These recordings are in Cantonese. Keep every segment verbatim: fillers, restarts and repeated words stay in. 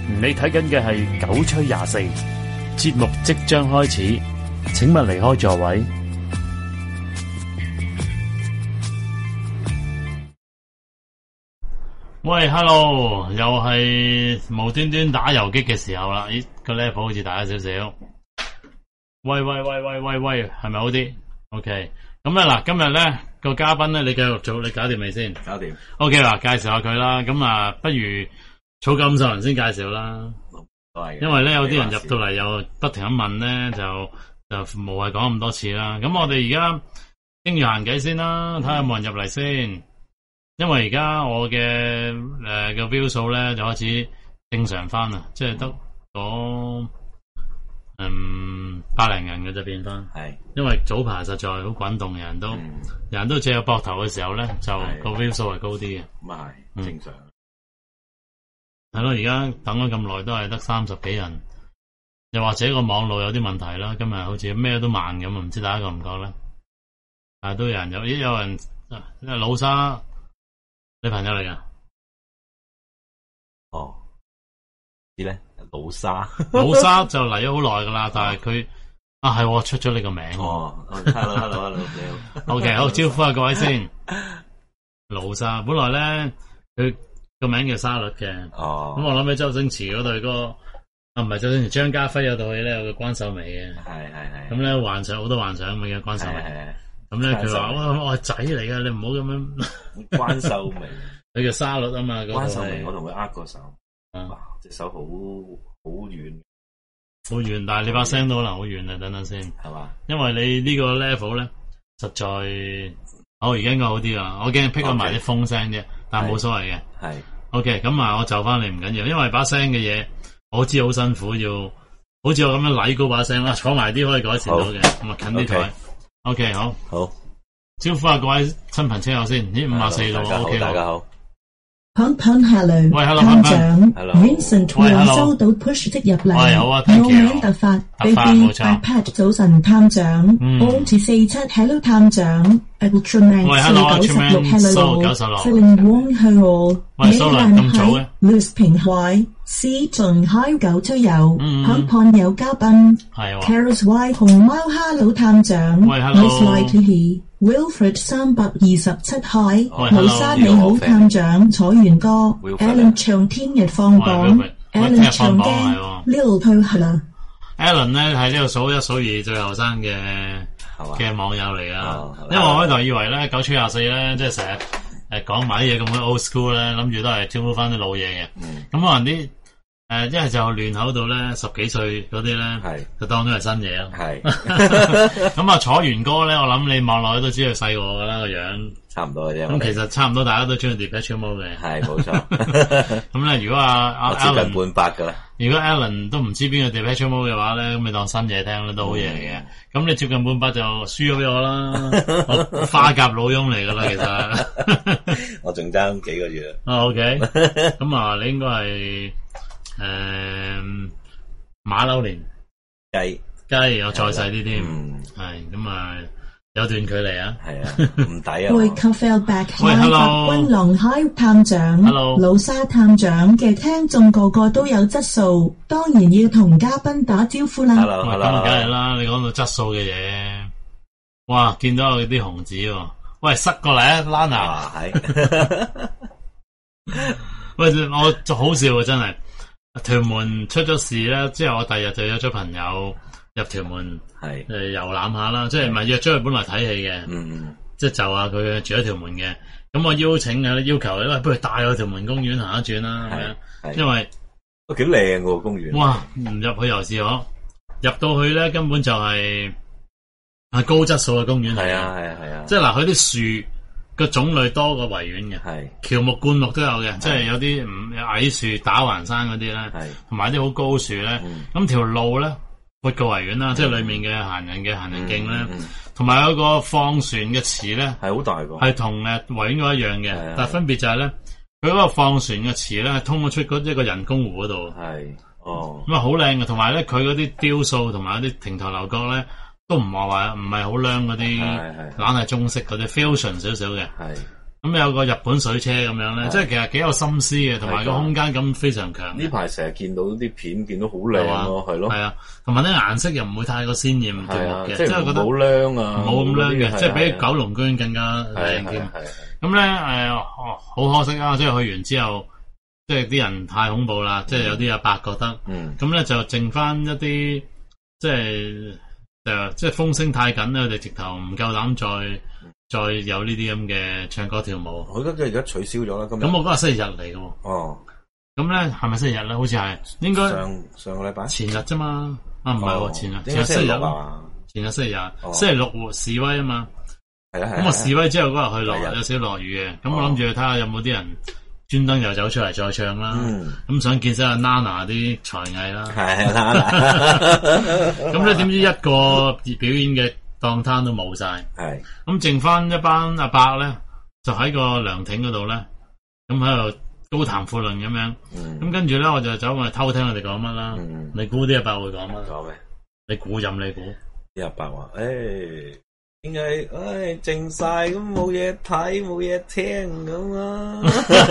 你睇緊嘅係九吹廿四，節目即將開始，請勿離開座位。 喂 ，hello， 又係無端端打游擊嘅時候啦。咦，個 level 好似大咗少少。喂喂喂喂喂喂，係咪好啲 ？OK， 咁咧嗱，今日咧個嘉賓咧，你繼續做，你搞掂未先？ 搞掂。 OK 嗱，介紹下佢啦。咁啊，不如草咁受人先介紹啦。 都係。 因為咧有啲人入到嚟又不停咁問咧，就就無謂講咁多次啦。咁我哋而家傾住閒偈先啦，睇下有冇人入嚟先。因為而家我嘅誒嘅 view 數咧就開始正常翻啦，即係得嗰嗯百零人嘅就變翻。係，因為早排實在好滾動，人都、嗯、人都借個膊頭嘅時候咧，就個 view 數係高啲嘅。咁啊係正常。係咯，而家等咗咁耐都係得三十幾人，又或者個網絡有啲問題啦。今日好似咩都慢咁，唔知大家覺唔覺咧？但係都有人有，咦有人因為老沙。你朋友嚟噶？ 哦，知咧老沙， 老沙就嚟咗好耐噶啦，但係佢啊係出咗你個名。 哦 ，hello hello hello，你好。 OK， 好，招呼下各位先。老沙本來咧佢個名叫沙律嘅。哦。咁我諗起周星馳嗰對歌，啊唔係周星馳，張家輝有套戲咧有個關秀眉嘅。係係係。咁咧幻想好多幻想咁嘅關秀眉。咁咧佢話我我係仔嚟噶，你唔好咁樣。關秀眉，佢叫沙律啊嘛。關秀眉，我同佢握過手，哇，隻手好好軟， 好軟，但係你把聲都可能好軟啊！等等先，係嘛？因為你呢個 level 咧，實在，我而家應該好啲啦。我驚 pick up 埋啲風聲啫，但係冇所謂嘅。係 ，OK， 咁啊，我就翻嚟唔緊要，因為把聲嘅嘢我知好辛苦，要好似我咁樣禮高把聲啦，坐埋啲可以改善到嘅，咁啊近啲台。OK， 好，好，招呼下各位親朋戚友先。咦，五廿四咯 ，OK， 大家好。 潘潘 hello， 喂 hello 探長 ，Vincent 又收到 push 即入嚟， 喂好啊 ，thank you， 我名突發，飛飛 iPad 早晨探長 ，O T 四七 hello 探長 ，Ultraman 四九十六 hello，Feeling warm hello，美蘭係 Louis 平海 ，C 俊 hi 九出遊，潘潘有嘉賓 ，Carols Y 紅貓 hello 探長 ，Nice light to hear。Wilfred 三百二十七海，老沙你好探長，楚元哥 ，Alan 唱天日放榜 ，Alan 唱驚 ，Lil 退下啦。 Alan 咧係呢個數一數二最後生嘅嘅網友嚟啊，因為我開頭以為咧九吹廿四咧，即係成日誒講埋啲嘢咁嘅 old school 咧，諗住都係招呼翻啲老嘢嘅，咁可能啲。誒，一係就亂口度咧，十幾歲嗰啲咧，就當咗係新嘢咯。係，咁啊，楚元哥咧，我諗你望落去都知佢細我噶啦個樣，差唔多嘅啫。咁其實差唔多，大家都中意 Depeche Mode 嘅。係，冇錯。咁咧，如果阿阿 Alan 接近半百噶啦，如果 Alan 都唔知邊個 Depeche Mode 嘅話咧，咁你當新嘢聽咧都好嘢嚟嘅。咁你接近半百就輸咗俾我啦，我花甲老翁嚟噶啦，其實。 我仲爭幾個月。 啊 ，OK， 咁啊，你應該係。誒、嗯，馬騮年雞雞有再細啲添，係咁啊，有段距離啊，係啊，唔抵啊。 喂 ，Coffee Back， 喂 ，Hello， 君龍海探長 ，Hello， 老沙探長嘅聽眾個個都有質素，當然要同嘉賓打招呼啦。 Hello，Hello， 咁梗係啦，你講到質素嘅嘢，哇，見到有啲紅紙喎，喂，塞過嚟啊 ，Lana， 係，喂，我就好笑啊，真係。屯門出咗事啦，之後我第日就約咗朋友入屯門，係誒遊覽下啦，即係唔係約咗佢本來睇戲嘅，嗯，即係就下佢住喺屯門嘅，咁我邀請啊要求佢，喂，不如帶我去屯門公園行一轉啦，係啊，因為都幾靚個公園， 哇，唔入去又是可，入到去咧根本就係係高質素嘅公園嚟，係啊係啊係啊，即係嗱佢啲樹。個種類多過維園嘅，係喬木灌木都有嘅，即係有啲唔矮樹打橫山嗰啲咧，係同埋啲好高樹咧。咁條路咧闊過維園啦，即係裏面嘅行人嘅行人徑咧，同埋有個放船嘅池咧，係好大個，係同誒維園嗰一樣嘅，但係分別就係咧，佢嗰個放船嘅池咧係通咗出嗰一個人工湖嗰度，係哦，咁啊好靚嘅，同埋咧佢嗰啲雕塑同埋嗰啲亭台樓閣咧。都唔話話唔係好靚嗰啲，硬係中式嗰啲 fusion 少少嘅。係咁有個日本水車咁樣咧，即係其實幾有心思嘅，同埋個空間感非常強。 呢排成日見到啲片，見到好靚咯，係咯。係啊， 同埋啲顏色又唔會太過鮮豔奪目嘅，即係覺得好亮啊， 冇咁亮嘅，即係比九龍居更加靚添。咁咧誒，好可惜啊！即係去完之後，即係啲人太恐怖啦，即係有啲阿伯覺得，咁咧就剩翻一啲，即係誒，即係風聲太緊咧，佢哋直頭唔夠膽再。再有呢啲咁嘅唱歌跳舞， 我覺得而家取消咗啦。咁咁我嗰日星期日嚟嘅喎。哦，咁咧係咪星期日咧？好似係應該上上個禮拜前日啫嘛。啊唔係喎，前日前日星期日啊，前日星期日，星期六示威啊嘛。係啊係。咁我示威之後嗰日去落有少少落雨嘅，咁我諗住去睇下有冇啲人專登又走出嚟再唱啦。咁想見識下 Nana 啲才藝啦。係啊。咁咧點知一個表演嘅檔攤都冇晒，係咁剩翻一班阿伯咧，就喺個涼亭嗰度咧，咁喺度高談闊論咁樣，咁、嗯、跟住咧我就走過去偷聽佢哋講乜啦。嗯、你估啲阿伯會講乜？講咩？你估任你估。啲阿伯話：，誒，點解？誒，靜晒咁冇嘢睇，冇嘢聽咁啊！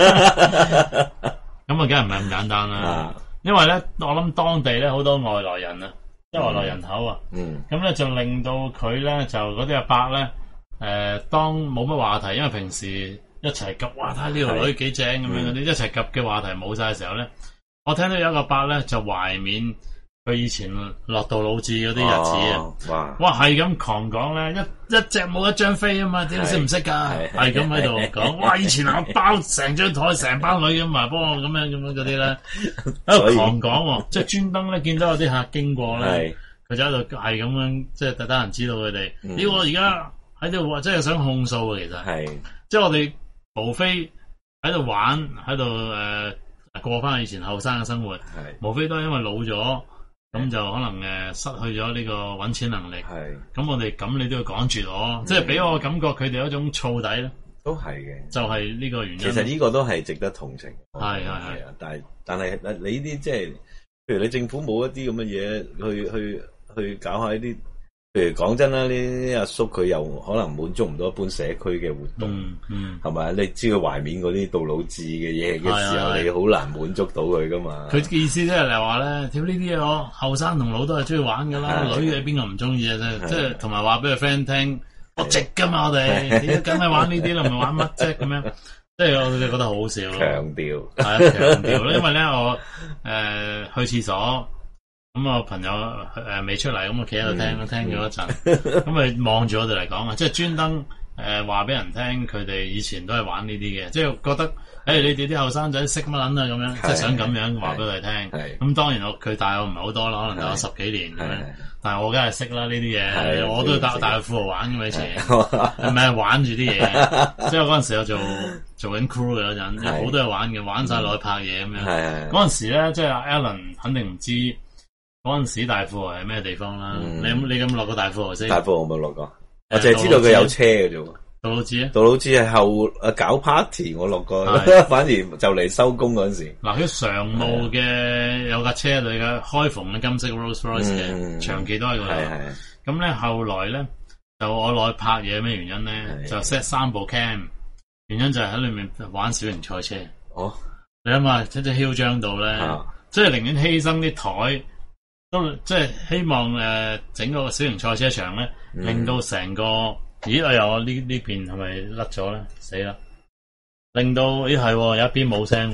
咁啊，梗係唔係咁簡單啦。啊、因為咧，我諗當地咧好多外來人啊。即係外來人口啊，咁咧、嗯、就令到佢咧就嗰啲阿伯咧，誒、呃、當冇乜話題，因為平時一齊及，哇睇呢條女幾正咁樣嗰啲，一齊及嘅話題冇晒嘅時候咧，我聽到有一個阿伯咧就懷緬佢以前落杜老誌嗰啲日子啊，哦、哇哇係咁狂講咧，一一隻冇一張飛啊嘛，點識唔識噶？係咁喺度講，哇以前我包成張台成班女咁啊，幫我咁樣咁樣嗰啲咧，喺度狂講，即係專登咧見到有啲客經過咧，佢就喺度係咁樣，即係得人知道佢哋。咦我而家喺度話，即係想控訴啊，其實係，即係我哋無非喺度玩，喺度誒過翻以前後生嘅生活，無非都係因為老咗。咁就可能誒失去咗呢個搵錢能力，係咁我哋咁你都要趕絕我，即係俾我感覺佢哋有一種燥底咧，都係嘅，就係呢個原因。其實呢個都係值得同情，係係係啊，但係但係你呢啲即係，譬如你政府冇一啲咁嘅嘢去去去搞下呢啲。譬如講真啦，呢啲阿叔佢又可能滿足唔到一般社區嘅活動，嗯，係咪、嗯？你知佢懷緬嗰啲杜老誌嘅嘢嘅時候，你好難滿足到佢噶嘛？佢嘅意思即係嚟話咧，跳呢啲嘢我後生同老都係中意玩噶啦，的女嘅邊個唔中意啊？的即係同埋話俾個 friend 聽，我值噶嘛，我哋點梗係玩呢啲啦，唔係玩乜啫咁樣？即係我哋覺得好好笑咯。強調係啊，強調咯，因為咧我誒、呃、去廁所。咁我朋友誒未出嚟，咁我企喺度聽，嗯、聽咗一陣，咁咪望住我哋嚟講啊，即係專登誒話俾人聽，佢哋以前都係玩呢啲嘅，即係覺得誒、欸、你哋啲後生仔識乜撚啊咁樣，即係想咁樣話俾佢哋聽。咁當然我佢大我唔係好多啦，可能大我十幾年咁樣，但係我梗係識啦呢啲嘢，我都大大富豪玩嘅以前，係咪玩住啲嘢？即係嗰陣時我做做緊 crew 嘅嗰陣，有好多嘢玩嘅，玩晒落去拍嘢咁樣。嗰陣時咧，即係阿 Alan 肯定唔知。嗰陣時大富豪係咩地方啦？你有你咁落過大富豪先？大富豪冇落過，我淨係知道佢有車嘅啫。杜老誌啊？杜老誌係後誒搞 party，我落過，反而就嚟收工嗰陣時。嗱，佢常務嘅有架車嚟嘅，開篷嘅金色 Rolls Royce 嘅，長期都喺嗰度。咁咧後來咧，就我落去拍嘢，咩原因咧？就 set 三部 cam，原因就係喺裏面玩小型賽車。哦，你諗下，真係囂張到咧，即係寧願犧牲啲台。都即係希望誒、呃，整個小型賽車場咧，嗯、令到成個咦，哎呀，我呢呢邊係咪甩咗咧？死啦！令到咦係有一邊冇聲，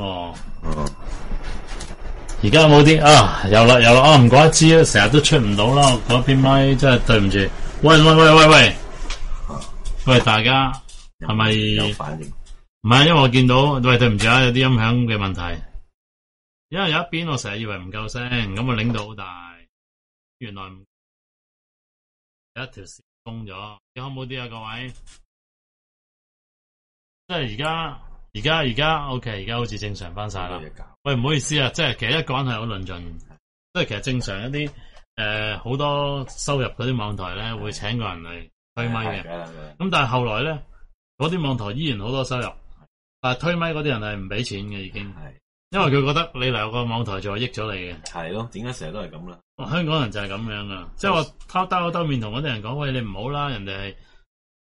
而家有冇啲啊？有啦有啦啊！唔怪得知啦，成日都出唔到啦，嗰邊咪真係對唔住。喂喂喂喂喂，喂大家係咪有反應？唔係，因為我見到喂對唔住啊，有啲音響嘅問題。因為有一邊我成日以為唔夠聲，咁啊擰到好大，原來唔有一條線封咗，你好唔好啲啊各位？即係而家而家而家 OK，而家好似正常翻晒啦。喂，唔好意思啊，即係其實一個人係好論盡，即係其實正常一啲誒好多收入嗰啲網台咧會請個人嚟推咪嘅，咁但係後來咧嗰啲網台依然好多收入，但係推咪嗰啲人係唔俾錢嘅已經。因為佢覺得你嚟個網台就係益咗你嘅，係咯？點解成日都係咁啦？香港人就係咁樣啊！即係我兜兜兜面同嗰啲人講，喂，你唔好啦，人哋係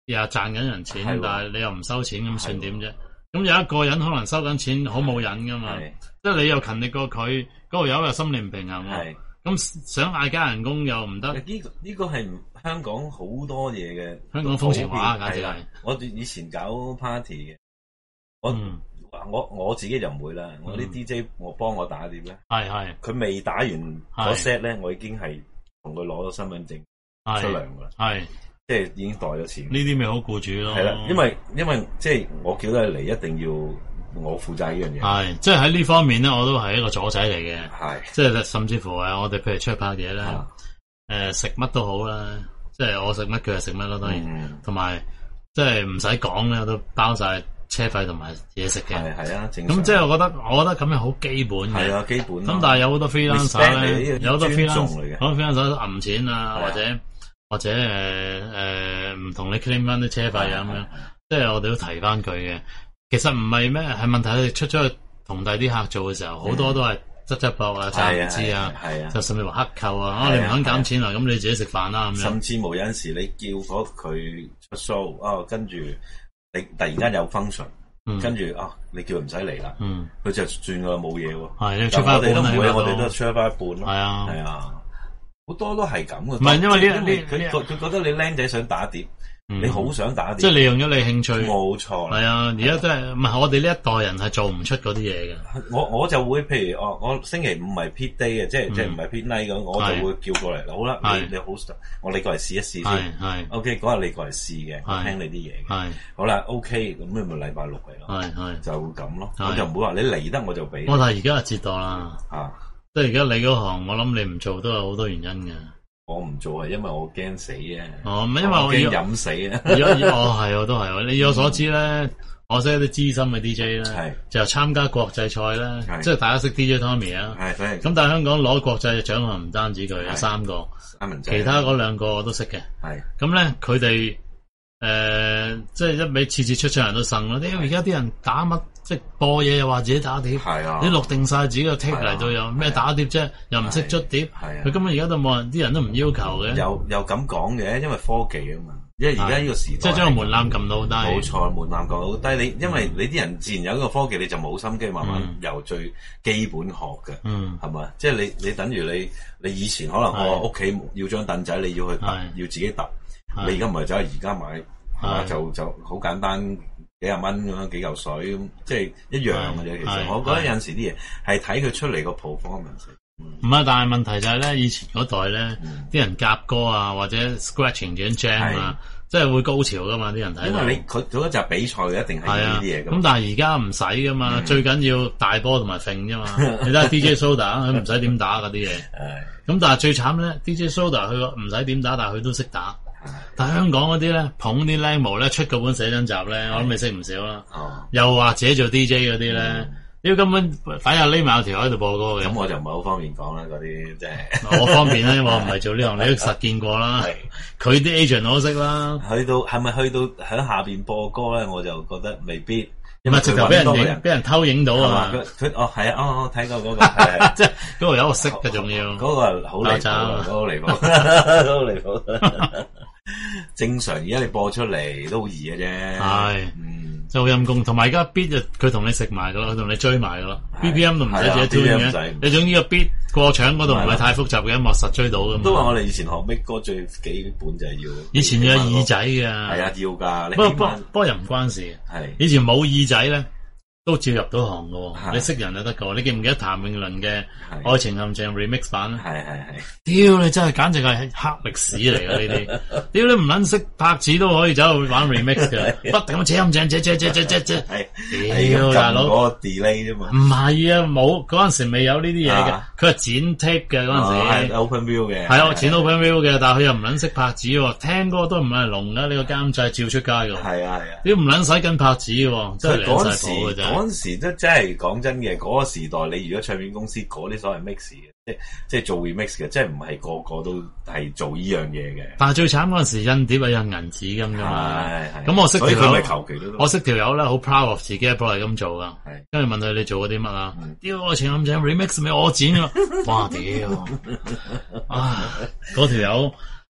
又賺緊人錢，但係你又唔收錢，咁算點啫？咁有一個人可能收緊錢，好冇癮噶嘛，即係你又勤力過佢，嗰個友又心理唔平衡喎。咁想嗌加人工又唔得。 呢個呢個係香港好多嘢嘅， 香港風潮話簡直係。 我以前搞 party 嘅，我、嗯、我我自己就唔會啦。我啲 D J 我幫我打碟咧，係係佢未打完嗰 set 咧，我已經係同佢攞咗身份證出糧噶啦，係即係已經袋咗錢。呢啲咪好僱主咯。係啦，因為因為即係我叫得嚟，一定要。我負責呢樣嘢， 係即係喺呢方面咧，我都係一個左仔嚟嘅，係即係甚至乎係我哋譬如出去拍嘢咧，誒、呃、食乜都好啦，即係我食乜佢係食乜咯，當然，同埋即係唔使講咧，都包晒車費同埋嘢食嘅，係係啊，咁即係我覺得，我覺得咁樣好基本嘅，係啊，基本。咁但係有好多 freelancer 咧，有好多 freelancer，好多 freelancer 揞錢啊，或者或者誒誒唔同你 claim 翻啲車費啊咁樣，即係我哋都提翻佢嘅。其實唔係咩，係問題佢哋出咗去同第啲客做嘅時候，好、嗯、多都係側側膊啊、詐唔知啊，就甚至乎克扣啊，啊你唔肯減錢啊，咁你自己食飯啦咁樣。甚至無有陣時你叫咗佢出 show 啊，跟住你突然間有 function，、嗯、跟住啊你叫佢唔使嚟啦，佢、嗯、就轉個冇嘢喎。係你出翻一半啦，我哋都出翻一半咯。係啊，係啊，好多都係咁嘅。唔係因為呢呢佢佢覺得你僆仔想打碟。你好想打碟，即係利用咗你興趣，冇錯。係啊，而家真係唔係我哋呢一代人係做唔出嗰啲嘢嘅。我我就會譬如我我星期五係 pit day 嘅，即係、嗯、即係唔係 pit night 咁，我就會叫過嚟。好啦，你你好，我你過嚟試一試先。係 OK， 嗰日你過嚟試嘅，我聽你啲嘢。係好啦 ，OK， 咁你咪禮拜六嚟咯。係係就咁咯，我就唔會話你嚟得我就俾。我但係而家係折墮啦，啊，即係而家你嗰行，我諗你唔做都有好多原因嘅。我唔做係因為我驚死啊！哦，因為我驚飲死啊！而家哦係，我都係。你以我所知咧、嗯，我識一啲資深嘅 D J 咧，就參加國際賽咧，即係大家識 D J Tommy 啊。係，咁但係香港攞國際獎項唔單止佢，有三個，其他嗰兩個我都識嘅。係，咁咧佢哋誒，即係一味次次出場人都呻咯。點解而家啲人打乜？即係播嘢又話自己打碟，係啊！你錄定晒自己個 take 嚟到又咩打碟啫？又唔識捽碟，係啊！佢根本而家都冇人，啲人都唔要求嘅。又又咁講嘅，因為科技啊嘛。因為而家呢個時代，即係將個門檻撳到好低。冇錯，門檻撳到好低。你因為你啲人自然有一個科技，你就冇心機慢慢由最基本學嘅，嗯，係咪？即係你你等於你你以前可能我屋企要張凳仔，你要去揼，要自己揼。你而家唔係走去而家買，係嘛？就就好簡單。幾廿蚊咁樣，幾嚿水咁，即係一樣嘅啫。其實我覺得有陣時啲嘢係睇佢出嚟個 performance。唔係，但係問題就係咧，以前嗰代咧，啲、嗯、人夾歌啊，或者 scratching 轉 jam 啊，即係會高潮噶嘛，啲人睇。因為你佢做一集比賽一定係呢啲嘢。咁但係而家唔使噶嘛，嗯、最緊要大波同埋揈啫嘛。你睇下 D J Soda 佢唔使點打嗰啲嘢。咁但係最慘咧 ，D J Soda 佢唔使點打，但係佢都識打。但係香港嗰啲咧，捧啲靚模咧，出嗰本寫真集咧，我諗你識唔少啦。哦，又或者做 D J 嗰啲咧，呢個根本反正匿埋有條喺度播歌嘅。咁我就唔係好方便講啦，嗰啲即係。我方便啦，因為我唔係做呢行，你都實見過啦。佢啲 agent 我都識啦。去到係咪去到喺下邊播歌咧？我就覺得未必。唔係直頭俾人影，俾人偷影到啊嘛！佢哦係啊，哦睇過嗰個，即係嗰個有個色嘅，仲要嗰個好離譜，嗰個離譜，嗰個離譜。正常而家你播出嚟都好易嘅啫，係，嗯，真係好陰功。同埋而家 beat 就佢同你食埋噶啦，佢同你追埋噶啦 ，B P M 都唔使自己 tune 嘅。你總之個 beat 過場嗰度唔係太複雜嘅音樂，實追到嘅。都話我哋以前學 make 歌最基本就係要，以前要有耳仔㗎，係啊，要噶。不過不過不過又唔關事，係以前冇耳仔咧。都照入到行嘅，你識人就得嘅。你記唔記得譚詠麟嘅《愛情陷阱》remix 版咧？係係係。屌你真係簡直係黑歷史嚟嘅呢啲。屌你唔撚識拍子都可以走去玩 remix 嘅，不停咁扯陷阱，扯扯扯扯扯扯。係。屌大佬。嗰個 delay 啫嘛。唔係啊，冇嗰陣時未有呢啲嘢嘅，佢係剪 tape 嘅嗰陣時。係 open view 嘅。係啊，剪 open view 嘅，但係佢又唔撚識拍子喎，聽歌都唔係聾嘅，呢個監製照出街嘅。係啊係啊。屌唔撚使跟拍子嘅，真係離晒譜嘅真係。嗰陣時都真係講真嘅，嗰、嗰個時代你如果唱片公司嗰啲所謂 mix 嘅，即係即係做 remix 嘅，即係唔係個個都係做呢樣嘢嘅。但係最慘嗰陣時印碟係印銀紙咁噶嘛，咁我識條友，我識條友咧好 proud of 自己一部係咁做噶，跟住問佢你做嗰啲乜啊？屌我情暗井 remix 咪我剪啊！哇屌啊！嗰條友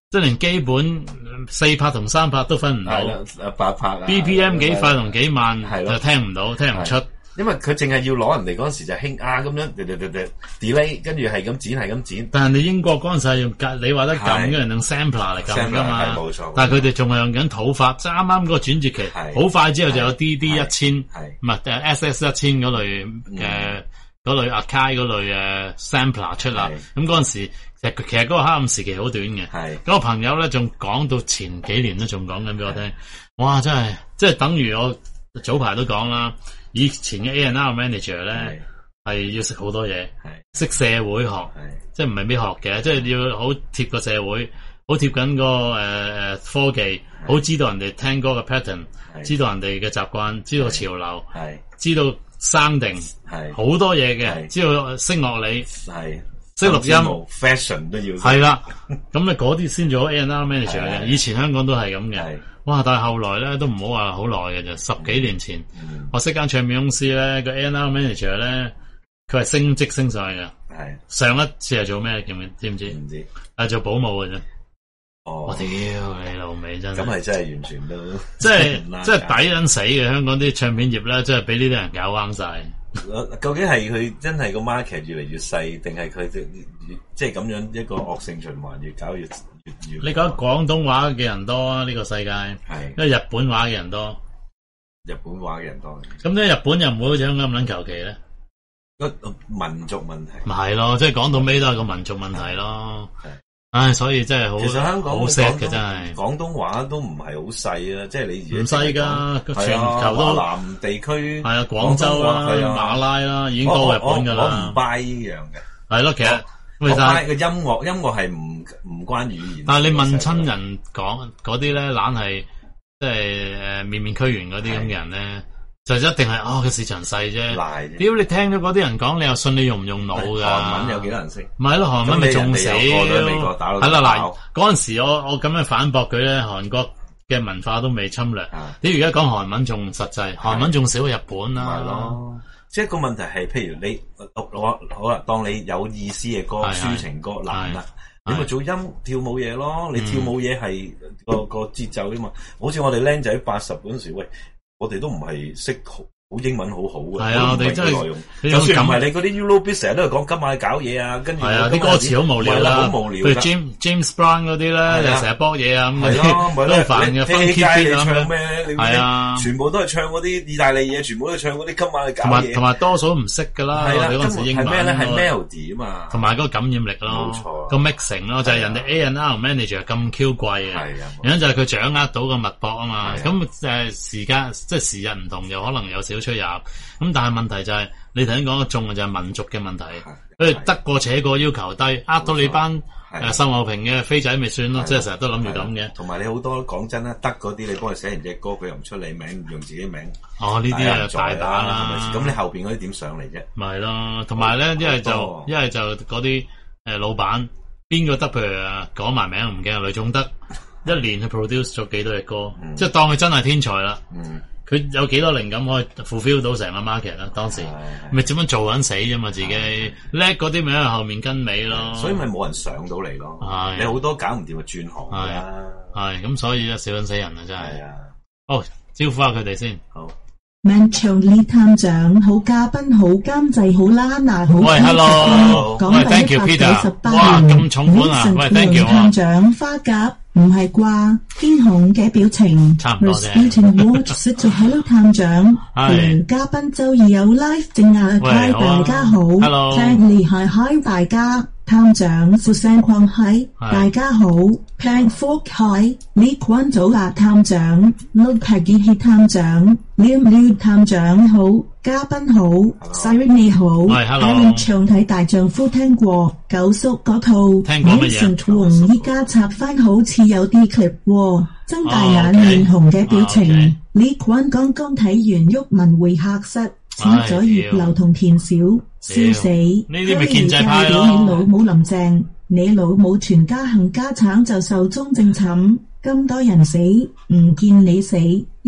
即係連基本四拍同三拍都分唔到， 八拍啊 B P M 幾快同幾慢就聽唔到，聽唔出。 因為佢淨係要攞人哋嗰陣時就興啊咁樣 delay， 跟住係咁剪係咁剪。 但係你英國嗰陣時係用你話得撳嘅人用 sampler 嚟撳噶嘛，但係佢哋仲係用緊土法，即係啱啱嗰個轉接期，好快之後就有 D D 一千，唔係 S S 一千嗰類嘅嗰類 Akai 嗰類誒 sampler 出嚟。咁嗰陣時其實其實嗰個黑暗時期好短嘅。嗰個朋友咧仲講到前幾年都仲講緊俾我聽，哇！真係即係等於我早排都講啦。以前嘅 A and R manager 咧係要識好多嘢，識社會學，即係唔係咩學嘅，即係要好貼個社會，好貼緊個誒誒科技，好知道人哋聽歌嘅 pattern， 知道人哋嘅習慣，知道潮流，知道生定，好多嘢嘅，知道識樂理，識錄音 ，fashion 都要， 係啦，咁你嗰啲先做 A and R manager 嘅，以前香港都係咁嘅。哇！但係後來咧都唔好話好耐嘅啫，十幾年前，嗯、我識間唱片公司咧個 A and R manager 咧，佢係升職升上去嘅。係上一次係做咩？知唔知？唔知？唔知。係做保姆嘅啫。哦！我屌你老味真係。 咁係真係完全都即係即係抵撚死嘅香港啲唱片業咧，真係俾呢啲人搞啱晒。 究竟係佢真係個 market 越嚟越細，定係佢即係咁樣一個惡性循環越搞越？ 你講廣東話嘅人多啊，呢、這個世界係，因為日本話嘅人多， 日本話嘅人多。 咁咧，日本又唔會好似香港咁撚求其咧。 個民族問題， 咪係咯，即係講到尾都係個民族問題咯。唉，所以真係好，其實香港好 sad 嘅真係。 廣東話都唔係好細啊，即係你唔細噶，全球都南地區係啊，廣州啦、馬拉啦，已經多日本噶啦。 我唔 buy 呢樣嘅， 係咯，其實。 我派個音樂，音樂係唔唔關語言。 但係你問親人講嗰啲咧，懶係即係誒面面俱圓嗰啲咁嘅人咧，就一定係哦個市場細啫。屌你聽咗嗰啲人講，你又信你用唔用腦噶？ 韓文有幾多人識？ 唔係咯，韓文咪仲少。係啦嗱，嗰陣時我我咁樣反駁佢咧，韓國嘅文化都未侵略。你而家講韓文仲實際，韓文仲少過日本啦。係咯。 即係個問題係，譬如你我好啦，當你有意思嘅歌、抒情歌難啦，你咪做音跳舞嘢咯。你跳舞嘢係個個節奏啫嘛。好似我哋僆仔八十嗰陣時，喂，我哋都唔係識好英文好好嘅， 係啊，我哋真係內容。就算唔係你嗰啲 Eurobeat 成日都係講今晚搞嘢啊，跟住係啊，啲歌詞好無聊啦， 好無聊。 譬如 James James Brown 嗰啲咧，就成日搏嘢啊咁嗰啲，都煩嘅。 聽街你唱咩？ 係啊， 全部都係唱嗰啲意大利嘢，全部都係唱嗰啲今晚搞嘢。 同埋同埋多數唔識噶啦，我哋嗰陣時英文。 係咩咧？係 melody 啊嘛。 同埋嗰個感染力咯，冇錯。個 mixing 咯，就係人哋 A and R manager 咁 Q 貴嘅，原因就係佢掌握到個脈搏啊嘛。咁誒時間即係時日唔同，又可能有少出入。咁但係問題就係、是，你頭先講嘅中就係民族嘅問題，佢哋得過且過要求低，呃到你班誒秀茂坪嘅飛仔咪算咯，即係成日都諗住咁嘅。 同埋你好多講真啦，得嗰啲你幫佢寫完隻歌，佢又唔出你名，用自己名。 哦，呢啲啊大打啦， 咁你後邊嗰啲點上嚟啫？ 咪係咯，同埋咧，一係就一係就嗰啲誒老闆，邊個得？譬如啊，講埋名唔驚，雷仲德一年去 produce 咗幾多隻歌，嗯、即係當佢真係天才啦。嗯佢有幾多靈感可以 fulfill 到成個 market 啦？當時咪點樣做緊死啫嘛？自己叻嗰啲咪喺後面跟尾咯， 所以咪冇人上到嚟咯。你好多搞唔掂嘅轉行㗎啦。 係咁，所以咧笑緊死人啊！真係。好，招呼下佢哋先。好。 Manchong Lee 探長，好嘉賓，好監製，好啦嗱，好。 喂 ，hello。 講第一百九十八年，女神女探長花甲。唔係啩？驚恐嘅表情。 差唔多啫。 Resputin Watch 識做 Hello 探長。係。嘉賓周二有 live 正亞派，大家好。 Hello。 聽厲害嗨大家。探長副聲況係大家好。聽 folk 係呢群組啊探長。Look 係熱氣探長。Liam Liu 探長好。嘉賓好 ，Siren 你好 ，Aaron 唱睇大丈夫聽過，九叔嗰套，Mason 同依家插翻好似有啲 clip 喎，睜大眼面紅嘅表情，呢群剛剛睇完鬱文會客室，黐咗葉劉同田小，笑死，呢啲咪建制派咯， 你老母林鄭，你老母全家冚家產就壽終正寢。咁多人死，唔見你死，一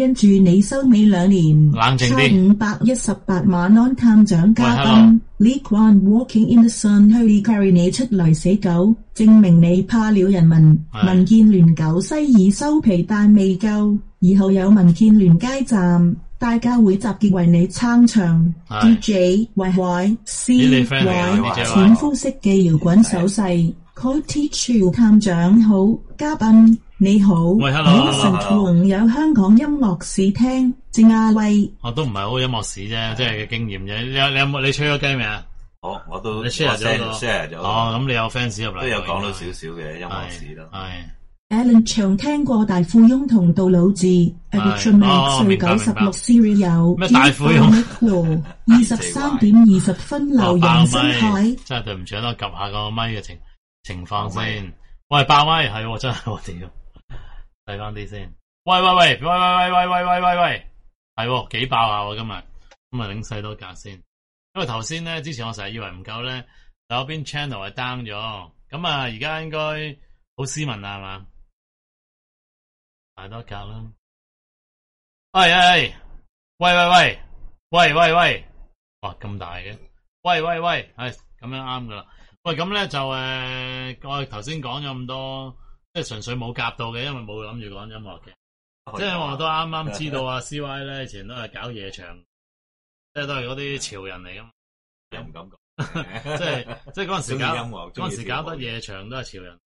因住你收尾兩年， 冷靜啲。 差五百一十八晚安探長嘉賓 Lee Kwan Walking in the Sun 去 carry 你出來死狗，證明你怕了人民。民建聯九西已收皮但未夠，以後有民建聯街站，大家會集結為你撐場。D J Y Y C Y 淺膚色嘅搖滾手勢 Call Teacher 探長好，嘉賓你好， 喂 hello 神同有香港音樂史聽，正阿威， 我都唔係好音樂史啫，即係嘅經驗啫。你有你有冇你吹咗雞未啊？ 我我都你 share 咗個 share 咗。哦， 咁你有 fans 入嚟， 都有講到少少嘅音樂史咯。 係。 Alan 長聽過大富翁同杜魯治 ，Addiction Max 歲九十六 Siri 有咩大富翁？ 二十三點二十分流人生海， 真係對唔住，我 𥄫 下個咪嘅情情況先。喂，爆咪係真係我屌。睇翻啲先，喂喂喂喂喂喂喂喂喂喂喂，係幾爆下喎今日，咁啊領細多格先，因為頭先咧之前我成日以為唔夠咧，有邊 channel 係 down 咗，咁啊而家應該好斯文啦係嘛，大多格啦，喂喂喂喂喂喂喂喂，哇咁大嘅，喂喂喂，係咁樣啱噶啦，喂咁咧就誒、呃、我哋頭先講咗咁多。即係純粹冇夾到嘅，因為冇諗住講音樂嘅。即係我都啱啱知道啊 ，C Y 咧以前都係搞夜場，即係都係嗰啲潮人嚟噶嘛。 又唔敢講， 即係即係嗰陣時搞，嗰陣時搞得夜場都係潮人。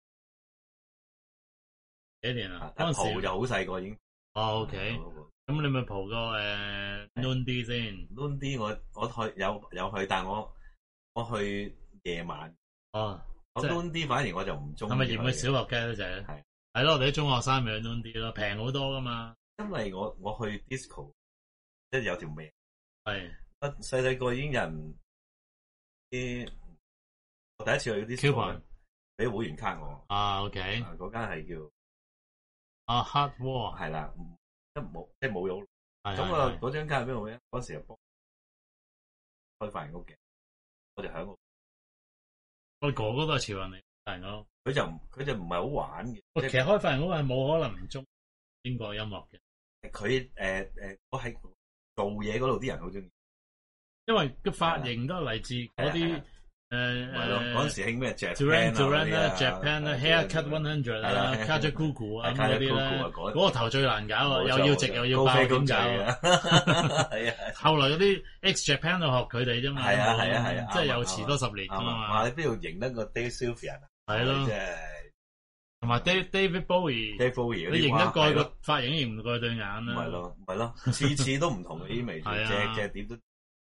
幾年啊？嗰陣時就好細個已經。 哦 ，OK。咁你咪蒲個誒 Noon D 先 ？Noon D 我我去有有去，但係我我去夜晚。 哦。 我 Noon D 反而我就唔中意。係咪嫌佢小學雞咧？就係係係咯，我哋啲中學生咪去 Noon D 咯，平好多噶嘛。 因為我我去 disco 即係有條命。 係。 我細細個已經有人啲，我第一次去 disco 俾會員卡我。 啊 ，OK。 嗰間係叫啊 Hard War 係啦，即係冇即係冇用。咁啊，嗰張卡係邊度咧？嗰時又幫開髮型屋嘅，我就響度。 我哥哥都係潮人嚟，髮型屋。 佢就佢就唔係好玩嘅。 其實開髮型屋係冇可能唔中英國音樂嘅。 佢誒誒，我喺做嘢嗰度啲人好中意， 因為個髮型都係嚟自嗰啲誒誒。 嗰陣時興咩 Japan 啦 Japan 啦 Haircut One Hundred 啦 Kajagoogoo 啊咁嗰啲咧，嗰個頭最難搞啊，又要直又要爆點搞啊！係啊，後來嗰啲 X Japan 度學佢哋啫嘛。係啊係啊係啊，即係又遲多十年噶嘛。 哇！你邊度認得個 Dave Sylvian 啊？ 係咯，同埋 David David Bowie，David Bowie 你認得過個髮型，認唔過對眼啦。 唔係咯，唔係咯，次次都唔同嘅啲味，隻隻點都。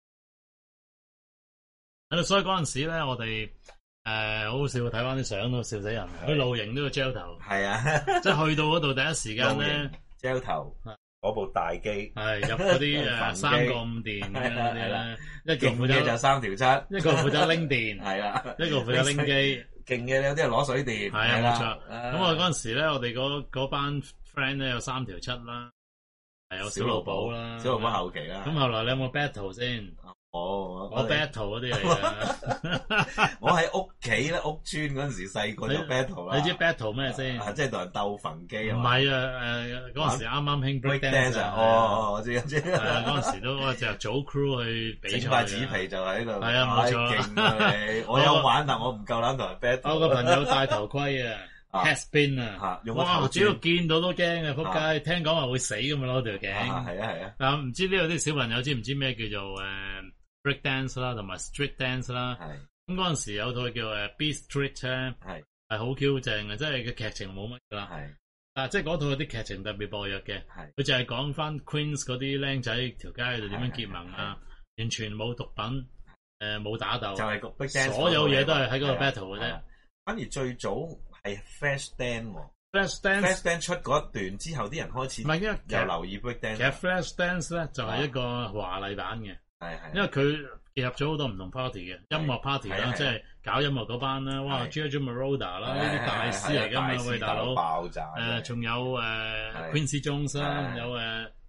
所以嗰陣時咧，我哋誒好好笑，睇翻啲相都笑死人。去露營都要 gel 頭， 係啊， 即係去到嗰度第一時間咧 gel 頭，嗰部大機係入嗰啲誒三個五電嗰啲咧，一個負責就三條七， 一個負責拎電， 係啦， 一個負責拎機， 勁嘅有啲係攞水電， 係啊冇錯。咁我嗰陣時咧，我哋嗰嗰班 friend 咧有三條七啦，係有小露寶啦， 小露寶後期啦。 咁後來你有冇 battle 先？ 哦， 我 battle 嗰啲嚟嘅， 我喺屋企咧，屋村嗰陣時細個就 battle 啦。 你知 battle 咩先？ 即係同人鬥墳機啊？ 唔係啊，誒嗰陣時啱啱興 break dance 啊。 哦，我知我知。 係啊，嗰陣時都我就組 crew 去比賽。 整塊紙皮就喺度。 係啊，冇錯。 勁啊你！我有玩，但我唔夠膽同人 battle。 我個朋友戴頭盔啊。Headspin 啊！哇！主要見到都驚啊！仆街，聽講話會死咁嘛，攞條頸。 係啊係啊。 嗱，唔知呢度啲小朋友知唔知咩叫做誒 break dance 啦，同埋 street dance 啦。係。咁嗰陣時有套叫誒 Beat Street 咧，係係好 Q 正嘅，即係個劇情冇乜噶啦。係。啊，即係嗰套有啲劇情特別薄弱嘅。係。佢就係講翻 Queens 嗰啲僆仔條街度點樣結盟啊，完全冇毒品，誒冇打鬥，就係 break dance，所有嘢都係喺嗰個 battle 嘅啫。反而最早。係 Flash Dance，Flash Dance，Flash Dance 出嗰一段之後，啲人開始唔係因為又留意 Break Dance。 其實 Flash Dance 咧就係一個華麗版嘅，係係，因為佢結合咗好多唔同 party 嘅音樂 party 啦，即係搞音樂嗰班啦，哇 Giorgio Moroder 啦，呢啲大師嚟㗎嘛，喂大佬，爆炸誒，仲有誒 Quincy Jones 啦，有誒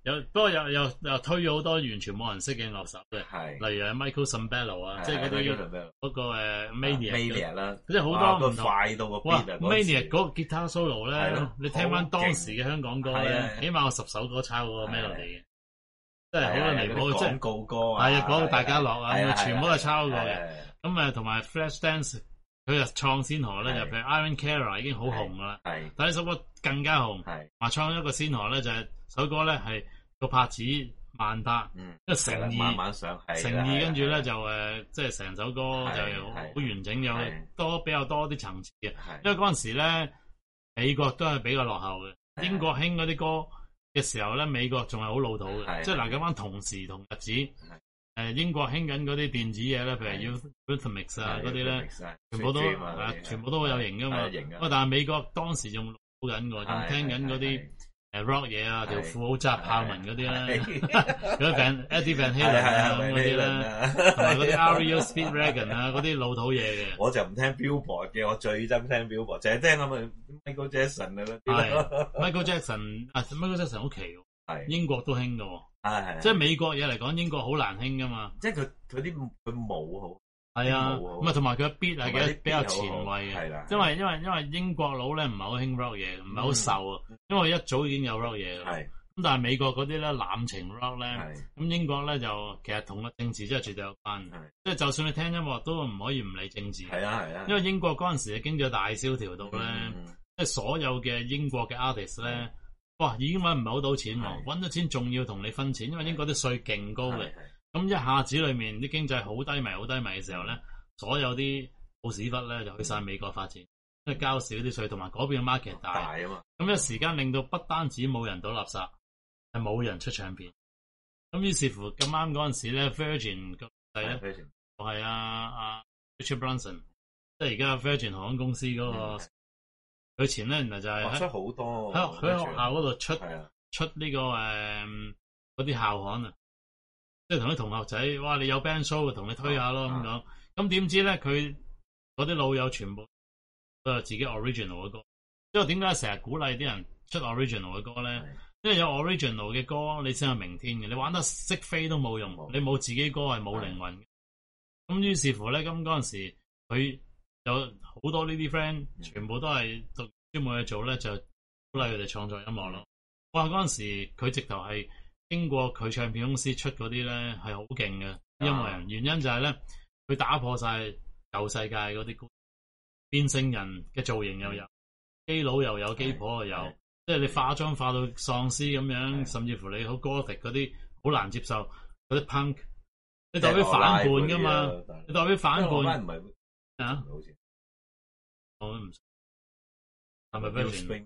有不過又又又推咗好多完全冇人識嘅樂手嘅， 係例如係 Michael Sembello 啊，即係嗰啲嗰個誒 Maniac 啦， 即係好多唔同。 快到個 beat 啊 ！Maniac 嗰個吉他 solo 咧，你聽翻當時嘅香港歌咧，起碼有十首歌抄嗰個 melody 嘅，即係好多離譜，即係廣告歌啊，係啊，嗰個大家樂啊，全部都係抄過嘅。咁誒，同埋 Flashdance。佢就創先河咧，就譬如 Irene Cara 已經好紅噶啦，但係呢首歌更加紅，話創一個先河咧就係首歌咧係個拍子慢拍，即係誠意慢慢上， 誠意跟住咧就誒，即係成首歌就好完整，有多比較多啲層次嘅。因為嗰陣時咧美國都係比較落後嘅，英國興嗰啲歌嘅時候咧，美國仲係好老土嘅，即係嗱咁啱同時同日子。誒，英國興緊嗰啲電子嘢咧，譬如 Eurythmics 啊嗰啲咧，全部都誒，全部都好有型噶嘛。喂，但係美國當時仲好緊㗎，仲聽緊嗰啲誒 rock 嘢啊，條褲好窄豹紋嗰啲咧，嗰啲 Van Eddie Van Halen 啊嗰啲咧，同埋嗰啲 R E O Speedwagon 啊嗰啲老土嘢嘅。 我就唔聽 Billboard 嘅，我最憎聽 Billboard，淨係聽咁啊 Michael Jackson 啊嗰啲。Michael Jackson 啊 Michael Jackson 好奇喎。英國都興㗎， 係係， 即係美國嘢嚟講，英國好難興噶嘛。 即係佢佢啲佢舞好， 係啊，咁啊同埋佢嘅 beat 係嘅比較前衛嘅，因為因為因為英國佬咧唔係好興 rock 嘢，唔係好受啊，因為一早已經有 rock 嘢啦。咁但係美國嗰啲咧濫情 rock 咧，咁英國咧就其實同個政治真係絕對有關，即係就算你聽音樂都唔可以唔理政治。係啊係啊，因為英國嗰陣時嘅經濟大蕭條到咧，即係所有嘅英國嘅 artist 咧。哇！已經揾唔係好到錢喎，揾咗錢仲要同你分錢，因為英國啲稅勁高嘅。咁一下子裏面啲經濟好低迷、好低迷嘅時候咧，所有啲老屎忽咧就去晒美國發展，因為交少啲稅，同埋嗰邊嘅 market 大啊嘛。咁一時間令到不單止冇人倒垃圾，係冇人出唱片。咁於是乎咁啱嗰陣時咧 ，Virgin 個仔咧就係阿阿 Richard Branson，即係而家 Virgin 航空公司嗰個。佢前咧原來就係出好多喺喺學校嗰度出出呢個誒嗰啲校刊啊，即係同啲同學仔，哇！你有 band show 同你推下咯咁講。咁點知咧佢嗰啲老友全部都有自己 original 嘅歌。因為點解成日鼓勵啲人出 original 嘅歌咧？因為有 original 嘅歌，你先有明天嘅。你玩得識飛都冇用，你冇自己歌係冇靈魂嘅。咁於是乎咧，咁嗰陣時佢。有好多呢啲 friend，全部都係讀專門嘢做咧，就鼓勵佢哋創作音樂咯。哇！嗰陣時佢直頭係經過佢唱片公司出嗰啲咧，係好勁嘅音樂人。原因就係咧，佢打破晒舊世界嗰啲變性人嘅造型又有，基佬又有，基婆又有，即係你化妝化到喪屍咁樣，甚至乎你好 gothic 嗰啲好難接受嗰啲 punk， 你代表反叛噶嘛？你代表反叛。啊，好似我都唔係咪 Virgin？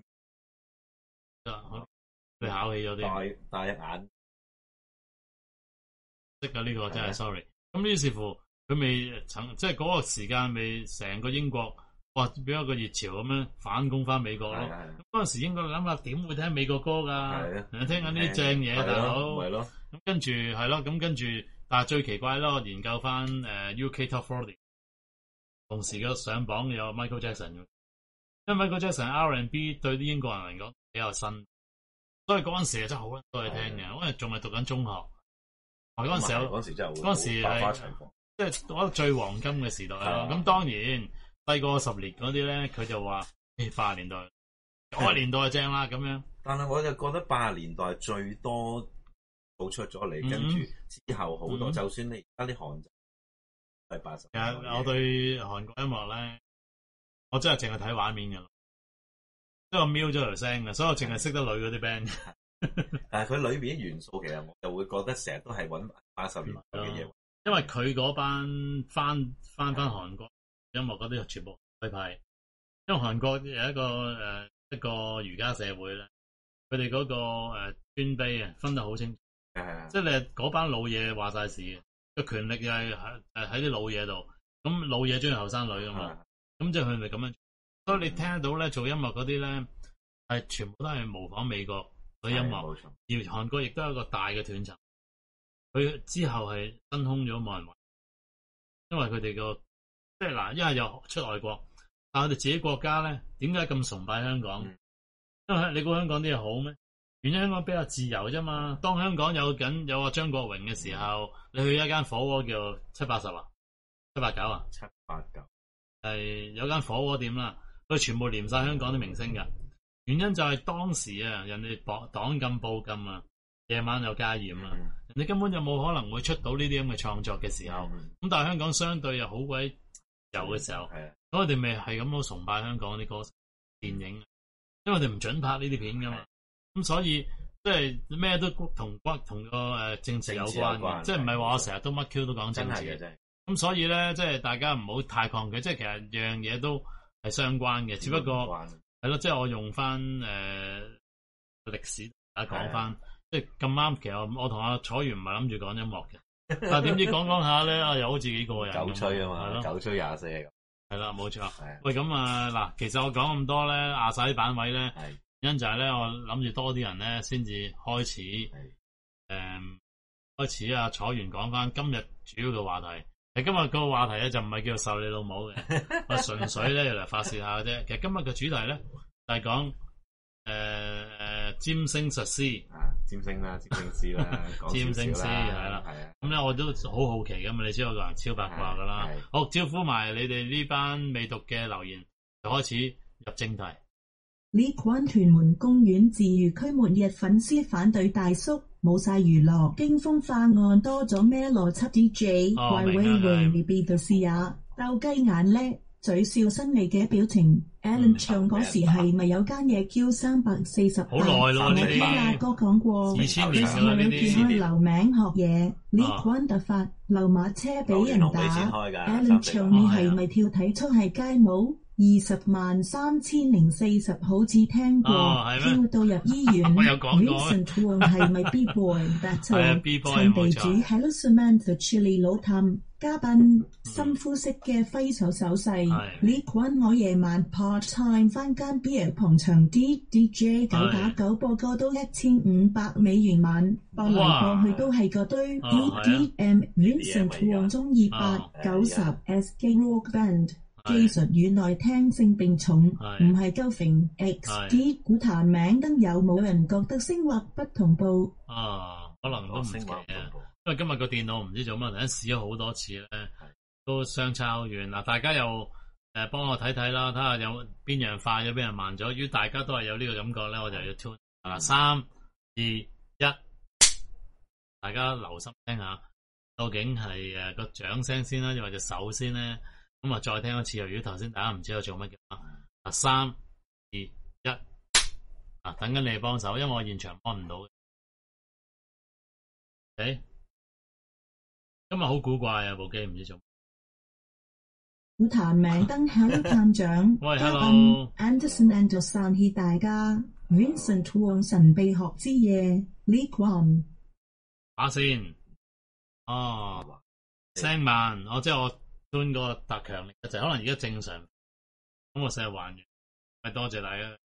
佢考起咗啲大眼識噶呢個真係 sorry。咁於是乎佢未曾即係嗰個時間未成個英國哇變一個熱潮咁樣反攻翻美國咯。咁嗰陣時英國諗下點會聽美國歌噶？人哋聽緊啲正嘢大佬。係咯。咁跟住係咯，咁跟住但係最奇怪咯，我研究翻誒 U K Top forty。同時嘅上榜有 Michael Jackson，因為 Michael Jackson R and B 對啲英國人嚟講比較新，所以嗰陣時真係好多嘢聽嘅。嗰陣仲係讀緊中學，嗰陣時有嗰陣時真係嗰陣時係即係讀得最黃金嘅時代咯。咁當然細個十年嗰啲咧，佢就話誒八十年代九十年代就正啦咁樣。 但係我就覺得八十年代最多導出咗嚟，跟住之後好多，就算你而家啲韓係八十。其實我對韓國音樂咧，我真係淨係睇畫面噶啦，因為我瞄咗條聲嘅，所以我淨係識得女嗰啲 band。 但係佢裏邊啲元素，其實我就會覺得成日都係搵八十年代嘅嘢。 因為佢嗰班翻翻翻韓國音樂嗰啲全部推派，因為韓國有一個誒、呃、一個儒家社會咧，佢哋嗰個誒尊卑啊分得好清楚，即係你嗰班老嘢話晒事嘅。個權力又係喺誒喺啲老嘢度，咁老嘢中意後生女噶嘛，咁即係佢咪咁樣，所以你聽得到咧做音樂嗰啲咧係全部都係模仿美國嗰啲音樂，而韓國亦都有一個大嘅斷層，佢之後係真空咗冇人玩，因為佢哋個即係嗱，一係又出外國，但係我哋自己國家咧點解咁崇拜香港？因為你估香港啲嘢好咩？ 原因香港比較自由啫嘛。當香港有緊有個張國榮嘅時候，你去一間火鍋叫七八十啊，七八九啊， 七八九係有間火鍋店啦，佢全部連晒香港啲明星噶。原因就係當時啊，人哋綁黨禁報禁啊，夜晚又加嚴啊，嗯、人哋根本就冇可能會出到呢啲咁嘅創作嘅時候。咁、嗯、但係香港相對又好鬼自由嘅時候，咁、嗯、我哋咪係咁好崇拜香港啲歌電影，因為我哋唔准拍呢啲片噶嘛。咁、嗯、所以即係咩都同骨同個誒政治有關嘅，即係唔係話我成日都乜 Q 都講政治嘅。咁、嗯、所以咧，即係大家唔好太抗拒，即係其實樣嘢都係相關嘅，只不過。係咯，即係我用翻誒歷史大家講翻，即係咁啱。其實我同阿楚原唔係諗住講音樂嘅，但係點知講講下咧，啊又好似幾過癮。九吹啊嘛，九吹廿四係咁。係啦，冇錯。喂，咁啊嗱，其實我講咁多咧，壓晒啲版位咧，因就係咧，我諗住多啲人咧，先至開始誒、嗯，開始啊楚原講翻今日主要嘅話題。今日個話題咧就唔係叫做受你老母嘅，我純粹咧嚟發泄下嘅啫。其實今日嘅主題咧就係講誒誒占星術師啊， 占星啦，占星師啦， 占星師係啦，係啊。咁咧我都好好奇㗎嘛，你知我個人超八卦噶啦。好，招呼埋你哋呢班未讀嘅留言，就開始入正題。 呢款屯門公園自娛區末日粉絲反對大叔。冇晒娛樂，驚風化案多咗咩邏輯 D J，喂喂喂，你邊度試下？鬥雞眼叻，嘴笑新嚟嘅表情。Alan 唱嗰時係咪有間嘢叫三百四十八？ 好耐咯呢啲。我聽阿哥講過， 二千年啦呢啲。留名學嘢，呢款突發，溜馬車俾人打。Alan 唱你係咪跳體操係街舞？二十萬三千零四十，好似聽過，跳到入醫院。 我有講過。 Vincent Wong 係咪 B boy？Battle 陳地主 Hello Samantha Chili 老探嘉賓，深呼吸嘅揮手手勢。呢款我夜晚 part time 翻間 beer 捧場 D D J 九打九播歌都一千五百美元晚，播嚟播去都係個堆。D D M Vincent Wong 中意八九十 S K Rock Band。技術與內聽性並重，唔係鳩揈 X D 股壇名燈有冇人覺得聲畫不同步？ 啊，可能都唔奇啊，因為今日個電腦唔知做乜，突然試咗好多次咧，都相差好遠嗱。大家又誒幫我睇睇啦，睇下有邊樣快咗，邊樣慢咗。如果大家都係有呢個感覺咧，我就要 tune 嗱，三二一，大家留心聽下，究竟係誒個掌聲先啦，又或者手先咧？咁啊，再聽一次。如果頭先大家唔知我做乜嘅啊，三二一，啊，等緊你幫手，因為我現場幫唔到。誒，今日好古怪啊，部機唔知做。 股壇名燈響探長， 喂 ，Hello Anderson and 散氣大家 ，Vincent Wong 神秘學之夜 ，Lee Kwan 打先，哦，聲慢，我即係我。端個特強力就可能而家正常，咁我成日還原，係多謝大家。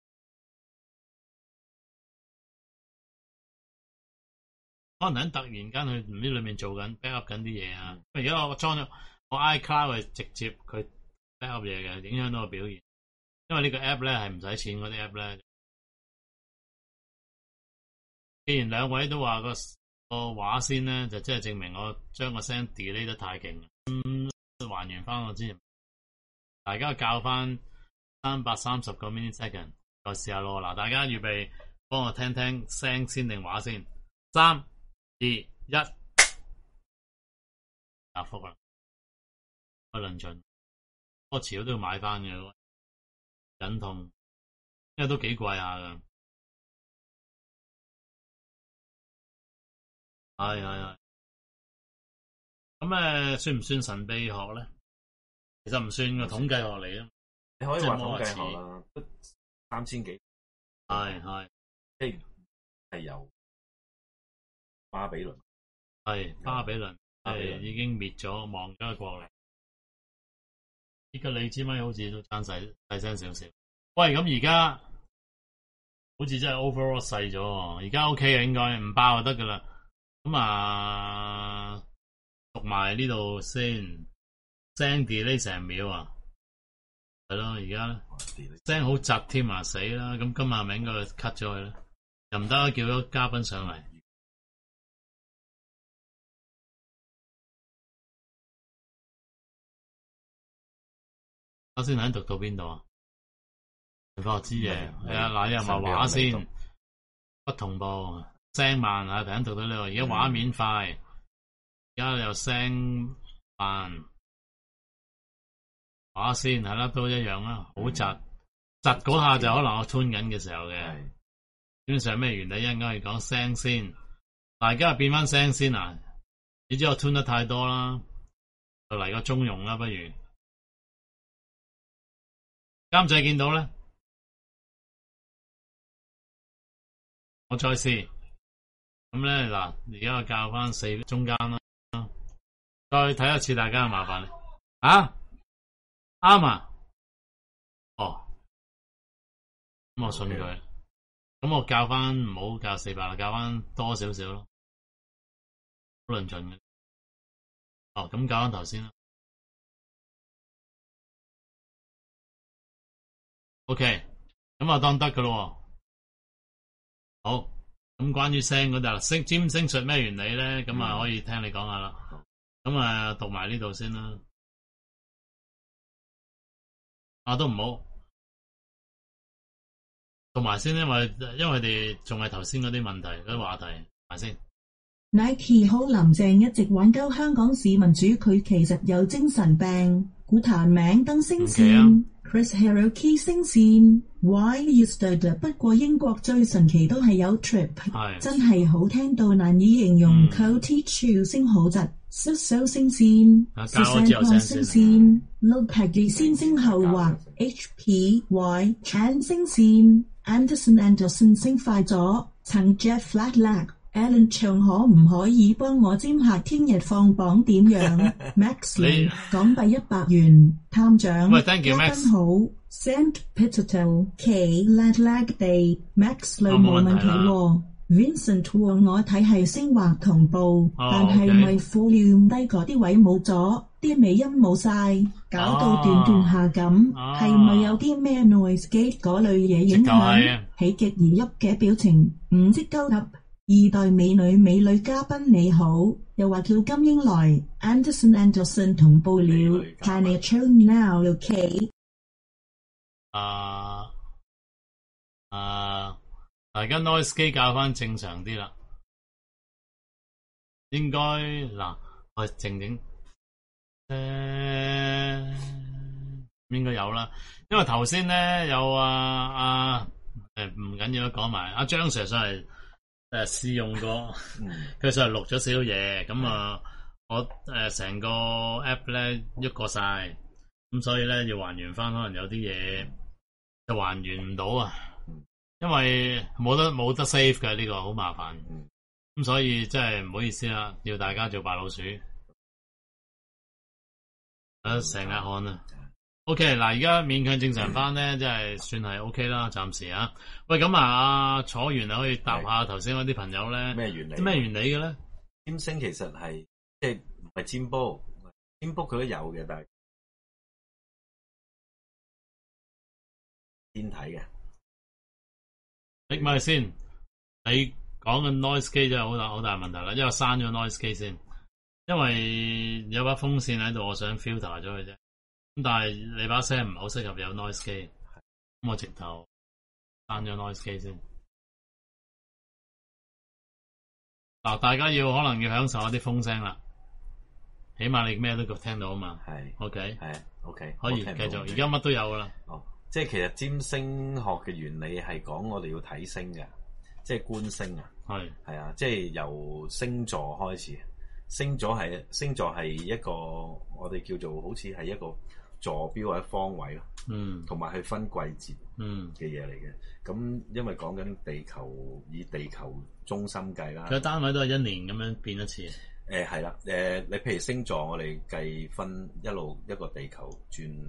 可能喺突然間佢唔知裏面做緊 backup 緊啲嘢啊，而家我裝咗我 iCloud 係直接佢 backup 嘢嘅，影響到個表現。因為呢個 app 咧係唔使錢嗰啲 app 咧。既然兩位都話個個畫先咧，就即係證明我將個聲 delay 得太勁。嗯還原翻我之前，大家教翻三百三十個 millisecond， 再試下咯。嗱，大家預備幫我聽聽聲先定畫先。三、二、一，答覆啦。我論盡，我遲早都要買翻嘅，忍痛，因為都幾貴下噶。係係係。咁誒，算唔算神秘學咧？其實唔算個統計學嚟啊。 你可以話統計學啦，都三千幾。 係係， 即係係由巴比倫， 係巴比倫，係已經滅咗，亡咗個國嚟。依家你支咪好似都爭細細聲少少。喂，咁而家好似真係 overall 細咗，而家 OK 嘅，應該唔爆就得噶啦。咁啊。讀埋呢度先，聲 delay 成秒啊，係咯，而家聲好窒添啊，死啦！咁今日咪應該 cut 咗佢咧。 又唔得，叫咗嘉賓上嚟。我先睇讀到邊度啊？我知嘅，係啊，嗱，又話畫先不同步，聲慢啊，突然讀到呢度，而家畫面快，而家又聲慢，畫先係啦，都一樣啦，好窒窒嗰下就可能我 tune 緊嘅時候嘅，基本上咩原理？一陣間要講聲先，大家變翻聲先啊！你知我 tune 得太多啦，就嚟個中庸啦，不如監製見到咧。我再試，咁咧嗱，而家我校翻四中間啦，再睇一次，大家麻煩你啊，啱啊，哦，咁我信佢，咁、okay. 我校翻唔好校四百啦，校翻多少少咯，好論盡嘅，哦，咁校翻頭先啦 ，OK，咁啊當得噶咯。好，咁關於聲嗰度啦，聲尖聲術咩原理咧？咁啊可以聽你講下啦。咁啊讀埋呢度先啦。啊都唔好讀埋先，因為因為佢哋仲係頭先嗰啲問題嗰啲話題，埋先。 Nike 好林鄭一直玩鳩香港市民主，佢其實有精神病。股壇名登星線 ，Chris Hiroki 星線 ，Why You Stood。不過英國最神奇都係有 trip， 真係好聽到難以形容。Cody Chu 星好窒 ，So 星線 ，Susan 星線 ，Lil Peggy 先星後滑 ，H P Y Chan 星線 ，Anderson Anderson 星快咗，曾 Jeff Flatlag。Alan 唱可唔可以幫我占下聽日放榜點樣 ？Max 你港幣一百元，探長喂 ，thank you Max 好 ，Saint Peter K Lag Lag Day Max 類冇問題喎 ，Vincent 喎我睇係聲畫同步， 哦、 但係咪 volume 低嗰啲位冇咗，啲尾音冇晒，搞到斷斷下咁，係、哦、咪有啲咩 noise gate 嗰類嘢影響？喜極而泣嘅表情，唔積鳩噏。二代美女美女嘉賓你好，又話叫金英來 Anderson Anderson 同步了 Can I tune now OK 啊啊大家 noise 機校翻正常啲啦，應該嗱我靜靜誒應該有啦，因為頭先咧有啊啊誒唔緊要啦，講埋阿張 Sir 上嚟誒，試用過，佢上嚟錄咗少少嘢，咁啊，我誒成個 app 咧喐過晒，咁所以咧要還原翻，可能有啲嘢就還原唔到啊，因為冇得冇得 save 嘅呢個好麻煩，咁所以真係唔好意思啦，要大家做白老鼠，啊成日看啊。OK， 嗱，而家勉強正常翻咧，即係算係 OK 啦，暫時啊。喂，咁啊，阿楚元可以答下頭先嗰啲朋友咧， 咩原理？ 咩原理嘅咧？ 占星其實係即係唔係占卜，占卜佢都有嘅，但係天體嘅。 你咪先，你講嘅 noise 機真係好大好大問題啦，因為刪咗 noise 機先，因為有把風扇喺度，我想 filter 咗佢啫。咁但係你把聲唔係好適合有 noise 機，咁我直頭刪咗 noise 機先。嗱，大家要可能要享受一啲風聲啦，起碼你咩都聽到啊嘛。係 ，OK，係 ，OK，可以繼續。而家乜都有噶啦。 哦，即係其實占星學嘅原理係講我哋要睇星嘅，即係觀星啊。係，係啊，即係由星座開始，星座係星座係一個我哋叫做好似係一個坐標或者方位咯，嗯，同埋去分季節，嗯嘅嘢嚟嘅。咁因為講緊地球以地球中心計啦， 佢單位都係一年咁樣變一次。 誒係啦，誒、呃、你譬如星座，我哋計分一路一個地球轉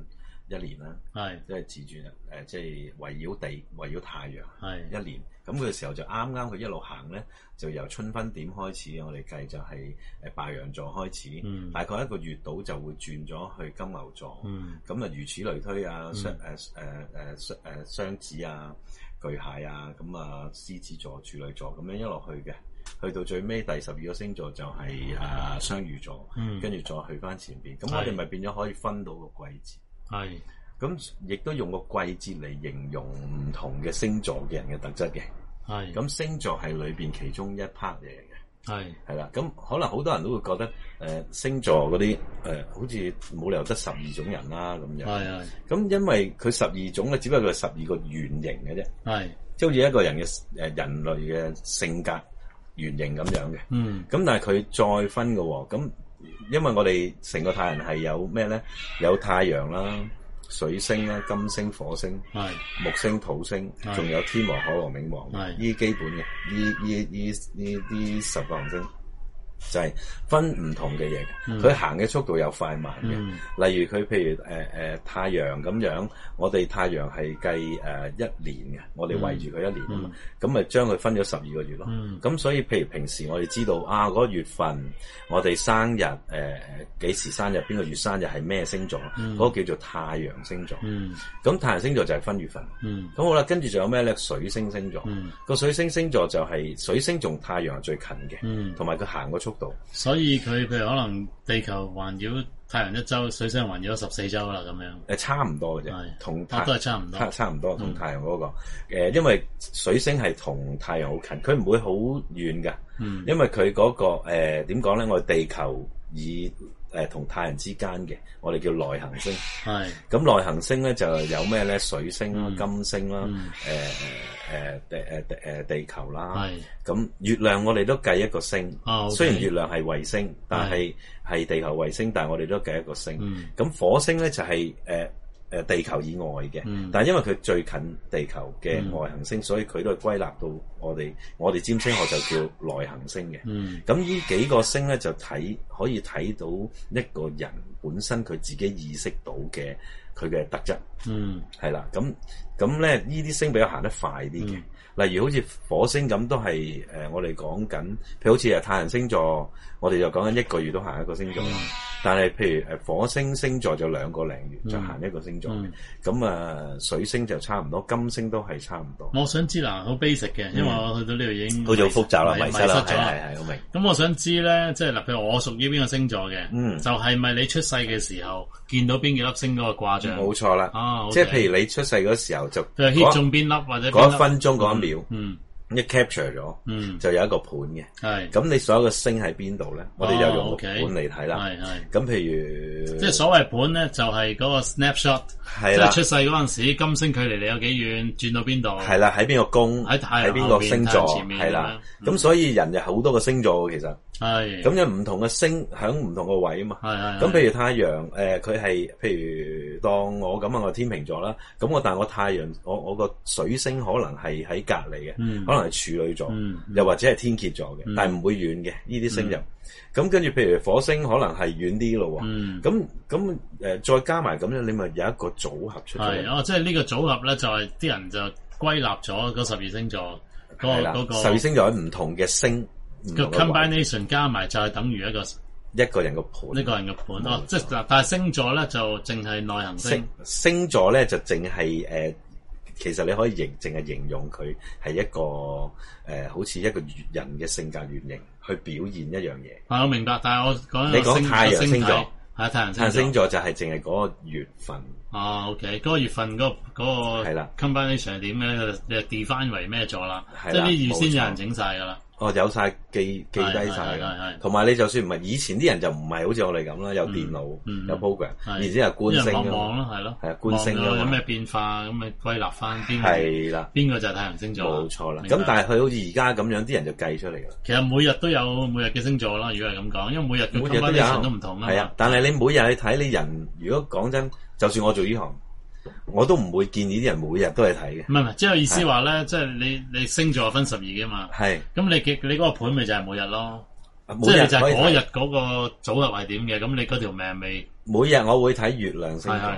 一年啦，係即係自轉誒，即係圍繞地圍繞太陽係一年。咁佢嘅時候就啱啱佢一路行咧，就由春分點開始，我哋計就係誒白羊座開始，嗯、大概一個月度就會轉咗去金牛座。咁啊、嗯，如此類推啊，雙誒誒誒誒雙子啊、巨蟹啊，咁啊獅子座、處女座咁樣一路去嘅。去到最尾第十二個星座就係、是、誒、呃、雙魚座，跟住、嗯、再去翻前邊，咁我哋咪變咗可以分到個季節。係，咁亦都用個季節嚟形容唔同嘅星座嘅人嘅特質嘅。係，咁星座係裏邊其中一 part 嚟嘅。係，係啦，咁可能好多人都會覺得誒、呃、星座嗰啲誒好似冇理由得十二種人啦咁樣。係係，咁因為佢十二種咧，只不過係十二個原型嘅啫。係，即係好似一個人嘅誒人類嘅性格。圓形咁樣嘅，咁、嗯、但係佢再分嘅喎，咁因為我哋成個太陽係有咩咧？有太陽啦、水星啦、金星、火星、係木星、土星，仲有天王、海王、冥王，呢啲基本嘅，呢呢呢呢啲十個行星。就係分唔同嘅嘢，佢行嘅速度有快慢嘅。嗯、例如佢譬如誒誒、呃、太陽咁樣，我哋太陽係計誒一年嘅，我哋圍住佢一年啊嘛，咁咪將佢分咗十二個月咯。咁、嗯、所以譬如平時我哋知道啊嗰、那個月份，我哋生日誒幾、呃、時生日，邊個月生日係咩星座，嗰、嗯、個叫做太陽星座。咁、嗯、太陽星座就係分月份。咁、嗯、好啦，跟住仲有咩咧？水星星座。個、嗯、水星星座就係、是、水星同太陽係最近嘅，同埋佢行個速度。 所以佢譬如可能地球環繞太陽一周，水星環繞咗十四周啦，咁樣。 誒，差唔多嘅啫，同太都係差唔多， 差差唔多同太陽嗰個。誒、嗯，因為水星係同太陽好近，佢唔會好遠噶。嗯。因為佢嗰、嗰個誒點講咧？我哋地球以誒同、呃、太陽之間嘅，我哋叫內行星。係是。咁內行星咧就有咩咧？水星啦、嗯、金星啦、誒誒誒地誒地誒地球啦。係是。咁月亮我哋都計一個星。哦。Okay、雖然月亮係衛星，但係係地球衛星，但係我哋都計一個星。嗯。咁火星咧就係誒誒地球以外嘅，嗯、但係因為佢最近地球嘅外行星，嗯、所以佢都係歸納到我哋我哋占星學就叫內行星嘅。咁呢、嗯、幾個星咧就睇可以睇到一個人本身佢自己意識到嘅佢嘅特質。嗯，係啦，咁咁咧呢啲星比較行得快啲嘅。嗯、例如好似火星咁都係誒、呃、我哋講緊，譬如好似係太陽星座，我哋就講緊一個月都行一個星座。嗯、但係譬如誒火星星座就兩個零月就行一個星座嘅。咁啊、嗯嗯、水星就差唔多，金星都係差唔多。我想知嗱，好 basic 嘅，因為我去到呢度已經好似好複雜啦，迷失咗。 係係好明。咁我想知咧，即係嗱，譬如我屬於邊個星座嘅，嗯、就係咪你出世嘅時候見到邊幾粒星嗰個卦象？ 冇錯啦。啊 okay、即係譬如你出世嗰時候就就 hit 中邊粒或者嗰一分鐘嗰一秒。 嗯。 一 capture 咗，嗯，就有一個盤嘅， 係咁你所有嘅星喺邊度咧？我哋就用個盤嚟睇啦， 係係。 咁譬如， 即係所謂盤咧，就係嗰個 snapshot，係啦。即係出世嗰陣時，金星距離你有幾遠，轉到邊度？係啦，喺邊個宮？喺太陽喺邊個星座？係啦。咁所以人有好多個星座其實係。咁有唔同嘅星喺唔同個位啊嘛。係係。咁譬如太陽，誒，佢係譬如當我咁啊，我天秤座啦。咁我但係我太陽，我我個水星可能係喺隔籬嘅，可能係處女座，嗯、又或者係天蠍座嘅，嗯、但係唔會遠嘅呢啲星就，咁、嗯、跟住譬如火星可能係遠啲咯，咁咁誒再加埋咁樣，你咪有一個組合出嚟。係哦，即係呢個組合咧，就係、是、啲人就歸納咗嗰十二星座，嗰、那個個十二星座喺唔同嘅星個 combination 加埋就係等於一個一個人個盤， 呢個人個盤哦，即係嗱，但係星座咧就淨係內行星， 星座咧就淨係誒。其實你可以形淨係形容佢係一個誒、呃，好似一個人嘅性格原型去表現一樣嘢。 係我明白，但係我講你講太陽星座， 係太陽太陽星座就係淨係嗰個月份。 哦 OK 嗰個月份嗰、嗰個嗰個係啦 combination 係點咧？你 define 為咩座啦？即係呢預先有人整晒㗎啦。 哦，有晒記記低晒㗎，同埋你就算唔係以前啲人就唔係好似我哋咁啦，有電腦、嗯嗯、有 program，然之後觀星望望咯，係咯， 係啊，觀星有咩變化咁咪歸納翻邊係啦，邊個就係太陽星座， 冇錯啦。咁但係佢好似而家咁樣，啲人就計出嚟㗎。 其實每日都有每日嘅星座啦，如果係咁講，因為每日嘅 combination 都唔同啦。 係啊，但係你每日去睇你人，如果講真，就算我做呢行。我都唔會建議啲人每日都係睇嘅。唔係唔係，即係意思話咧，即係你你星座分十二嘅嘛。係。咁你嘅你嗰個盤咪就係每日咯。即係就係嗰日嗰個組合係點嘅，咁你嗰條命咪。每日我會睇月亮星座。係係係。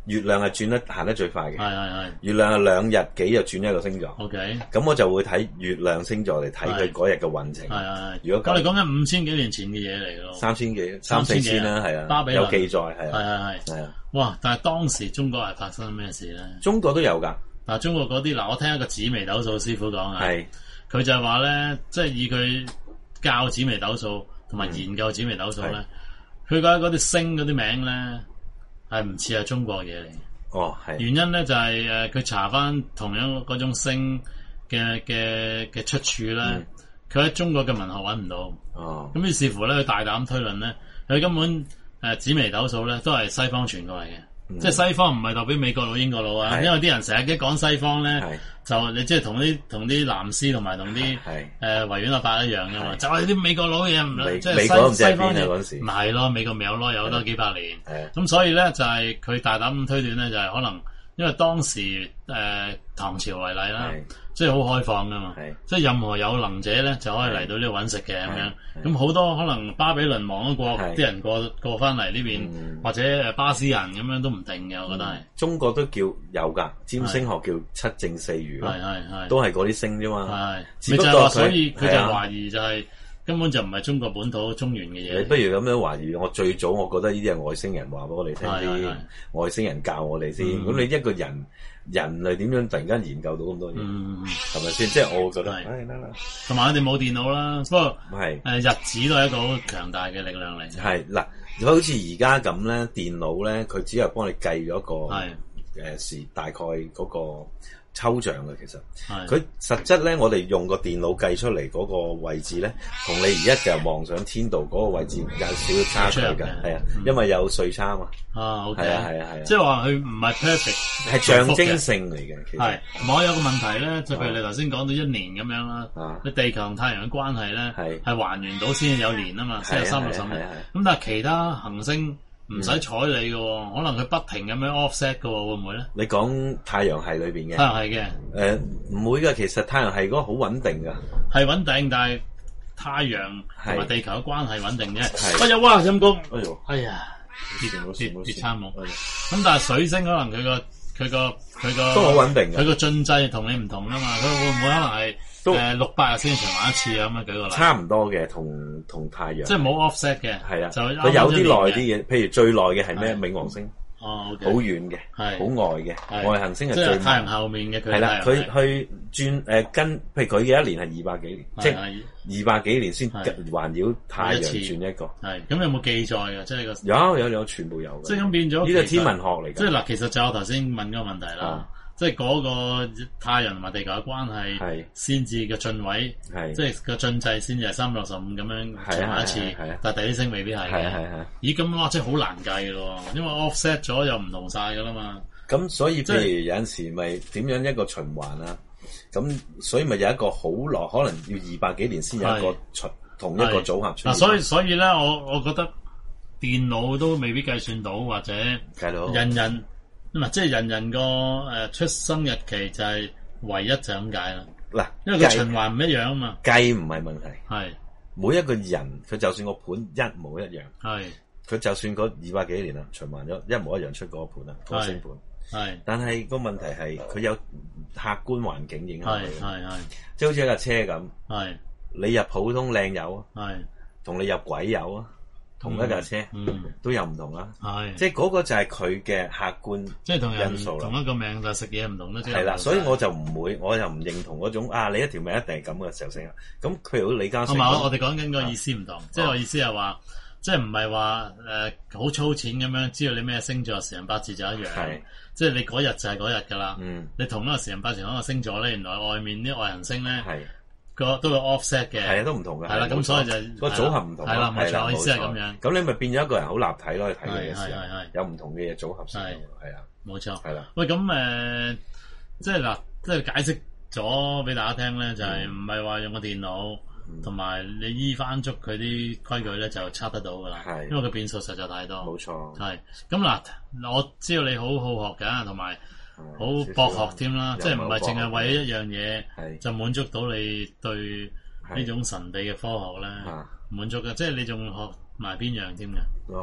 月亮係轉得行得最快嘅。 係係係。 月亮係兩日幾就轉一個星座。 OK。 咁我就會睇月亮星座嚟睇佢嗰日嘅運程。 係係係。 如果我哋講緊五千幾年前嘅嘢嚟咯。 三千幾，三四千啦，係啊。 巴比倫有記載係啊。 係係係。係啊。哇！但係當時中國係發生咩事咧？ 中國都有㗎。 嗱，中國嗰啲嗱，我聽一個紫微斗數師傅講啊。係。佢就係話咧，即係以佢教紫微斗數同埋研究紫微斗數咧，佢覺得嗰啲星嗰啲名咧係唔似係中國嘢嚟。 哦，係。原因咧就係誒，佢查翻同樣嗰種星嘅嘅嘅出處咧，佢喺、嗯、中國嘅文學揾唔到。哦。咁於是乎咧，佢大膽推論咧，佢根本誒、呃、紫微斗數咧都係西方傳過嚟嘅。嗯、即係西方唔係代表美國佬、英國佬啊，因為啲人成日一講西方咧，就你即係同啲同啲藍絲同埋同啲誒維園阿伯一樣噶嘛，就係啲美國佬嘢唔即係西西方嘢，唔係咯，美國未有咯，有得幾百年，咁所以咧就係佢大膽咁推斷咧，就係可能因為當時誒、呃、唐朝為例啦。即係好開放噶嘛，即係任何有能者咧就可以嚟到呢度揾食嘅咁樣。咁好多可能巴比倫亡咗國，啲人過過翻嚟呢邊，嗯、或者誒巴斯人咁樣都唔定嘅，我覺得係、嗯。中國都叫有㗎，占星學叫七正四餘，係係係，都係嗰啲星啫嘛。係，咪就係話，所以佢就懷疑就係、是、根本就唔係中國本土中原嘅嘢。你不如咁樣懷疑，我最早我覺得呢啲係外星人話俾我哋聽啲，外星人教我哋先。咁、嗯、你一個人。人類點樣突然間研究到咁多嘢，係咪先？即係我會覺得，係得啦。同埋我哋冇電腦啦，不過係誒日子都係一個好強大嘅力量嚟。係嗱，如果好似而家咁咧，電腦咧佢只係幫你計咗個誒時大概嗰個抽象嘅，其實佢實質咧，我哋用個電腦計出嚟嗰個位置咧，同你而家就望上天度嗰個位置有少少差距嘅，係啊，因為有歲差嘛。啊，OK，係啊，係啊，係啊，即係話佢唔係 perfect， 係象徵性嚟嘅。其實係，我有個問題咧，就譬如你頭先講到一年咁樣啦，你地球同太陽嘅關係咧，係係還原到先有年啊嘛，先有三六十五。咁但係其他行星唔使睬你嘅，可能佢不停咁樣 offset 嘅，會唔會咧？你講太陽系裏邊嘅，太陽系嘅，誒唔會嘅，其實太陽系嗰個好穩定噶，係穩定，但係太陽同埋地球嘅關係穩定啫。哎呀，哇陰公，哎呦，哎呀，跌跌跌餐冇。咁但係水星可能佢個佢個佢個都好穩定嘅，佢個進制同你唔同啊嘛，佢會唔會可能係？誒六百日先循環一次啊，咁樣舉個例，差唔多嘅，同同太陽，即係冇 offset 嘅，係啊，佢有啲耐啲嘅，譬如最耐嘅係咩？冥王星，哦，好遠嘅，係好外嘅，外行星係最太陽後面嘅，係啦，佢去轉誒跟，譬如佢嘅一年係二百幾年，即係二百幾年先環繞太陽轉一個，係咁有冇記載嘅？即係個有有有全部有嘅，即係咁變咗呢個天文學嚟嘅，即係嗱，其實就我頭先問嗰個問題啦。即係嗰個太陽同埋地球嘅關係，先至嘅進位，即係個進制先至係三百六十五咁樣循環一次，但係第啲星未必係嘅。咦，咁哇，真係好難計咯，因為 offset 咗又唔同晒噶啦嘛。咁所以譬如有陣時咪點樣一個循環啊？咁所以咪有一個好耐，可能要二百幾年先有一個循同一個組合出現。嗱，所以所以咧，我我覺得電腦都未必計算到，或者人人。即係人人個誒出生日期就係唯一就咁解啦。嗱，因為佢循環唔一樣啊嘛。計唔係問題，係每一個人佢就算個盤一模一樣，係佢就算嗰二百幾年啦，循環咗一模一樣出嗰個盤啦，個星盤係。但係個問題係佢有客觀環境影響佢，係係即係好似一架車咁，係你入普通靚油啊，係同你入鬼油啊。同一架車，嗯，都有唔同啦，係，即係嗰個就係佢嘅客觀，即係同因素啦。同一個命就食嘢唔同啦，係啦，所以我就唔會，我又唔認同嗰種啊，你一條命一定係咁嘅時候性啊。咁譬如李嘉誠，同埋我哋講緊個意思唔同，即係我意思係話，即係唔係話誒好粗淺咁樣知道你咩星座時辰八字就一樣，係，即係你嗰日就係嗰日噶啦，嗯，你同一個時辰八字同一個星座咧，原來外面啲外行星咧係。個都有 offset 嘅，係啊，都唔同嘅，係啦，咁所以就個組合唔同，係啦，冇錯，我意思係咁樣。咁你咪變咗一個人好立體咯，去睇嘅時候，有唔同嘅嘢組合先，係啊，冇錯，係啦。喂，咁誒，即係嗱，即係解釋咗俾大家聽咧，就係唔係話用個電腦同埋你依翻足佢啲規矩咧，就測得到噶啦，係，因為佢變數實在太多，冇錯，係。咁嗱，我知道你好好學㗎，同埋。好博學添啦，即係唔係淨係為一樣嘢就滿足到你對呢種神秘嘅科學咧，滿足嘅，即係你仲學埋邊樣添嘅？我學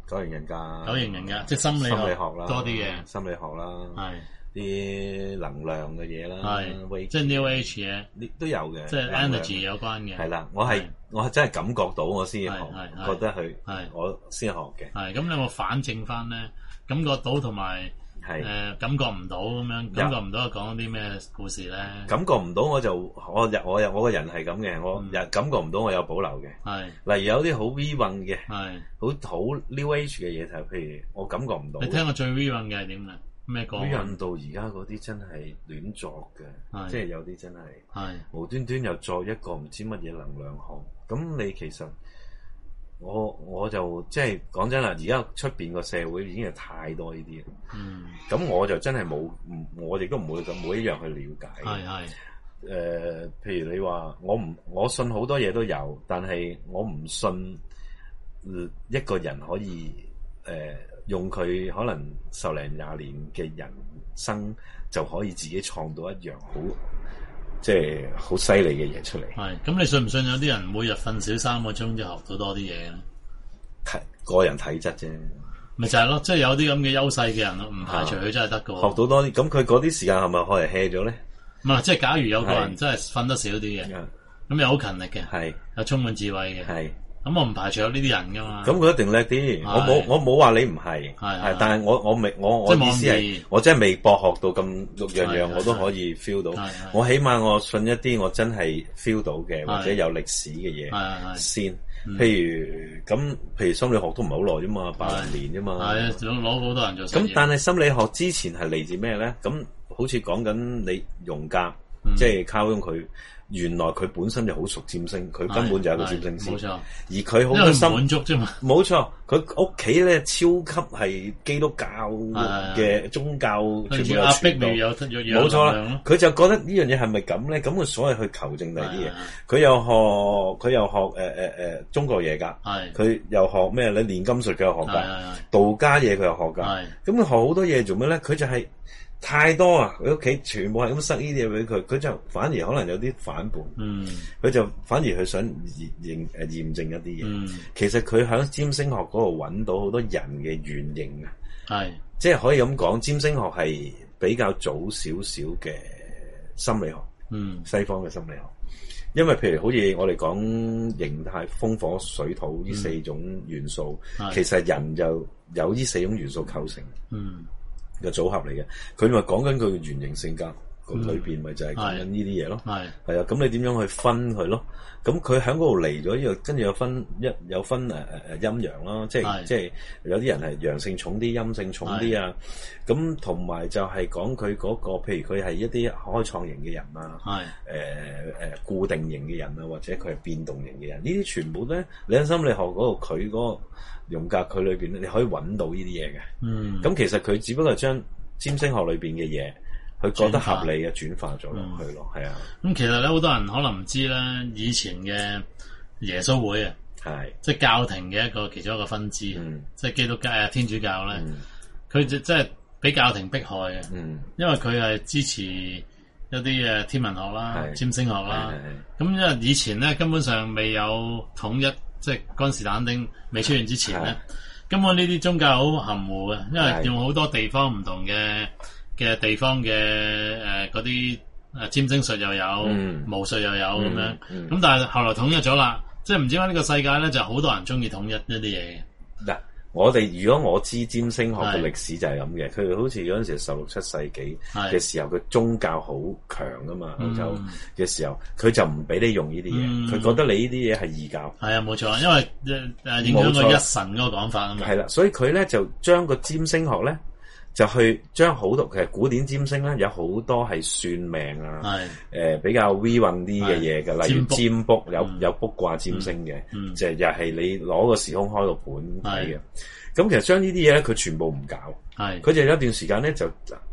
九型人格， 九型人格即係心理心理學啦， 多啲嘅心理學啦， 係啲能量嘅嘢啦， 係即係 New Age 嘅， 都有嘅， 即係 energy 有關嘅。 係啦，我係我係真係感覺到我先學，覺得佢係我先學嘅。 係咁，你有冇反證翻咧？感覺到同埋誒感覺唔到咁樣，感覺唔到講啲咩故事咧？ 感覺唔到我就我日我又我個人係咁嘅，我日感覺唔到我有保留嘅。 係例如有啲好 V 運嘅， 係好好 New Age 嘅嘢，就譬如我感覺唔到。 你聽過最 V 運嘅係點嘅？咩歌？ 印度而家嗰啲真係亂作嘅，即係有啲真係係無端端又作一個唔知乜嘢能量學。咁你其實我我就即係講真啦，而家出邊個社會已經係太多呢啲。嗯，咁我就真係冇，我亦都唔會咁每一樣去了解。 係係誒，譬如你話我唔，我信好多嘢都有，但係我唔信一個人可以誒。呃用佢可能十零廿年嘅人生就可以自己創到一樣好即係好犀利嘅嘢出嚟。 係咁，你信唔信有啲人每日瞓少三個鐘就學到多啲嘢咧？ 體個人體質啫， 咪就係咯，即係有啲咁嘅優勢嘅人咯，唔排除佢真係得㗎。 學到多啲，咁佢嗰啲時間係咪可能 hea 咗咧？ 唔係，即係假如有個人真係瞓得少啲嘅，咁又好勤力嘅， 係又充滿智慧嘅，係。咁我唔排除有呢啲人噶嘛， 咁佢一定叻啲。我冇我冇話你唔係，係，但係我我未我我意思係，我真係未博學到咁六樣樣我都可以 feel 到。我起碼我信一啲我真係 feel 到嘅，或者有歷史嘅嘢先。譬如咁，譬如心理學都唔係好耐啫嘛，八零年啫嘛。 係，攞好多人做。 咁但係心理學之前係嚟自咩咧？咁好似講緊你榮格，即係卡翁佢。原來佢本身就好熟占星，佢根本就係個占星師。冇錯，而佢好心滿足啫嘛。 冇錯，佢屋企咧超級係基督教嘅宗教，全部有傳道。冇錯啦，佢就覺得呢樣嘢係咪咁咧？咁佢所謂去求證第啲嘢，佢又學佢又學誒誒誒中國嘢㗎，佢又學咩咧？煉金術佢又學㗎，道家嘢佢又學㗎。咁佢學好多嘢做咩咧？佢就係。太多啊！佢屋企全部係咁塞呢啲嘢俾佢，佢就反而可能有啲反叛。嗯，佢就反而佢想驗誒驗證一啲嘢。嗯，其實佢喺占星學嗰度揾到好多人嘅原型啊。係，即係可以咁講，占星學係比較早少少嘅心理學。嗯，西方嘅心理學，因為譬如好似我哋講形態風火水土呢四種元素，嗯、其實人就有呢四種元素構成。嗯。嘅組合嚟嘅，佢咪講緊佢嘅原型性格，個裏邊咪就係講緊呢啲嘢咯。係係啊，咁你點樣去分佢咯？咁佢喺嗰度嚟咗，呢個跟住有分一有分誒誒誒陰陽啦，即係即係有啲人係陽性重啲，陰性重啲啊。咁同埋就係講佢嗰個，譬如佢係一啲開創型嘅人啊，係誒誒固定型嘅人啊，或者佢係變動型嘅人，呢啲全部咧，你喺心理學嗰度佢嗰個榮格佢裏邊咧，你可以揾到呢啲嘢嘅。嗯，咁其實佢只不過係將占星學裏邊嘅嘢。佢覺得合理嘅轉化咗落去咯，係、嗯、啊。咁其實咧，好多人可能唔知咧，以前嘅耶穌會啊，係即係教廷嘅一個其中一個分支，嗯、即係基督教啊、天主教咧，佢、嗯、就即係俾教廷迫害嘅，嗯、因為佢係支持一啲誒天文學啦、占星學啦。咁因為以前咧根本上未有統一，即係君士坦丁未出現之前咧，根本呢啲宗教好含糊嘅，因為用好多地方唔同嘅。嘅地方嘅誒嗰啲誒占星術又有，嗯、巫術又有咁、嗯、樣，咁、嗯、但係後來統一咗啦，即係唔知點解呢個世界咧就好多人中意統一一啲嘢嘅。 嗱，我哋如果我知占星學嘅歷史就係咁嘅，佢好似嗰陣時十六七世紀嘅時候，佢宗教好強噶嘛，歐洲嘅時候，佢就唔俾你用呢啲嘢，佢、嗯、覺得你呢啲嘢係異教。係啊，冇錯，因為誒影響個一神嗰個講法啊嘛。係啦，所以佢咧就將個占星學咧。就去將好多其實古典占星咧有好多係算命啊，誒、呃、比較 V 運啲嘅嘢嘅，例如占卜有有卜卦占星嘅，嗯、就又係你攞個時空開個盤睇嘅。咁其實將呢啲嘢咧，佢全部唔搞，佢就有一段時間咧就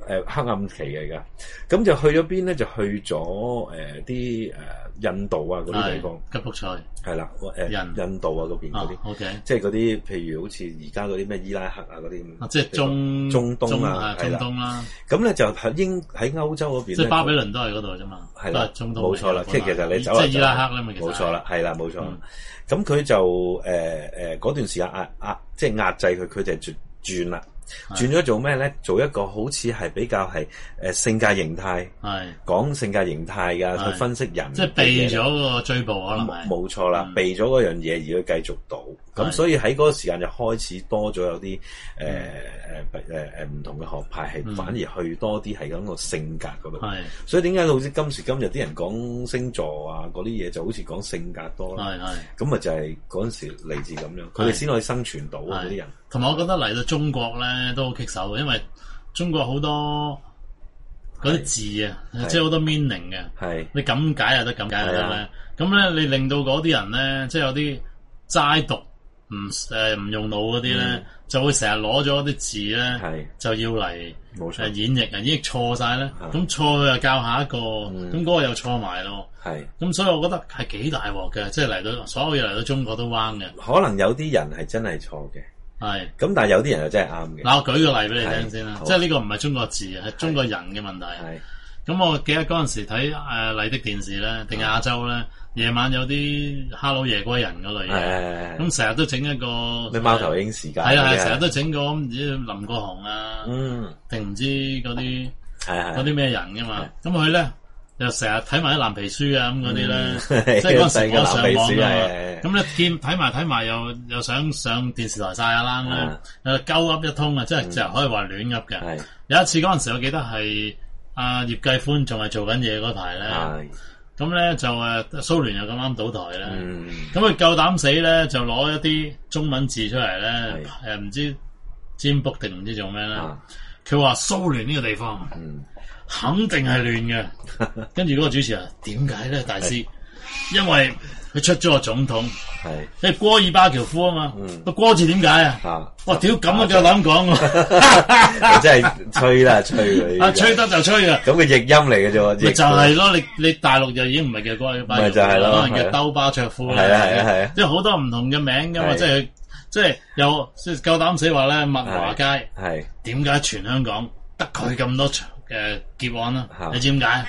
誒黑暗期嚟㗎。咁就去咗邊咧？就去咗誒啲誒印度啊嗰啲地方。 吉卜賽係啦，誒印度啊嗰邊嗰啲。 O K， 即係嗰啲譬如好似而家嗰啲咩伊拉克啊嗰啲。 即係中中東啊， 中東啦。 咁咧就喺英喺歐洲嗰邊。即係巴比倫都係嗰度啫嘛。係啦，中東。 冇錯啦，即係其實你走即係伊拉克啦嘛，其實。 冇錯啦，係啦，冇錯。咁佢就誒誒嗰段時間壓壓即係壓制佢，佢就轉轉啦，轉咗做咩咧？做一個好似係比較係誒性格形態，係講性格形態㗎，去分析人， 即係避咗個追捕可能係冇錯啦，避咗嗰樣嘢而佢繼續賭，咁所以喺嗰個時間就開始多咗有啲誒誒誒誒唔同嘅學派係反而去多啲係咁個性格嗰度，係所以點解好似今時今日啲人講星座啊嗰啲嘢就好似講性格多啦，係係咁啊就係嗰陣時嚟自咁樣，佢哋先可以生存到嗰啲人。 同埋我覺得嚟到中國咧都好棘手嘅，因為中國好多嗰啲字啊，即係好多 meaning 嘅。係你咁解又得，咁解又得咧。咁咧你令到嗰啲人咧，即係有啲齋讀唔誒唔用腦嗰啲咧，就會成日攞咗啲字咧，就要嚟誒演繹啊，演繹錯晒咧。咁錯佢又教下一個，咁嗰個又錯埋咯。係咁，所以我覺得係幾大鑊嘅，即係嚟到所有嘢嚟到中國都彎嘅。 可能有啲人係真係錯嘅。係，咁但係有啲人又真係啱嘅。 嗱，我舉個例俾你聽先啦，即係呢個唔係中國字，係中國人嘅問題。係，咁我記得嗰陣時睇誒麗的電視咧，定亞洲咧，夜晚有啲哈佬夜歸人嗰類嘢，咁成日都整一個咩貓頭鷹時間， 係啊係，成日都整個唔知林國雄啊，嗯，定唔知嗰啲係嗰啲咩人噶嘛，咁佢咧。又成日睇埋啲藍皮書啊咁嗰啲咧，即係嗰陣時我上網㗎，咁咧見睇埋睇埋又又想上電視台曬下冷咧，誒鳩噏一通啊，即係就可以話亂噏嘅。有一次嗰陣時，我記得係阿葉繼歡仲係做緊嘢嗰排咧，咁咧就誒蘇聯又咁啱倒台咧，咁佢夠膽死咧就攞一啲中文字出嚟咧，誒唔知占卜定唔知做咩啦，佢話蘇聯呢個地方。肯定係亂嘅，跟住嗰個主持人點解咧？大師，因為佢出咗個總統，係即係戈爾巴喬夫啊嘛，個戈字點解啊？哇！屌咁都夠膽講喎，真係吹啦吹佢，啊吹得就吹啊！咁嘅譯音嚟嘅啫，咪就係咯，你你大陸就已經唔係叫戈爾巴喬夫，可能叫兜巴卓夫啦，係啊係啊係啊，即係好多唔同嘅名噶嘛，即係即係有即係夠膽死話咧，物華街係點解全香港得佢咁多場？誒，劫案啦，你知點解？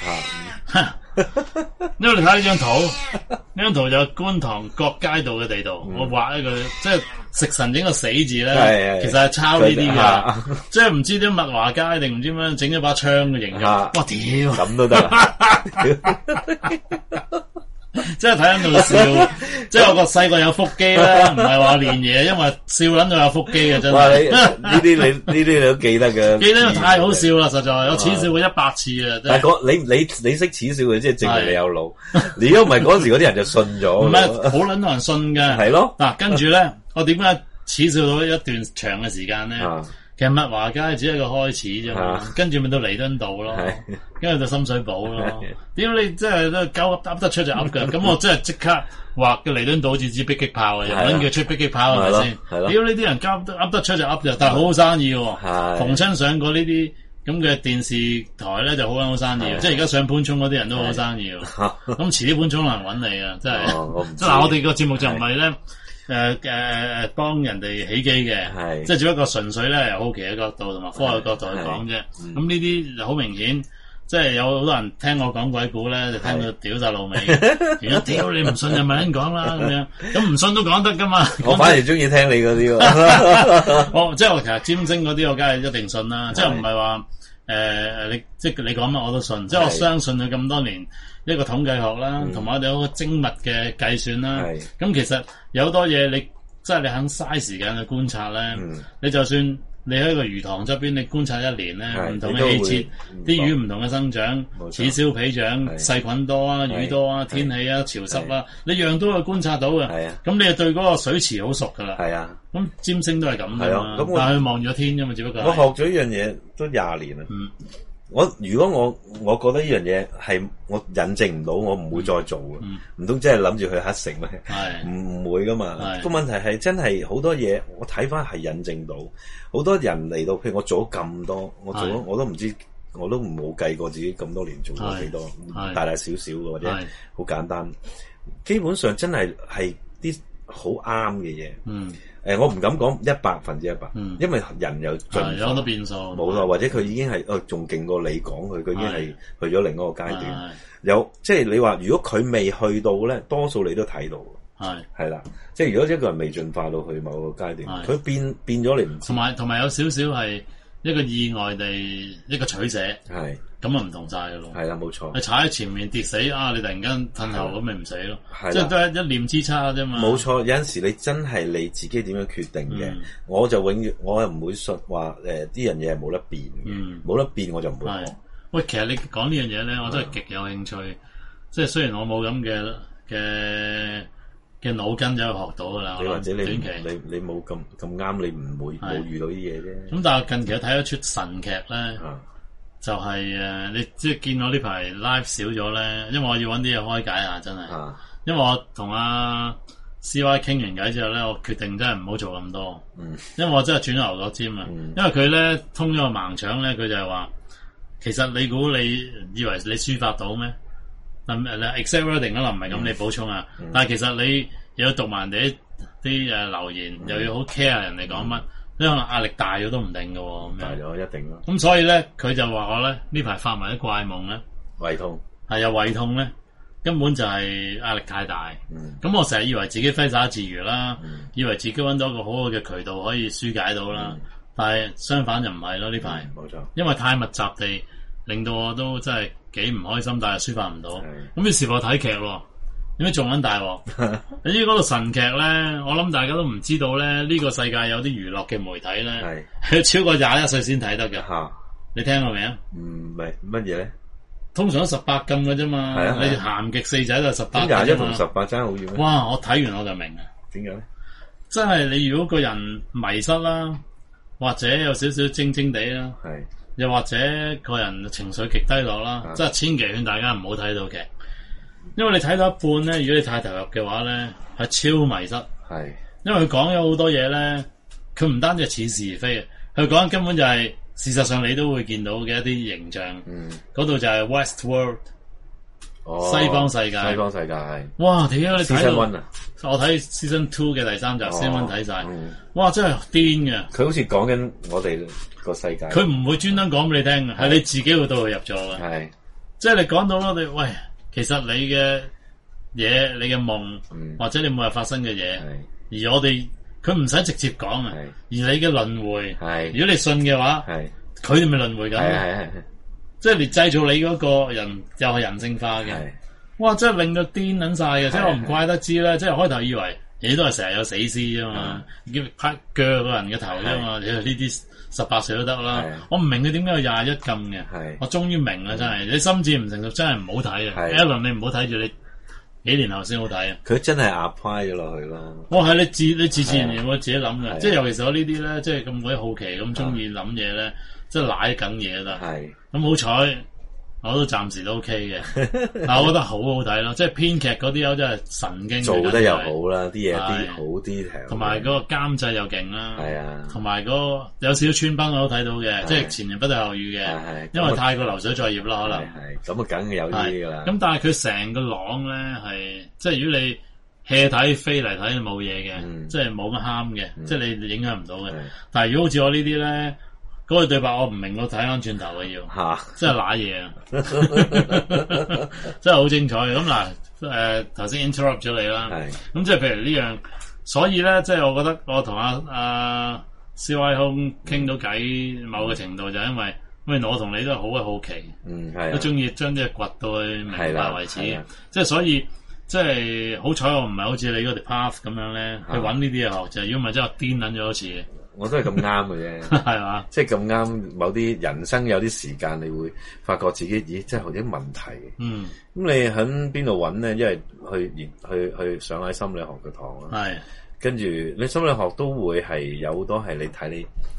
因為你睇呢張圖，呢張圖就觀塘各街道嘅地道，我畫一個即係食神整個死字咧，其實係抄呢啲嘅，即係唔知啲物華街定唔知點樣整咗把槍嘅形狀，哇屌， 咁都得。 即係睇喺度笑，即係我個細個有腹肌啦，唔係話練嘢，因為笑捻到有腹肌嘅真係。 呢啲你呢啲你都記得嘅， 記得太好笑啦，實在我恥笑過一百次啊！ 但係你你你識恥笑嘅，即係證明你有腦。你如果唔係嗰時嗰啲人就信咗。唔係好捻多人信嘅。係咯。嗱，跟住咧，我點解恥笑到一段長嘅時間咧？其實物華街只係一個開始啫嘛，跟住咪到彌敦道咯，跟住到深水埗咯。點解你真係都鳩噏噏得出就噏嘅？咁我真係即刻畫嘅彌敦道好似支迫擊炮嘅，又拎佢出迫擊炮係咪先？屌呢啲人鳩噏得出就噏嘅，但係好好生意喎。逢親上過呢啲咁嘅電視台咧就好好生意，即係而家上潘聰嗰啲人都好生意。咁遲啲潘聰能揾你啊，真係。即係嗱，我哋個節目就唔係咧。誒誒誒，幫人哋起機嘅，即係只不過純粹咧由好奇嘅角度同埋科學嘅角度去講啫。咁呢啲就好明顯，即係有好多人聽我講鬼故咧，就聽到屌晒老味。如果屌你唔信就咪咁講啦，咁樣咁唔信都講得噶嘛。 我反而中意聽你嗰啲喎。 我即係我其實占星嗰啲，我梗係一定信啦。即係唔係話誒你即係你講乜我都信，即係我相信佢咁多年。一個統計學啦，同埋我哋有個精密嘅計算啦。咁其實有好多嘢，你即係你肯嘥時間去觀察咧，嗯、你就算你喺個魚塘側邊，你觀察一年咧，唔同嘅氣節，啲魚唔同嘅生長，此消彼長，細菌多啊，魚多啊，天氣啊，潮濕啊，你樣都可以觀察到嘅。咁你就對嗰個水池好熟噶啦。係啊，咁占星都係咁噶嘛。但係佢望咗天啫嘛，只不過。 我學咗呢樣嘢都廿年啦。嗯我如果我我覺得呢樣嘢係我印證唔到，我唔會再做嘅。唔通真係諗住去黑城咩？係唔唔會噶嘛？個問題係真係好多嘢，我睇翻係印證到，好多人嚟到，譬如我做咗咁多，我做咗我都唔知，我都冇計過自己咁多年做咗幾多，大大小小嘅或者好簡單，基本上真係係啲好啱嘅嘢。嗯。誒，我唔敢講一百分之一百，因為人有進化， 有好多變數， 冇錯，或者佢已經係，誒，仲勁過你講佢，佢已經係去咗另一個階段。有，即係你話，如果佢未去到咧，多數你都睇到。係係啦，即係如果一個人未進化到去某個階段，佢變變咗你唔知。同埋同埋有少少係一個意外地一個取捨，係咁啊唔同晒㗎咯。係啦，冇錯。你踩喺前面跌死啊！你突然間褪後咁咪唔死咯，即係都係一念之差啫嘛。冇錯，有陣時你真係你自己點樣決定嘅，嗯、我就永遠我又唔會信話誒啲樣嘢係冇得變嘅，冇、嗯、得變我就唔會講。喂，其實你講呢樣嘢咧，我真係極有興趣。嗯、即係雖然我冇咁嘅嘅嘅腦筋就學到㗎啦。你或者你短期你你冇咁咁啱，你唔會冇遇到啲嘢啫。咁但係近期我睇咗出神劇咧。嗯就係、是、誒，你即係見我呢排 live 少咗咧，因為我要搵啲嘢開解下，真係。啊、因為我同阿 C Y 傾完偈之後咧，我決定真係唔好做咁多。嗯。因為我真係轉咗牛角尖啊！嗯、因為佢咧通咗個盲腸咧，佢就係話，其實你估你以為你抒發到咩？嗱，exact wording 可能唔係咁，你補充啊。嗯、但係其實你又要讀埋人哋啲啲誒留言，嗯、又要好 care 人哋講乜。嗯因為壓力大咗都唔定嘅喎，大咗一定咯。咁所以咧，佢就話我咧呢排發埋啲怪夢咧，胃痛係有胃痛咧，根本就係壓力太大。咁、嗯、我成日以為自己揮灑自如啦，嗯、以為自己揾到一個好好嘅渠道可以紓解到啦，嗯、但係相反就唔係咯呢排。冇錯、嗯，因為太密集地令到我都真係幾唔開心，但係抒發唔到。咁於是乎我睇劇喎。點解仲揾大鑊？你知嗰度神劇咧，我諗大家都唔知道咧。呢個世界有啲娛樂嘅媒體咧，係超過廿一歲先睇得嘅。吓，你聽過未啊？唔係乜嘢咧？通常都十八禁嘅啫嘛。係啊，你鹹極四仔就十八。廿一同十八爭好遠咩？哇！我睇完我就明啊。點解咧？真係你如果個人迷失啦，或者有少少精精地啦，係，又或者個人情緒極低落啦，即係千祈勸大家唔好睇到劇。因為你睇到一半咧，如果你太投入嘅話咧，係超迷失。係是，因為佢講咗好多嘢咧，佢唔單止係似是而非嘅，佢講根本就係、是、事實上你都會見到嘅一啲形象。嗯，嗰度就係 Westworld，哦，西方世界。西方世界係。哇！屌你睇到，啊、我睇 Season Two 嘅第三集，Season One 睇晒。嗯、哇！真係癲嘅。佢好似講緊我哋個世界。佢唔會專登講俾你聽嘅，係是你自己會到佢入咗嘅。係是，即係你講到我哋喂。其實你嘅嘢，你嘅夢，嗯、或者你每日發生嘅嘢，是而我哋佢唔使直接講啊。是而你嘅輪迴，是如果你信嘅話，佢哋咪輪迴緊。即係你製造你嗰個人又係人性化嘅。是哇！真係令到癲撚晒嘅，即係我唔怪得知啦。即係開頭以為你都係成日有死屍啫嘛，叫拍鋸個人嘅頭啫嘛，你呢啲。十八歲都得啦，的我唔明佢點解有廿一禁嘅，的我終於明啦，真係你心智唔成熟，真係唔好睇啊 Alan 你唔好睇住，你幾年後先好睇啊！佢真係 apply 咗落去咯。我係你自你自自然然會自己諗嘅，的即係尤其是我呢啲咧，即係咁鬼好奇咁中意諗嘢咧，即係舐緊嘢啦。係咁好彩。我都暫時都 OK 嘅，但我覺得好好睇咯，即係編劇嗰啲友真係神經，做得又好啦，啲嘢啲好啲條，同埋嗰個監製又勁啦，係啊，同埋嗰個有少少穿崩我都睇到嘅，即係前言不對後語嘅，因為太過流水作業啦，可能係咁啊，梗係有啲噶啦。咁但係佢成個朗咧係，即係如果你 hea 睇飛嚟睇冇嘢嘅，即係冇乜喊嘅，即係你影響唔到嘅。但係如果好似我呢啲咧。嗰個對白我唔明，我睇翻轉頭嘅要，吓，真係揦嘢啊！真係好精彩。咁嗱，誒頭先 interrupt 咗你啦，咁即係譬如呢樣，所以咧，即係我覺得我同阿阿 C Y 空傾到偈，某個程度就因為，因為我同你都係好嘅好奇，嗯係，都中意將啲嘢掘到去明白為止，即係所以即係好彩我唔係好似你嗰條 path 咁樣咧，去揾呢啲嘢學，就如果唔係真係癲撚咗一次。我都係咁啱嘅啫，係嘛吧？即係咁啱，某啲人生有啲時間，你會發覺自己咦，真係有啲問題。嗯，咁你喺邊度揾咧？因為去去去上喺心理學嘅堂啦，係是跟住你心理學都會係有好多係你睇你。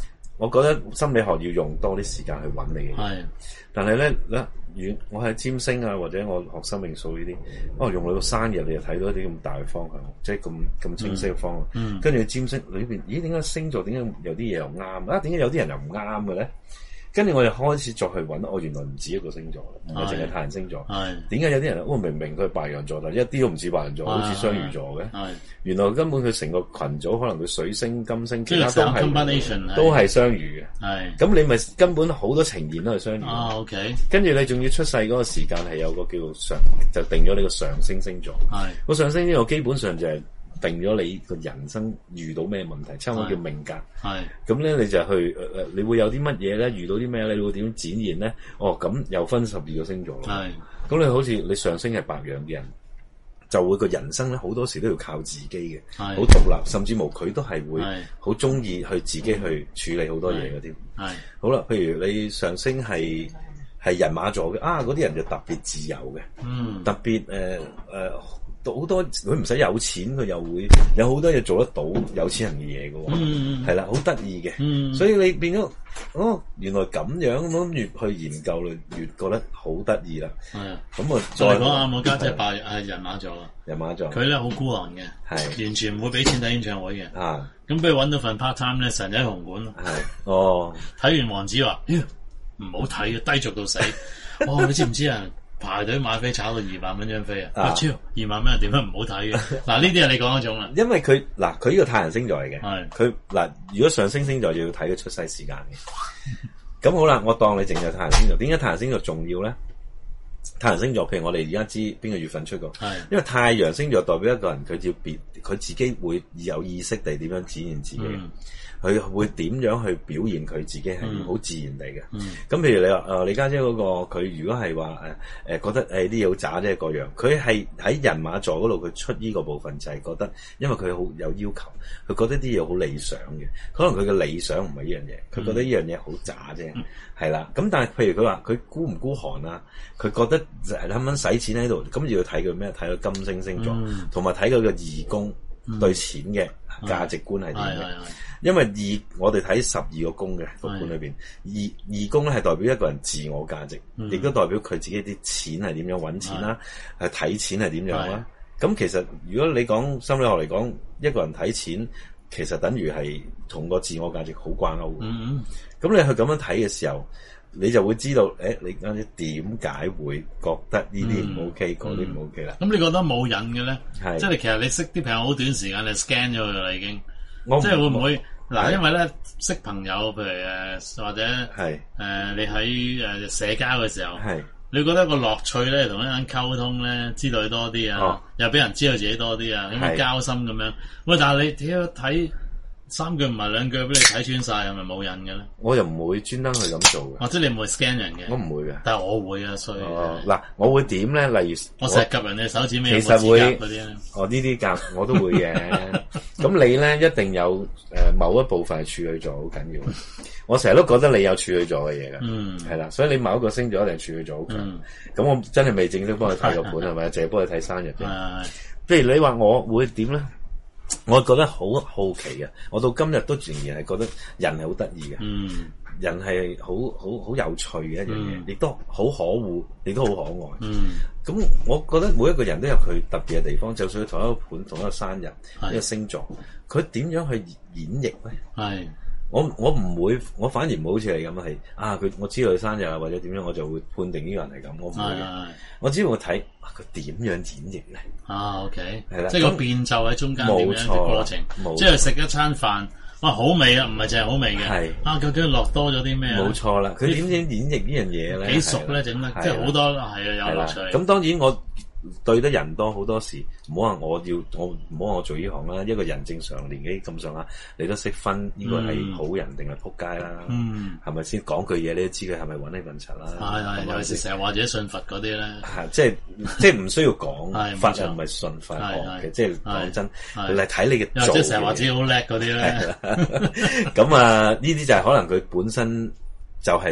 我覺得心理學要用多啲時間去揾你嘅。係，但係咧咧，遠我喺占星啊，或者我學生命數呢啲，哦，用你個生日你就睇到一啲咁大嘅方向，即係咁咁清晰嘅方向。嗯，跟住占星裏邊，咦？點解星座點解有啲嘢又啱啊？點解有啲人又唔啱嘅咧？跟住我哋開始再去揾，我原來唔止一個星座，唔係淨係太陽星座。係點解有啲人我、哦、明明佢係白羊座，但係一啲都唔似白羊座，好似雙魚座嘅。係原來根本佢成個群組，可能佢水星、金星，其他都係都係雙魚嘅。係咁你咪根本好多呈現都係雙魚。啊 ，OK。跟住你仲要出世嗰個時間係有個叫做上，就定咗你個上升星座。係個上升呢個基本上就係、是。定咗你個人生遇到咩問題，差唔多叫命格。係咁咧，你就去誒誒，你會有啲乜嘢咧？遇到啲咩咧？你會點展現咧？哦，咁又分十二個星座。係咁，你好似你上升係白羊嘅人，就會個人生咧好多時都要靠自己嘅，好獨立，甚至乎佢都係會好中意去自己去處理好多嘢嘅添。係好啦，譬如你上升係係人馬座嘅，啊嗰啲人就特別自由嘅，嗯，特別誒誒。呃呃好多佢唔使有錢，佢又會有好多嘢做得到有錢人嘅嘢嘅喎，係啦、嗯，好得意嘅，嗯、所以你變咗哦，原來咁樣咁越去研究，你越覺得好得意啦。係啊，咁啊再講下我家姐白係人馬座啊，人馬座，佢咧好孤寒嘅，係完全唔會俾錢睇演唱會嘅。啊，咁不如揾到份 part time 咧，神仔紅館咯。係，哦，睇完王子話唔好睇嘅，低俗到死。哦，你知唔知啊？排隊買飛炒到二萬蚊張飛啊！啊，超二萬蚊點解唔好睇嘅？嗱，呢啲係你講嗰種啦。因為佢嗱，佢呢個太陽星座嚟嘅，係佢嗱，如果上升星座就要睇佢出世時間嘅。咁好啦，我當你淨係太陽星座，點解太陽星座重要咧？太陽星座，譬如我哋而家知邊個月份出過，係因為太陽星座代表一個人，佢要別，佢自己會有意識地點樣展現自己。嗯佢會點樣去表現佢自己係好自然地嘅。咁、嗯、譬如你話誒、呃、你家姐嗰、那個，佢如果係話誒誒覺得誒啲嘢好渣啫個樣，佢係喺人馬座嗰度佢出呢個部分就係覺得，因為佢好有要求，佢覺得啲嘢好理想嘅，可能佢嘅理想唔係呢樣嘢，佢覺得呢樣嘢好渣啫，係啦、嗯。咁但係譬如佢話佢孤唔孤寒啊，佢覺得係啱啱使錢喺度，咁要睇佢咩？睇佢金星星座，同埋睇佢嘅義工對錢嘅價值觀係點嘅。嗯嗯嗯因為二，我哋睇十二個宮嘅個盤裏邊，二二宮咧係代表一個人自我價值，亦都、嗯、代表佢自己啲錢係點樣揾錢啦，係睇的錢係點樣啦。咁的其實如果你講心理學嚟講，一個人睇錢，其實等於係同個自我價值好掛鈎嘅。咁、嗯、你去咁樣睇嘅時候，你就會知道，誒、欸，你啱啲點解會覺得呢啲唔 OK，嗰啲唔 OK 啦？咁、嗯、你覺得冇癮嘅咧？係的即係其實你識啲朋友好短時間，你 scan 咗佢啦已經，我即係會唔會？嗱，因為咧識朋友，譬如誒或者係誒是、呃、你喺誒社交嘅時候，係是你覺得個樂趣咧，同一個人溝通咧，知道佢多啲啊，哦、又俾人知道自己多啲啊，咁樣是交心咁樣。喂，但係你屌睇三句唔係兩句俾你睇穿晒，係咪冇癮嘅咧？我又唔會專登去咁做嘅。或者、哦、你唔會 scan 人嘅？我唔會嘅。但係我會啊，所以嗱、哦，我會點咧？例如我成日夾人哋手指尾，其實會嗰啲咧。哦，呢啲夾我都會嘅。咁你咧一定有誒、呃、某一部分係處女座好緊要。我成日都覺得你有處女座嘅嘢㗎，嗯，係啦，所以你某一個星座一定處女座好強。咁、嗯、我真係未正式幫你睇個盤係咪？淨係幫你睇生日啫。譬如你話我會點咧？我覺得好好奇啊！我到今日都仍然係覺得人係好得意嘅，嗯，人係好好好有趣嘅一樣嘢，亦、嗯、都好可惡，亦都好可愛。嗯，咁我覺得每一個人都有佢特別嘅地方，就算同一個盤、同一個生日、是一個星座，佢點樣去演繹咧？係。我我唔會，我反而唔好似你咁係啊！佢我知道佢生日啊，或者點樣，我就會判定呢個人係咁。我唔會嘅，哎、我只會睇佢點樣演繹咧。啊 ，OK，係啦，即係個變奏喺中間點樣嘅過程，即係食一餐飯，哇，好味啊！唔係淨係好味嘅，係啊，究竟落多咗啲咩？冇錯啦，佢點樣演繹呢樣嘢咧？幾熟咧？整得即係好多係啊，有樂趣。咁當然我。對得人多好多時，唔好話我要我唔好話我做呢行啦。一個人正常年紀咁上下，你都識分呢個係好人定係仆街啦。嗯，係咪先講句嘢你都知佢係咪揾你笨柒啦？係係，尤其是成日話自己信佛嗰啲咧，係即係即係唔需要講佛就唔係信佛學嘅，即係講真嚟睇你嘅做。即係成日話自己好叻嗰啲咧。咁啊，呢啲就係可能佢本身就係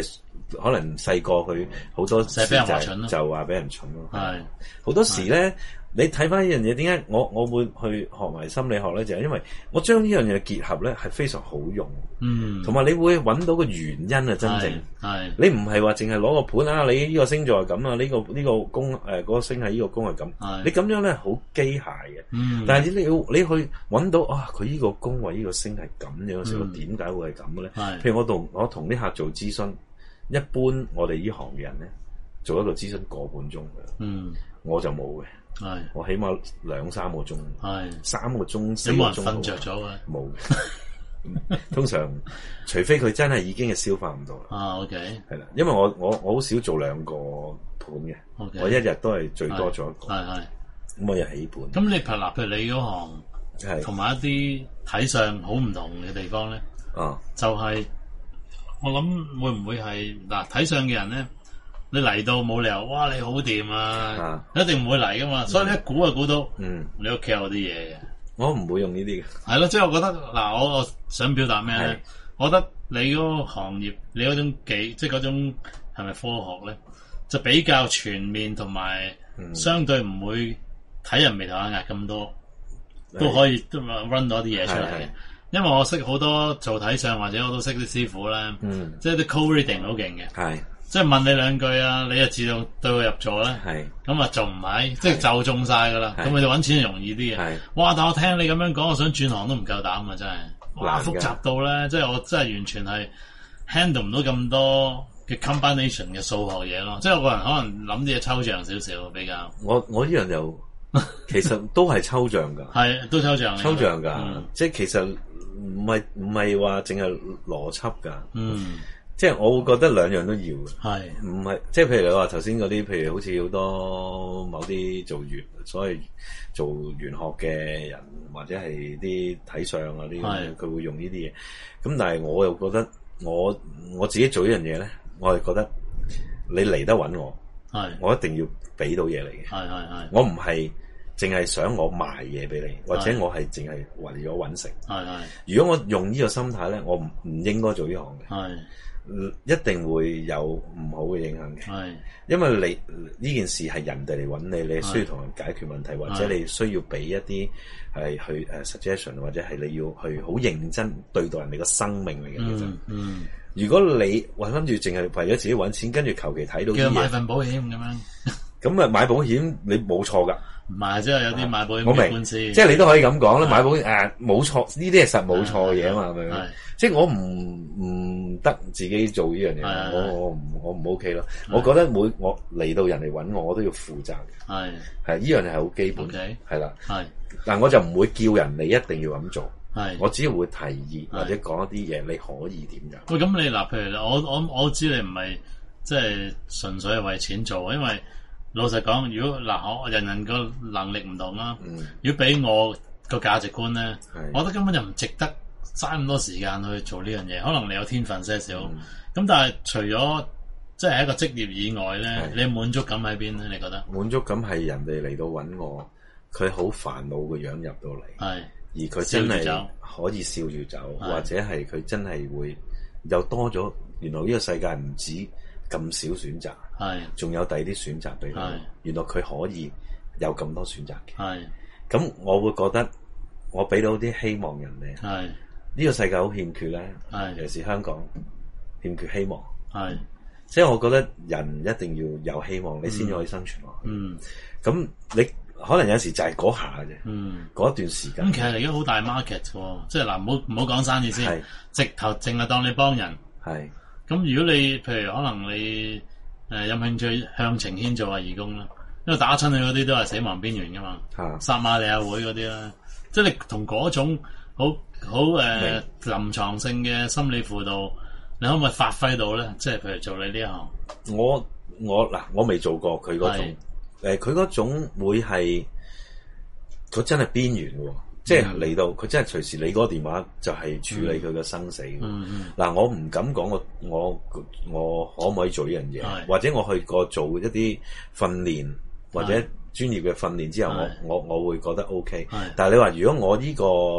可能細個佢好多時就就話俾人蠢咯。係好多時咧。你睇翻呢樣嘢，點解我我會去學埋心理學咧？就係、是、因為我將呢樣嘢結合咧，係非常好用。嗯，同埋你會揾到個原因啊！真正係你唔係話淨係攞個盤啊，你呢個星座係咁啊，呢、這個呢、這個宮誒嗰個星喺呢個宮係咁。你咁樣咧好機械嘅。嗯，但係你要你去揾到啊，佢呢個宮或呢個星係咁樣嘅時候，點解、嗯、會係咁嘅咧？譬如我同我同啲客做諮詢，一般我哋呢行嘅人咧，做一個諮詢個半鐘嘅。嗯，我就冇嘅。係，我起碼兩三個鐘，係三個鐘、四個鐘。有冇人瞓着咗啊？冇，通常除非佢真係已經係消化唔到啦。啊 ，OK，係啦，因為我我我好少做兩個盤嘅，okay, 我一日都係最多做一個，係係，咁我又起盤。咁你譬如嗱，譬如你嗰行，係同埋一啲睇相好唔同嘅地方咧，啊，就係、是、我諗會唔會係嗱睇相嘅人咧？你嚟到冇理由，哇！你好掂啊，啊一定唔會嚟噶嘛，嗯、所以你一估就估到，嗯，你屋企有啲嘢嘅。我唔會用呢啲嘅。係咯，即係我覺得嗱，我我想表達咩咧？我覺得你嗰個行業，你嗰種技，即係嗰種係咪科學咧，就比較全面同埋，相對唔會睇人眉頭眼額咁多，嗯、都可以都 run 到一啲嘢出嚟嘅。因為我識好多做睇相或者我都識啲師傅咧，嗯、即係啲 code reading 好勁嘅。係。即係問你兩句啊，你就自動對佢入座咧，咁啊仲唔係，即係就中晒噶啦，咁佢哋揾錢就容易啲嘅。哇！但我聽你咁樣講，我想轉行都唔夠膽啊，真係，哇！複雜到咧，即係我真係完全係 handle 唔到咁多嘅 combination 嘅數學嘢咯。即係我個人可能諗啲嘢抽象少少比較。我我呢樣就其實都係抽象噶，係都抽象，抽象噶，嗯、即係其實唔係唔係話淨係邏輯噶。嗯。即係我會覺得兩樣都要嘅，係唔係？即係譬如你話頭先嗰啲，譬如好似好多某啲做玄，所謂做玄學嘅人，或者係啲睇相啊啲，佢會用呢啲嘢。咁但係我又覺得我我自己做呢樣嘢咧，我係覺得你嚟得搵我，係我一定要俾到嘢嚟嘅，係係係。我唔係淨係想我賣嘢俾你，或者我係淨係為咗搵食，係係。如果我用呢個心態咧，我唔唔應該做呢行嘅，係。一定會有唔好嘅影響嘅，係，因為你呢件事係人哋嚟揾你，你需要同人解決問題，或者你需要俾一啲係去誒 suggestion，或者係你要去好認真對待人哋個生命嚟嘅。其實，嗯，如果你話諗住淨係為咗自己揾錢，跟住求其睇到啲嘢，叫買份保險咁樣，咁啊買保險你冇錯噶。唔係，即係有啲買保險我明，即係你都可以咁講啦。買保險誒冇錯，呢啲係實冇錯嘅嘢啊嘛，係咪？即係我唔唔得自己做呢樣嘢，我我唔我唔 OK 咯。我覺得每我嚟到人嚟揾我，我都要負責嘅。係係呢樣嘢係好基本，係啦。係，但係我就唔會叫人你一定要咁做。係，我只係會提議或者講一啲嘢，你可以點樣？喂，咁你嗱，譬如我我我知你唔係即係純粹係為錢做，因為。老實講，如果嗱我人人個能力唔同啦，嗯、如果俾我個價值觀咧，是我覺得根本就唔值得嘥咁多時間去做呢樣嘢。可能你有天分些少，咁、嗯、但係除咗即係一個職業以外咧，是你滿足感喺邊咧？你覺得？滿足感係人哋嚟到揾我，佢好煩惱嘅樣入到嚟，係而佢真係可以笑住走，或者係佢真係會又多咗。原來呢個世界唔止咁少選擇。係，仲有第二啲選擇俾佢。原來佢可以有咁多選擇嘅。係，咁我會覺得我俾到啲希望人哋。係，呢個世界好欠缺咧。係，尤其是香港欠缺希望。係，即係我覺得人一定要有希望，你先至可以生存落去。嗯，咁你可能有時就係嗰下嘅啫。嗯，嗰一段時間。咁其實而家好大 market 喎，即係嗱，唔好唔好講生意先。係，直頭淨係當你幫人。係，咁如果你譬如可能你。誒，有興趣向晴軒做下義工啦，因為打親佢嗰啲都係死亡邊緣噶嘛，啊、撒瑪利亞會嗰啲啦，即係你同嗰種好好誒臨床性嘅心理輔導，你可唔可以發揮到咧？即係譬如做你呢一行，我我嗱，我未做過佢嗰種，誒，佢嗰種會係佢真係邊緣嘅。即係嚟到，佢真係隨時你嗰個電話就係處理佢嘅生死。嗱、嗯嗯啊，我唔敢講我我我可唔可以做呢樣嘢，是或者我去過做一啲訓練或者專業嘅訓練之後，是我我我會覺得 OK 是。但係你話如果我呢個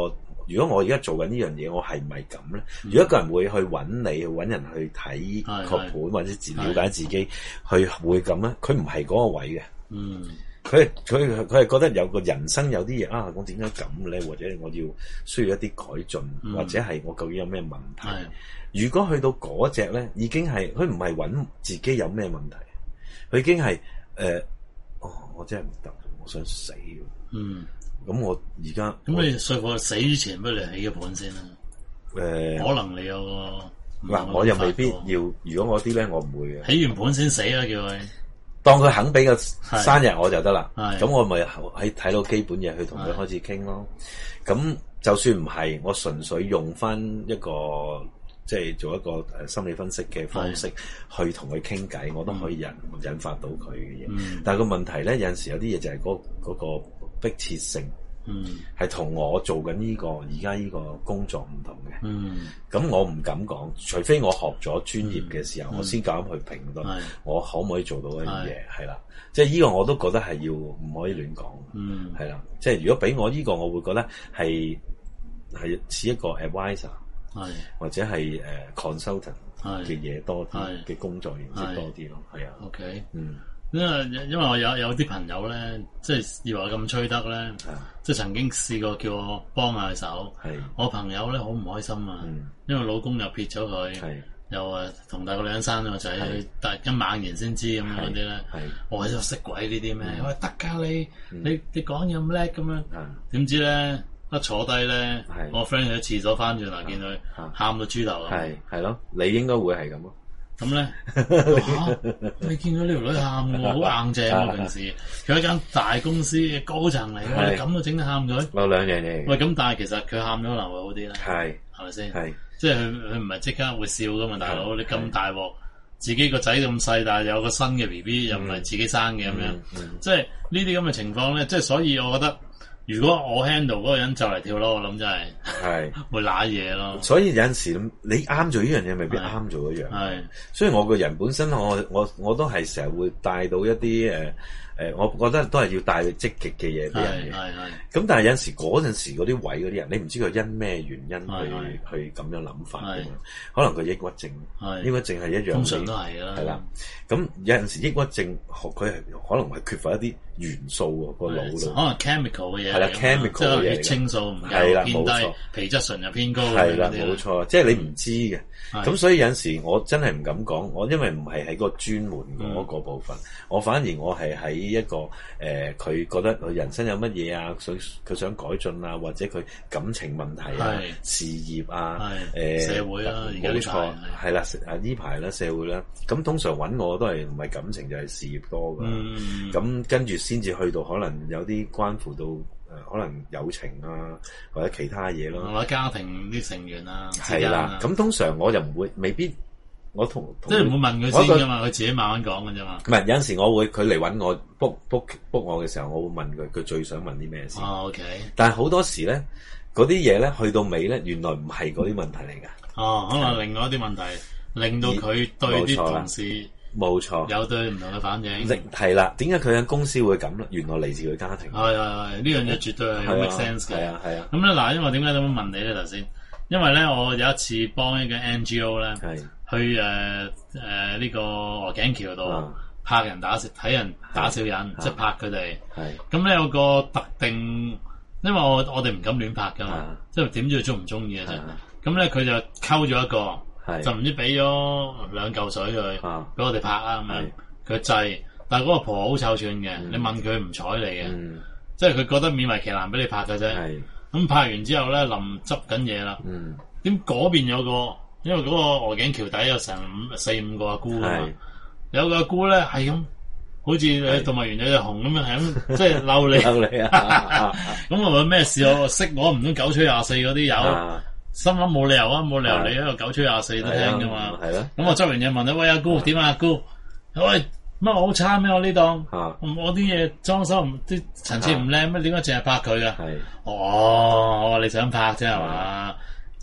如果我而家做緊呢樣嘢，我係唔係咁咧？嗯、如果一個人會去揾你，去揾人去睇個盤或者自了解自己，去會咁咧？佢唔係嗰個位嘅。嗯。佢佢佢係覺得有個人生有啲嘢啊，我點解咁咧？或者我要需要一啲改進，嗯、或者係我究竟有咩問題？嗯、如果去到嗰隻咧，已經係佢唔係揾自己有咩問題，佢已經係誒、呃，哦，我真係唔得，我想死。嗯，咁我而家咁你說服死之前，不如你起個盤先啦。誒、呃，可能你有個嗱，我又未必要。如果我啲咧，我唔會嘅。 起完盤先死啦，叫佢。 當佢肯俾個生日我就得啦，咁我咪喺睇到基本嘢去同佢開始傾咯。咁就算唔係，我純粹用翻一個即係做一個誒心理分析嘅方式去同佢傾偈，我都可以引引發到佢嘅嘢。嗯、但係個問題咧，有陣時有啲嘢就係嗰嗰個迫切性。嗯，係同我做緊呢個而家呢個工作唔同嘅。嗯，咁我唔敢講，除非我學咗專業嘅時候，嗯、我先敢去評論，嗯、我可唔可以做到一樣嘢？係啦，即係呢個我都覺得係要唔可以亂講。嗯，係啦，即係如果俾我呢個，我會覺得係係似一個 advisor，係或者係誒 consultant 嘅嘢多啲嘅工作形式多啲咯。係啊。OK。嗯。 因為因為我有有啲朋友咧，即係以為我咁吹得咧，啊、即係曾經試過叫我幫下手。係我朋友咧好唔開心啊，嗯、因為老公又撇咗佢，係又誒同大個女人生咗個仔，但係一猛然先知咁樣嗰啲咧。我話呢個識鬼呢啲咩？我話得㗎你，嗯、你你講嘢咁叻咁樣，點、啊、知咧一坐低咧，是我 friend 喺廁所翻轉嚟見佢喊到豬頭咁。 係係咯，你應該會係咁咯。 咁咧，哇！你見到呢條女喊喎，好硬淨喎。平時佢一間大公司嘅高層嚟嘅，咁都整得喊佢。 有兩樣嘢。 喂，咁但係其實佢喊咗可能會好啲咧。係，係咪先？係，即係佢佢唔係即刻會笑噶嘛，大佬。你咁大鑊，自己個仔咁細，但係有個新嘅 B B 又唔係自己生嘅咁樣，即係呢啲咁嘅情況咧，即係所以我覺得。如果我 handle 嗰個人就嚟跳樓，我諗真係係會揦嘢咯。 所以有陣時你啱做呢樣嘢，未必啱做一樣。係，所以我個人本身我我我都係成日會帶到一啲誒誒，我覺得都係要帶積極嘅嘢俾人嘅。係係。咁但係有陣時嗰陣時嗰啲位嗰啲人，你唔知佢因咩原因去去咁樣諗法嘅。可能佢抑鬱症，抑鬱症係一樣。 通常都係啦。 係啦。咁有陣時抑鬱症，佢係可能係缺乏一啲元素喎，個腦度。 可能 chemical 嘅嘢。 係啦 chemical 嘅嘢， 血清素唔夠偏低，皮質醇又偏高。 係啦，冇錯，即係你唔知嘅。咁所以有陣時我真係唔敢講，我因為唔係喺個專門嗰個部分，我反而我係喺一個誒，佢覺得佢人生有乜嘢啊，想佢想改進啊，或者佢感情問題啊、事業啊、誒社會啦，冇錯， 係啦，啊呢排啦，社會啦，咁通常揾我都係唔係感情就係事業多噶，咁跟住先至去到可能有啲關乎到。可能友情啊，或者其他嘢咯， 或者家庭啲成員啊， 係啦。咁通常我就唔會，未必我同即係唔會問佢先噶嘛，佢自己慢慢講嘅啫嘛。 唔係有陣時我會佢嚟揾我 book book book 我嘅時候，我會問佢，佢最想問啲咩先。 哦 OK。 但係好多時咧，嗰啲嘢咧去到尾咧，原來唔係嗰啲問題嚟㗎。 哦，可能另外一啲問題令到佢對啲同事。 冇錯， 有對唔同嘅反應。 係啦，點解佢喺公司會咁咧？原來嚟自佢家庭。 係係係，呢樣嘢絕對係有 make sense 嘅。係啊係啊。咁咧嗱，因為點解咁樣問你咧頭先？因為咧，我有一次幫一個 N G O 咧，係去誒誒呢個鵝頸橋度拍人打睇人打小人，即係拍佢哋。係。咁咧有個特定，因為我我哋唔敢亂拍噶嘛，即係點知佢中唔中意嘅啫。咁咧佢就溝咗一個。就唔知俾咗兩嚿水佢，俾、啊、我哋拍啊咁樣，佢制，但係嗰個婆好臭串嘅，嗯、你問佢唔睬你嘅，嗯、即係佢覺得勉為其難俾你拍嘅啫。咁是拍完之後咧，臨執緊嘢啦，點嗰邊有個，因為嗰個鵝頸橋底有成五四五個阿姑啊嘛，是有個阿姑咧係咁，好似誒動物園有隻熊咁樣，係咁即係嬲你，嬲你啊！咁我問咩事？我識我唔通九吹廿四嗰啲有。啊心諗冇理由啊，冇理由你喺度九吹廿四都聽噶嘛。係咯。咁我執完嘢問你，喂阿姑點啊阿姑？喂乜我好差咩？我呢檔，我啲嘢裝修唔啲層次唔靚咩？點解淨係拍佢噶？係。哦，我話你想拍啫係嘛？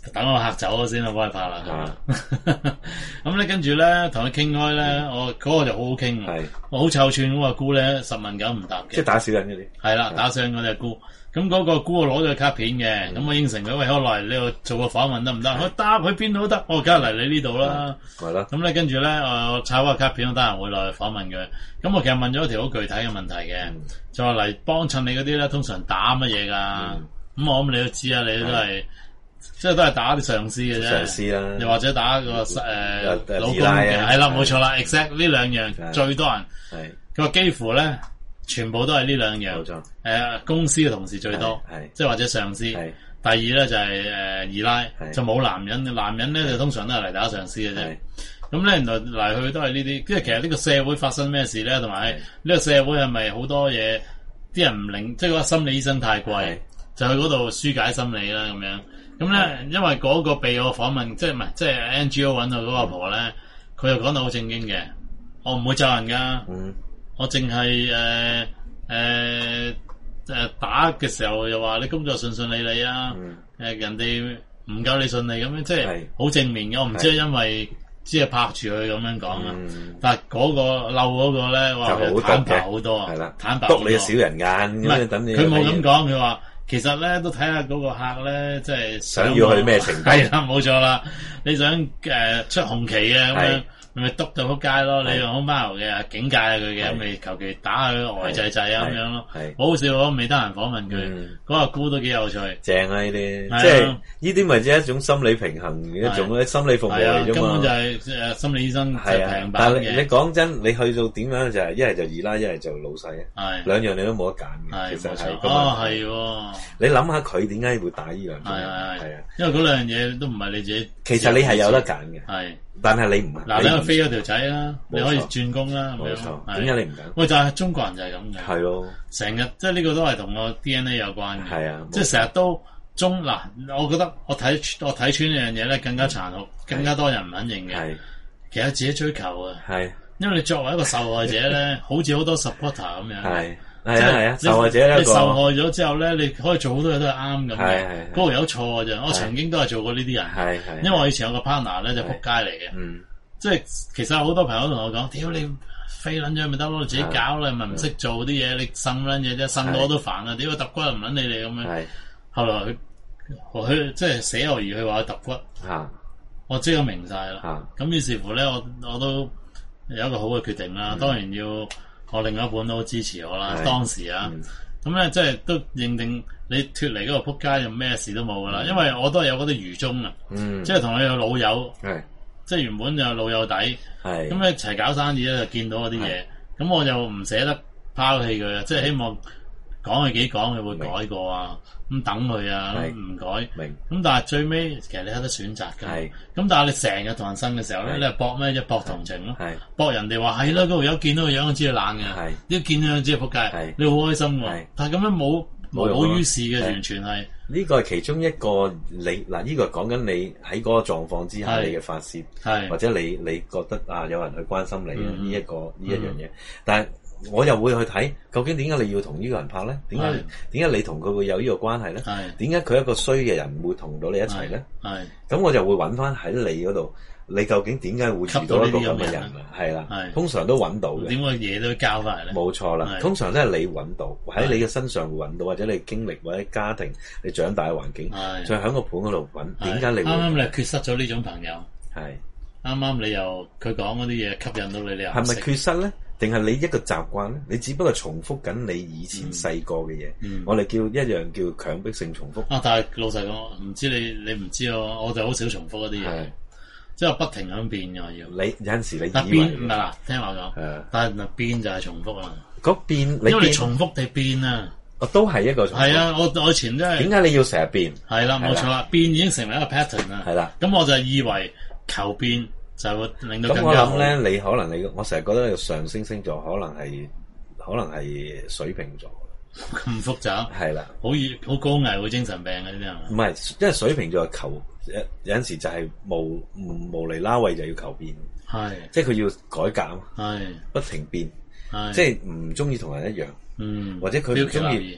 等我客走咗先啦，幫佢拍啦。咁咧跟住咧同佢傾開咧，嗯、我嗰、嗰個就好好傾。係我好臭串嗰個姑咧，十問九唔答嘅。 即係打小人嗰啲。係啦，打小人嗰隻姑。咁嗰個姑我攞咗卡片嘅，咁、嗯、我應承佢，喂，我嚟呢度做個訪問得唔得？佢答去邊度都得，我梗係嚟你呢度啦。係咯。咁咧跟住咧，我抄個卡片，我得閒會落去訪問佢。咁我其實問咗一條好具體嘅問題嘅，嗯、就話嚟幫襯你嗰啲咧，通常打乜嘢㗎？咁、嗯、我諗你都知啊，你都係。即係都係打啲上司嘅啫，上司啦，又或者打個誒、呃、老公嘅，係啦，冇錯啦 ，exact 呢兩樣最多人。係佢話幾乎咧，全部都係呢兩樣。冇錯。誒、呃，公司嘅同事最多，係即係或者上司。係。第二咧就係、是、誒、呃、二奶，就冇男人。男人咧就通常都係嚟打上司嘅啫。咁咧原來嚟去都係呢啲，即係其實呢個社會發生咩事咧，同埋呢個社會係咪好多嘢啲人唔領，即係話心理醫生太貴，就去嗰度紓解心理啦咁樣。咁咧，因為嗰個被我訪問，即係唔係，即係 N G O 揾到嗰個阿婆咧，佢又講到好正經嘅，我唔會咒人噶，嗯、我淨係誒誒誒打嘅時候又話你工作順順利利啊，誒、嗯呃、人哋唔夠你順利咁樣，即係好正面嘅。我唔知係因為只係拍住佢咁樣講啊，嗯、但係嗰個嬲嗰個咧，哇，坦白好多，係啦，坦白督你小人眼，唔係佢冇咁講，佢話。其實咧都睇下嗰個客咧，即係想， 想要去咩程度？ 係啦，冇錯啦。你想誒、呃、出紅旗嘅咁樣，咪督到撲街咯。你用好貓嘅警戒下佢嘅，咪求其打下佢呆滯滯啊咁樣咯。好好笑，我未得閒訪問佢，嗰個姑都幾有趣。正啊呢啲，即係呢啲咪即係一種心理平衡嘅一種咧，心理服務嚟啫嘛。根本就係誒心理醫生係平板嘅。你講真，你去到點樣就係一係就二奶，一係就老細啊。係兩樣你都冇得揀嘅。其實係哦，係。你諗下佢點解會打呢樣？係係係啊，因為嗰兩樣嘢都唔係你自己。其實你係有得揀嘅。係。但係你唔嗱，你又飛咗條仔啦，你可以轉工啦，冇錯。點解你唔揀？喂，就係中國人就係咁嘅。係咯，成日即係呢個都係同個 D N A 有關嘅。係啊，即係成日都中嗱，我覺得我睇我睇穿呢樣嘢咧，更加殘酷，更加多人唔肯認嘅。係，其實自己追求啊。係，因為你作為一個受害者咧，好似好多 supporter 咁樣。係。係啊係啊，受害者一個。你受害咗之後咧，你可以做好多嘢都係啱咁嘅。係係。嗰個有錯嘅啫，我曾經都係做過呢啲人。係係。因為我以前有個 partner 咧就仆街嚟嘅。嗯。即係其實好多朋友同我講，屌你飛撚咗咪得咯，自己搞啦，咪唔識做啲嘢，你呻撚嘢啫，呻到我都煩啊！屌個揼骨又唔撚你哋咁樣。係。後來佢佢即係寫我而去話佢揼骨。嚇。我即刻明晒啦。嚇。咁於是乎咧，我我都有一個好嘅決定啦。當然要。我另外一半都好支持我啦，當時啊，咁咧即係都認定你脫離嗰個撲街就咩事都冇噶啦，因為我都係有嗰啲愚忠啊，即係同你有老友，即係原本就有老友底，咁你一齊搞生意咧就見到嗰啲嘢，咁我就唔捨得拋棄佢啊，即係希望講佢幾講佢會改過啊，咁等佢啊，唔改，咁但係最尾其實你有得選擇㗎，咁但係你成日同人呻嘅時候咧，你係搏咩？一搏同情咯，搏人哋話係啦，嗰條友見到個樣就知佢懶嘅，一見到樣知佢仆街，你好開心喎，但係咁樣冇無補於事嘅，完全係呢個係其中一個你嗱，呢個講緊你喺嗰個狀況之下你嘅發泄，或者你你覺得啊有人去關心你呢一個呢一樣嘢，但係。我又會去睇，究竟點解你要同呢個人拍咧？點解點解你同佢會有呢個關係咧？點解佢一個衰嘅人唔會同到你一齊咧？咁我就會揾翻喺你嗰度，你究竟點解會遇到一個咁嘅人啊？係啦，通常都揾到嘅。點解嘢都交翻嚟咧？冇錯啦，通常都係你揾到，喺你嘅身上會揾到，或者你經歷或者家庭你長大嘅環境，再喺個盤嗰度揾。點解你會啱啱你缺失咗呢種朋友？係啱啱你又佢講嗰啲嘢吸引到你，你又係咪缺失咧？定係你一個習慣咧？你只不過重複緊你以前細個嘅嘢，嗯、我哋叫一樣叫強迫性重複。啊！但係老實講，唔知你你唔知我，我就好少重複嗰啲嘢，是即係我不停咁變嘅要。你有陣時你以為但變唔係啦，聽我講。是但係變就係重複啦。嗰變，你變因為你重複地變啊。我都係一個重複。係啊，我我以前都係。點解你要成日變？係啦，冇錯啦，變已經成為一個 pattern 啦。係啦，咁我就以為求變。就會令到更加好。咁我諗咧，你可能你我成日覺得你個上升星座可能係可能係水瓶座。咁複雜係啦，好易好高危會精神病嘅呢啲係嘛？唔係，因為水瓶座係求有有陣時就係無無厘啦位就要求變，係即係佢要改革，係不停變，係即係唔中意同人一樣，嗯，或者佢唔中意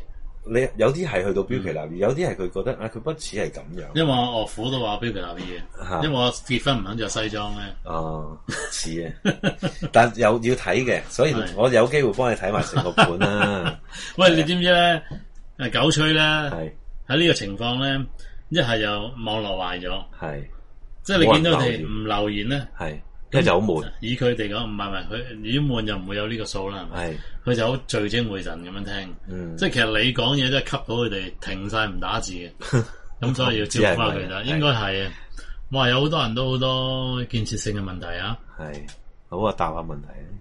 你有啲係去到標奇立異，有啲係佢覺得啊，佢不似係咁樣。 因為我岳父都話標奇立異嘅，因為我結婚唔肯着西裝咧。 哦，似啊，但有要睇嘅，所以我有機會幫你睇埋成個盤啦。 喂，你知唔知咧？誒，九吹咧，喺呢個情況咧，一係又網絡壞咗，係，即係你見到佢哋唔留言咧，係。即係就好悶，以佢哋講唔係唔係，佢如果悶就唔會有呢個數啦，係咪？佢就好聚精會神咁樣聽，嗯、即係其實你講嘢真係吸到佢哋停晒唔打字嘅，咁所以要招呼翻佢啦。應該係啊，哇！有好多人都好多建設性嘅問題啊， 係好啊，答下問題啊，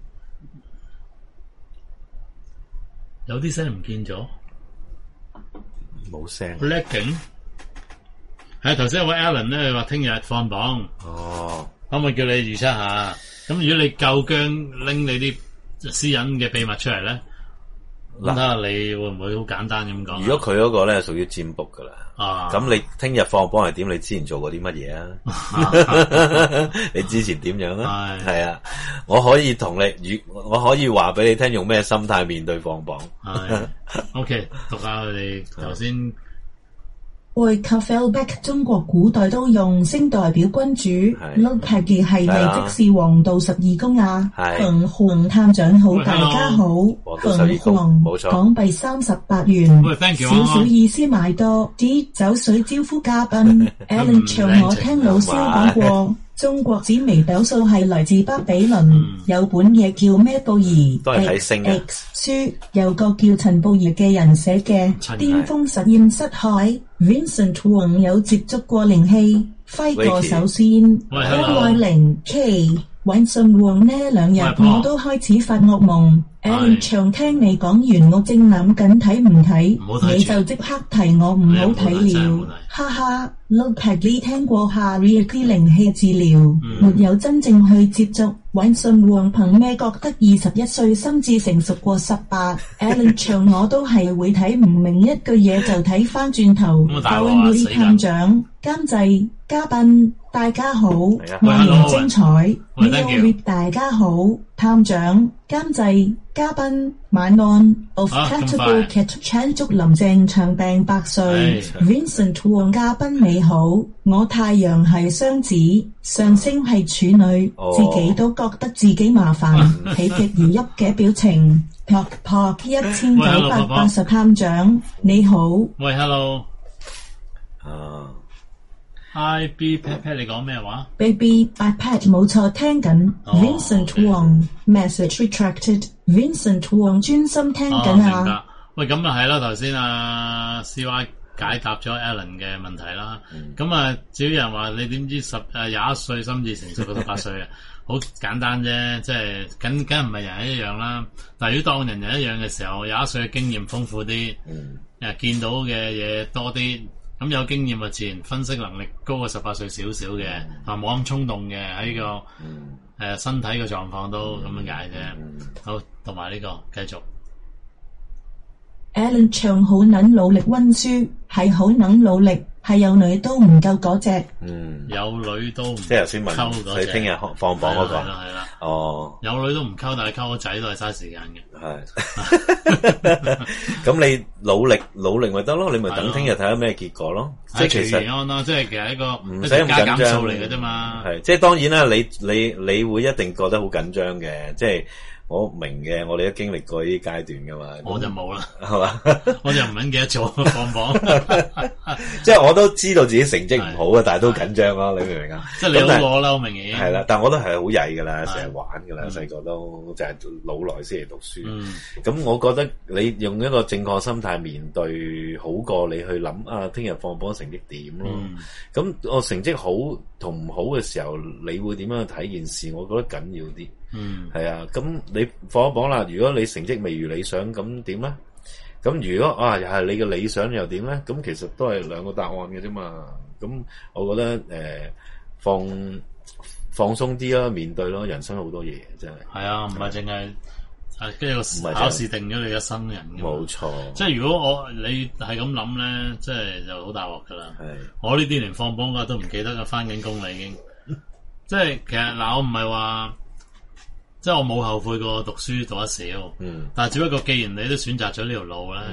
有啲聲唔見咗， 冇聲 ，Blacking 係頭先有位 Alan 咧話聽日放榜，哦。可唔可以叫你預測下？咁如果你夠薑拎你啲私隱嘅秘密出嚟咧，諗下你會唔會好簡單咁講？ 如果佢嗰個咧屬於占卜噶啦，啊，咁你聽日放榜係點？你之前做過啲乜嘢啊？你之前點樣啊？係啊，我可以同你，我可以話俾你聽，用咩心態面對放榜。 係，OK， 讀下佢哋頭先。 愛及 Felbeck 中國古代都用星代表君主 ，Lodpeg 係咪即是黃道十二宮啊？馮洪探長好，大家好，馮洪港幣三十八元，少少意思買多啲酒水招呼嘉賓。Alan 唱我聽老蕭講過。中國紫微斗數係來自巴比倫，嗯、有本嘢叫咩布兒 X X 書，有個叫陳布兒嘅人寫嘅《巔峰實驗室海》，Vincent Wong 有接觸過靈氣，揮過手先，張愛玲 K。Vincent Wong 呢兩日我都開始發惡夢。Alan 長聽你講完，我正諗緊睇唔睇，你就即刻提我唔好睇了，哈哈。Lodpeg 你聽過下 Harry 啲靈氣治療，嗯、沒有真正去接觸。Vincent Wong 憑咩覺得二十一歲心智成熟過十八？Alan 長我都係會睇唔明一句嘢就睇翻轉頭。教會會探長、監製、嘉賓，大家好，內容精彩。Leo 大家好，探長、監製、嘉賓，晚安。Of Category Cat 祝林鄭長病百歲。Vincent Wong 嘉賓你好，我太陽係雙子，上升係處女，哦、自己都覺得自己麻煩，喜極而泣嘅表情。Pop Pop 一千九百八十探長你好。 喂 ，Hello。啊。I B Pat Pat 你講咩話 ？Baby iPad 冇錯，聽緊。Oh, Vincent Wong okay. message retracted。Vincent Wong 專心聽緊啊。 明白。喂，咁啊係啦，頭先啊 C Y 解答咗 Alan 嘅問題啦。咁啊、嗯，至於人話你點知十誒廿一歲心智成熟到十八歲啊？好簡單啫，即係梗梗唔係人人一樣啦。但係如果當人人一樣嘅時候，廿一歲嘅經驗豐富啲，嗯，誒見到嘅嘢多啲。咁有經驗啊，自然分析能力高過十八歲少少嘅，啊冇咁衝動嘅喺、這個誒、嗯呃、身體嘅狀況都咁樣解啫。嗯、好，同埋呢個繼續。 Alan 唱好能努力溫書，係好能努力，係有女都唔夠嗰隻。嗯， 有女都唔即係頭先問佢聽日放榜嗰、那個。係啦係啦。哦， 有女都唔溝，但係溝個仔都係嘥時間嘅。 係。咁你努力努力咪得咯？你咪等聽日睇下咩結果咯。 即係其實安咯，即係其實一個唔使咁緊張數嚟嘅啫嘛。 係，即係當然啦，你你你會一定覺得好緊張嘅，即係。我明嘅，我哋都經歷過呢啲階段噶嘛。 我就冇啦， 係嘛？ 我就唔肯記得做放榜。 即係我都知道自己成績唔好啊，但係都緊張咯，你明唔明啊？ 即係你好攞啦，好明顯。係啦，但係我都係好曳噶啦，成日玩噶啦，細個都就係老來先嚟讀書。咁、嗯、我覺得你用一個正確心態面對，好過你去諗啊，聽日放榜成績點咯。咁、嗯、我成績好同唔好嘅時候，你會點樣去睇件事？我覺得緊要啲。嗯，係啊，咁你放咗榜啦，如果你成績未如理想，咁點咧？咁如果啊又係你嘅理想又點咧？咁其實都係兩個答案嘅啫嘛。咁我覺得誒、呃、放放鬆啲啦，面對咯，人生好多嘢真係。係啊，唔係淨係誒跟住個考試定咗你一生人嘅。冇錯。即係如果我你係咁諗咧，即係就好大鑊噶啦。係。我呢啲連放榜嘅都唔記得嘅，翻緊工啦已經。即係其實嗱，我唔係話。即係我冇後悔過讀書讀得少，嗯、但係只不過既然你都選擇咗呢條路咧，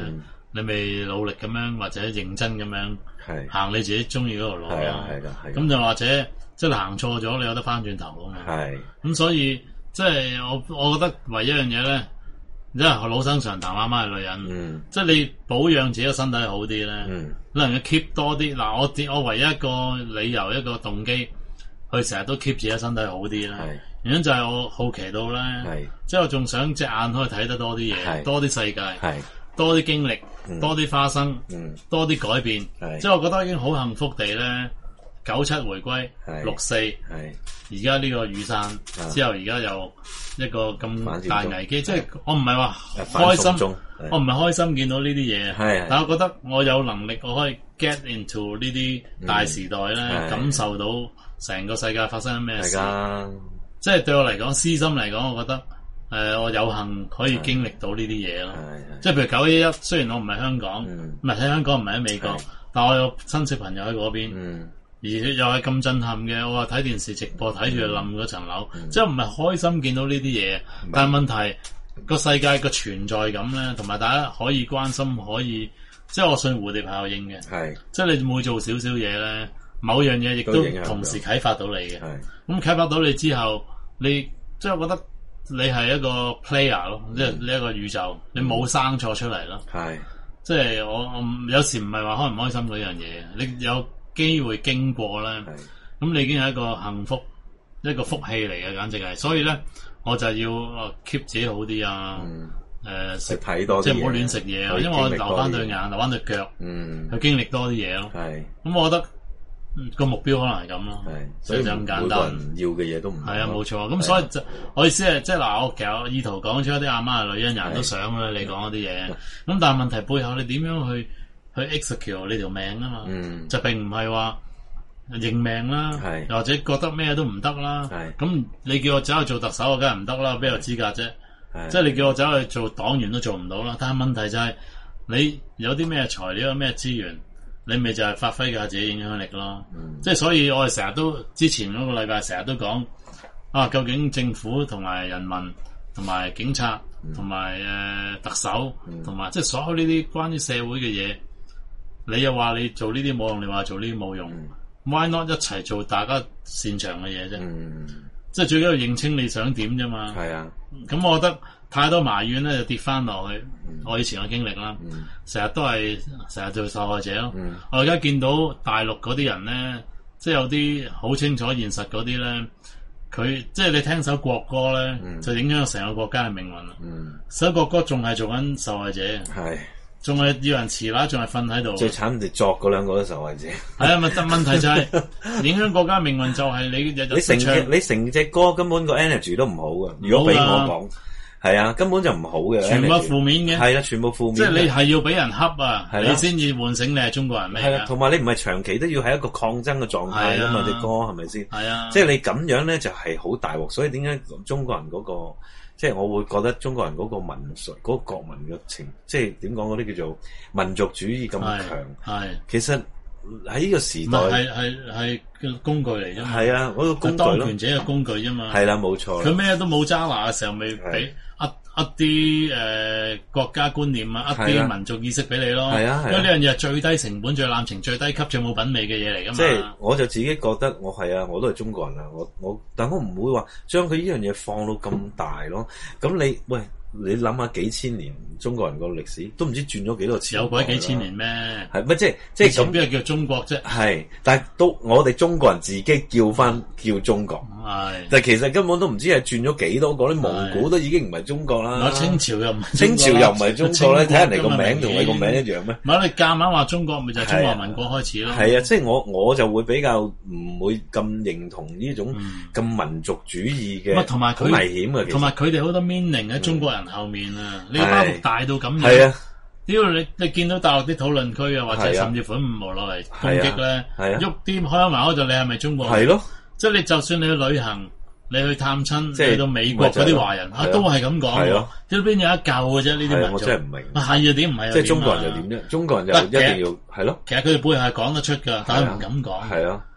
你未努力咁樣或者認真咁樣行你自己中意嗰條路係啊係噶係。 咁就或者即係行錯咗，你有得翻轉頭啊嘛。係。咁所以即係我我覺得唯一一樣嘢咧，即係老生常談，媽媽係女人，嗯、即係你保養自己個身體好啲咧，嗯、你能夠 keep 多啲。嗱，我我唯一一個理由一個動機，去成日都 keep 自己身體好啲啦。原因就係我好奇到咧，即係我仲想隻眼可以睇得多啲嘢，多啲世界，多啲經歷，嗯、多啲花生，嗯、多啲改變。即係我覺得已經好幸福地咧。九七回歸，六四，而家呢個雨傘之後，而家又一個咁大危機，即係我唔係話開心，我唔係開心見到呢啲嘢，但係我覺得我有能力，我可以 get into 呢啲大時代咧，嗯、感受到成個世界發生緊咩事，即係對我嚟講，私心嚟講，我覺得誒、呃，我有幸可以經歷到呢啲嘢咯，即係譬如九一一，雖然我唔係香港，唔係喺香港，唔係喺美國，但我有親戚朋友喺嗰邊。嗯而又係咁震撼嘅，我話睇電視直播睇住佢冧嗰層樓，嗯、即係唔係開心見到呢啲嘢，嗯、但係問題個世界個存在感咧，同埋大家可以關心，可以即係我信蝴蝶效應嘅，係即係你每做少少嘢咧，某樣嘢亦都同時啟發到你嘅，咁啟發到你之後，你即係我覺得你係一個 player 咯，嗯、即係呢一個宇宙，你冇生錯出嚟咯，係即係我我有時唔係話開唔開心嗰樣嘢，你有機會經過咧，咁你已經係一個幸福，一個福氣嚟嘅，簡直係。所以咧，我就要 keep 自己好啲啊，誒食睇多啲，即係唔好亂食嘢啊，因為我留翻對眼，留翻對腳，嗯，去經歷多啲嘢咯。係，咁我覺得個目標可能係咁咯，係，所以就咁簡單。每個人要嘅嘢都唔係啊，冇錯。咁所以就我意思係，即係嗱，我其實我意圖講出一啲阿媽係女人，人都想啦，你講嗰啲嘢。咁但係問題背後，你點樣去？去 execute 呢條命啊嘛，嗯、就並唔係話認命啦，是又或者覺得咩都唔得啦。咁是你叫我走去做特首，我梗係唔得啦，邊有資格啫？即係你叫我走去做黨員都做唔到啦。但係問題就係、是、你有啲咩材料、有咩資源，你咪就係發揮下自己影響力咯。即係、嗯、所以我哋成日都之前嗰個禮拜成日都講啊，究竟政府同埋人民同埋警察同埋誒特首同埋即係所有呢啲關於社會嘅嘢。你又話你做呢啲冇用，你話做呢啲冇用、嗯、，why not 一齊做大家擅長嘅嘢啫？嗯、即係最緊要認清你想點啫嘛。係啊，咁我覺得太多埋怨咧就跌翻落去。嗯、我以前嘅經歷啦，成日、嗯、都係成日做受害者咯。嗯、我而家見到大陸嗰啲人咧，即係有啲好清楚現實嗰啲咧，佢即係你聽首國歌咧，嗯、就影響成個國家嘅命運啦。嗯、首國歌仲係做緊受害者。係。仲係要人遲啦，仲係瞓喺度。最慘地作嗰兩個都受害者。係啊，咪但問題就係影響國家命運就係你日日你成隻你成隻歌根本個 energy 都唔好嘅。如果俾我講，係啊，根本就唔好嘅。全部負面嘅。係啊，全部負面。即係你係要俾人恰啊，你先至喚醒你係中國人咩？係啊，同埋你唔係長期都要喺一個抗爭嘅狀態啊嘛，隻歌係咪先？係啊。即係你咁樣咧，就係好大鑊。所以點解中國人嗰個？即係我會覺得中國人嗰個民粹、嗰、嗰個國民嘅情，即係點講嗰啲叫做民族主義咁強。係，其實喺呢個時代係係係個工具嚟啫嘛。係啊，嗰、嗰個工具咯。當權者嘅工具啫嘛。係啦，冇錯。佢咩都冇揸拿嘅時候，咪俾呃呃啲誒國家觀念啊，呃啲民族意識俾你咯。係啊，因為呢樣嘢係最低成本、最濫情、最低級、最冇品味嘅嘢嚟噶嘛。即係我就自己覺得我係啊，我都係中國人啊，我我，但我唔會話將佢呢樣嘢放到咁大咯。咁你喂？你諗下幾千年中國人個歷史都唔知轉咗幾多次，有鬼幾千年咩？係乜即係即係咁邊個叫中國啫？係，但係都我哋中國人自己叫翻叫中國，係，但係其實根本都唔知係轉咗幾多個，啲蒙古都已經唔係中國啦。清朝又唔係清朝又唔係中國咧，睇人哋個名同你個名一樣咩？唔係你夾硬話中國，咪就係中華民國開始咯。係啊，即係我我就會比較唔會咁認同呢種咁民族主義嘅，同埋佢危險嘅，同埋佢哋好多 meaning 喺中國人後面啊，你包袱大到咁樣，係啊，只要你你見到大陸啲討論區啊，或者甚至乎五毛落嚟攻擊咧，喐啲開埋口就你係咪中國人？係咯，即係你就算你去旅行，你去探親，去到美國嗰啲華人啊，都係咁講。係咯，呢邊有一嚿嘅啫，呢啲民族。我真係唔明。係啊，點唔係啊？即係中國人就點啫？中國人就一定要係咯。其實佢哋背後係講得出㗎，但係唔敢講。係啊。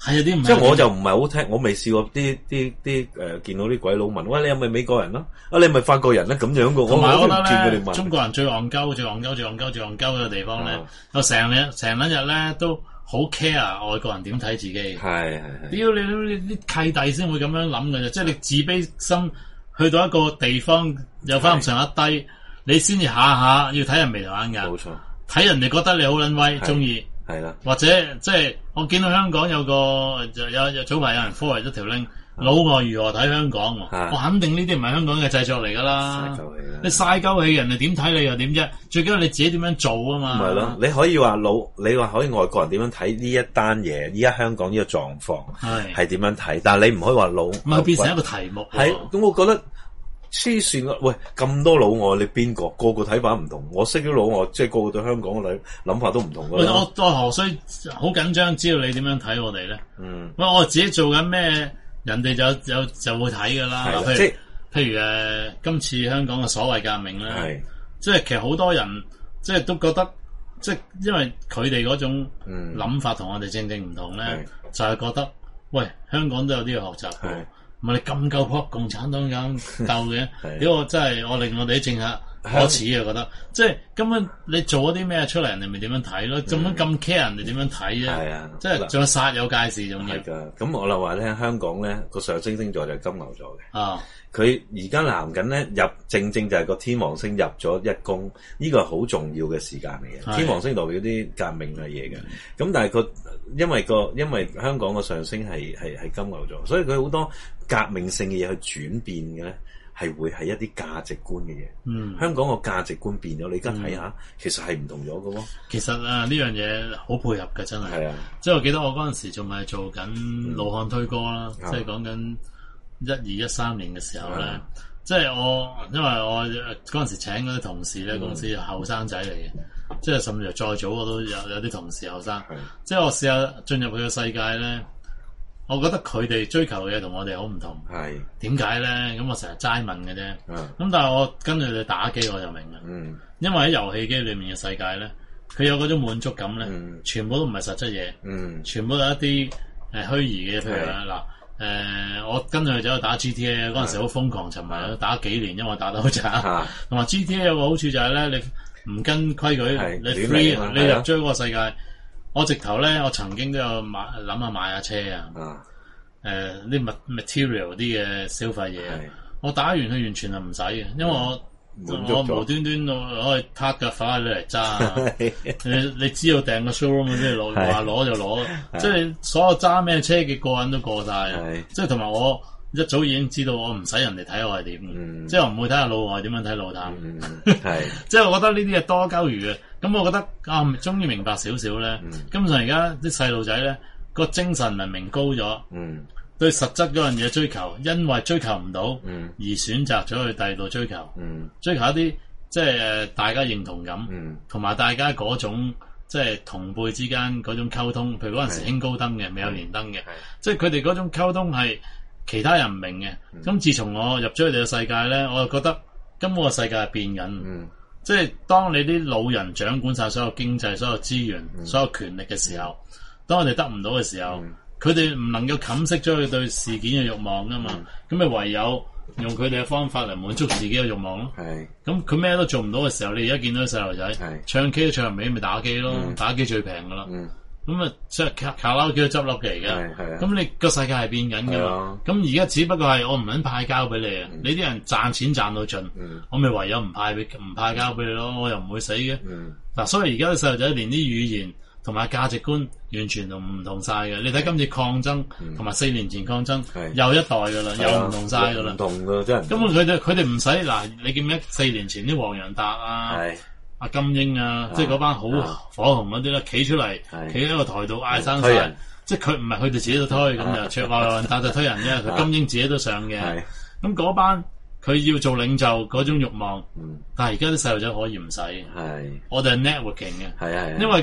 係啊，啲唔即係我就唔係好聽，我未試過啲啲啲誒見到啲鬼佬問，喂，你係咪美國人咯？啊，你係咪法國人咧？咁樣嘅， 同埋我覺得咧， 中國人最戇鳩、最戇鳩、最戇鳩、最戇鳩嘅地方咧，我成日成兩日咧都好 care 外國人點睇自己。 係係係。 屌你啲契弟先會咁樣諗嘅啫，即係你自卑心去到一個地方又翻唔上一低，你先至下下要睇人眉頭眼額。冇錯。睇人哋覺得你好撚威，中意。係啦，或者即係我見到香港有個有有早排有人 forward 咗條 link，老外如何睇香港？我肯定呢啲唔係香港嘅製作嚟噶啦，你嘥鳩氣，人哋點睇你又點啫？最緊要你自己點樣做啊嘛。唔係咯，你可以話老，你話可以外國人點樣睇呢一單嘢？依家香港呢個狀況係係點樣睇？但係你唔可以話老，唔係變成一個題目。係咁，我覺得。黐線啊！喂，咁多老外你邊個？個個睇法唔同。我識啲老外，即係個個對香港嘅諗法都唔同㗎。喂，我我何須好緊張，知道你點樣睇我哋咧？嗯。喂，我自己做緊咩，人哋就有就會睇㗎啦。譬如即譬如誒、呃，今次香港嘅所謂革命咧，即係其實好多人即係都覺得，即係因為佢哋嗰種諗法同我哋正正唔同咧，就係覺得，喂，香港都有啲要學習。唔係你咁夠撲共產黨咁鬥嘅，屌我真係我令我哋啲政客可恥啊！覺得即係根本你做咗啲咩出嚟，人哋咪點樣睇咯？咁樣咁 care 人哋點樣睇啫？係啊，即係仲有煞有介事仲要。係㗎，咁我就話咧，香港咧個上升星座就係金牛座嘅。啊，佢而家行緊咧入正正就係個天王星入咗一宮，呢個係好重要嘅時間嚟嘅。天王星代表啲革命嘅嘢嘅，咁但係個因為個因為香港個上升係係係金牛座，所以佢好多革命性嘅嘢去轉變嘅咧，係會係一啲價值觀嘅嘢。嗯，香港個價值觀變咗，你而家睇下，嗯、其實係唔同咗嘅喎。其實啊，呢樣嘢好配合嘅，真係。係啊，即係我記得我嗰陣時仲係做緊老漢推歌啦，嗯、即係講緊一二一三年嘅時候咧，嗯、即係我因為我嗰陣時請嗰啲同事咧，公司後生仔嚟嘅，嗯、即係甚至再早我都有有啲同事後生，嗯、即係我試下進入佢嘅世界咧。我覺得佢哋追求嘅嘢同我哋好唔同，係點解咧？咁我成日齋問嘅啫，咁、嗯、但係我跟住佢哋打機我就明啦，嗯、因為喺遊戲機裏面嘅世界咧，佢有嗰種滿足感咧，嗯、全部都唔係實質嘢，嗯、全部都係一啲誒虛擬嘅，譬如嗱誒、呃，我跟住佢走去打 G T A 嗰陣時好瘋狂沉迷，嗯、打幾年，因為我打得好渣，同埋 G T A 有個好處就係咧，你唔跟規矩，你 free，你入追嗰個世界。我直頭咧，我曾經都有買諗下買下車啊，誒啲 material 啲嘅消費嘢，我打完佢完全係唔使嘅，因為我我無端端我可以撻架法拉利嚟揸，你你知道訂個 showroom 即係攞話攞就攞，即係所有揸咩車嘅個人都過晒，即係同埋我一早已經知道我唔使人哋睇我係點嘅，即係我唔會睇下老外點樣睇老譚，係即係我覺得呢啲係多鳩餘嘅。咁我覺得啊，終於明白少少咧。嗯、根本上而家啲細路仔咧，個精神文明高咗，嗯、對實質嗰樣嘢追求，因為追求唔到，嗯、而選擇咗去第二度追求，嗯、追求一啲即係誒大家認同感，同埋、嗯、大家嗰種即係同輩之間嗰種溝通。譬如嗰陣時興高登嘅，未有連登嘅，即係佢哋嗰種溝通係其他人唔明嘅。咁、嗯、自從我入咗佢哋嘅世界咧，我就覺得根本個世界係變緊。嗯即係當你啲老人掌管晒所有經濟、所有資源、嗯、所有權力嘅時候，當我哋得唔到嘅時候，佢哋唔能夠冚熄咗佢對事件嘅慾望噶嘛，咁咪、嗯、唯有用佢哋嘅方法嚟滿足自己嘅慾望咯。係，咁佢咩都做唔到嘅時候，你而家見到啲細路仔唱 K 都唱唔起，咪打機咯，嗯、打機最平噶啦。嗯咁啊，即係卡卡拉 OK 都執笠嚟嘅，咁你個世界係變緊嘅嘛？咁而家只不過係我唔肯派交俾你啊！你啲人賺錢賺到盡，我咪唯有唔派俾唔派交俾你咯，我又唔會死嘅。嗱，所以而家啲細路仔連啲語言同埋價值觀完全都唔同晒嘅。你睇今次抗爭同埋四年前抗爭，又一代噶啦，又唔同晒噶啦，唔同噶真係。根本佢哋佢哋唔使嗱，你見唔見四年前啲黃洋達啊？阿金英啊，即係嗰班好火紅嗰啲咧，企出嚟，企喺個台度嗌生晒，即係佢唔係佢哋自己都推，咁就話黃洋達就推人啫，佢金英自己都上嘅。咁嗰班佢要做領袖嗰種慾望，但係而家啲細路仔可以唔使，我哋係 networking 嘅，因為個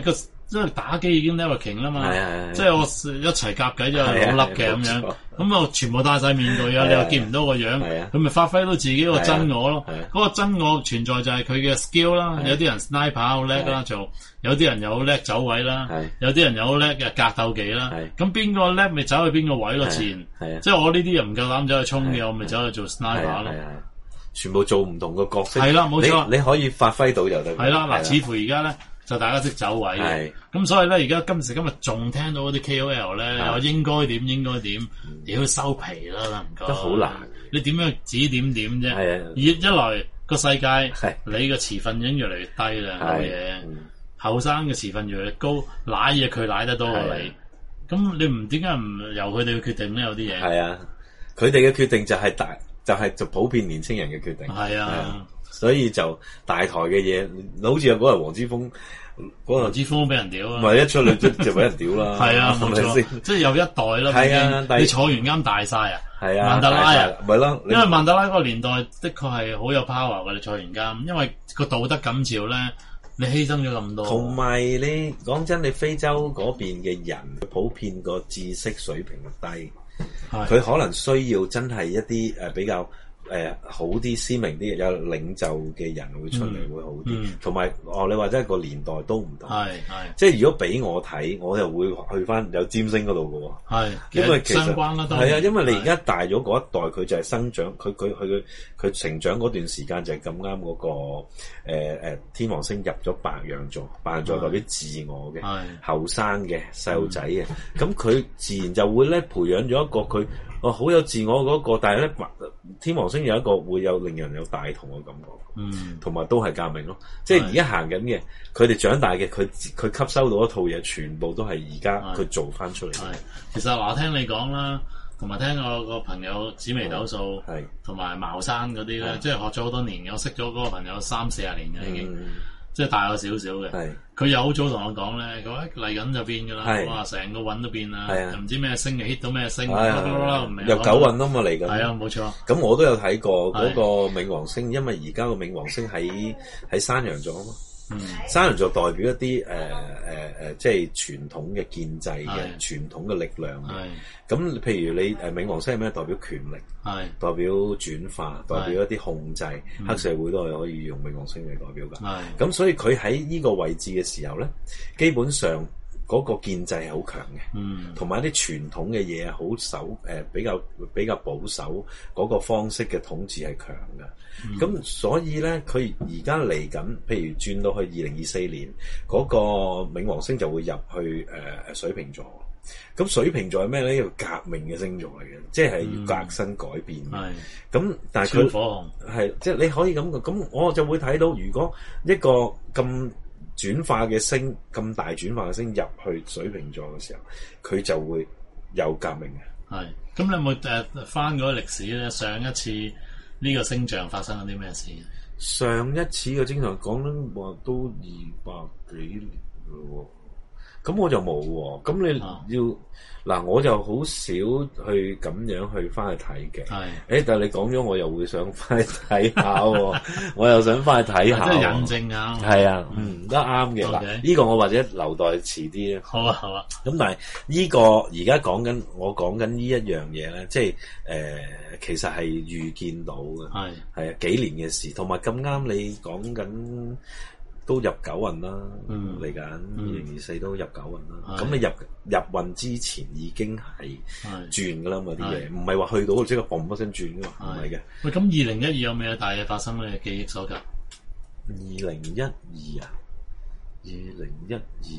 因為打機已經 networking 啦嘛，即係我一齊夾計就係老粒嘅咁樣，咁啊全部戴晒面具啊，你又見唔到個樣，佢咪發揮到自己個真我咯。嗰個真我存在就係佢嘅 skill 啦，有啲人 sniper 好叻啦做，有啲人又好叻走位啦，有啲人又好叻嘅格鬥技啦。咁邊個叻咪走去邊個位咯，自然。即係我呢啲人唔夠膽走去衝嘅，我咪走去做 sniper 咯。 全部做唔同嘅角色， 係啦，冇錯， 你可以發揮到就得。 係啦，嗱，似乎而家咧。就大家識走位嘅，咁所以咧，而家今時今日仲聽到嗰啲 K O L 咧，我應該點應該點，屌收皮啦，唔該。都好難，你點樣指點點啫？二一來個世界，你嘅持份已經越嚟越低啦，冇嘢。後生嘅持份越嚟越高，舐嘢佢舐得多過你，咁你唔點解唔由佢哋去決定咧？有啲嘢係啊，佢哋嘅決定就係大，就係就普遍年青人嘅決定。 係啊。 所以就大台嘅嘢，好似有嗰日黃之鋒， 嗰日黃之鋒俾人屌啊！ 唔係一出嚟就就俾人屌啦。係啊，冇錯， 即係有一代啦。係啊，你坐完監大晒啊！ 係啊， 曼德拉啊， 咪咯。 因為曼德拉嗰個年代的確係好有 power 嘅，你坐完監，因為個道德感召咧，你犧牲咗咁多。 同埋你講真，你非洲嗰邊嘅人普遍個知識水平低，佢可能需要真係一啲誒比較。誒、呃、好啲鮮明啲有領袖嘅人會出嚟、嗯、會好啲，同埋、嗯、哦你話真係個年代都唔同，係係即係如果俾我睇，我又會去翻有占星嗰度嘅喎，係因為其實係啊，因為你而家大咗嗰一代，佢就係生長，佢佢佢佢佢成長嗰段時間就係咁啱嗰個誒、呃、天王星入咗白羊座，白羊座代表自我嘅後生嘅細路仔嘅，咁佢、嗯、自然就會咧培養咗一個佢。哦，好有自我嗰、那個，但係咧天王星有一個會有令人有大同嘅感覺，嗯，同埋都係革命咯，即係而家行緊嘅，佢哋長大嘅，佢佢吸收到一套嘢，全部都係而家佢做翻出嚟。係，其實嗱，聽你講啦，同埋聽我個朋友紫微斗數，係，同埋茅山嗰啲咧，即係學咗好多年嘅，我識咗嗰個朋友三四十年嘅已經。嗯即係大我少少嘅，佢又好早同我講咧，佢話嚟緊就變噶啦，哇成個運都變啦，又唔知咩星 hit 到咩星，又九運啊嘛嚟緊，係啊冇錯。咁我都有睇過嗰個冥王星，因為而家個冥王星喺喺山羊座啊嘛。嗯，山羊座代表一啲誒誒誒，即係傳統嘅建制嘅傳統嘅力量。係咁，譬如你誒冥王星係咩？代表權力，係代表轉化，代表一啲控制。黑社會都係可以用冥王星嚟代表㗎。係咁，所以佢喺呢個位置嘅時候咧，基本上嗰個建制係好強嘅。嗯，同埋一啲傳統嘅嘢好守誒，比較比較保守嗰個方式嘅統治係強嘅。咁、嗯、所以咧，佢而家嚟緊，譬如轉到去二零二四年，嗰、那個冥王星就會入去誒、呃、水瓶座。咁水瓶座係咩咧？一個革命嘅星座嚟嘅，即係要革新改變。係、嗯。咁但係佢係即係你可以咁講。咁我就會睇到，如果一個咁轉化嘅星，咁大轉化嘅星入去水瓶座嘅時候，佢就會有革命嘅。係。咁你有冇誒翻嗰個歷史咧？上一次呢個星象發生咗啲咩事？上一次嘅星象講緊話都二百幾年咯，咁我就冇喎。咁你要嗱、啊，我就好少去咁樣去翻去睇嘅。係，誒，但係你講咗，我又會想翻去睇下喎。我又想翻去睇下，即係印證啊。係啊，嗯，都啱嘅。嗱，呢個我或者留待遲啲咧。好啊，好啊。咁但係呢個而家講緊，我講緊呢一樣嘢咧，即係誒、呃，其實係預見到嘅。係係啊，幾年嘅事，同埋咁啱你講緊。都入九運啦，嚟緊二零二四都入九運啦。咁、嗯、你入入運之前已經係轉噶啦嘛啲嘢，唔係話去到即刻嘣一聲轉噶嘛，唔係嘅。喂，咁二零一二有咩大嘢發生咧？記憶所及。二零一二啊，二零一二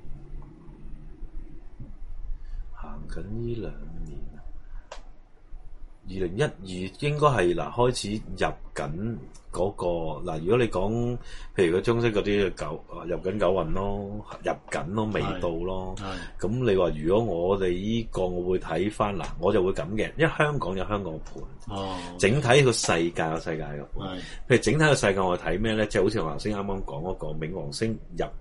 行緊呢兩年啊。二零一二應該係嗱開始入緊。嗰、那個嗱，如果你講，譬如個中式嗰啲九入緊九運咯，入緊咯，未到咯。咁你話如果我哋依、這個，我會睇翻嗱，我就會咁嘅，因為香港有香港嘅盤，哦，整體個世界有世界嘅盤。譬如整體個世界我睇咩咧？即係好似我頭先啱啱講嗰個冥王星入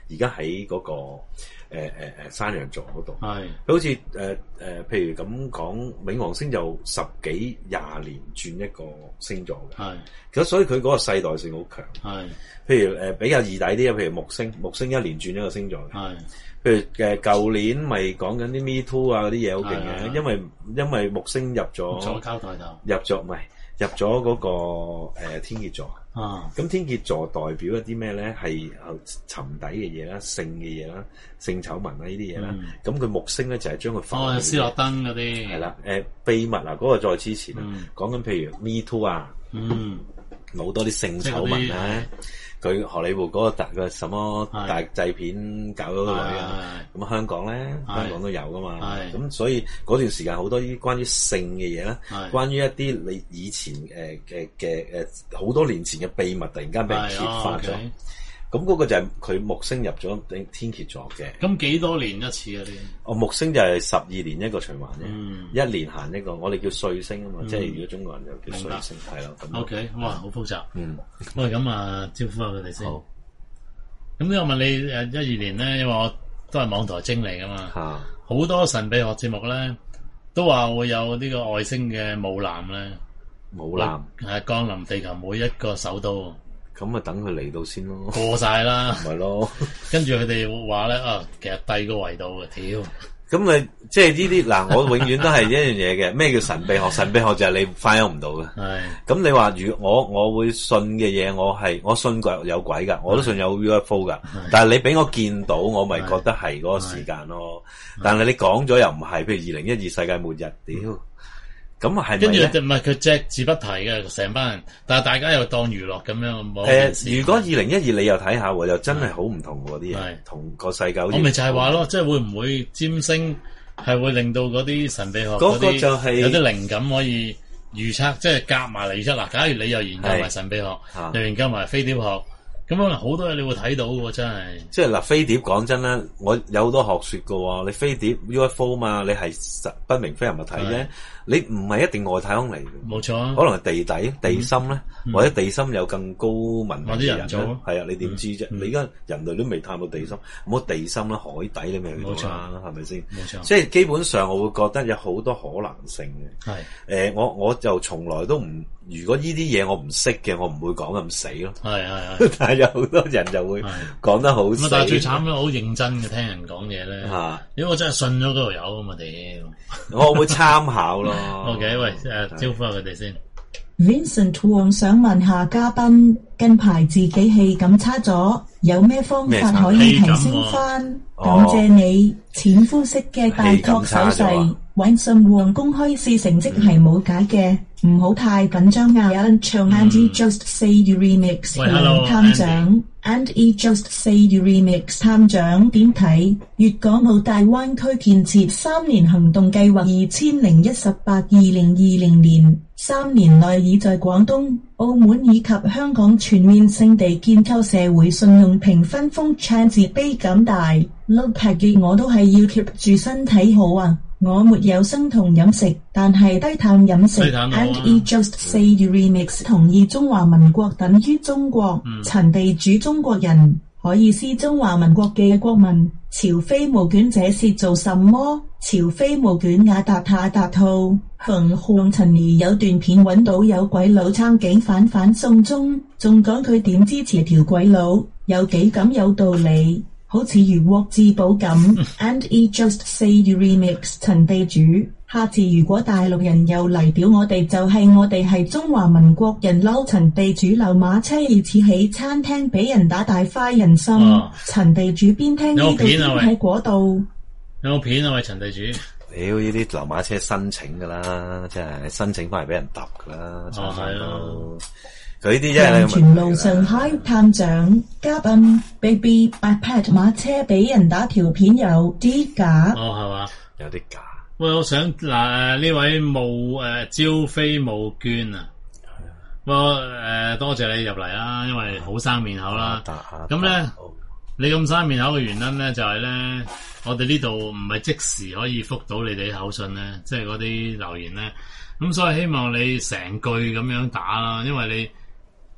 而家喺嗰個誒誒誒山羊座嗰度。 係佢好似誒誒，譬如咁講，冥王星就十幾廿年轉一個星座嘅。係，咁所以佢嗰個世代性好強。係，譬如誒比較易底啲啊，譬如木星，木星一年轉一個星座嘅。係。譬如誒舊年咪講緊啲 Me Too 啊嗰啲嘢好勁嘅，因為因為木星入咗咗交代就入咗唔係入咗嗰、那個誒、呃、天蠍座啊，咁天蠍座代表一啲咩咧？係沉底嘅嘢啦、性嘅嘢啦、性醜聞啊呢啲嘢啦，咁佢、嗯、木星咧就係將佢放哦斯諾登嗰啲係啦，誒、呃、秘密啊嗰、那個再之前啊，講緊、嗯、譬如 Me Too 啊，嗯，好多啲性醜聞咧。佢荷里活嗰個大嘅什麼大製片搞咗個女啊，咁香港咧，香港都有噶嘛，咁所以嗰段時間好多啲關於性嘅嘢啦，關於一啲你以前誒嘅嘅誒好多年前嘅秘密，突然間俾人揭發咗，咁嗰個就係佢木星入咗天蠍座嘅。咁幾多年一次啊？呢哦木星就係十二年一個循環啫，一年行一個，我哋叫歲星啊嘛，即係如果中國人就叫歲星，係咯。 O K，哇，好複雜。嗯，喂，咁啊，招呼下佢哋先。好。咁呢，我問你誒，一二年咧，因為我都係網台精嚟噶嘛，吓，好多神秘學節目咧，都話會有呢個外星嘅母艦咧， 母艦係降臨地球每一個首都。 咁咪等佢嚟到先咯， 過晒啦， 咪咯。 跟住佢哋話咧，啊，其實第二個維度嘅，屌。 咁你即係呢啲嗱，我永遠都係一樣嘢嘅。咩叫神秘學？神秘學就係你翻唔到嘅。係。咁你話如我我會信嘅嘢，我係我信鬼有鬼噶，我都信有 U F O 噶。但係你俾我見到，我咪覺得係嗰個時間咯。但係你講咗又唔係，譬如二零一二世界末日，屌。咁啊，係咪跟住唔係佢隻字不提嘅成班人，但係大家又當娛樂咁樣。誒、 呃，如果二零一二你又睇下，又真係好唔同喎啲嘢，同個世界好。我咪就係話咯，即係會唔會占星係會令到嗰啲神秘學嗰啲有啲靈感可以預測，即係夾埋嚟預測。嗱，假如你又研究埋神秘學，是又研究埋飛碟學。咁可能好多嘢你會睇到喎，真係。即係嗱，飛碟講真啦，我有好多學說㗎喎。你飛碟 U F O 嘛，你係實不明飛行物體啫，是你唔係一定外太空嚟嘅。 冇錯啊。 可能係地底、地心咧，嗯、或者地心有更高文明嘅人咧。係啊，你點知啫？嗯、你而家人類都未探到地心，冇地心啦，海底你未去到啦，係咪先？冇錯。即係基本上，我會覺得有好多可能性嘅。係是。誒、呃，我我就從來都唔。如果呢啲嘢我唔識嘅，我唔會講咁死咯。係係係，但係有好多人就會講得好死。 但係最慘咧，我好認真嘅聽人講嘢咧。嚇！如果我真係信咗嗰度有咁啊屌！ 我會參考咯。 OK，喂，誒招呼下佢哋先。 Vincent 王想問下嘉賓，近排自己氣感差咗，有咩方法可以提升翻？感謝你淺膚色嘅大托手勢。Vincent 王公開試成績係冇解嘅，唔好太緊張啊！有人唱 And he just say you remix， 探長 And he just say you remix， 探長點睇？粵港澳大灣區建設三年行動計劃二千零一十八二零二零年三年內已在廣東、澳門以及香港全面性地建構社會信用評分風暢，自卑感大。碌拍嘅我都係要 keep 住身體好啊！我沒有生酮飲食，但係低碳飲食。And he just say you remix， 同意中華民國等於中國。陳、嗯、地主中國人可以是中華民國嘅國民。朝飛暮捲這是做什麼？朝飛暮捲亞達塔達套。馮漢陳兒有段片揾到有鬼佬撐警反反送中，仲講佢點支持條鬼佬，有幾咁有道理。好似如獲至寶咁，And he just say you remix 陳地主，下次如果大陸人又嚟屌我哋，就係、是、我哋係中華民國人嬲。陳地主溜馬車疑似喺餐廳俾人打大快人心，陳、哦、地主邊聽呢度邊喺嗰度。 有冇片啊？喂，陳地主， 屌呢啲溜馬車申請噶啦，即係申請翻嚟俾人揼噶啦。 哦，係咯。 佢呢啲真係全路上海探長嘉賓 baby iPad 馬車俾人打條片有啲假。 哦，係嘛？ 有啲假。 喂，我想嗱呢位慕誒招飛慕娟啊，我誒多謝你入嚟啦，因為好生面口啦。咁咧，你咁生面口嘅原因咧，就係咧，我哋呢度唔係即時可以覆到你哋口信咧，即係嗰啲留言咧。咁所以希望你成句咁樣打啦，因為你。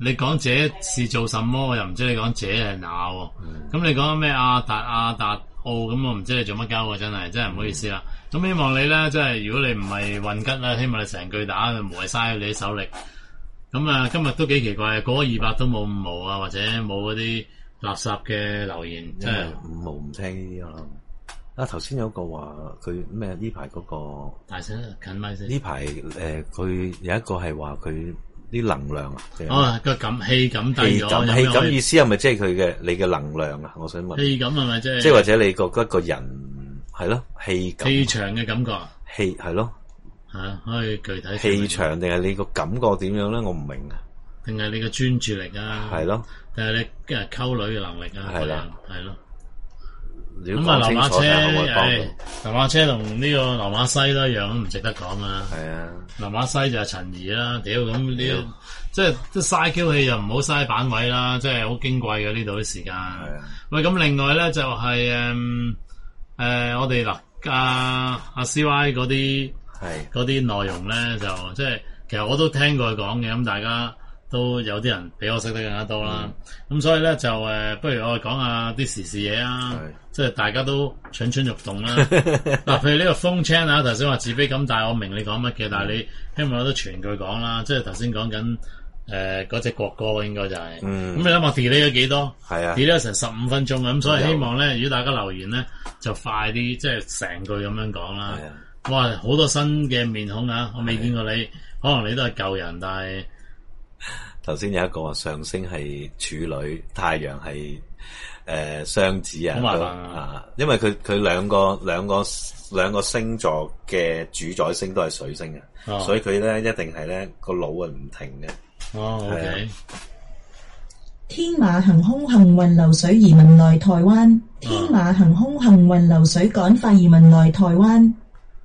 你講這是做什麼，我又唔知你講這係哪喎。咁、嗯、你講咩阿達阿達奧咁，我唔知你做乜鳩喎，真係真係唔好意思啦。咁、嗯、希望你咧，即係如果你唔係混吉啦，希望你成句打，無謂嘥你啲手力。咁啊，今日都幾奇怪，過咗二百都冇五毛啊，或者冇嗰啲垃圾嘅留言，真係五毛唔聽呢啲咯。啊，頭先有個話佢咩呢排嗰個大聲近咪先。 呢排誒，佢、呃、有一個係話佢啲能量啊， 哦個感氣感低咗， 氣感意思係咪即係佢嘅你嘅能量啊？我想問氣感係咪即係？ 即係或者你覺得個人係咯氣感氣場嘅感覺， 氣係咯， 係啊，可以具體氣場定係你個感覺點樣咧？我唔明啊， 定係你嘅專注力啊？ 係咯， 定係你誒溝女嘅能力啊？係啦，係咯。咁啊，流馬車，誒，流馬車同呢個流馬西都一樣，都唔值得講啊。係啊，流馬西就係陳怡啦，屌咁呢，即係都嘥 Q 氣又唔好嘥版位啦，即係好矜貴嘅呢度啲時間。係啊，喂，咁另外咧就係誒誒，我哋嗱阿阿 C Y 嗰啲係嗰啲內容咧，就即係其實我都聽過佢講嘅，咁大家。都有啲人比我識得更加多啦，咁、嗯、所以咧就誒，不如我哋講下啲時事嘢啊，即係大家都蠢蠢欲動啦。嗱，譬如呢個風 chain 啊，頭先話自卑感大，我明你講乜嘅，但係你希望有得全句講啦，即係頭先講緊誒嗰隻國歌應該就係、是，咁、嗯、你諗下 delay 咗幾多？係啊 delay 咗成十五分鐘啊，咁所以希望咧，如果大家留言咧，就快啲，即係成句咁樣講啦。哇，好多新嘅面孔啊，我未見過你，可能你都係舊人，但係。 頭先有一個話上升係處女，太陽係誒雙子啊，啊，因為佢佢兩個兩個兩個星座嘅主宰星都係水星嘅，哦、所以佢咧一定係咧個腦係唔停嘅。 哦 ，OK。 天馬行空行運流水移民來台灣，天馬行空行運流水趕快移民來台灣。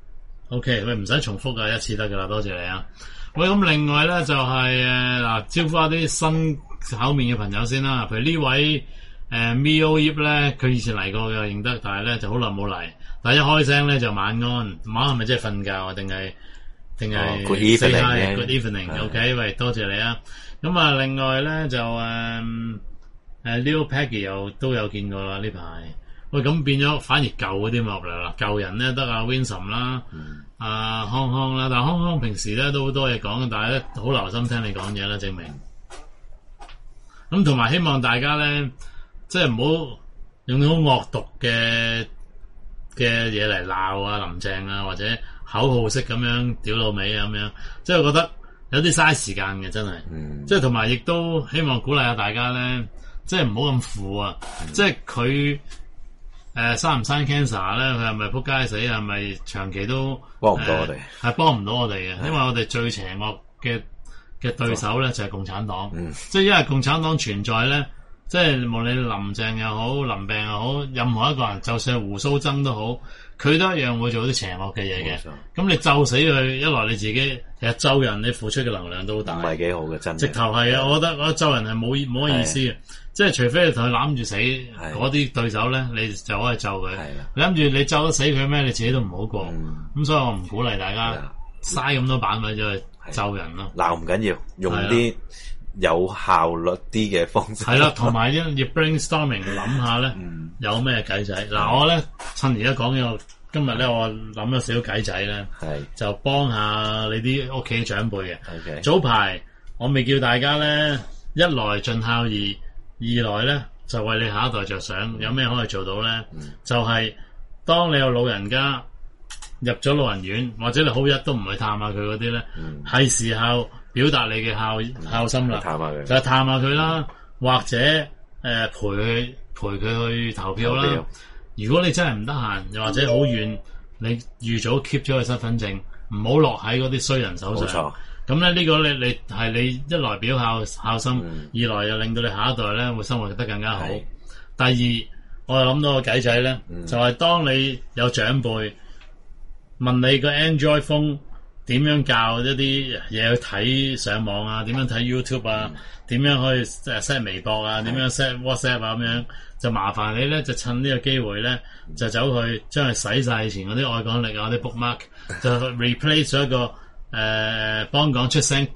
OK，喂，唔使重複啊，一次得噶啦，多謝你啊。喂，咁另外咧就係誒嗱，招呼下啲新口面嘅朋友先啦。譬如呢位誒、呃、Mio Yip 咧，佢以前嚟過嘅認得，但係咧就好耐冇嚟。但係一開聲咧就晚安，晚安係咪即係瞓覺啊？定係定係 Good evening，Good evening，OK，喂，多謝你啊。咁啊，另外咧就誒誒、呃、Leo Peggy 又都有見過啦呢排。喂，咁變咗反而舊嗰啲咪落嚟啦，舊人咧得阿 Winsome 啦。嗯啊康康啦，但係康康平時咧都好多嘢講，但係咧好留心聽你講嘢啦，證明。咁同埋希望大家咧，即係唔好用啲好惡毒嘅嘅嘢嚟鬧啊林鄭啊，或者口號式咁樣屌老味啊咁樣，即係我覺得有啲嘥時間嘅真係。嗯、即係同埋亦都希望鼓勵下大家咧，即係唔好咁負啊，嗯、即係佢。誒生唔生 cancer 咧？佢係咪撲街死？係咪長期都幫唔到我哋？係幫唔到我哋嘅，因為我哋最邪惡嘅嘅對手咧就係共產黨。嗯、即係因為共產黨存在咧，即係無論林鄭又好、林鄭又好，任何一個人，就算係胡鬚曾都好，佢都一樣會做啲邪惡嘅嘢嘅。咁你咒死佢，一來你自己其實咒人，你付出嘅能量都好大， 唔係幾好嘅真。 直頭係啊！我覺得我覺得咒人係冇冇乜意思嘅。即係除非你同佢攬住死嗰啲對手咧，你就可以咒佢。你諗住你咒得死佢咩？你自己都唔好過。咁、嗯、所以我唔鼓勵大家嘥咁多版位就去咒人咯。鬧唔緊要，用啲有效率啲嘅方式。係啦，同埋要 brainstorming 諗下咧，有咩計仔。嗱，我咧趁而家講呢個，今日咧我諗咗少少計仔咧，就幫下你啲屋企長輩嘅。Okay. 早排我未叫大家咧，一來盡孝義。二來咧就為你下一代着想，嗯、有咩可以做到咧？嗯、就係當你有老人家入咗老人院，或者你好日都唔去探下佢嗰啲咧，係、嗯、時候表達你嘅孝、嗯、孝心啦。探下佢就係探下佢啦，嗯、或者誒、呃、陪佢陪佢去投票啦。票如果你真係唔得閒，又或者好遠，你預早 keep 咗個身份證，唔好落喺嗰啲衰人手上。咁咧呢個咧你係你一來表孝孝心，嗯、二來又令到你下一代咧會生活得更加好。是第二，我又諗到個計仔咧，嗯、就係當你有長輩問你個 Android phone 點樣教一啲嘢去睇上網啊，點樣睇 YouTube 啊，點、嗯、樣可以 set 微博啊，點是樣 set WhatsApp 啊咁樣，就麻煩你咧就趁呢個機會咧就走去將佢洗晒以前嗰啲愛講力啊啲 bookmark，就 replace 咗一個。誒，幫講、呃、出聲曲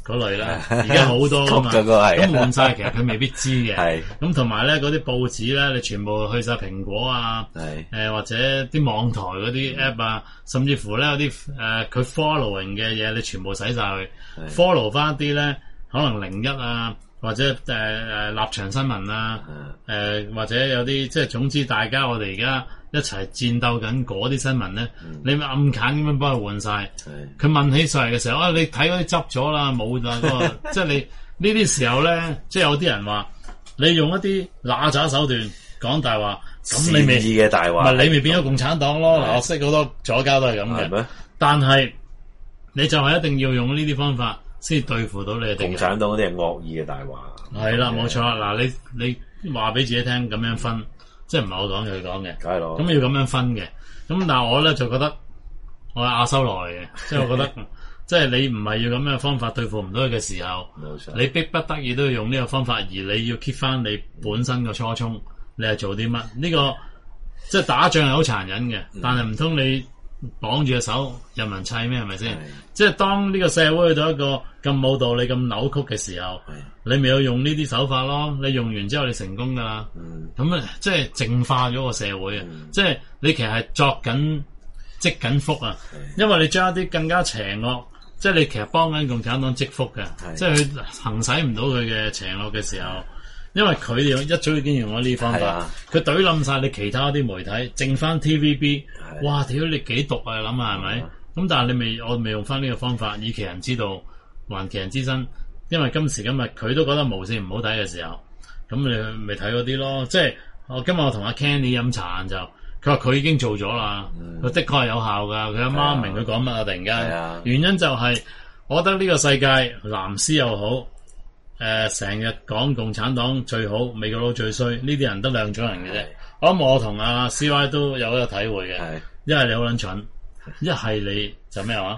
嗰類啦，而家好多噶嘛，咁換晒其實佢未必知嘅。咁同埋咧嗰啲報紙咧，你全部去晒蘋果啊，誒、呃、或者啲網台嗰啲 app 啊，甚至乎咧有啲誒佢 following 嘅嘢，你全部洗晒去 follow 翻啲咧，可能零一啊。或者誒誒、呃、立場新聞啊，誒、呃、或者有啲即係總之大家我哋而家一齊戰鬥緊嗰啲新聞咧，嗯、你咪暗揀咁樣幫佢換晒。佢問起上嚟嘅時候，啊你睇嗰啲執咗啦，冇啦嗰個，即係你呢啲時候咧，即係有啲人話你用一啲揦鮓手段講大話，咁你咪嘅大話， 咪你咪變咗共產黨咯。我識好多左膠都係咁嘅，但係你就係一定要用呢啲方法。先對付到你嘅敵人。 共產黨嗰啲係惡意嘅大話。 係啦，冇錯啦。嗱，你你話俾自己聽咁樣分，即係唔係我講佢講嘅。 梗係咯。咁要咁樣分嘅。咁但係我咧就覺得我係亞修羅嚟嘅，即係我覺得即係你唔係要咁樣嘅方法對付唔到佢嘅時候，冇錯，你逼不得已都要用呢個方法，而你要 keep 翻你本身個初衷，你係做啲乜？呢、這個即係打仗係好殘忍嘅，嗯、但係唔通你綁住隻手任人砌咩？係咪先？即係當呢個社會去到一個咁冇道理、咁扭曲嘅時候，你咪要用呢啲手法咯。你用完之後，你成功噶啦。咁啊、嗯，即係淨化咗個社會啊！嗯、即係你其實係作緊積緊福啊！嗯、因為你將一啲更加邪惡，即係你其實幫緊共產黨積福嘅，嗯、即係佢行使唔到佢嘅邪惡嘅時候。因為佢哋一早已經用咗呢啲方法，佢懟冧晒你其他啲媒體，剩翻 T V B， 哇！屌你幾毒啊！你諗下係咪？咁但係你未，我未用翻呢個方法，以其人之道還其人之身。因為今時今日佢都覺得無線唔好睇嘅時候，咁你咪睇嗰啲咯。即係我今日我同阿 Kenny 飲茶晏晝，佢話佢已經做咗啦，佢、嗯、的確係有效噶。佢阿媽明佢講乜啊？突然間，原因就係、是、我覺得呢個世界藍絲又好。誒，成日講共產黨最好，美國佬最衰，呢啲人得兩種人嘅啫。是我諗我同阿 C Y 都有一個體會嘅，一係是你好撚蠢，一係你就咩話？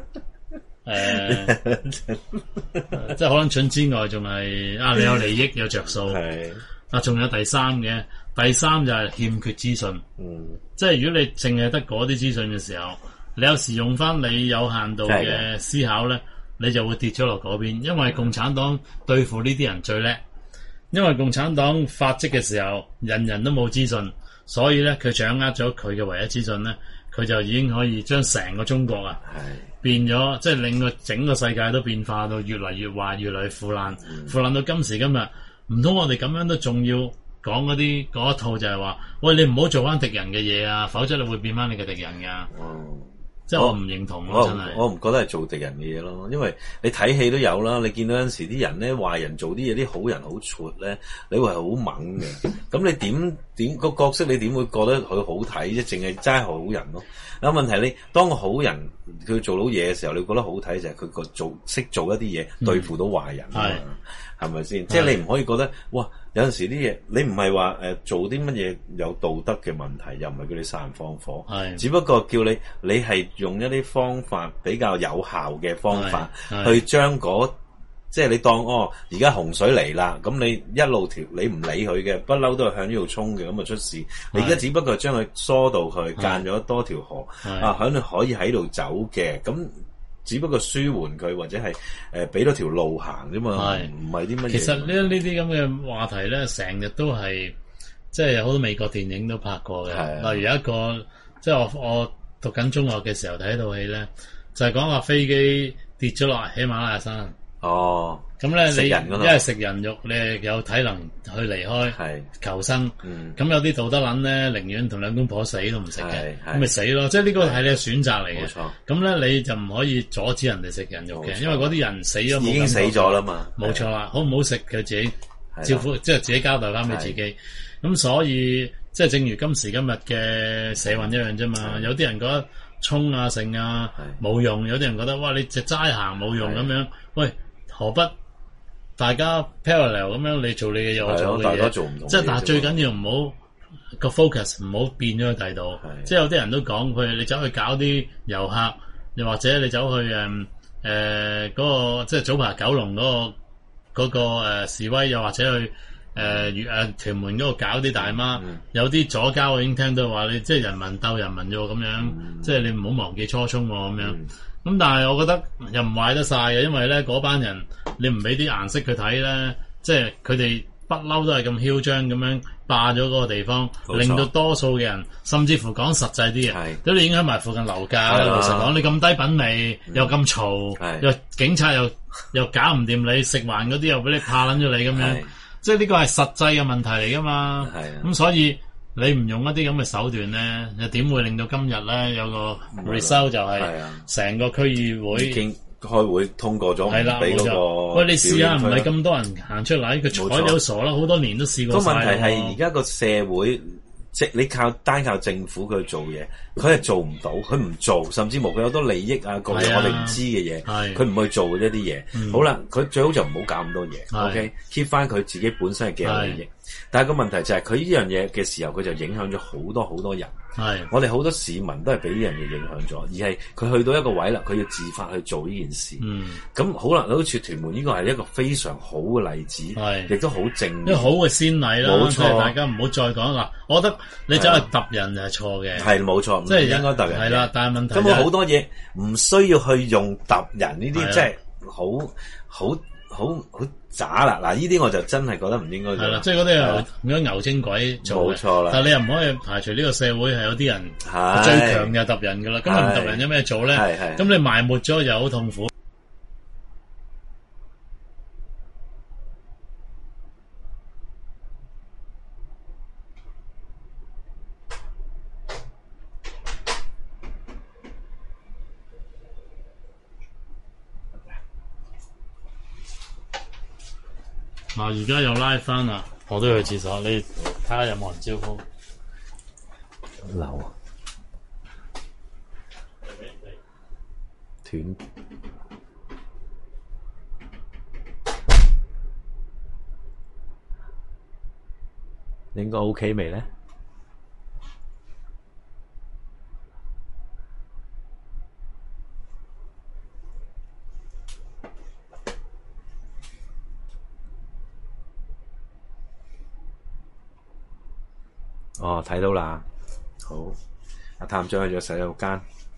誒，即係好撚蠢之外，仲係啊，你有利益有着數，是啊，仲有第三嘅，第三就係欠缺資訊。嗯，即係如果你淨係得嗰啲資訊嘅時候，你有時用翻你有限度嘅思考咧。你就會跌咗落嗰邊，因為共產黨對付呢啲人最叻，因為共產黨發跡嘅時候，人人都冇資訊，所以咧佢掌握咗佢嘅唯一資訊咧，佢就已經可以將成個中國啊變咗，即係令個整個世界都變化到越嚟越壞，越嚟越腐爛，嗯、腐爛到今時今日，唔通我哋咁樣都仲要講嗰啲嗰一套就係話，喂，你唔好做翻敵人嘅嘢啊，否則你會變翻你嘅敵人噶。嗯即係我唔認同咯，真係我唔覺得係做敵人嘅嘢咯，因為你睇戲都有啦，你見到有陣時啲人咧，壞人做啲嘢，啲好人好蠢咧，你會係好猛嘅。咁你點點個角色你點會覺得佢好睇啫？淨係齋好人咯。有問題你當個好人佢做到嘢嘅時候，你覺得好睇就係佢個做識做一啲嘢、嗯、對付到壞人啊，係咪先？即係你唔可以覺得哇！有陣時啲嘢你唔係話誒做啲乜嘢有道德嘅問題，又唔係叫你殺人放火，係只不過叫你你係用一啲方法比較有效嘅方法去將嗰即係你當哦而家洪水嚟啦，咁你一路條你唔理佢嘅，不嬲都係向呢度衝嘅，咁啊出事。你而家只不過將佢疏導佢間咗多條河啊，響可以喺度走嘅咁。只不過舒緩佢或者係誒俾多條路行啫嘛，唔係啲乜嘢。 其實呢呢啲咁嘅話題咧，成日都係即係有好多美國電影都拍過嘅。的例如有一個即係我我讀緊中學嘅時候睇一套戲咧，就係講話飛機跌咗落喜馬拉雅山。哦，咁咧你因為食人肉，你有體能去離開，係求生。嗯，咁有啲道德撚咧，寧願同兩公婆死都唔食嘅，咁咪死咯。即係呢個係你嘅選擇嚟嘅。冇錯。咁咧你就唔可以阻止人哋食人肉嘅，因為嗰啲人死咗已經死咗啦嘛。 冇錯啦，好唔好食佢自己照顧，即係自己交代翻俾自己。咁所以即係正如今時今日嘅社運一樣啫嘛。有啲人覺得衝啊剩啊冇用，有啲人覺得哇你只齋行冇用咁樣，喂。何不大家 parallel 咁樣，你做你嘅嘢，我做我嘅嘢，即係但係最緊要唔好個 focus 唔好變咗去第度。即係有啲人都講佢，你走去搞啲遊客，又或者你走去誒誒嗰個即係早排九龍嗰、嗰個嗰、嗰個、呃、示威，又或者去誒粵誒屯門嗰度搞啲大媽，嗯、有啲左膠我已經聽到話你即係人民鬥人民啫咁樣，嗯、即係你唔好忘記初衷喎咁樣。 咁但係我覺得又唔壞得晒嘅，因為咧嗰班人你唔俾啲顏色佢睇咧，即係佢哋不嬲都係咁囂張咁樣霸咗嗰個地方，令到多數嘅人甚至乎講實際啲嘢，都影響埋附近樓價。老實講，你咁低品味，嗯、又咁嘈，又警察又又搞唔掂你，食環嗰啲又俾你怕撚咗你咁樣，即係呢個係實際嘅問題嚟噶嘛。咁所以你唔用一啲咁嘅手段咧，又點會令到今日咧有個 result 就係成個區議會已經開會通過咗，唔俾嗰個。 喂，你試下唔係咁多人行出嚟，佢睬你都傻啦，好多年都試過晒。 個問題係而家個社會，即你靠單靠政府佢做嘢，佢係做唔到，佢唔做，甚至乎佢有好多利益啊，各樣我哋唔知嘅嘢，佢唔去做一啲嘢。嗯、好啦，佢最好就唔好搞咁多嘢 ，OK，keep 翻佢自己本身嘅既有利益。但係個問題就係佢呢樣嘢嘅時候，佢就影響咗好多好多人。係，我哋好多市民都係俾呢樣嘢影響咗，而係佢去到一個位啦，佢要自發去做呢件事。嗯，咁好啦，好似屯門呢個係一個非常好嘅例子，係，亦都好正面，一個好嘅先例啦。冇錯，大家唔好再講嗱，我覺得你走去揼人就係錯嘅，係冇錯，即係應該揼人。係啦，但係問題根本好多嘢唔需要去用揼人呢啲，即係好好好好。渣啦！嗱，呢啲我就真係覺得唔應該做。係啦，即係嗰啲係唔該牛精鬼做嘅。冇錯啦。但係你又唔可以排除呢個社會係有啲人最強嘅揼人噶啦。咁你唔揼人有咩做咧？係係。咁你埋沒咗又好痛苦。嗱，而家又拉翻啦，我都要去廁所，你睇下有冇人招呼？流啊，斷，應該 OK 未咧？哦，睇到啦，好，阿探長去咗洗手間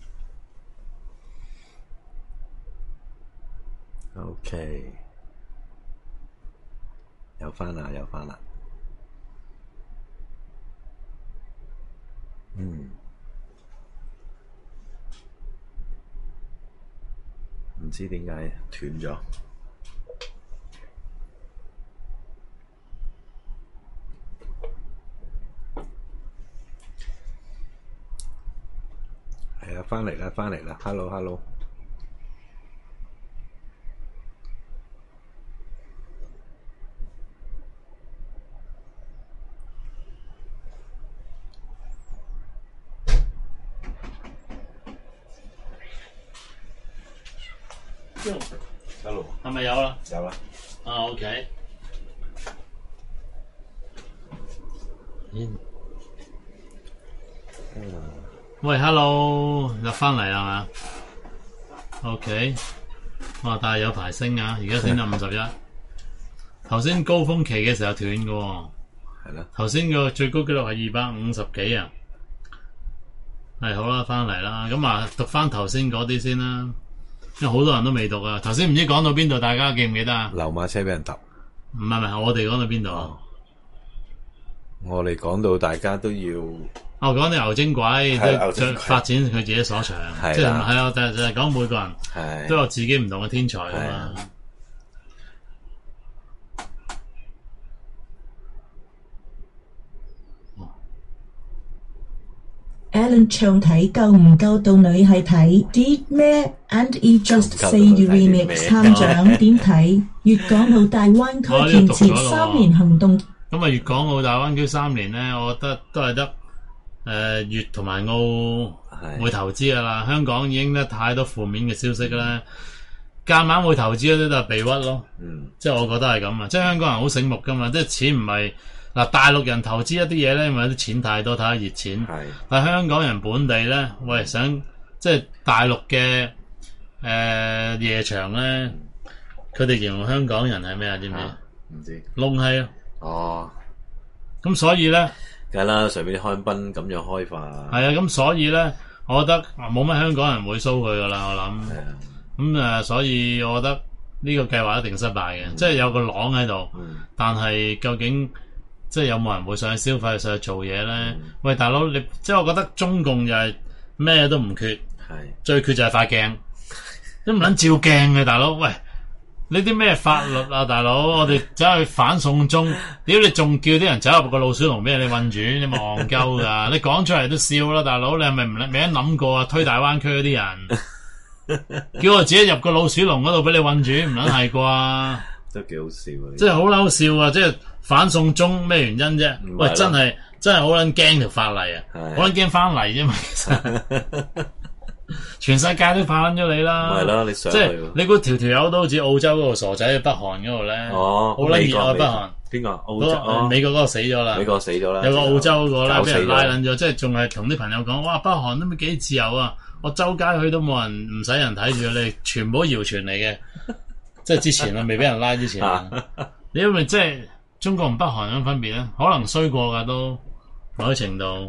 ，OK，有翻啦，有翻啦，嗯，唔知點解斷咗。係啊，翻嚟啦，翻嚟啦 ，hello hello。hello， 係咪有啦？有啦。啊 ，OK。嗯。嗯。喂 ，hello， 入翻嚟啦嘛 ？OK， 哇，但係有排升啊，而家升到五十一。頭先高峰期嘅時候斷嘅，係啦。頭先個最高紀錄係二百五十幾啊。係好啦，翻嚟啦。咁啊，讀翻頭先嗰啲先啦，因為好多人都未讀啊。頭先唔知講到邊度，大家記唔記得啊？流馬車俾人揼。唔係唔係，我哋講到邊度啊？我哋講到大家都要。我講啲牛精鬼都再發展佢自己所長，即係係啊，但係就係講每個人都有自己唔同嘅天才噶嘛。 Alan 唱睇夠唔夠到女係睇啲咩 ？And it just say you remix 探長點睇？粵港澳大灣區建設三年行動。 咁啊，粵港澳大灣區三年咧，我覺得都係得。誒，粵同埋澳會投資噶啦，香港已經得太多負面嘅消息啦，夾硬會投資嗰啲都係被屈咯。嗯，即係我覺得係咁啊，即係香港人好醒目噶嘛，即係錢唔係嗱大陸人投資一啲嘢咧，因為啲錢太多，睇下熱錢。係，但係香港人本地咧，喂想即係大陸嘅誒夜場咧，佢哋形容香港人係咩啊？知唔知？唔知。窿閪咯。哦。咁所以咧。梗啦，上面啲香檳咁樣開化。係啊，咁所以咧， 我覺得冇乜香港人會騷佢噶啦，我諗。咁誒、呃，所以我覺得呢個計劃一定失敗嘅，嗯、即係有個廊喺度，嗯、但係究竟即係有冇人會上去消費、上去做嘢咧？嗯、喂，大佬，你即係我覺得中共就係咩都唔缺，係最缺就係塊鏡，都唔撚照鏡嘅，大佬。喂！呢啲咩法律啊，大佬！我哋走去反送中，屌你仲叫啲人走入個老鼠籠俾你韞住，你咪戇鳩噶！你講出嚟都笑啦，大佬！你係咪唔未諗過啊？推大灣區嗰啲人，叫我自己入個老鼠籠嗰度俾你韞住，唔撚係啩？ 都幾好笑啊！ 即係好嬲笑啊！即係反送中咩原因啫？喂，真係真係好撚驚條法例啊！好撚驚翻嚟啫嘛，其實。全世界都怕咗你啦， 係啦，你想即係你估條條友都好似澳洲嗰個傻仔去北韓嗰度咧， 哦， 好撚熱愛北韓。 邊個？澳洲、哦、 美國嗰個死咗啦， 美國死咗啦。 有個澳洲嗰個咧，俾人拉撚咗，即係仲係同啲朋友講，哇，北韓都幾自由啊！我周街去都冇人，唔使人睇住你，全部謠傳嚟嘅。即係之前啊，未俾人拉之前啊，你因為即係中國同北韓有乜分別咧？可能衰過噶都某啲程度。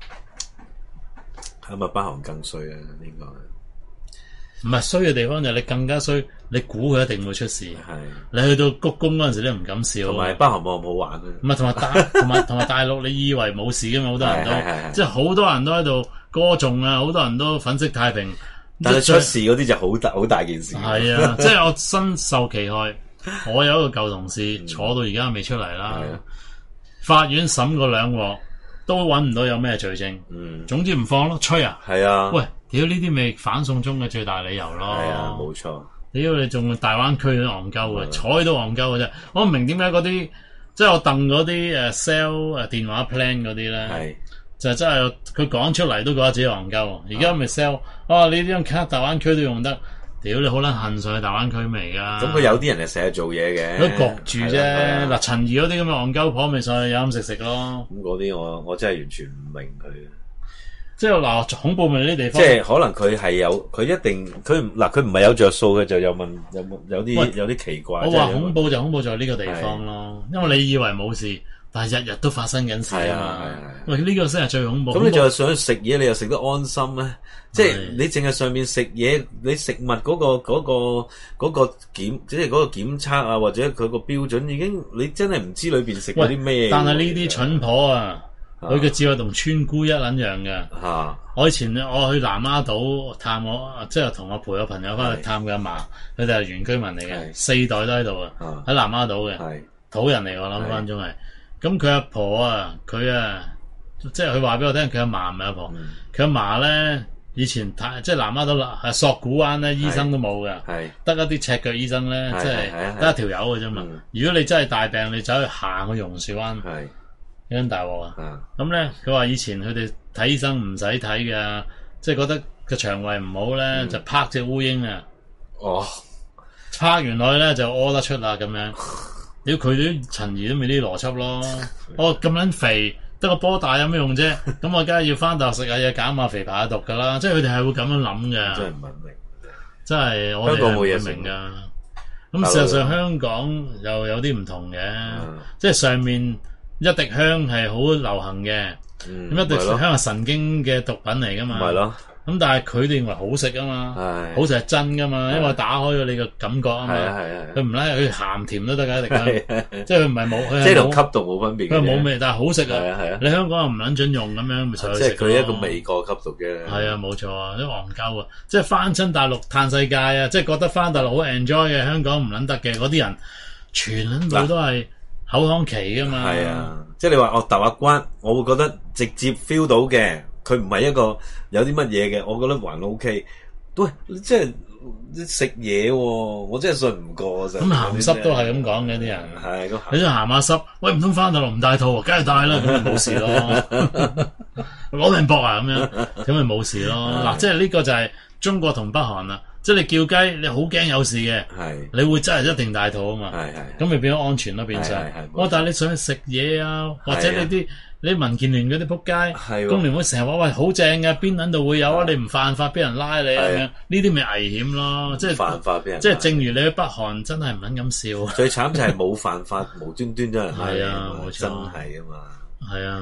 咁啊，北韓更衰啊！呢個唔係衰嘅地方就係你更加衰，你估佢一定會出事。係是你去到鞠躬嗰陣時，你都唔敢笑。 同埋北韓冇咁好玩啊！ 唔係同埋大同埋同埋大陸，你以為冇事嘅嘛？好多人都即係好多人都喺度歌頌啊，好多人都粉飾太平。 但係出事嗰啲就好大好大件事。 係啊，即係我身受其害。我有一個舊同事坐到而家未出嚟啦， 嗯、 法院審過兩鑊。都揾唔到有咩罪證，嗯，總之唔放咯，吹啊， 係啊， 喂，屌呢啲咪反送中嘅最大理由咯， 係啊，冇錯， 屌你仲大灣區都戇鳩嘅，睬都戇鳩嘅啫，我唔明點解嗰啲，即係我掟嗰啲誒 sell 誒電話 plan 嗰啲咧，係就真係佢講出嚟都覺得自己戇鳩，而家咪 sell，啊你呢張卡大灣區都用得。屌你好撚恨上去大灣區未噶？ 咁佢有啲人係成日做嘢嘅， 佢焗住啫。嗱，陳怡嗰啲咁嘅戇鳩婆咪上去飲飲食食咯。 咁嗰啲我我真係完全唔明佢。 即係嗱，恐怖咪呢啲地方。 即係可能佢係有，佢一定佢嗱佢唔係有着數嘅，就有問有冇有啲有啲奇怪。 我話恐怖就恐怖在呢個地方咯，因為你以為冇事。但係日日都發生緊事啊嘛！喂，呢個先係最恐怖。 咁你就係想食嘢，你又食得安心咧？即係你淨係上面食嘢，你食物嗰個嗰個嗰個檢，即係嗰個檢測啊，或者佢個標準已經，你真係唔知裏邊食嗰啲咩。 但係呢啲蠢婆啊，佢嘅智慧同村姑一撚樣嘅。嚇！我以前我去南丫島探我，即係同我陪我朋友翻去探佢阿嫲，佢哋係原居民嚟嘅，四代都喺度啊，喺南丫島嘅，土人嚟我諗翻中係。咁佢阿婆啊，佢啊，即係佢話俾我聽，佢阿嫲唔係阿婆，佢阿嫲咧以前太即係南丫島係索罟灣咧，醫生都冇嘅，得一啲赤腳醫生咧，即係得一條友嘅啫嘛。如果你真係大病，你走去行去榕樹灣，有間大鑊啊。咁咧，佢話以前佢哋睇醫生唔使睇嘅，即係覺得個腸胃唔好咧，就拍隻烏蠅啊。哦，拍完落去咧就屙得出啦咁樣。屌佢啲陳怡都未啲邏輯咯，我咁撚肥，得個波大有咩用啫？咁我梗係要翻大陸食下嘢減下肥排下毒噶啦，即係佢哋係會咁樣諗嘅。真係唔明，真係我哋係唔明噶。咁事實上香港又有啲唔同嘅，嗯、即係上面一滴香係好流行嘅，咁、嗯、一滴香係神經嘅毒品嚟噶嘛。係咯。咁但係佢哋認為好食啊嘛，好食係真噶嘛，因為打開咗你個感覺啊嘛，佢唔拉佢鹹甜都得噶，一定即係佢唔係冇， 即係同吸毒冇分別， 佢冇味，但係好食啊！你香港又唔撚準用咁樣，咪上去食咯。 即係佢一個味覺吸毒嘅。 係啊，冇錯啊，啲戇鳩啊，即係翻親大陸嘆世界啊，即係覺得翻大陸好 enjoy 嘅，香港唔撚得嘅嗰啲人，全撚部都係口腔期噶嘛。 係啊，即係你話哦大話關，我會覺得直接 feel 到嘅。佢唔係一個有啲乜嘢嘅，我覺得還 OK。喂，即係食嘢喎，我真係信唔過啫。咁鹹濕都係咁講嘅啲人， 係你想鹹下濕，喂唔通翻大陸唔帶套，梗係帶啦，咁咪冇事咯。攞命搏啊咁樣，咁咪冇事咯。嗱，即係呢個就係中國同北韓啦。即係你叫雞，你好驚有事嘅，你會真係一定帶套啊嘛。咁咪變咗安全咯，變相。我但係你想去食嘢啊，或者你啲。你民建聯嗰啲仆街，工聯會成日話喂好正嘅，邊撚度會有啊？你唔犯法，俾人拉你咁樣，呢啲咪危險咯？即係犯法俾人， 即係正如你去北韓，真係唔撚咁笑。 最慘就係冇犯法，無端端都人拉你， 係啊，冇錯， 真係啊嘛。 係啊，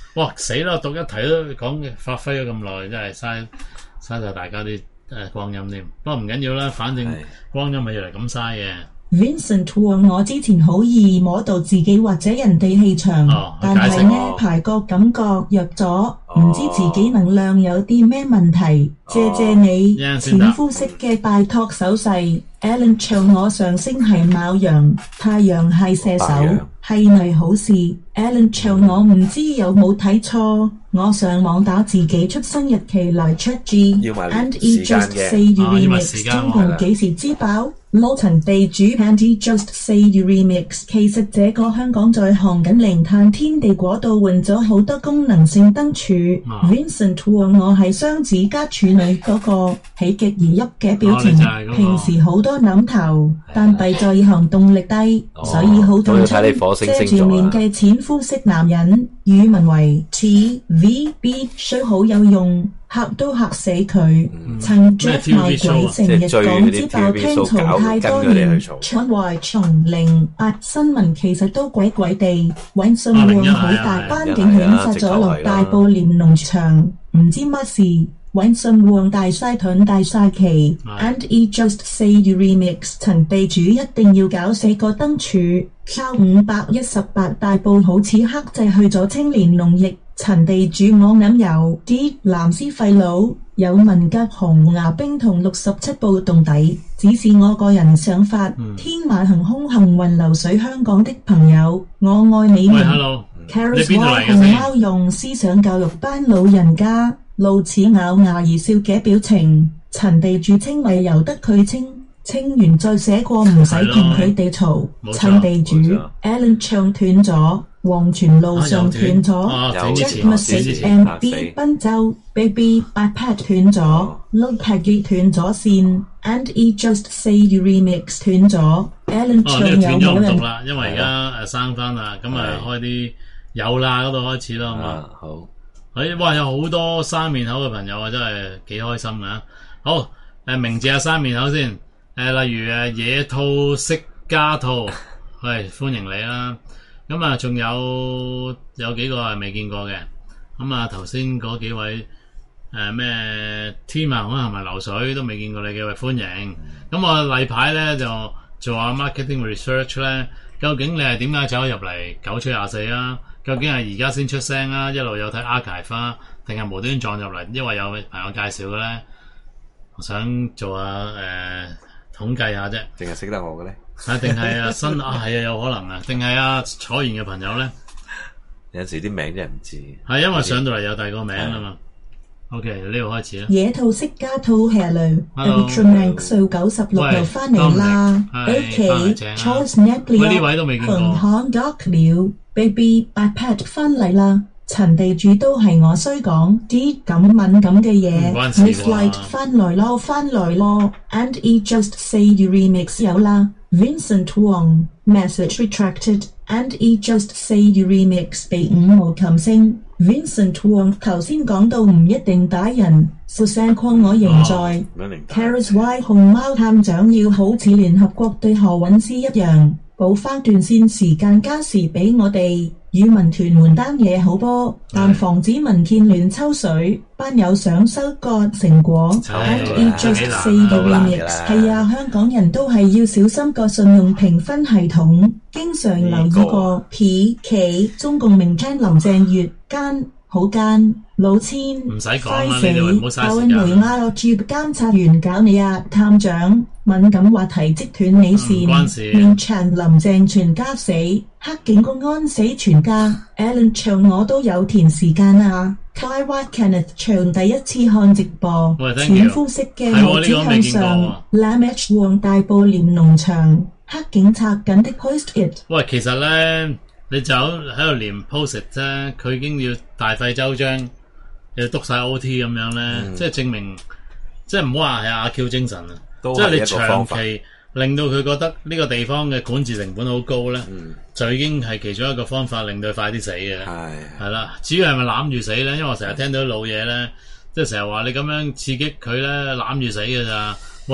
哇死啦！讀一題都講嘅，發揮咗咁耐，真係嘥嘥晒大家啲誒光陰添。不過唔緊要啦，反正光陰咪要嚟咁嘥嘅。 Vincent 話我之前好易摸到自己或者人哋氣場， 哦、 但係呢排個感覺弱咗，唔、哦、知自己能量有啲咩問題。哦、謝謝你，淺膚色嘅拜託手勢。Alan 唱我上升係牡羊，太陽係射手，係咪好事 ？Alan 唱我唔知有冇睇錯，我上網打自己出生日期來 check G。And he just say you remix，中共幾時知飽？老陳地主 And he just say you remix， 其實這個香港在行緊零碳天地嗰度換咗好多功能性燈柱。啊、Vincent 話我係雙子加處女嗰、那個喜極而泣嘅表情，啊那個、平時好多諗頭，但弊在行動力低，哦、所以好痛親。遮住面嘅淺膚色男人，語文為 T V B show 好有用。嚇都嚇死佢，曾著賣鬼成日講之爆聽嘈太多年，出壞從零八新聞其實都鬼鬼地，揾信旺好大班警犬殺咗落大埔連農場，唔知乜事，揾信旺大晒盾大晒旗 ，And he just say you remix， 陳地主一定要搞死個燈柱，靠五百一十八大埔好似克制去咗青年農役。陳地主我諗有啲藍絲廢佬有文革紅牙兵同六十七暴動底，只是我個人想法。嗯、天馬行空行雲流水香港的朋友，我愛你們。Caris 話紅貓用思想教育班老人家，露齒咬牙而笑嘅表情。陳地主稱為由得佢稱，稱完再寫過唔使同佢哋嘈。陳地主 Alan 唱斷咗。黃泉路上斷咗 ，Jack Message M B 賓州 Baby iPad 斷咗 ，Load Peggy 斷咗線 ，And he just say you remix 斷咗 ，Alan 唱有冇人？ 哦，呢個斷咗唔讀啦，因為而家誒生翻啦，咁啊開啲有啦嗰度開始啦，好嘛？好，誒，哇，有好多生面口嘅朋友啊，真係幾開心啊！好，誒，名字啊生面口先，誒，例如誒野兔識家兔，係歡迎你啦。咁啊，仲有有幾個係未見過嘅，咁啊頭先嗰幾位誒咩、呃、天馬行空係咪流水都未見過你嘅，歡迎。咁我例牌咧就做下 marketing research 咧，究竟你係點解走入嚟九七廿四啊？究竟係而家先出聲啊？一路有睇 archive 啊，定係無端端撞入嚟？因為有朋友介紹嘅咧，我想做下誒、呃、統計下啫。 淨係識得我嘅咧？ 啊，定係啊新啊，係啊，有可能啊，定係啊彩賢嘅朋友咧？ 有陣時啲名真係唔知， 係因為上到嚟有第二個名啊嘛。OK，呢度開始啦。 野兔識家兔 Hello，Ultraman 數九十六又翻嚟啦。OK，Charles Napoli， 喂呢位都未見過。 紅漢角了 ，Baby iPad 翻嚟啦。陳地主都係我衰講啲咁敏感嘅嘢 ，Miss Light 翻來咯，翻來咯 ，And he just say you remix 有啦 ，Vincent Wong message retracted，And he just say you remix 被五毛琴聲 ，Vincent Wong 頭先講到唔一定打人，副聲框我仍在 ，Caris Y 熊貓探長要好似聯合國對何韻詩一樣，補翻段線時間加時俾我哋。與民團門單嘢好波，但防止民建亂抽水，班友想收割成果。And he just say the remix， 係啊，香港人都係要小心個信用評分系統，經常留意過 P K 中共名稱林鄭月奸好奸老千， 唔使講啦，呢度唔好嘥時間。教恩梅亞落住監察員搞你啊，探長敏感話題即斷你線，面長林鄭全家死，黑警公安死全家。Alan 唱我都有填時間啊 ，Kai White Kenneth 唱第一次看直播，淺膚色嘅我指向上 ，Lam H 旺大埔連農場，黑警拆緊的 post it。 喂，其實咧。你就喺度連 post 啫，佢已經要大費周章，又督晒 O T 咁樣咧，嗯、即係證明，即係唔好話係阿 Q 精神啊，即係你長期令到佢覺得呢個地方嘅管治成本好高咧，嗯、就已經係其中一個方法令到佢快啲死嘅。係係啦，至於係咪攬住死咧？因為我成日聽到啲老嘢咧，即係成日話你咁樣刺激佢咧，攬住死嘅咋？喂，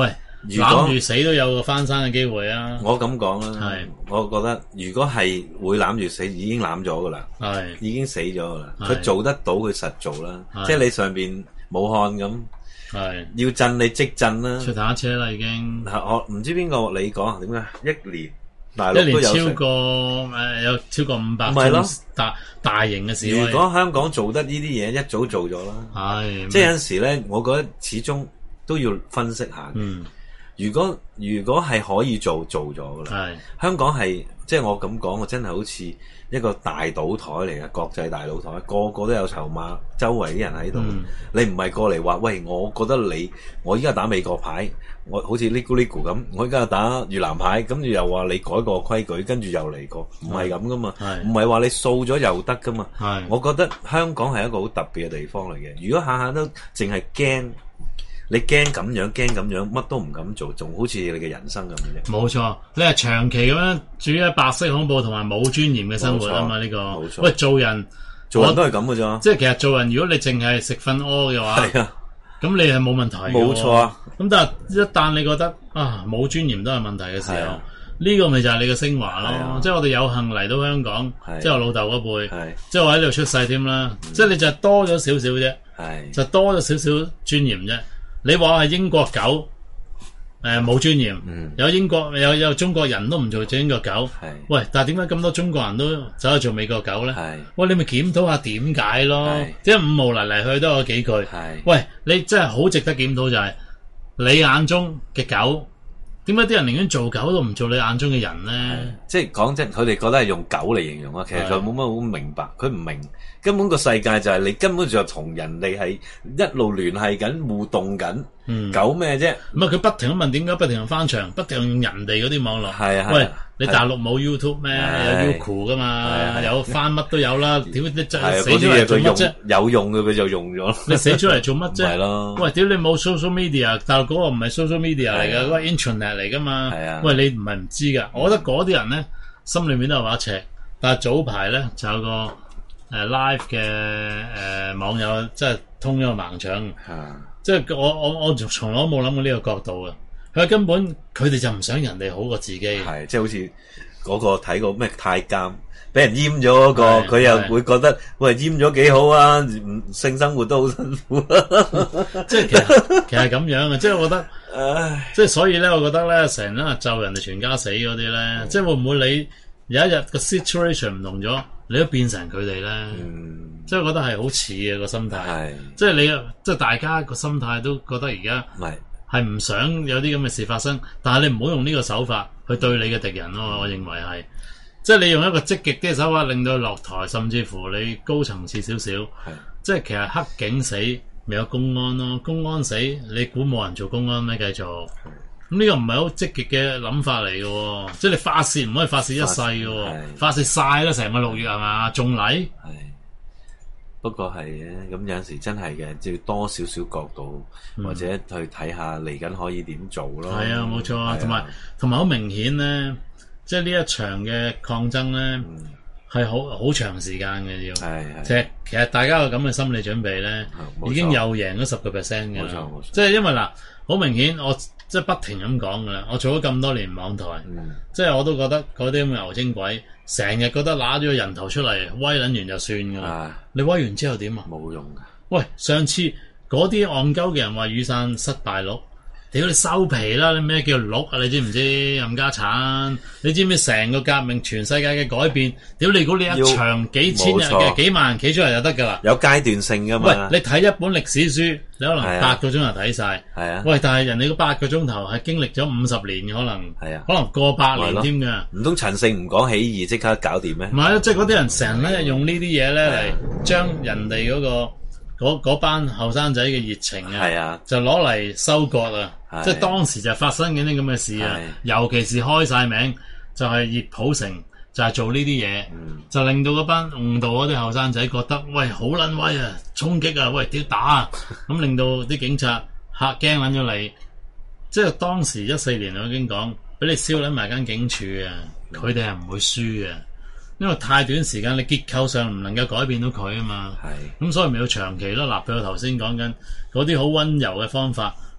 攬住死都有個翻山嘅機會啊！ 我咁講啦，係，我覺得如果係會攬住死，已經攬咗噶啦，係，已經死咗噶啦。佢做得到，佢實做啦。即係你上邊武漢咁，係要震你即震啦。 出坦克車啦已經。 我唔知邊個你講點解一年大陸都有一年超過誒有超過五百， 唔係咯， 大大型嘅示威。 如果香港做得呢啲嘢，一早做咗啦。係，即係有陣時咧，我覺得始終都要分析下。嗯。如果如果係可以做做咗噶啦，香港係即係我咁講，我真係好似一個大賭台嚟嘅，國際大賭台，個個都有籌碼，周圍啲人喺度。嗯、你唔係過嚟話，喂，我覺得你我依家打美國牌，我好似呢咕呢咕咁，我依家打越南牌，跟住又話你改個規矩，跟住又嚟過，唔係咁噶嘛，唔係話你掃咗又得噶嘛。我覺得香港係一個好特別嘅地方嚟嘅。如果下下都淨係驚。你驚咁樣驚咁樣，乜都唔敢做，仲好似你嘅人生咁嘅。 冇錯，你係長期咁樣住喺白色恐怖同埋冇尊嚴嘅生活啊嘛？呢、這個冇錯。喂，做人做人都係咁嘅啫。 即係其實做人，如果你淨係食瞓屙嘅話，係啊，咁你係冇問題。 冇錯啊。 咁但係一旦你覺得啊冇尊嚴都係問題嘅時候，呢、這個咪就係你嘅升華咯。啊、即係我哋有幸嚟到香港，即係我老豆嗰輩，即係我喺呢度出世添啦。即係你就係多咗少少啫，就多咗少少尊嚴啫。你話係英國狗，誒、呃、冇尊嚴，嗯、有英國有有中國人都唔做英國狗，喂，但係點解咁多中國人都走去做美國狗咧？喂，你咪檢討下點解咯？即係五毛嚟嚟去都有幾句，喂，你真係好值得檢討就係、是、你眼中嘅狗，點解啲人寧願做狗都唔做你眼中嘅人咧？ 即係講真，佢哋覺得係用狗嚟形容啊，其實佢冇乜好明白，佢唔明。根本個世界就係你根本就同人哋係一路聯繫緊、互動緊。嗯，狗咩啫？ 唔係佢不停咁問點解，不停咁翻牆，不停用人哋嗰啲網絡。係啊，喂，你大陸冇 YouTube 咩？有 Youku 噶嘛？有翻乜都有啦。屌你真係死出嚟做乜啫？ 有用嘅佢就用咗。 你死出嚟做乜啫？ 係咯。 喂，屌你冇 social media，大陸嗰個唔係 social media 嚟嘅，嗰個 internet 嚟噶嘛？係啊。喂，你唔係唔知噶？我覺得嗰啲人咧心裏面都有把尺，但係早排咧就有個。誒 live 嘅誒、呃、網友即係通咗個盲腸，啊、即係我我我從來都冇諗過呢個角度嘅。佢根本佢哋就唔想人哋好過自己， 係即係好似嗰個睇過咩太監俾人閹咗嗰個，佢又會覺得喂閹咗幾好啊，性生活都好辛苦， 即係其實其實咁樣嘅，即係我覺得，唉即係所以咧，我覺得咧成日都咒人哋全家死嗰啲咧，嗯、即係會唔會你有一日個 situation 唔同咗？你都變成佢哋咧，嗯、即係覺得係好似嘅個心態，是即係你即係大家個心態都覺得而家係唔想有啲咁嘅事發生，但係你唔好用呢個手法去對你嘅敵人咯。嗯、我認為係，即係你用一個積極啲嘅手法令到佢落台，甚至乎你高層次少少，是即係其實黑警死咪有公安咯，公安死你估冇人做公安咩？繼續。咁呢個唔係好積極嘅諗法嚟嘅，即係你發泄唔可以發泄一世嘅，發泄晒啦成個六月係嘛，仲嚟？係， 不過係嘅，咁有陣時真係嘅，即係多少少角度、嗯、或者去睇下嚟緊可以點做咯。係啊，冇錯啊，同埋同埋好明顯咧，即係呢一場嘅抗爭咧，係好好長時間嘅要。係係，即係其實大家有咁嘅心理準備咧，已經又贏咗十個 percent 嘅。冇錯冇錯，即係因為嗱，好明顯我。即係不停咁講噶啦，我做咗咁多年網台，嗯、即係我都覺得嗰啲咁嘅牛精鬼，成日覺得揦咗個人頭出嚟威撚完就算噶啦，啊、你威完之後點啊？冇用噶。喂，上次嗰啲戇鳩嘅人話雨傘失敗率。屌你收皮啦！你咩叫鹿啊？你知唔知冚家鏟？你知唔知成個革命全世界嘅改變？屌你估你一場幾千人嘅幾萬人企出嚟就得噶啦！ 有階段性噶嘛？ 喂，你睇一本歷史書，你可能八個鐘頭睇晒。係啊。喂，但係人哋嗰八個鐘頭係經歷咗五十年，可能係啊，可能過百年添噶。 唔通陳勝唔講起義即刻搞掂咩？ 唔係啊，即係嗰啲人成日咧用呢啲嘢咧嚟將人哋嗰個。嗰班後生仔嘅熱情啊，啊就攞嚟收割啊！啊即係當時就發生緊啲咁嘅事啊，啊尤其是開晒名就係、是、熱普城，就係、是、做呢啲嘢，嗯、就令到嗰班誤導嗰啲後生仔覺得喂好撚威啊，衝擊啊，喂屌打啊！咁令到啲警察嚇驚撚咗你。即係當時一四年我已經講，俾你燒撚埋間警署啊，佢哋係唔會輸嘅。因為太短時間，你結構上唔能夠改變到佢啊嘛，咁所以咪要長期咯。立到頭先講緊嗰啲好溫柔嘅方法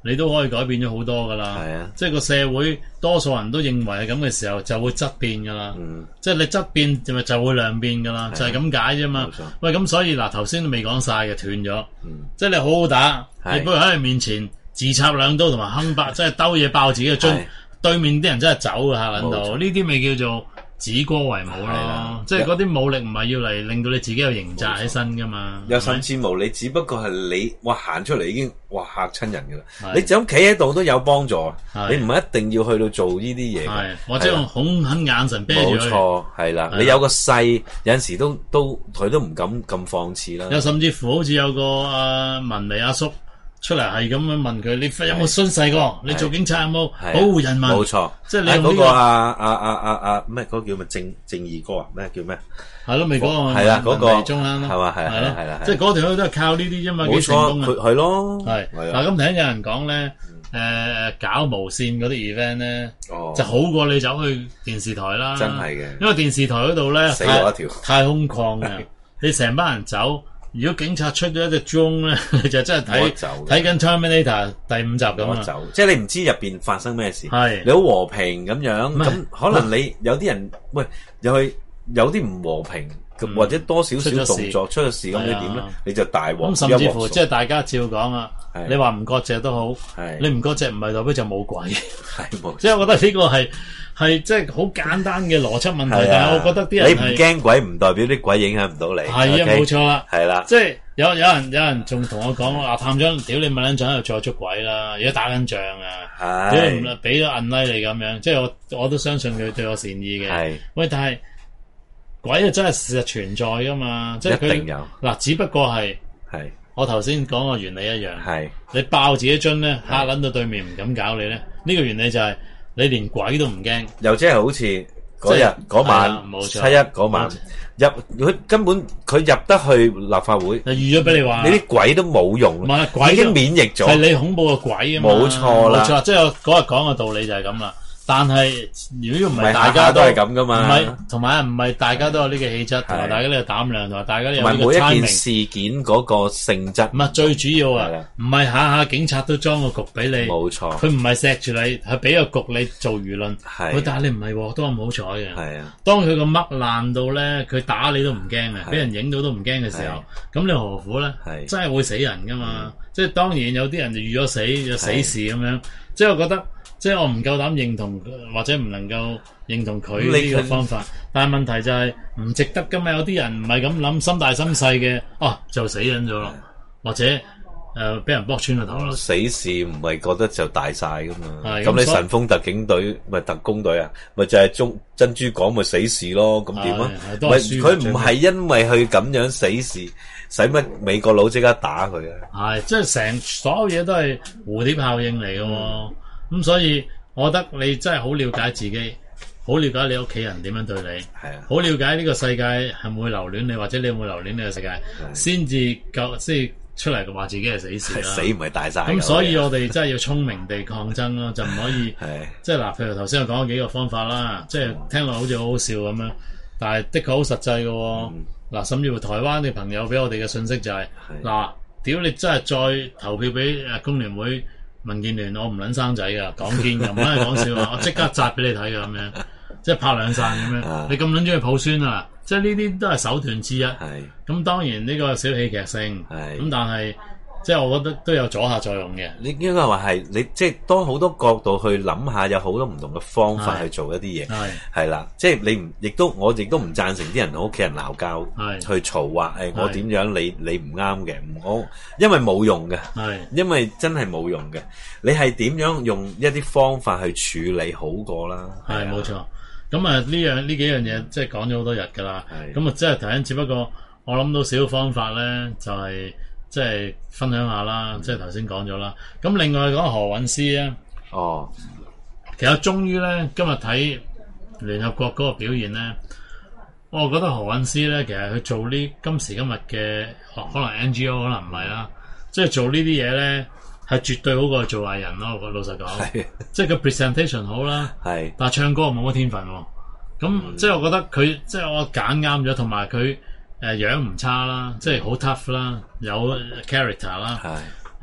你都可以改變咗好多噶啦。係啊，即係個社會多數人都認為係咁嘅時候，就會質變噶啦。嗯，即係你質變就咪就會量變噶啦，就係咁解啫嘛。喂，咁所以嗱，頭先都未講晒嘅，斷咗。嗯，即係你好好打，你不如喺佢面前自插兩刀同埋哼爆，即係兜嘢爆自己嘅樽，對面啲人真係走噶吓，撚到呢啲咪叫做止戈為武咯，即係嗰啲武力唔係要嚟令到你自己有刑責喺身噶嘛。 有甚至無，你只不過係你哇行出嚟已經哇嚇親人噶啦。你就咁企喺度都有幫助，你唔係一定要去到做呢啲嘢。係或者用恐嚇眼神啤住佢。冇錯，係啦。你有個勢，有陣時都都佢都唔敢咁放肆啦。有甚至乎好似有個阿文眉阿叔出嚟係咁樣問佢：你有冇宣誓過？你做警察有冇保護人民？冇錯，即係你嗰個阿阿阿阿阿咩嗰個叫咩正正義哥啊？咩叫咩？係咯，美國係啦，嗰個中啦，係嘛係係咯係啦，即係嗰條都係靠呢啲啫嘛，幾成功啊！係咯，係嗱咁睇有人講咧，誒搞無線嗰啲 event 咧，就好過你走去電視台啦，真係嘅，因為電視台嗰度咧死我一條，太空曠嘅，你成班人走。如果警察出咗一隻鐘咧，你就真係睇睇緊 Terminator 第五集咁啊！走，即係你唔知入邊發生咩事，係你好和平咁樣，咁可能你有啲人喂又係有啲唔和平，嗯、或者多少少動作出咗事咁，你點咧？你就大鑊。咁甚至乎即係大家照講啊，你話唔割席都好，你唔割席唔係代表就冇鬼，係冇。即係我覺得呢個係。係即係好簡單嘅邏輯問題，啊、但係我覺得啲人你唔驚鬼唔代表啲鬼影響唔到你。係啊，冇錯啦。係啦，即係有有人有人仲同我講啊，探長，屌你咪撚喺度再捉鬼啦！而家打緊仗啊，屌你唔俾咗銀拉你咁樣，即係我我都相信佢對我善意嘅。係喂，但係鬼啊真係事實存在噶嘛？即係佢一定有嗱，只不過係係我頭先講個原理一樣。係你爆自己樽咧，嚇撚到對面唔敢搞你咧，呢、呢個原理就係、是。你連鬼都唔驚，又即係好似嗰日嗰晚七一嗰晚入佢根本佢入得去立法會，預咗俾你話，你啲鬼都冇用，唔係鬼已經免疫咗，係你恐怖嘅鬼啊嘛，冇錯啦，冇錯，即係我嗰日講嘅道理就係咁啦。但係如果唔係大家都係咁噶嘛，唔係同埋唔係大家都有呢個氣質，同埋大家呢個膽量，同埋大家有呢個 timing。唔係每一件事件嗰個性質，唔係最主要啊，唔係下下警察都裝個局俾你，冇錯，佢唔係錫住你，係俾個局你做輿論，係，但係你唔係，都咁好彩嘅，係啊。當佢個乜爛到咧，佢打你都唔驚嘅，俾人影到都唔驚嘅時候，咁你何苦咧？係真係會死人噶嘛？即係當然有啲人就預咗死，有死事咁樣，即係我覺得。即係我唔夠膽認同或者唔能夠認同佢呢個方法，但係問題就係唔值得噶嘛。有啲人唔係咁諗，心大心細嘅，哦就死緊咗咯，或者誒俾人剝穿個頭咯。死事唔係覺得就大晒噶嘛。咁你神風特警隊咪特工隊啊，咪就係中珍珠港咪死事咯。咁點啊？咪佢唔係因為佢咁樣死事，使乜美國佬即刻打佢啊？係即係成所有嘢都係蝴蝶效應嚟噶。嗯咁、嗯、所以，我覺得你真係好了解自己，好了解你屋企人點樣對你，係啊，好了解呢個世界係唔會留戀你，或者你會留戀呢個世界，先至夠，先至出嚟話自己係死事啦。死唔係大晒。咁所以我哋真係要聰明地抗爭咯，就唔可以，即係嗱，譬如頭先我講咗幾個方法啦，即係聽落好似好好笑咁樣，但係的確好實際嘅。嗱、嗯，甚至乎台灣嘅朋友俾我哋嘅信息就係、是，嗱，屌你真係再投票俾誒工聯會。民建聯我唔撚生仔噶，講堅噶，唔係講笑話，我即刻紮俾你睇噶咁樣，即係拍兩散咁樣。你咁撚中意抱孫啊？即係呢啲都係手段之一。係咁，當然呢個小戲劇性。係咁，但係即係我覺得都有阻嚇作用嘅。你應該話係你即係多好多角度去諗下，有好多唔同嘅方法去做一啲嘢。係係啦，即係你唔亦都我亦都唔贊成啲人同屋企人鬧交，去嘈話誒我點樣你你唔啱嘅，我因為冇用嘅，係因為真係冇用嘅。你係點樣用一啲方法去處理好過啦？係冇錯。咁啊呢樣呢幾樣嘢即係講咗好多日㗎啦。咁啊即係頭先，只不過我諗到少少方法咧，就係。即係分享下啦，即係頭先講咗啦。咁另外講何韻詩咧，哦，其實終於咧今日睇聯合國嗰個表現咧，我覺得何韻詩咧，其實佢做呢今時今日嘅可能 N G O 可能唔係啦，即係做呢啲嘢咧係絕對好過做藝人咯。我覺得老實講，即係個 presentation 好啦，係，但係唱歌冇乜天分喎。咁、嗯、即係我覺得佢即係我揀啱咗，同埋佢。誒樣唔差啦，即係好 tough 啦，有 character 啦，誒、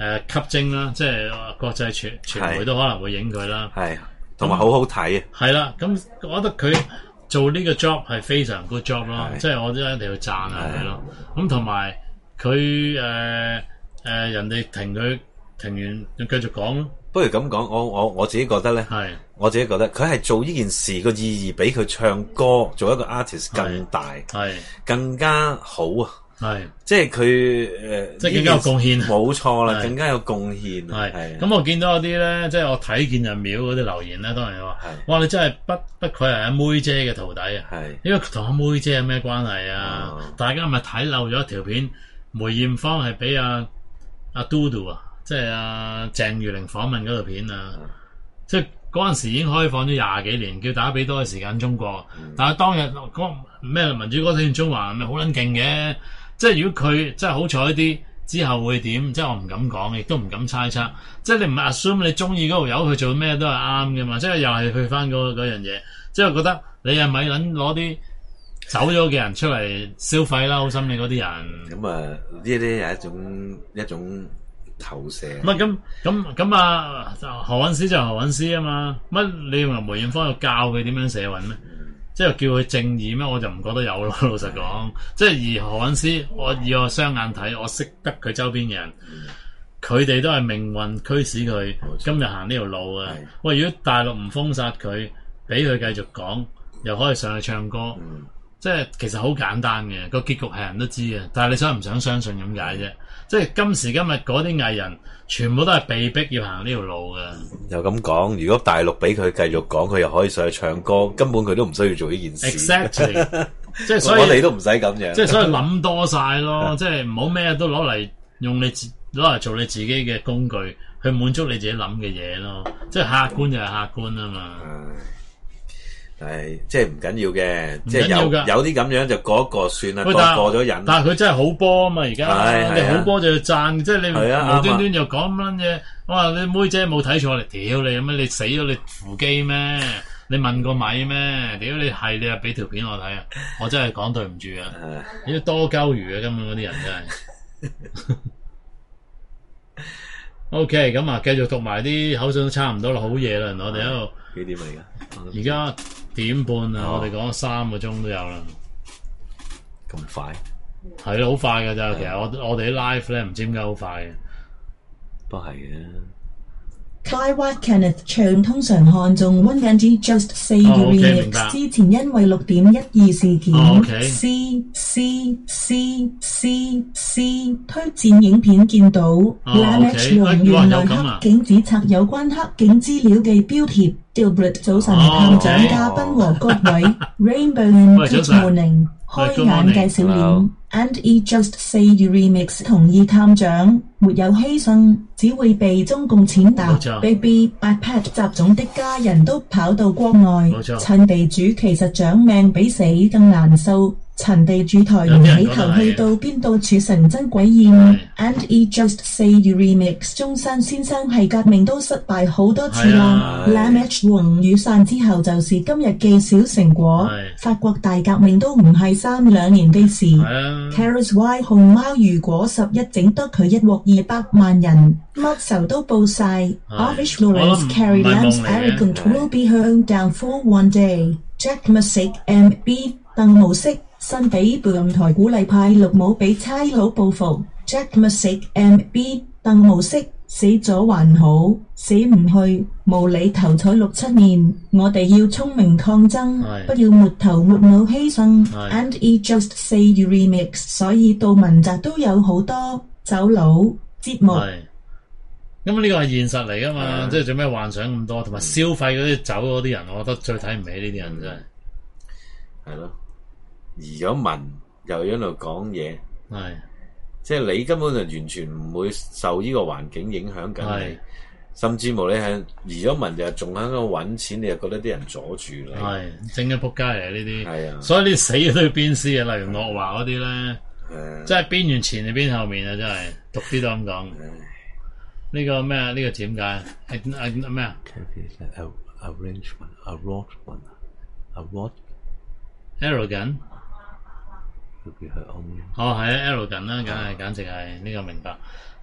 誒吸睛啦，即係國際傳傳媒都可能會影佢啦。 係，同埋好好睇啊。 係啦，咁我覺得佢做呢個 job 係非常 good job 咯，即係我都一定要讚下佢咯。咁同埋佢誒誒人哋停佢停完，要繼續講咯。 不如咁講，我我我自己覺得咧， 係我自己覺得佢係做呢件事個意義比佢唱歌做一個 artist 更大，係更加好啊！係即係佢誒， 即係更加有貢獻， 冇錯啦，更加有貢獻。係係咁， 我見到有啲咧，即係我睇見人廟嗰啲留言咧，當然話，哇！你真係不不愧係阿妹姐嘅徒弟啊！係呢個同阿妹姐有咩關係啊？大家係咪睇漏咗一條片？梅艷芳係俾阿阿嘟嘟啊！即係阿鄭裕玲訪問嗰條片啊，嗯、即係嗰陣時已經開放咗廿幾年，叫大家俾多嘅時間中國。嗯、但係當日嗰咩民主歌體驗中環咪好撚勁嘅，即係如果佢真係好彩啲，之後會點？即係我唔敢講，亦都唔敢猜測。即係你唔係 assume 你中意嗰條友佢做咩都係啱嘅嘛？即係又係去翻嗰嗰樣嘢。即係我覺得你係咪撚攞啲走咗嘅人出嚟消費啦？好心你嗰啲人。咁啊， 呢啲係一種一種。投射唔係咁咁咁啊！何韻詩就何韻詩啊嘛，乜你話梅艷芳又教佢點樣寫韻咩？嗯、即係叫佢正義咩？我就唔覺得有咯。老實講，嗯、即係而何韻詩，我以我雙眼睇，我識得佢周邊嘅人，佢哋、嗯、都係命運驅使佢今日行呢條路啊！嗯、喂，如果大陸唔封殺佢，俾佢繼續講，又可以上去唱歌，嗯、即係其實好簡單嘅，個結局係人都知嘅，但係你想唔想相信咁解啫？即係今時今日嗰啲藝人，全部都係被逼要行呢條路嘅。 又咁講，如果大陸俾佢繼續講，佢又可以上去唱歌，根本佢都唔需要做呢件事。 Exactly， 即係所以我哋都唔使咁樣。 即係所以諗多晒咯，即係唔好咩都攞嚟用你自攞嚟做你自己嘅工具，去滿足你自己諗嘅嘢咯。即係客觀就係客觀啊嘛。 係，即係唔緊要嘅，即係有有啲咁樣就過一過算啦，過過咗癮。 但係佢真係好波啊嘛！而家你好波就要讚，即係你無端端又講乜嘢？我話你妹姐冇睇錯你，屌你咁咩？你死咗你扶機咩？你問過米咩？屌你係你又俾條片我睇啊！我真係講對唔住啊！你多鳩魚啊！根本嗰啲人真係。OK， 咁啊，繼續讀埋啲口水都差唔多啦，好夜啦，我哋喺度幾點嚟㗎？ 而家點半啊！我哋講咗三個鐘都有啦， 咁快？ 係咯，好快㗎咋。其實我我哋啲 live 咧，唔知點解好快嘅， 都係嘅。 By White Kenneth 唱通常看中 One Angie Just Say You Remix 之前因為六點一二事件、oh, okay. C C C C C 推薦影片見到 Lam H 用原來黑警指賊有關黑警資料嘅標貼 Dilbert 早晨探長嘉賓和各位 Rainbow and Good Morning 開眼界小臉 And E Just Say You Remix 同意探長沒有犧牲只會被中共踐踏 Baby iPad 習總的家人都跑到國外陳地主其實長命比死更難受陳地主抬唔起頭去到邊度處神真鬼厭 And E Just Say You Remix 中山先生係革命都失敗好多次啦 Lam H 黃雨傘之後就是今日嘅小成果法國大革命都唔係三兩年嘅事 Carers Y 熊貓如果十一整得佢一鑊二百萬人乜仇都報晒 Office Lawrence Carrie Lam's arrogant will be her own downfall one day Jack Music M B 鄧模式新俾電台鼓勵派綠帽俾差佬報復 Jack Music M B 鄧模式死咗還好死唔去無理頭彩六七年我哋要聰明抗爭不要沒頭沒腦犧牲 And E Just Say You Remix 所以到文集都有好多走佬節目咁呢個係現實嚟噶嘛即係做咩幻想咁多同埋消費嗰啲走嗰啲人我覺得最睇唔起呢啲人真係係咯移咗民又喺度講嘢， 係即係你根本就完全唔會受呢個環境影響緊你，甚至乎你係移咗民就仲喺度揾錢，你又覺得啲人阻住你， 係正一仆街嚟呢啲， 係啊， 所以你死都要鞭屍啊！例如樂華嗰啲咧，即係鞭完前就鞭後面啊！真係讀啲都咁講。呢個咩啊？呢個點解？係係咩啊 ？Arrangement, a wrought one, a wrought. Arrogant。哦，係啊 ，arrogant 啦，梗係簡直係呢個明白。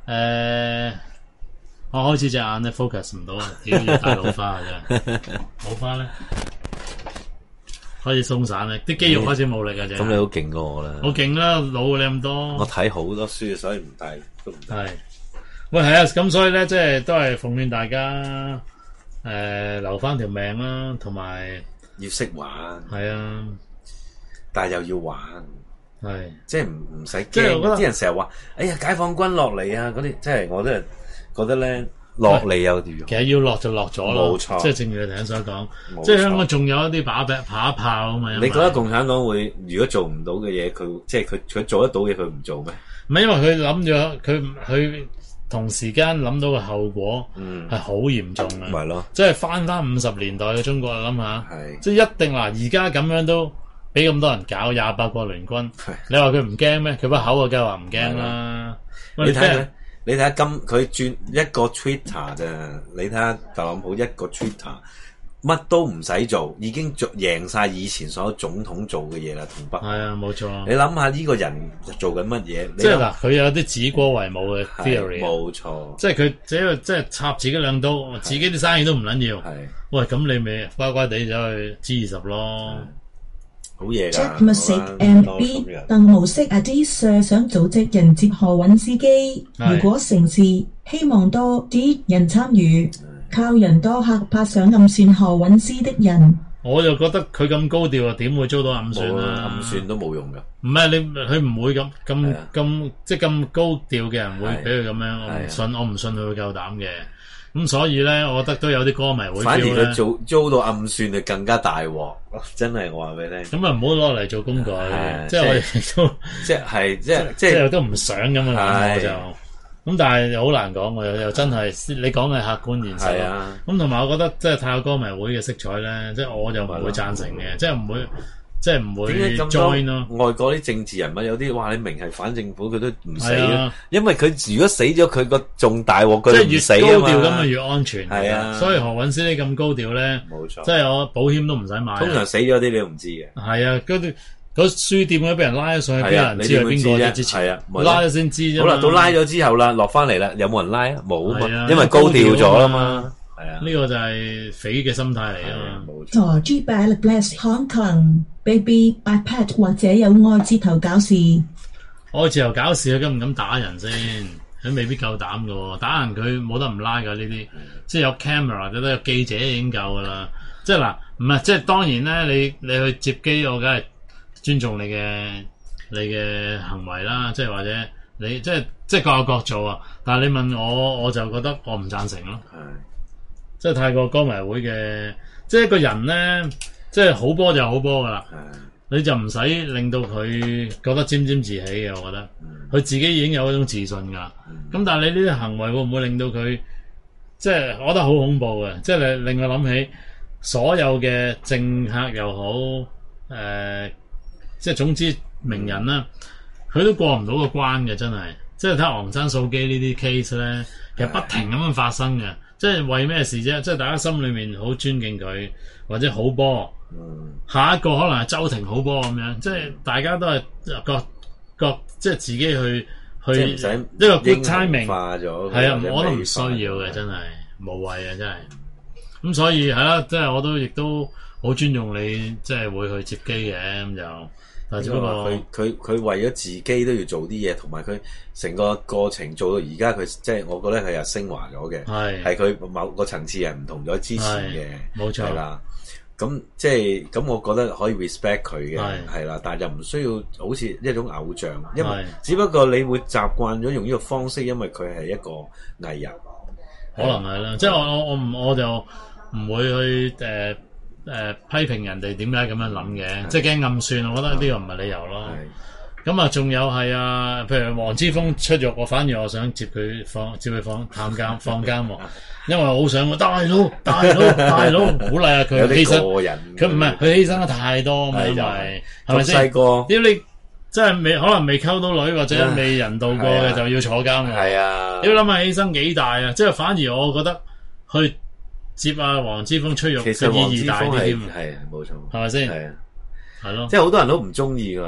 誒，我開始隻眼咧 focus 唔到啊，屌要大老花啊真係，老花咧開始鬆散咧，啲肌肉開始冇力啊，真係。 咁你好勁過我啦， 我勁啦，老你咁多。 我睇好多書，所以唔帶都唔帶。 係，喂係啊，咁所以咧，即係都係奉勸大家，誒留翻條命啦，同埋要識玩。係啊， 但係又要玩。係，即係唔唔使驚。 即係我覺得啲人成日話，哎呀，解放軍落嚟啊！嗰啲，即係我都係覺得咧，落嚟有啲用。 其實要落就落咗咯， 冇錯。 即係正如你頭先所講，即係香港仲有一啲把柄跑一炮啊嘛。 你覺得共產黨會如果做唔到嘅嘢，佢即係佢佢做得到嘅，佢唔做咩？ 唔係因為佢諗咗，佢佢同時間諗到嘅後果係好嚴重啊。 係咯， 即係翻翻五十年代嘅中國，諗下，即係一定嗱，而家咁樣都。俾咁多人搞廿八國聯軍，你話佢唔驚咩？佢把口啊，梗係話唔驚啦。 你睇下，你睇下今佢轉一個 Twitter 啫，你睇下特朗普一個 Twitter，乜都唔使做，已經做贏晒以前所有總統做嘅嘢啦，同北。 係啊，冇錯。 你諗下呢個人做緊乜嘢？ 即係嗱，佢有啲指戈為武嘅 theory， 冇錯。即係佢只係即係插自己兩刀，自己啲生意都唔撚要。係，喂，咁你咪乖乖地走去 G 二十咯。 好嘢㗎 Jack Music M B 鄧模式 Adisa 想組織人接何韻詩機，如果成事，希望多啲人參與，靠人多客拍上暗算何韻詩的人。 我就覺得佢咁高調啊，點會租到暗算啊？ 暗算都冇用㗎。 唔係你佢唔會咁咁咁即係咁高調嘅人會俾佢咁樣，我唔信，我唔信佢會夠膽嘅。咁所以咧，我覺得都有啲歌迷會反而佢做租到暗算就更加大鑊，真係我話俾你聽。 咁啊唔好攞嚟做工具，即係我哋都即係即係即係都唔想咁樣我就。咁但係好難講，我又又真係你講嘅客觀現實。咁同埋我覺得即係太有歌迷會嘅色彩咧，即係我就唔會贊成嘅，即係唔會。即係唔會 join 咯。外國啲政治人物有啲話你明係反政府，佢都唔死啊。因為佢如果死咗，佢個仲大鑊，佢唔死啊嘛。 即係越高調咁啊越安全。 係啊， 所以何韻詩呢咁高調咧， 冇錯。 即係我保險都唔使買。 通常死咗啲你都唔知嘅。 係啊，嗰啲嗰書店嗰啲俾人拉咗上去，邊有人知係邊個啫？之前係啊，拉咗先知啫。 好啦，到拉咗之後啦，落翻嚟啦，有冇人拉啊？冇啊嘛，因為高調咗啦嘛。係啊， 呢個就係匪嘅心態嚟啊嘛。 陀珠擺力 bless Hong Kong。Baby iPad 或者有愛字頭搞事， 愛字頭搞事佢敢唔敢打人先？佢未必夠膽噶，打人佢冇得唔拉噶呢啲，即係有 camera 或者都有記者已經夠噶啦。即係嗱，唔係即係當然咧，你你去接機，我梗係尊重你嘅你嘅行為啦。即係或者你即係即係各有各做啊。但係你問我，我就覺得我唔贊成咯。係，即係太過歌迷會嘅，即係一個人咧。即係好波就好波噶啦，你就唔使令到佢覺得沾沾自喜嘅，我覺得佢自己已經有一種自信噶啦。咁、嗯、但係你呢啲行為會唔會令到佢，即係我覺得好恐怖嘅，即係你令我諗起所有嘅政客又好，誒、呃，即係總之名人啦，佢都過唔到個關嘅，真係。即係睇昂山素姬呢啲 case 咧，其實不停咁樣發生嘅，即係為咩事啫？即係大家心裏面好尊敬佢，或者好波。嗯，下一個可能係周庭好波咁樣，即係大家都係各各即係自己去去呢個 good timing 化咗，係啊，我都唔需要嘅，真係無謂啊，真係。咁所以係啦，即係我都亦都好尊重你，即係會去接機嘅咁就，但係只不過佢佢佢為咗自己都要做啲嘢，同埋佢成個過程做到而家，佢即係我覺得佢又升華咗嘅，係係佢某個層次係唔同咗之前嘅， 冇錯啦。咁即係咁，我覺得可以 respect 佢嘅，係啦，但係又唔需要好似一種偶像，因為只不過你會習慣咗用呢個方式，因為佢係一個藝人， 可能係啦。即係我我我唔我就唔會去誒誒、呃呃、批評人哋點解咁樣諗嘅，即係驚暗算，我覺得呢個唔係理由咯。咁啊，仲有係啊，譬如黃之鋒出獄，我反而我想接佢放接佢放探監放監喎。因為我好想大佬大佬大佬鼓勵下佢犧牲，佢唔係佢犧牲得太多嘛，因為係咪先？細個，屌你真係未可能未溝到女或者未人道過嘅就要坐監嘅，係啊！你諗下犧牲幾大啊？即係反而我覺得去接阿黃之鋒出獄嘅意義大啲添， 係冇錯， 係咪先？ 係啊， 係咯， 即係好多人都唔中意佢，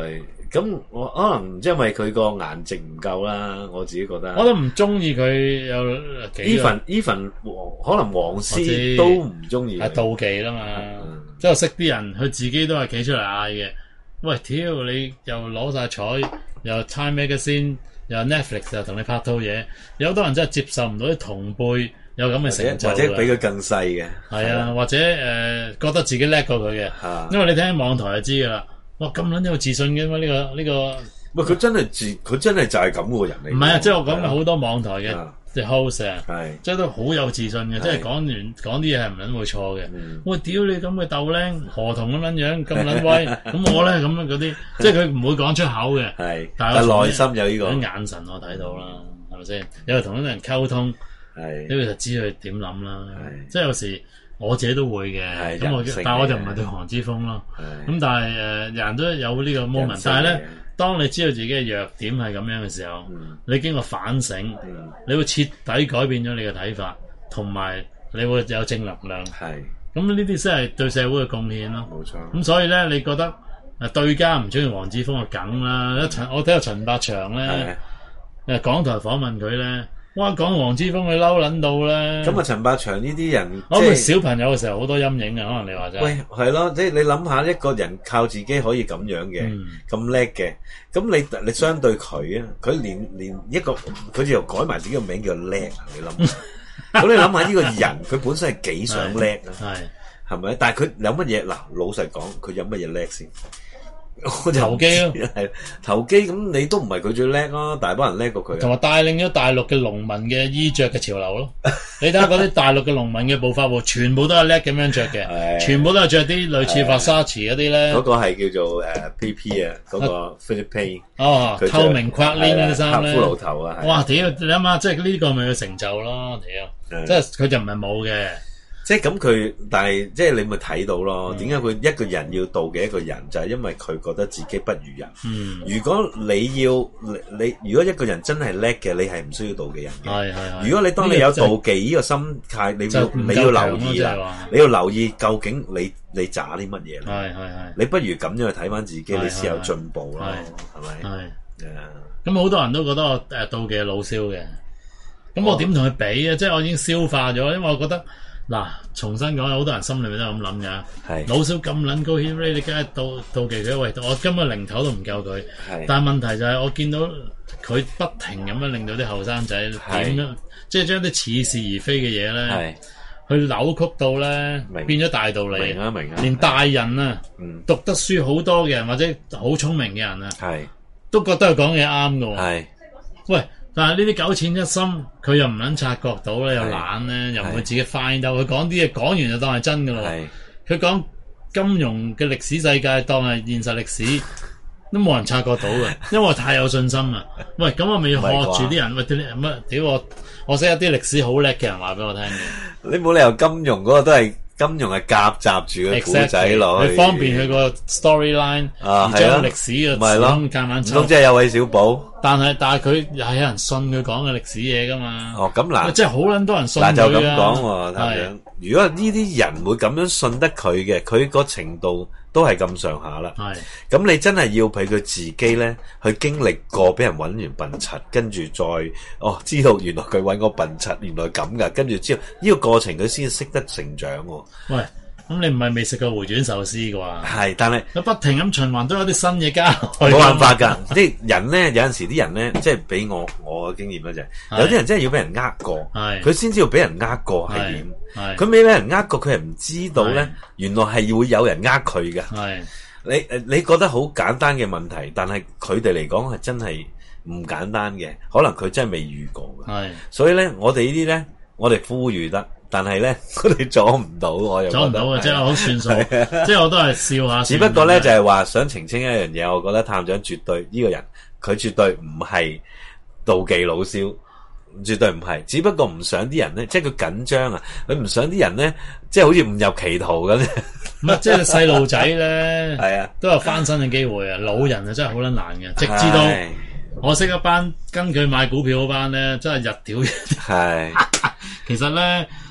咁我可能因為佢個顏值唔夠啦，我自己覺得。 我都唔中意佢有幾個。 even even 可能黃絲都唔中意。 係妒忌啦嘛，嗯、即係我識啲人，佢自己都係企出嚟嗌嘅。喂，屌你又攞晒彩，又 Time Magazine，又 Netflix 又同你拍套嘢，有好多人真係接受唔到啲同輩有咁嘅成就， 或者比佢更細嘅。 係啊，或者誒、呃、覺得自己叻過佢嘅， 啊、 因為你聽網台就知噶啦。哇，咁撚有自信嘅嘛？呢、這個呢、這個， 喂，佢真係自，佢真係就係咁個人嚟。 唔係啊，即係我講好多網台嘅。即係 host 啊， 係即係都好有自信嘅，即係講完講啲嘢係唔撚會錯嘅。我屌你咁嘅豆僆河童咁撚樣咁撚威，咁我咧咁樣嗰啲，即係佢唔會講出口嘅， 係， 但係內心有呢個眼神我睇到啦，係咪先？有時同啲人溝通，係，你就知佢點諗啦。即係有時我自己都會嘅，咁我但係我就唔係對黃之鋒咯。咁但係誒人人都有呢個 moment，但係咧。當你知道自己嘅弱點係咁樣嘅時候，嗯、你經過反省，嗯、你會徹底改變咗你嘅睇法，同埋你會有正能量。係咁呢啲先係對社會嘅貢獻咯。冇錯。咁所以咧，你覺得誒對家唔中意黃之鋒嘅梗啦？一陳、嗯、我睇下陳百祥咧，誒港台訪問佢咧。哇！講黃之鋒佢嬲撚到咧， 咁啊陳百祥呢啲人， 我哋小朋友嘅時候好多陰影嘅，可能你話齋。 喂，係咯，即係你諗下一個人靠自己可以咁樣嘅，咁叻嘅，咁你你相對佢啊，佢連連一個佢又改埋自己個名叫叻，你諗，咁你諗下呢個人佢本身係幾想叻啊？係係咪？但係佢有乜嘢嗱？老實講，佢有乜嘢叻先？我就投機咯， 係投機咁，你都唔係佢最叻咯，大班人叻過佢， 同埋帶領咗大陸嘅農民嘅衣着嘅潮流咯。你睇下嗰啲大陸嘅農民嘅暴發戶，全部都係叻咁樣着嘅，全部都係着啲類似 Versace 嗰啲咧。 嗰個係叫做誒 P P 啊，嗰個 Philippe 哦，透明跨鏈嗰啲衫咧， 黑骷髏頭啊！ 哇屌，你諗下，即係呢個咪佢成就咯，屌，即係佢就唔係冇嘅。 即係咁佢，但係即係你咪睇到咯？點解佢一個人要妒忌一個人，就係因為佢覺得自己不如人。嗯，如果你要你，如果一個人真係叻嘅，你係唔需要妒忌人嘅。係係。如果你當你有妒忌呢個心態，你要你要留意啦，你要留意究竟你你渣啲乜嘢咧？係係係。你不如咁樣去睇翻自己，你先有進步咯，係咪？係。誒， 咁好多人都覺得我誒妒忌老蕭嘅，咁我點同佢比啊？即係我已經消化咗，因為我覺得。嗱，重新講，好多人心裏面都係咁諗嘅。係老少咁撚高 hit rate，你梗係妒妒忌佢。喂，我今日零頭都唔夠佢。係，但係問題就係我見到佢不停咁樣令到啲後生仔點樣，即係將啲似是而非嘅嘢咧，去扭曲到咧，變咗大道理。明啊明啊，連大人啊，嗯、讀得書好多嘅人或者好聰明嘅人啊，係都覺得佢講嘢啱㗎喎。係，喂。但係呢啲九淺一深，佢又唔撚察覺到咧，又懶咧，又唔會自己 find out。佢講啲嘢講完就當係真噶咯。佢講金融嘅歷史世界當係現實歷史，都冇人察覺到嘅，因為我太有信心啦。喂，咁我咪要學住啲人？喂，啲乜屌我？我識一啲歷史好叻嘅人話俾我聽嘅。 你冇理由金融嗰個都係。金融係夾雜住個古仔落去， 方便佢個 storyline，而將歷史嘅講夾硬抽。 咁即係有韋小寶， 但係但係佢又係有人信佢講嘅歷史嘢噶嘛？ 哦，咁嗱， 即係好撚多人信佢啊！ 嗱就咁講喎，探長。如果呢啲人會咁樣信得佢嘅，佢個程度都係咁上下啦。係，咁你真係要俾佢自己咧，去經歷過俾人揾完笨柒，跟住再哦知道原來佢揾個笨柒，原來咁噶，跟住之後呢個過程佢先識得成長喎。喂， 咁你唔係未食過回轉壽司嘅話？ 係，但係佢不停咁循環都有啲新嘢加落去。 冇辦法㗎，啲人咧有陣時啲人咧，即係俾我我嘅經驗咧就係，有啲人真係要俾人呃過，佢先知道俾人呃過係點。佢未俾人呃過，佢係唔知道咧，原來係會有人呃佢嘅。係你誒，你覺得好簡單嘅問題，但係佢哋嚟講係真係唔簡單嘅，可能佢真係未遇過嘅。係，所以咧，我哋呢啲咧，我哋呼籲得。但係咧，我哋阻唔到，我又阻唔到啊！即係好算數，即係我都係笑下。 只不過咧，就係話想澄清一樣嘢，我覺得探長絕對呢個人，佢絕對唔係妒忌老蕭，絕對唔係。只不過唔想啲人咧，即係佢緊張啊，佢唔想啲人咧，即係好似誤入歧途咁。 唔係，即係細路仔咧，係啊，都有翻身嘅機會啊！老人啊，真係好撚難嘅，直至到我識一班跟佢買股票嗰班咧，真係日屌。係，其實咧。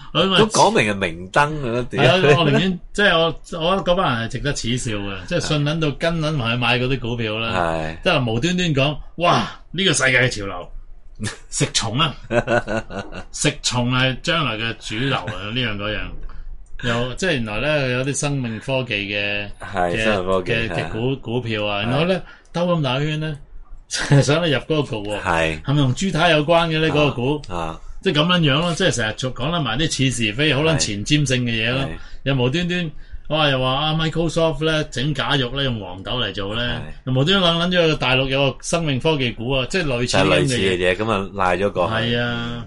都講明係明燈㗎啦。 係啊，我寧願即係我我覺得嗰班人係值得恥笑嘅，即係信撚到跟撚埋去買嗰啲股票啦。係即係無端端講，哇！呢個世界嘅潮流食蟲啊，食蟲係將來嘅主流啊，呢樣嗰樣。有即係原來咧有啲生命科技嘅嘅嘅嘅股股票啊，然後咧兜咁大圈咧，想你入嗰個局喎，係係咪同豬太有關嘅咧？嗰個股啊，即係咁樣樣咯，即係成日講講埋啲似是非、好撚前瞻性嘅嘢咯，又無端端哇又話啊 Microsoft 咧整假肉咧用黃豆嚟做咧，又無端端諗諗咗大陸有個生命科技股啊，即係類似類似嘅嘢， 咁啊賴咗個係啊。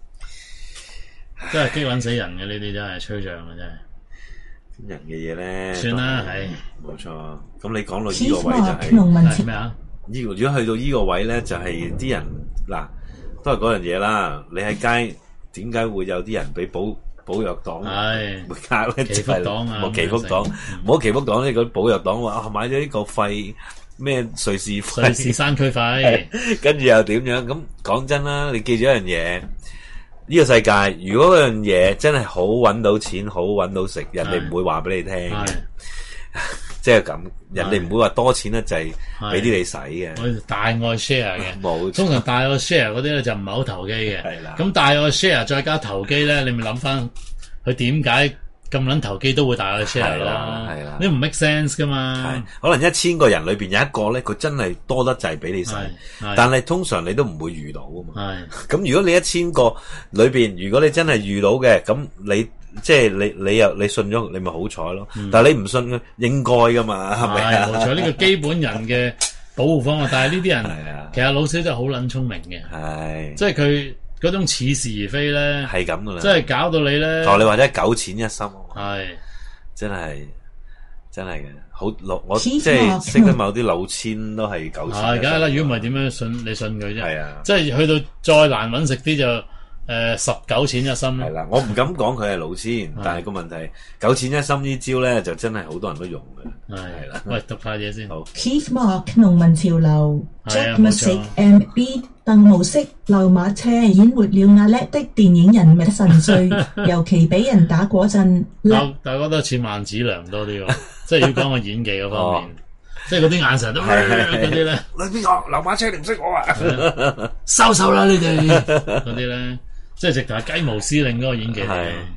真係激撚死人嘅呢啲真係吹脹嘅真係， 人嘅嘢咧， 算啦，係冇錯。咁你講到呢個位就係咩啊？呢個如果去到呢個位咧，就係、是、啲人嗱，都係嗰樣嘢啦。你喺街點解會有啲人俾保保藥黨會加咧？祈福黨啊，冇祈福黨，冇祈福黨呢個保藥黨話啊買咗呢個肺咩瑞士肺瑞士山區肺， 跟住又點樣？咁講真啦，你記住一樣嘢。呢個世界，如果嗰樣嘢真係好搵到錢，好搵到食，人哋唔會話俾你聽嘅，即係咁，人哋唔會話多錢咧就係俾啲你使嘅。 我大愛 share 嘅， 冇通常大愛 share 嗰啲咧就唔係好投機嘅。係啦，咁大愛 share 再加投機咧，你咪諗翻佢點解咁撚投機都會大愛 share 啦？係啦，你唔 make sense 噶嘛？ 可能一千個人裏邊有一個咧，佢真係多得滯俾你使，但係通常你都唔會遇到噶嘛。係咁，如果你一千個裏邊，如果你真係遇到嘅，咁你即係你你又你信咗，你咪好彩咯。但係你唔信嘅，應該噶嘛，係咪啊？ 冇錯，呢個基本人嘅保護方法。但係呢啲人其實老師真係好撚聰明嘅，係即係佢。嗰種似是而非咧， 係咁噶啦， 即係搞到你咧。 哦，你或者九淺一深， 係真係真係嘅，好老我即係識得某啲老千都係九淺。 係，梗係啦，如果唔係點樣信你信佢啫？係啊，即係去到再難揾食啲就誒十九淺一深。 係啦，我唔敢講佢係老千，但係個問題九淺一深呢招咧就真係好多人都用嘅。係啦， 喂，讀下嘢先。好 Keith Mark 農民潮流 Jack Music M B 鄧無色溜馬車演活了阿叻的電影人物神髓，尤其俾人打嗰陣， 大家都似萬梓良多啲喎，即係要講個演技嗰方面，即係嗰啲眼神都嗰啲咧。你邊個溜馬車你唔識我啊？收手啦你哋嗰啲咧，即係直頭係雞毛司令嗰個演技。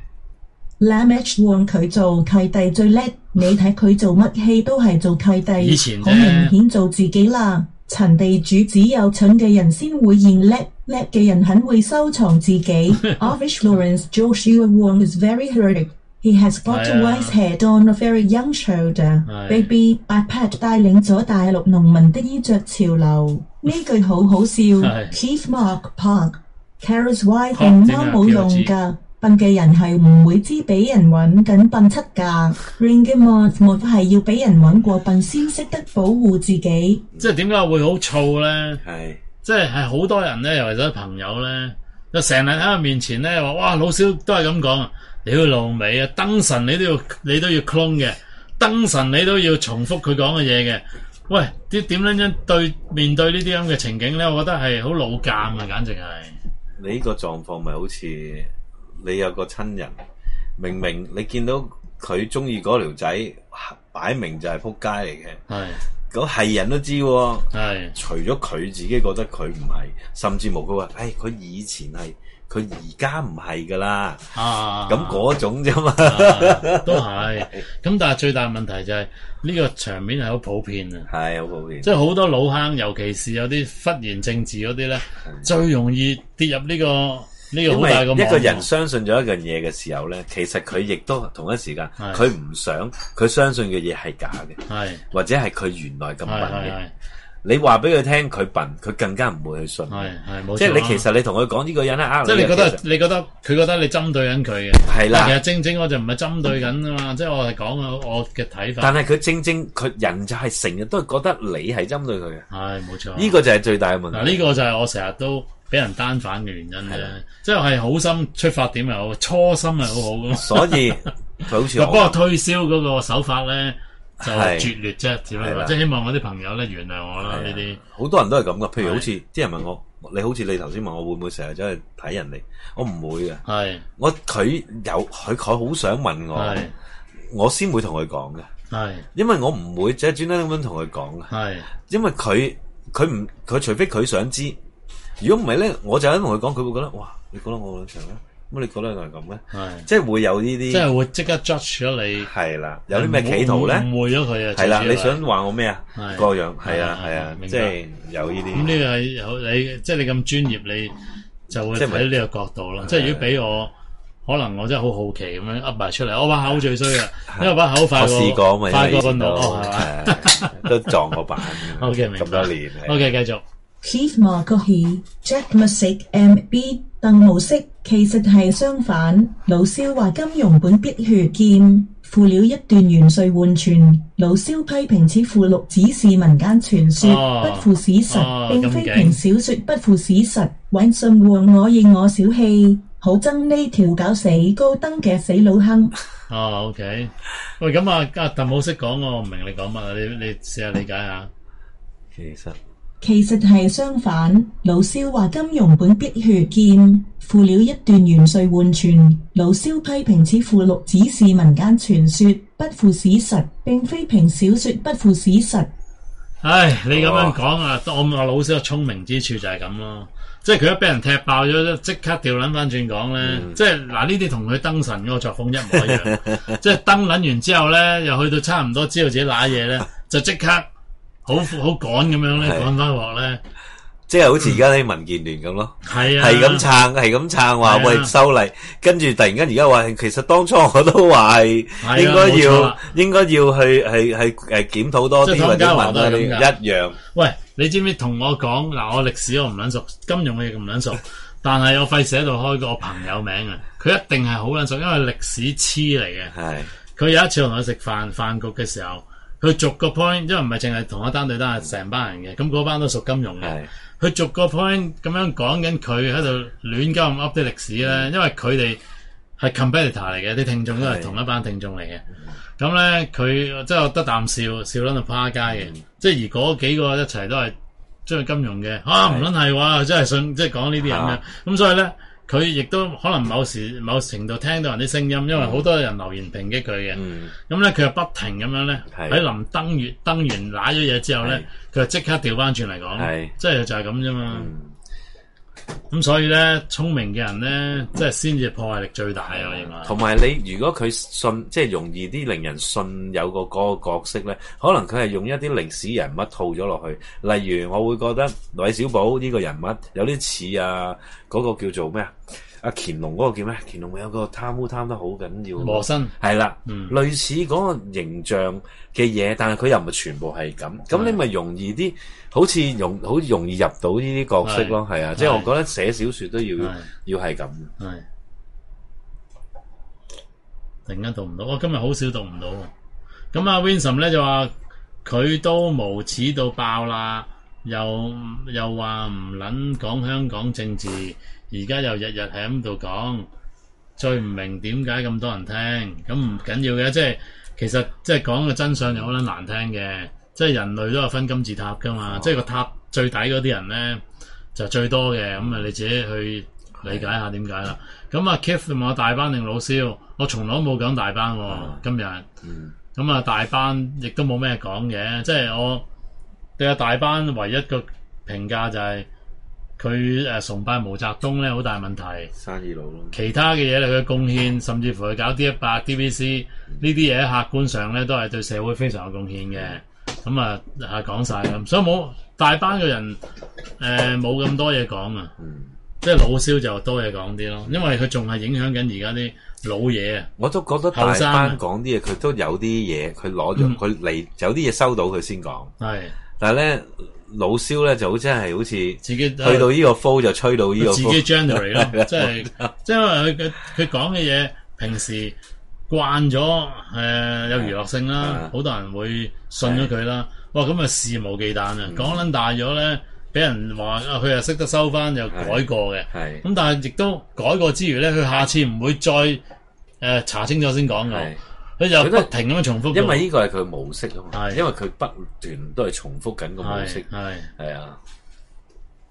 Lam H 旺佢做契弟最叻，你睇佢做乜戲都係做契弟， 以前好明顯做自己啦。陳地主只有蠢嘅人先會認叻，叻嘅人很會收藏自己。Arvish Lawrence Joshua Wong is very heroic. He has got a wise head on a very young shoulder. Baby iPad 帶領咗大陸農民的衣着潮流，呢句好好笑。Keith Mark Park Carol's wife 紅貓冇用㗎。笨嘅人係唔會知俾人揾緊笨七㗎 ，Ring 嘅莫莫係要俾人揾過笨先識得保護自己。 即係點解會好燥咧？係，即係係好多人咧，尤其是啲朋友咧，就成日喺佢面前咧話：哇，老少都係咁講啊！你要露尾啊，燈神你都要你都要 clone 嘅，燈神你都要重複佢講嘅嘢嘅。喂，啲點樣樣對面對呢啲咁嘅情景咧？我覺得係好老尷啊，簡直係。 你呢個狀況咪好似〜你有個親人，明明你見到佢中意嗰條仔，擺明就係仆街嚟嘅。係，咁係人都知喎。係，除咗佢自己覺得佢唔係，甚至無佢話，誒，佢以前係，佢而家唔係噶啦。啊，咁嗰種啫嘛， 都係。咁但係最大問題就係呢個場面係好普遍啊。 係好普遍， 即係好多老坑，尤其是有啲忽然政治嗰啲咧，最容易跌入呢個。呢個好大個， 因為一個人相信咗一樣嘢嘅時候咧，其實佢亦都同一時間，佢唔想佢相信嘅嘢係假嘅，係或者係佢原來咁笨嘅。你話俾佢聽佢笨，佢更加唔會去信。係係冇錯。即係你其實你同佢講呢個人係呃你， 即係你覺得你覺得佢覺得你針對緊佢嘅。係啦，其實正正我就唔係針對緊啊嘛，即係我係講我嘅睇法。 但係佢正正佢人就係成日都係覺得你係針對佢嘅。 係冇錯。呢個就係最大嘅問題。 嗱，呢個就係我成日都俾人單反嘅原因啫，即係好心出發點又好，初心係好好咁。所以佢好似不過推銷嗰個手法咧就拙劣啫，只不過即係希望我啲朋友咧原諒我啦呢啲。好多人都係咁噶，譬如好似啲人問我， 你好似你頭先問我會唔會成日走去睇人哋，我唔會嘅。 係我佢有佢佢好想問我，我先會同佢講嘅。係，因為我唔會即係專登咁樣同佢講嘅。係，因為佢佢唔佢除非佢想知，如果唔係咧，我就咁同佢講，佢會覺得哇，你覺得我長咩？咁你覺得係咁咩？係，即係會有呢啲，即係會即刻 judge 咗你。係啦，有啲咩企圖咧？誤會咗佢啊！係啦，你想話我咩啊？個樣係啊係啊，即係有呢啲。咁呢個係有你，即係你咁專業，你就會睇呢個角度啦。即係如果俾我，可能我真係好好奇咁樣噏埋出嚟。我把口最衰啊，因為把口快過，我試過咪快過個腦係嘛，都撞過板。OK，明白。咁多年。OK，繼續。Keith McCaughey Jack Music M B 鄧模式其實係相反。老蕭話金庸本必血劍，附了一段元帥換傳。老蕭批評此附錄只是民間傳說，哦、不符史實，哦、並非評小說不符史實。尹信和我認我小氣，好憎呢條搞死高登嘅死老坑。哦 ，OK， 喂，咁啊，阿鄧模式講我唔明你講乜啊？你你試下理解下。其實。其實係相反，老蕭話金庸本必血劍，附了一段元帥換傳。老蕭批評此附錄只是民間傳說，不符史實，並非評小說不符史實。唉，你咁樣講啊，我話老蕭嘅聰明之處就係咁咯，即係佢一俾人踢爆咗，即刻調捻翻轉講咧，即係嗱呢啲同佢登神嗰個作風一模一樣，即係登捻完之後咧，又去到差唔多知道自己瀨嘢咧，就即刻。好好趕咁樣咧，趕翻鑊咧，即係好似而家啲民建聯咁咯，係啊，係咁撐，係咁撐話喂修例，跟住突然間而家話，其實當初我都話係應該要，應該要去係係誒檢討多啲或者問多啲一樣。喂，你知唔知同我講嗱？我歷史我唔撚熟，金融嘅嘢唔撚熟，但係我費事喺度開個朋友名啊！佢一定係好撚熟，因為歷史痴嚟嘅。係，佢有一次同我食飯飯局嘅時候。佢逐個 point，因為唔係淨係同一單對單，係成班人嘅，咁嗰班都屬金融嘅。佢逐個 point 咁樣講緊，佢喺度亂鳩咁噏啲歷史咧，嗯、因為佢哋係 competitor 嚟嘅，啲聽眾都係同一班聽眾嚟嘅。咁咧佢即係得啖笑，笑撚到趴街嘅。嗯、即係而嗰幾個一齊都係中意金融嘅，啊唔撚係話，真係信即係講呢啲人嘅。咁所以咧。佢亦都可能某時某程度聽到人啲聲音，因為好多人留言抨擊佢嘅。咁咧佢又不停咁樣咧喺臨登完登完揦咗嘢之後咧，佢就即刻調翻轉嚟講，即係就係咁啫嘛。咁所以咧，聰明嘅人咧，即係先至破壞力最大啊！我認為。同埋你如果佢信，即係容易啲令人信有個嗰個角色咧，可能佢係用一啲歷史人物套咗落去。例如，我會覺得韋小寶呢個人物有啲似啊，嗰、嗰個叫做咩啊？阿乾隆嗰個叫咩？乾隆有個貪污貪得好緊要。磨身係啦，嗯、類似嗰個形象嘅嘢，但係佢又唔係全部係咁，咁你咪容易啲，好似容好容易入到呢啲角色咯，係啊，即係我覺得寫小說都要要係咁。係，突然間讀唔到，我今日好少讀唔到。咁阿 Vincent 咧就話佢都無恥到爆啦，又又話唔撚講香港政治。而家又日日喺咁度講，最唔明點解咁多人聽，咁唔緊要嘅，即係其實即係講嘅真相就好撚難聽嘅，即係人類都有分金字塔噶嘛，哦、即係個塔最底嗰啲人咧就最多嘅，咁啊你自己去理解下點解啦。咁啊 Keith 問我大班定老蕭，我從來都冇講大班喎，哦、今日，咁啊、嗯、大班亦都冇咩講嘅，即係我對阿大班唯一個評價就係、是。佢誒崇拜毛澤東咧，好大問題。生意佬咯。其他嘅嘢嚟佢貢獻，甚至乎佢搞 D 一百、D V C 呢啲嘢，客觀上咧都係對社會非常有貢獻嘅。咁啊，係講晒咁，所以冇大班嘅人誒冇咁多嘢講啊。嗯。即係老蕭就多嘢講啲咯，因為佢仲係影響緊而家啲老嘢啊。我都覺得大班講啲嘢，佢都有啲嘢，佢攞咗佢嚟有啲嘢收到佢先講。係。但係咧。老蕭咧就好真係好似自己去到呢個 flow 就吹到呢個 flow 自己 generate 咯，即係即係因為佢佢佢講嘅嘢平時慣咗誒、呃、有娛樂性啦，好、啊、多人會信咗佢啦。哇咁啊肆無忌憚啊，講撚、嗯、大咗咧，俾人話啊佢又識得收翻又改過嘅，咁但係亦都改過之餘咧，佢下次唔會再誒、呃、查清楚先講嘅。佢就不停咁樣重複，因為呢個係佢模式啊嘛。係，因為佢不斷都係重複緊個模式。係係啊。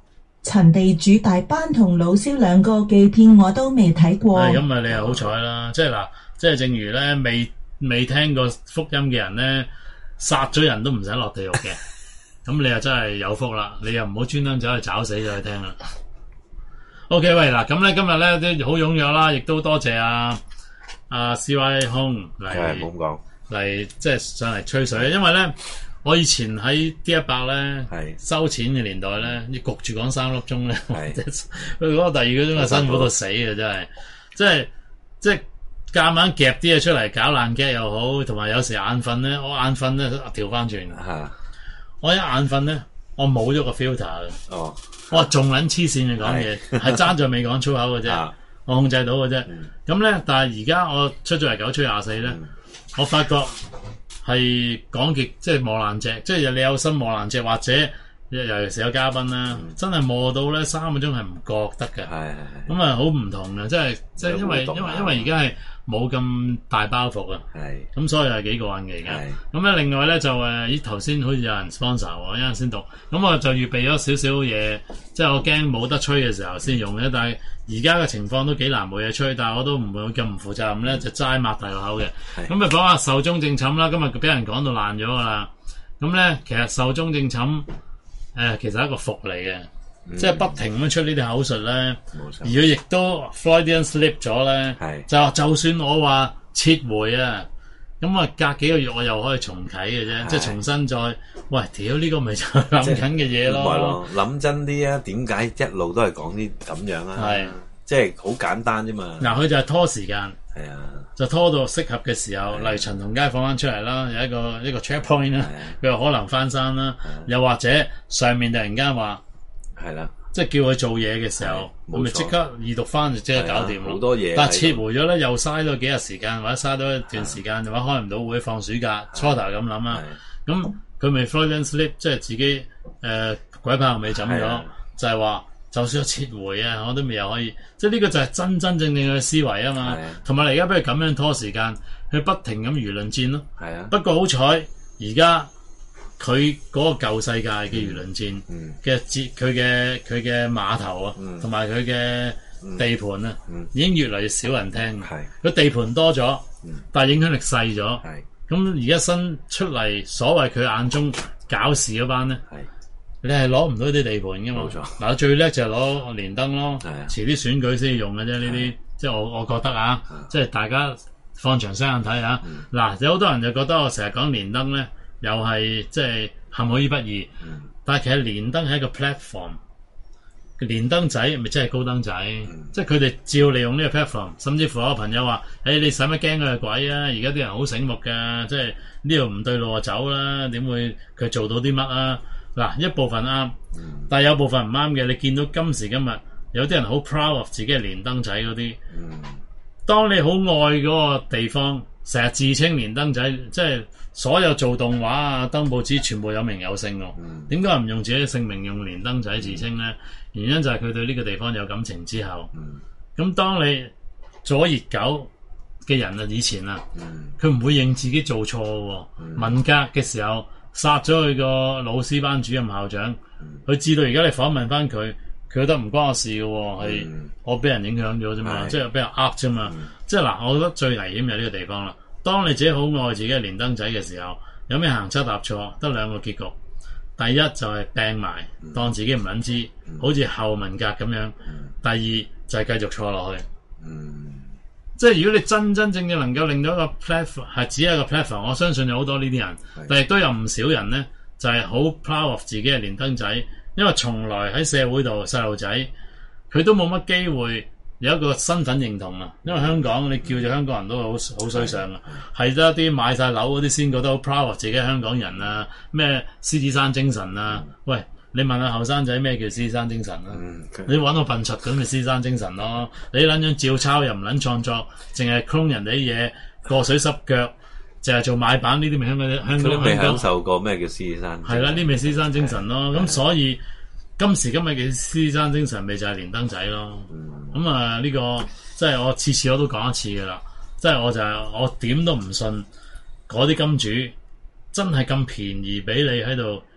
陳地主大班同老蕭兩個紀片我都未睇過。 咁啊，你又好彩啦！即係嗱，即係正如咧，未未聽過福音嘅人咧，殺咗人都唔使落地獄嘅。咁你又真係有福啦！你又唔好專登走去找死咗去聽啦。OK， 喂嗱，咁咧今日咧都好踴躍啦，亦都多謝阿阿 C Y 空嚟嚟即係上嚟吹水，因為咧我以前喺 D 一百咧收錢嘅年代咧，要焗住講三粒鐘咧，佢嗰個第二個鐘係辛苦到死嘅，真係，即係即係夾硬夾啲嘢出嚟搞爛 gag 又好，同埋有時眼瞓咧，我眼瞓咧調翻轉，我一眼瞓咧，我冇咗個 filter 嘅，哦，我仲撚黐線嘅講嘢，係爭在未講粗口嘅啫，我控制到嘅啫，咁咧，但係而家我出咗嚟九吹廿四咧。我發覺係講極即係磨爛隻，即係你有心磨爛隻，或者尤其是有嘉賓啦，嗯、真係磨到咧三個鐘係唔覺得嘅。係係係。咁啊好唔同嘅，即係即係因為因為因為而家係冇咁大包袱啊。係。咁所以係幾過癮嘅而家。係。咁咧另外咧就誒，咦頭先好似有人 sponsor 喎，一陣先讀。咁我就預備咗少少嘢，即係我驚冇得吹嘅時候先用嘅，但係。而家嘅情況都幾難冇嘢吹，但係我都唔會咁唔負責任咧，嗯、就齋擘大個口嘅。咁啊講下壽終正寢啦，今日俾人講到爛咗噶啦。咁咧其實壽終正寢誒、呃，其實係一個伏嚟嘅，嗯、即係不停咁出呢啲口述咧。冇錯。而佢亦都 Freudian slip 咗咧，是就話就算我話撤回啊，咁啊隔幾個月我又可以重啟嘅啫，是即係重新再喂，屌呢個咪就係諗緊嘅嘢咯。 諗真啲啊，點解一路都係講啲咁樣啊？係，即係好簡單啫嘛。 嗱，佢就係拖時間， 係啊， 就拖到適合嘅時候，例如陳同佳放翻出嚟啦，有一個一個 checkpoint 啦，佢又可能翻山啦，又或者上面突然間話係啦，即係叫佢做嘢嘅時候，我咪即刻二讀翻就即刻搞掂咯。 好多嘢， 但係撤回咗咧，又嘥咗幾日時間，或者嘥咗一段時間，或者開唔到會，放暑假，初頭咁諗啊，咁。佢未 Freudian slip， 即係自己誒、呃、鬼拍後尾枕咗，的就係話就算我撤回啊，我都未有可以，即係呢個就係真真正正嘅思維啊嘛。同埋你而家不如咁樣拖時間，佢不停咁輿論戰咯。係啊的。不過好彩，而家佢嗰個舊世界嘅輿論戰嘅節，佢嘅佢嘅碼頭啊，同埋佢嘅地盤啊，嗯、已經越嚟越少人聽。係的。佢地盤多咗，但係影響力細咗。係。咁而家新出嚟，所謂佢眼中搞事嗰班咧，是你係攞唔到啲地盤噶嘛？冇錯。嗱，最叻就係攞連登咯，的遲啲選舉先用嘅啫。呢啲即係我我覺得啊，的即係大家放長雙眼睇下。嗱、嗯，有好多人就覺得我成日講連登咧，又係即係陷可於不義。嗯、但係其實連登係一個 platform。連登仔咪真係高登仔，嗯、即係佢哋照利用呢個 platform， 甚至乎我個朋友話：誒、欸，你使乜驚佢係鬼啊？而家啲人好醒目㗎，即係呢度唔對路就走啦，點會佢做到啲乜啊？嗱，一部分啱，嗯、但係有部分唔啱嘅。你見到今時今日有啲人好 proud of 自己係連登仔嗰啲，嗯、當你好愛嗰個地方，成日自稱連登仔，即係所有做動畫啊、登報紙全部有名有姓喎。點解唔用自己嘅姓名，用連登仔自稱咧？嗯原因就係佢對呢個地方有感情之後，咁、嗯、當你做咗熱狗嘅人啊，以前啊，佢唔、嗯、會認自己做錯喎。嗯、文革嘅時候殺咗佢個老師班主任校長，佢知道而家你訪問翻佢，佢覺得唔關我事嘅，係、嗯、我俾人影響咗啫嘛，即係俾人呃啫嘛。即係嗱，我覺得最危險就係呢個地方啦。當你自己好愛自己嘅連登仔嘅時候，有咩行差踏錯，得兩個結局。第一就係病埋，當自己唔撚知，嗯、好似後文革咁樣。嗯、第二就係繼續錯落去。嗯、即係如果你真真正正能夠令到一個 platform 係只係一個 platform，我相信有好多呢啲人，是但係亦都有唔少人咧，就係、是、好 proud of 自己嘅連登仔，因為從來喺社會度細路仔佢都冇乜機會有一個身份認同啊。因為香港你叫咗香港人都好好衰相啊，係得一啲買晒樓嗰啲先覺得好 proud of 自己香港人啊，咩獅子山精神啊。嗯、喂，你問下後生仔咩叫獅子山精神啊？嗯、你揾個笨柒咁咪獅子山精神咯。你撚樣照抄又唔撚創作，淨係 clone 人哋啲嘢，過水濕腳，淨係做買版呢啲咪香港香港未享受過咩叫獅子山？ 係啦，呢咪獅子山精神咯。咁所以今時今日嘅獅子山精神咪就係連登仔咯。咁啊呢個即係我次次我都講一次噶啦，即係我就係、是、我點都唔信嗰啲金主真係咁便宜俾你喺度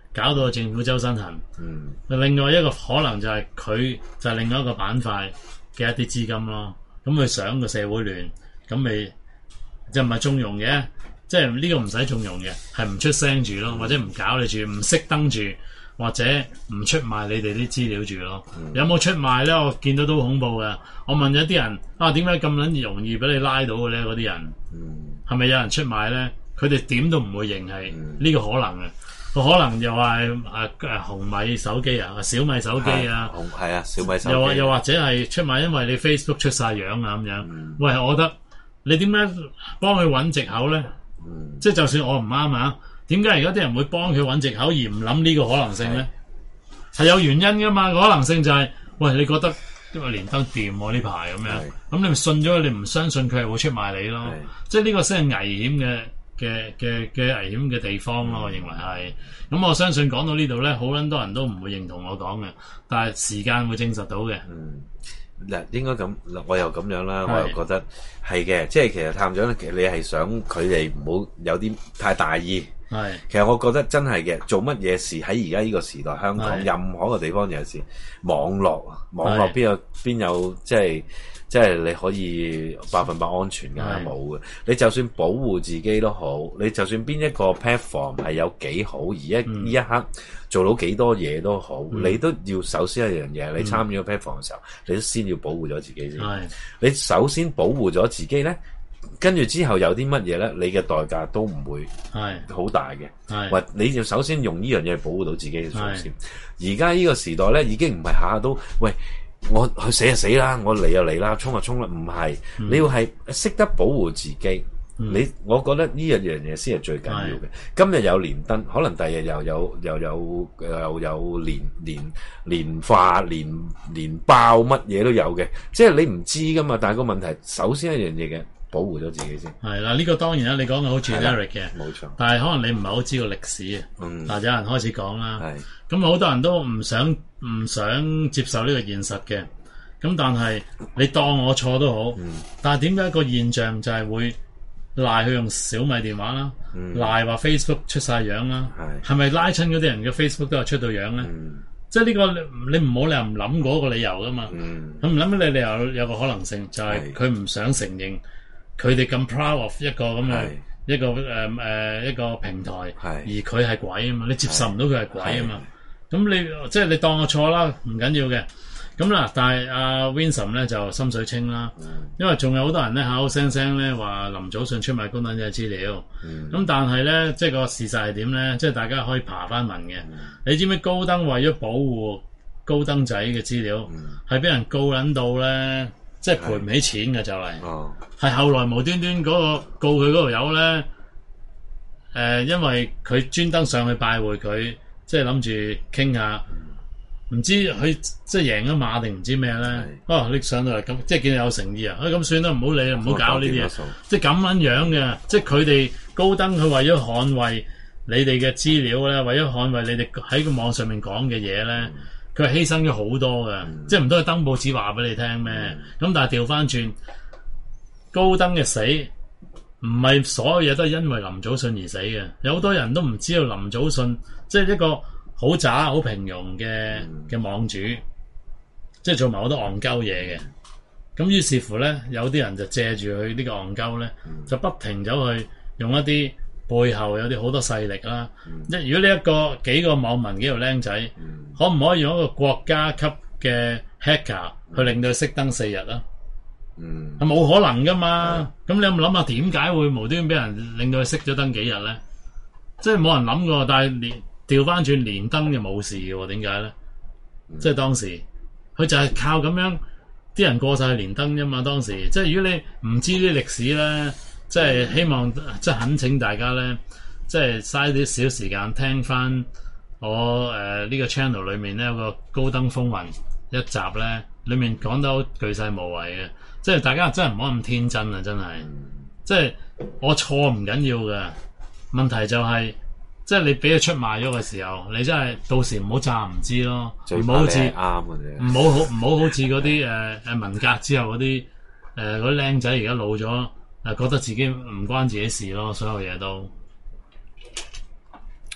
搞到政府周身痕。 嗯， 另外一個可能就係佢就係另外一個板塊嘅一啲資金咯。咁佢想個社會亂，咁咪就唔係縱容嘅，即係呢個唔使縱容嘅，係唔出聲住咯，或者唔搞你住，唔熄燈住，或者唔出賣你哋啲資料住咯。嗯、有冇出賣咧？我見到都好恐怖嘅。我問咗啲人啊，點解咁撚容易俾你拉到嘅咧？嗰啲人係咪、嗯、有人出賣咧？佢哋點都唔會認係呢個可能嘅。個可能又話誒誒紅米手機啊，小米手機啊， 紅係啊，小米手機又又或者係出賣，因為你 Facebook 出晒樣啊咁樣。嗯、喂，我覺得你點解幫佢揾藉口咧？嗯、即係就算我唔啱啊，點解而家啲人會幫佢揾藉口而唔諗呢個可能性咧？係有原因噶嘛？個可能性就係、是，喂，你覺得因為連登掂喎呢排咁樣，咁你咪信咗，你唔相信佢係會出賣你咯？即係呢個先係危險嘅。嘅嘅嘅危險嘅地方咯，我認為係。咁我相信講到呢度咧，好撚多人都唔會認同我講嘅，但係時間會證實到嘅。 嗯，嗱應該咁，我又咁樣啦，我又覺得係嘅，即係其實探長，其實你係想佢哋唔好有啲太大意。係，其實我覺得真係嘅，做乜嘢事喺而家呢個時代，香港任何一個地方有時網絡，網絡邊有邊有即係。即係你可以百分百安全㗎，冇嘅。你就算保護自己都好，你就算邊一個 platform 係有幾好，而一呢、嗯、一刻做到幾多嘢都好，嗯、你都要首先一樣嘢，你參與個 platform 嘅時候，你都先要保護咗自己先。嗯、你首先保護咗自己咧，跟住之後有啲乜嘢咧，你嘅代價都唔會係好大嘅。或你要首先用呢樣嘢保護到自己嘅先。而家呢個時代咧，已經唔係下下都喂。我去死就死啦，我嚟就嚟啦，衝就衝啦，唔係，嗯、你要係識得保護自己。嗯、你我覺得呢一樣嘢先係最緊要嘅。是今日有連登，可能第日又有又有又有連連連化連連爆乜嘢都有嘅，即係你唔知噶嘛。但係個問題，首先一樣嘢嘅。保護咗自己先係啦，呢、這個當然啦，你講嘅好 generic 嘅，冇錯。但係可能你唔係好知個歷史啊，嗯，但係有人開始講啦，係咁好多人都唔想唔想接受呢個現實嘅，咁但係你當我錯都好，嗯、但係點解個現象就係會賴佢用小米電話啦，賴話、嗯、Facebook 出晒樣啦，係係咪拉親嗰啲人嘅 Facebook 都係出到樣咧？嗯、即係呢個你唔好理由唔諗嗰個理由噶嘛，咁唔諗嘅理由有個可能性就係佢唔想承認。佢哋咁 proud of 一個咁嘅一個誒誒、呃、一個平台，是而佢係鬼啊嘛，你接受唔到佢係鬼啊嘛，咁你即係你當我錯啦，唔緊要嘅。咁啦，但係阿 Vincent 咧就心水清啦，嗯、因為仲有好多人咧口口聲聲咧話林祖信出賣高登仔資料，咁、嗯、但係咧即係個事實係點咧？即係大家可以爬翻問嘅。嗯、你知唔知高登為咗保護高登仔嘅資料，係俾、嗯、人告撚到咧？即係賠唔起錢嘅就嚟、是，係、哦、後來無端端嗰個告佢嗰條友咧，誒、呃，因為佢專登上去拜會佢，即係諗住傾下，唔、嗯、知佢即係贏咗馬定唔知咩咧？哦是、啊，你上到嚟咁，即係見到有誠意啊！咁、哎、算啦，唔好理啦，唔好搞呢啲嘢，即係咁樣樣嘅，即係佢哋高登佢為咗捍衛你哋嘅資料咧，為咗捍衛你哋喺個網上面講嘅嘢咧。嗯佢係犧牲咗好多嘅，嗯、即係唔都係登報紙話俾你聽咩？咁、嗯、但係調翻轉，高登嘅死唔係所有嘢都係因為林祖信而死嘅，有好多人都唔知道林祖信即係一個好渣、好平庸嘅嘅、嗯、網主，即係做埋好多戇鳩嘢嘅。咁於是乎咧，有啲人就借住佢呢個戇鳩咧，嗯、就不停走去用一啲。背後有啲好多勢力啦，一、嗯、如果呢一個幾個網民幾個僆仔，嗯、可唔可以用一個國家級嘅 hacker 去令到佢熄燈四日啊？嗯，係冇可能噶嘛。咁、嗯、你有冇諗下點解會無端端俾人令到佢熄咗燈幾日咧？即係冇人諗過，但係連調翻轉連燈就冇事嘅喎？點解咧？嗯、即係當時佢就係靠咁樣啲人過晒去連燈啫嘛。當時即係如果你唔知啲歷史咧。即係希望，即係懇請大家咧，即係嘥啲少時間聽翻我誒、呃這個、呢個 channel 裏面咧有個高登風雲一集咧，裏面講得好巨細無遺嘅，即係大家真係唔好咁天真啊！真係，即係我錯唔緊要嘅，問題就係、是，即係你俾佢出賣咗嘅時候，你真係到時唔好詐唔知咯，唔好好似啱嘅啫，唔好好唔好好似嗰啲誒誒文革之後嗰啲誒嗰啲僆仔而家老咗。誒，覺得自己唔關自己事咯，所有嘢都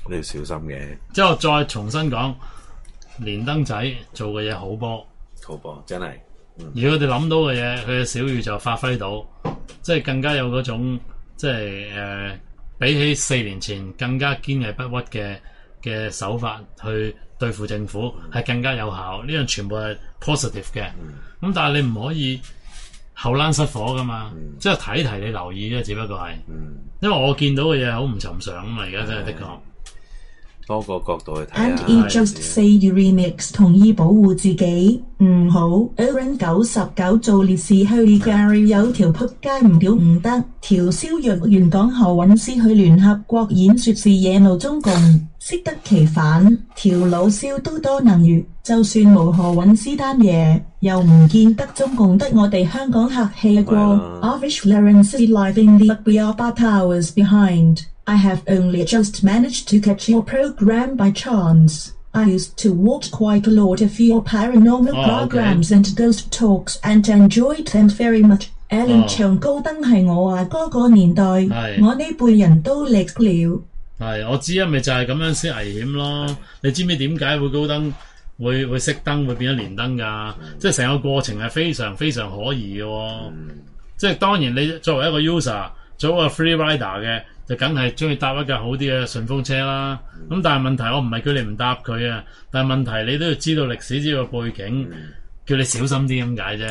你要小心嘅。 即係我再重新講，連登仔做嘅嘢好波， 好波真係。 嗯、而佢哋諗到嘅嘢，佢嘅小宇宙發揮到，即係更加有嗰種，即係誒、呃，比起四年前更加堅毅不屈嘅嘅手法去對付政府，係、嗯、更加有效。呢樣全部係 positive 嘅。咁、嗯、但係你唔可以後欄失火噶嘛，嗯、即係提提你留意啫，只不過係，嗯、因為我見到嘅嘢好唔尋常啊嘛，而家真係的確。 多個角度去睇 And it just say you remix 同意保護自己唔好 Aaron 九十九做烈士去 Gary 有條撲街唔屌唔得條蕭若元講何韻詩去聯合國演說是惹怒中共適得其反條老蕭都多能語就算無何韻詩單嘢又唔見得中共得我哋香港客氣過 Avish Lawrence is live in the we are about hours behind.I have only just managed to catch your program by chance. I used to watch quite a lot of your paranormal oh, programs okay. and ghost talks and enjoyed them very much. Alan 長高登係我阿哥個年代，我呢輩人都歷了。 係，我知啊，咪就係咁樣先危險咯。你知唔知點解會高登會會熄燈會變咗連燈㗎？嗯、即係成個過程係非常非常可疑嘅、哦。嗯、即係當然你作為一個 user， 做一個 free rider 嘅。就梗係中意搭一架好啲嘅順風車啦，咁、嗯、但係問題我唔係叫你唔搭佢啊，但係問題你都要知道歷史知道背景，嗯、叫你小心啲咁解啫。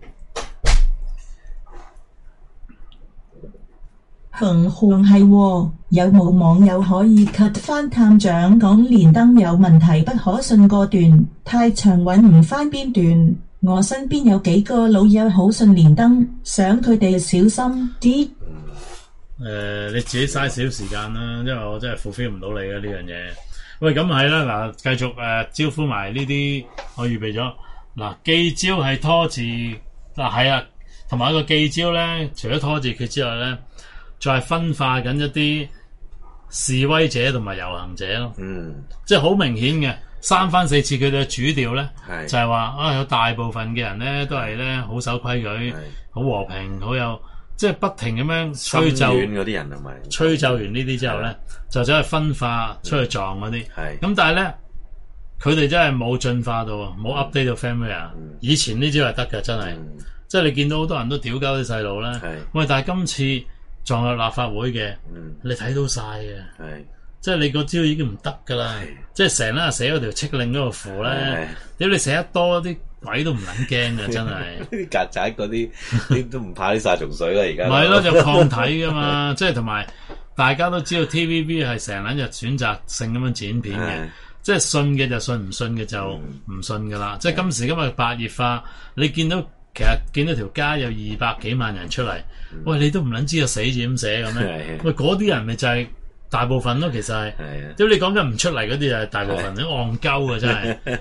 行行係喎，有冇網友可以 cut 翻探長講連登有問題不可信嗰段，太長揾唔翻邊段。我身邊有幾個老友好信連登，想佢哋小心啲。 誒、呃，你自己嘥少時間啦，因為我真係 fulfill 唔到你嘅呢樣嘢。喂，咁係啦，嗱，繼續誒、呃、招呼埋呢啲，我預備咗。嗱，記招係拖字，嗱係啊，同埋一個記招咧，除咗拖字訣之外咧，再係分化緊一啲示威者同埋遊行者咯。嗯，即係好明顯嘅，三番四次佢哋嘅主調咧，是就係話啊，有大部分嘅人咧都係咧好守規矩，好是和平，好有。即係不停咁樣吹奏嗰啲人係咪？ 吹奏完呢啲之後咧，就走去分化出去撞嗰啲。係咁，但係咧，佢哋真係冇進化到，冇 update 到 firmware。以前呢招係得嘅，真係。即係你見到好多人都屌鳩啲細路咧。係喂，但係今次撞入立法會嘅，你睇到晒嘅。係即係你個招已經唔得㗎啦。即係成日寫嗰條敕令嗰個符咧，屌你寫得多啲。鬼都唔撚驚嘅，真係啲曱甴嗰啲，啲都唔怕啲殺蟲水啦。而家唔係咯，就抗體噶嘛，即係同埋大家都知道 T V B 係成撚日選擇性咁樣剪片嘅，的即係信嘅就信，唔信嘅就唔信噶啦。嗯、即係今時今日白熱化，你見到其實見到條街有二百幾萬人出嚟，嗯、喂你都唔撚知個死字點寫咁咩？的喂嗰啲人咪就係大部分咯，其實係，屌的你講緊唔出嚟嗰啲就係大部分，都戇鳩啊真係。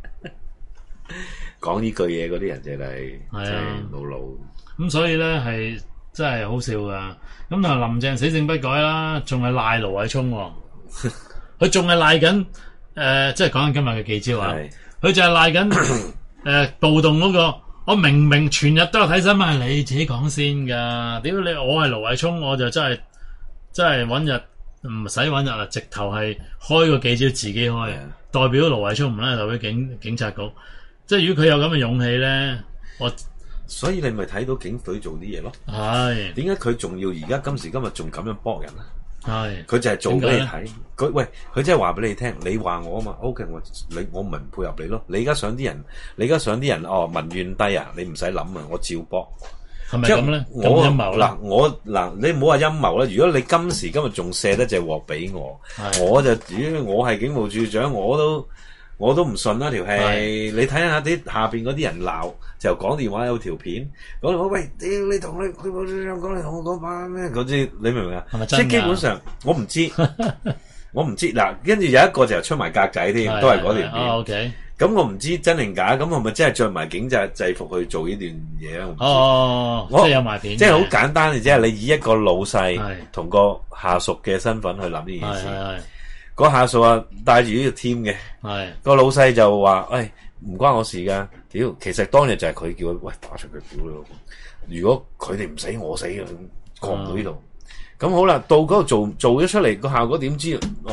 講呢句嘢嗰啲人真係真係老老咁，所以咧係真係好笑噶。咁啊林鄭死性不改啦，仲係賴盧偉聰，佢仲係賴緊誒，即係講緊今日嘅記招啊。佢就係賴緊誒暴動嗰個。我明明全日都有睇新聞，係你自己講先噶。屌你，我係盧偉聰，我就真係真係搵日唔使搵日啦，直頭係開個記招自己開，代表盧偉聰唔係代表警警察局。即係如果佢有咁嘅勇氣咧，我所以你咪睇到警隊做啲嘢咯。係點解佢仲要而家今時今日仲咁樣搏人啊？係佢就係做俾你睇。佢喂佢即係話俾你聽，你話我啊嘛 ？O K， 我你我唔係唔配合你咯。你而家想啲人，你而家想啲人哦民怨低啊！你唔使諗啊，我照搏。 係咪咁咧？ 我陰謀嗱，我嗱你唔好話陰謀啦。如果你今時今日仲卸得隻鑊俾我，我就如果我係警務處長，我都。我都唔信啦條氣，你睇下啲下邊嗰啲人鬧，就講電話有條片，講電話喂，屌你同你佢冇想講，你同我講翻咩嗰啲，你明唔明啊？係咪真？即係基本上我唔知，我唔知嗱，跟住有一個就出埋格仔添，都係嗰條片。哦 OK，咁我唔知真定假，咁係咪真係着埋警察制服去做呢段嘢啊？ 哦，即係有埋片， 即係好簡單嘅啫，你以一個老細同個下屬嘅身份去諗呢件事。個下屬啊帶住呢個 team 嘅，係個老細就話，誒唔關我事噶，屌，其實當日就係佢叫佢，喂打出佢屌你，如果佢哋唔死我死啊，過唔到呢度。咁好啦，到嗰度做做咗出嚟個效果點知？哦，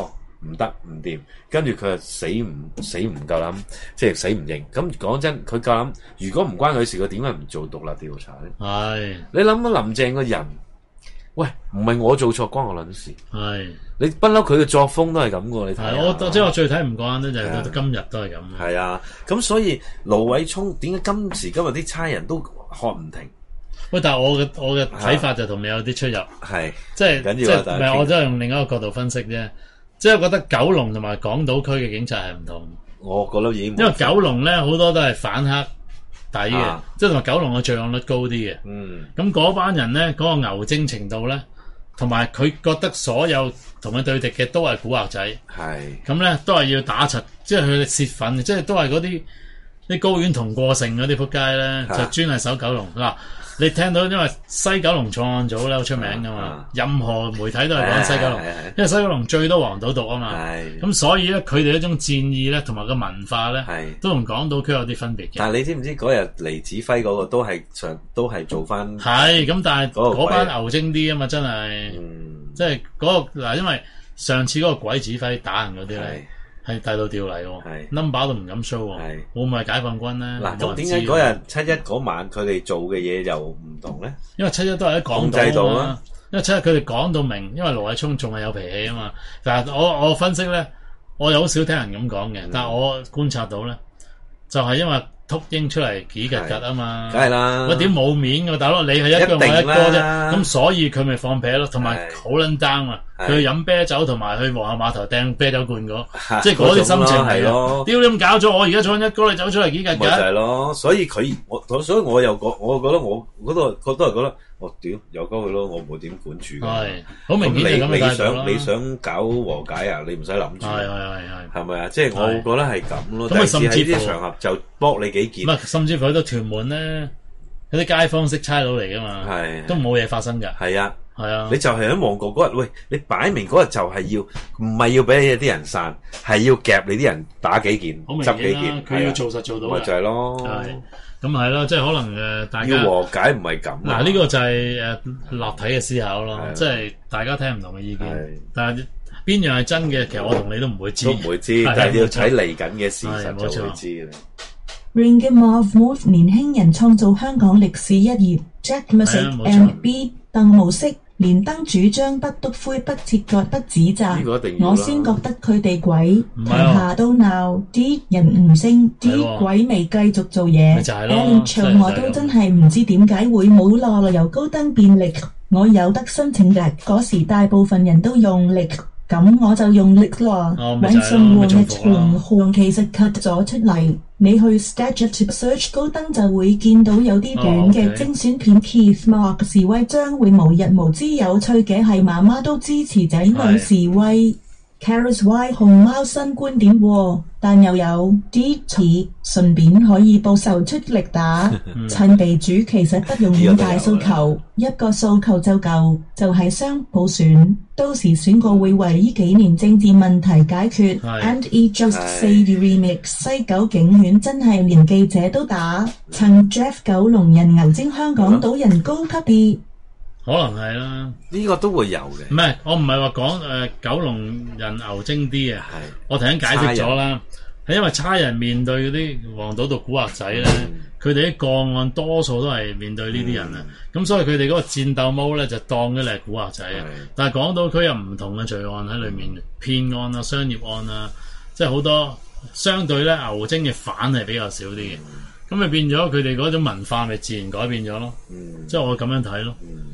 唔得唔掂，跟住佢就死唔死唔夠膽，即係死唔認。咁講真，佢夠膽，如果唔關佢事，佢點解唔做獨立調查咧？ 係你諗下林鄭個人，喂，唔係我做錯，關我撚事。 係你不嬲佢嘅作風都係咁嘅，你睇。 我即係我最睇唔慣咧，就係到今日都係咁。 係啊，咁所以盧偉聰點解今時今日啲差人都學唔停？ 喂，但係我嘅我嘅睇法就同你有啲出入。係，即係即係唔係？我真係用另一個角度分析啫。即係覺得九龍同埋港島區嘅警察係唔同， 我覺得已經， 因為九龍咧好多都係反黑底嘅，啊、即係同埋九龍嘅罪案率高啲嘅。嗯，咁嗰班人咧嗰、嗰個牛精程度咧，同埋佢覺得所有同佢對敵嘅都係古惑仔，係咁咧都係要打柒，即係佢哋泄憤，即係都係嗰啲啲高院同過剩嗰啲仆街咧，啊、就專係守九龍嗱。你聽到因為西九龍重案組咧好出名噶嘛，啊、任何媒體都係講西九龍，因為西九龍最多黃賭毒啊嘛，咁所以咧佢哋一種戰意咧同埋個文化咧，都同港島區有啲分別嘅。但係你知唔知嗰日黎指揮嗰個都係上都係做翻係咁，但係嗰班牛精啲啊嘛，真係，即係嗰個嗱，因為上次嗰個鬼指揮打人嗰啲咧。係帶到吊嚟喎，number 都唔敢 show 喎，會唔會係解放軍咧？嗱，咁點解嗰日七一嗰晚佢哋做嘅嘢又唔同咧？因為七一都係喺港島啊嘛，因為七一佢哋講到明，因為盧偉聰仲係有脾氣啊嘛。但係我我分析咧，我又好少聽人咁講嘅，嗯、但係我觀察到咧，就係、是、因為禿鷹出嚟幾拮拮啊嘛，梗係啦，我點冇面㗎大佬？你係一個我一個啫，咁所以佢咪放屁咯，同埋好撚 down啊！佢去飲啤酒同埋去皇后碼頭掟啤酒罐嗰，即係嗰啲心情係咯。屌你咁搞咗，我而家做緊一哥，你走出嚟幾拮拮？咪就係咯，所以佢我所以我又覺，我覺得我嗰度覺得係覺得，我屌由鳩佢咯，我唔會點管住。係好明顯係咁嘅態度啦。你想你想搞和解啊？你唔使諗住。係係係係。係咪啊？即係我覺得係咁咯。咁啊，甚至喺啲場合就搏你幾件。唔係，甚至乎去到屯門咧，嗰啲街坊識差佬嚟噶嘛，係都冇嘢發生㗎。係啊。係啊，你就係喺旺角嗰日，喂，你擺明嗰日就係要，唔係要俾你啲人散，係要夾你啲人打幾件，執幾件，佢要做實做到，咪就係咯。係，咁係咯，即係可能誒，大家要和解唔係咁。嗱，呢個就係誒立體嘅思考咯，即係大家聽唔同嘅意見，但係邊樣係真嘅，其實我同你都唔會知，都唔會知，但係要睇嚟緊嘅事實就會知嘅。 Ringing of Move 年輕人創造香港歷史一頁 ，Jack Music M B 鄧模式。連登主張不篤灰、不切割、不指責，我先覺得佢哋鬼，台下都鬧，啲人唔升，啲鬼未繼續做嘢。喺連場我都真係唔知點解會冇落落由高登變力，我有得申請嘅，嗰時大部分人都用力，咁我就用力咯。揾信和嘅紅紅其實 cut 咗出嚟。你去 Statue Search 高登就會見到有啲短嘅精選片 Keith Mark 示威將會無日無之，有趣嘅係媽媽都支持仔女示威。Carrots Y 熊貓新觀點喎，但又有啲似，順便可以報仇出力打。趁地主其實不用五大訴求，一個訴求就夠，就係雙普選。到時選過會為呢幾年政治問題解決。And it just say the remix 西九警犬真係連記者都打。趁 Jeff 九龍人牛精香港島人高級啲。 可能係啦， 呢個都會有嘅。唔係，我唔係話講誒九龍人牛精啲啊。係，我頭先解釋咗啦，係因為差人面對嗰啲黃賭毒古惑仔咧，佢哋啲個案多數都係面對呢啲人啊。咁、嗯、所以佢哋嗰個戰鬥毛咧就當咗你係古惑仔啊。但係講到佢有唔同嘅罪案喺裏面，騙案啊、商業案啊，即係好多相對咧牛精嘅反係比較少啲嘅。咁咪、嗯、變咗佢哋嗰種文化咪自然改變咗咯。嗯、即係我咁樣睇咯。嗯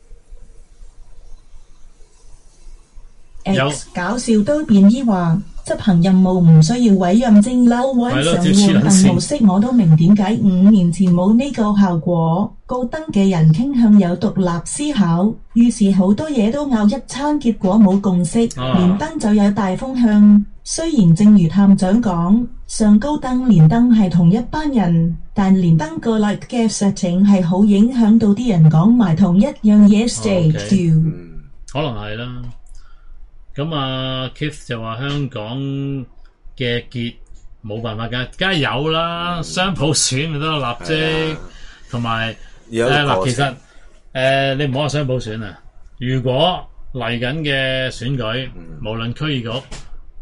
有搞笑都便衣話執行任務唔需要委任證樓位上換銀模式，我都明點解五年前冇呢個效果。高登嘅人傾向有獨立思考，於是好多嘢都拗一餐，結果冇共識。啊、連登就有大風向，雖然正如探長講，上高登連登係同一班人，但連登個 like 嘅 setting 係好影響到啲人講埋同一樣嘢 stay do。 可能係啦。咁啊 Keith 就話香港嘅結冇辦法㗎，梗係有啦，雙、嗯、普選咪都立即，同埋誒嗱，其實誒、呃、你唔好話雙普選啊，如果嚟緊嘅選舉，嗯、無論區議局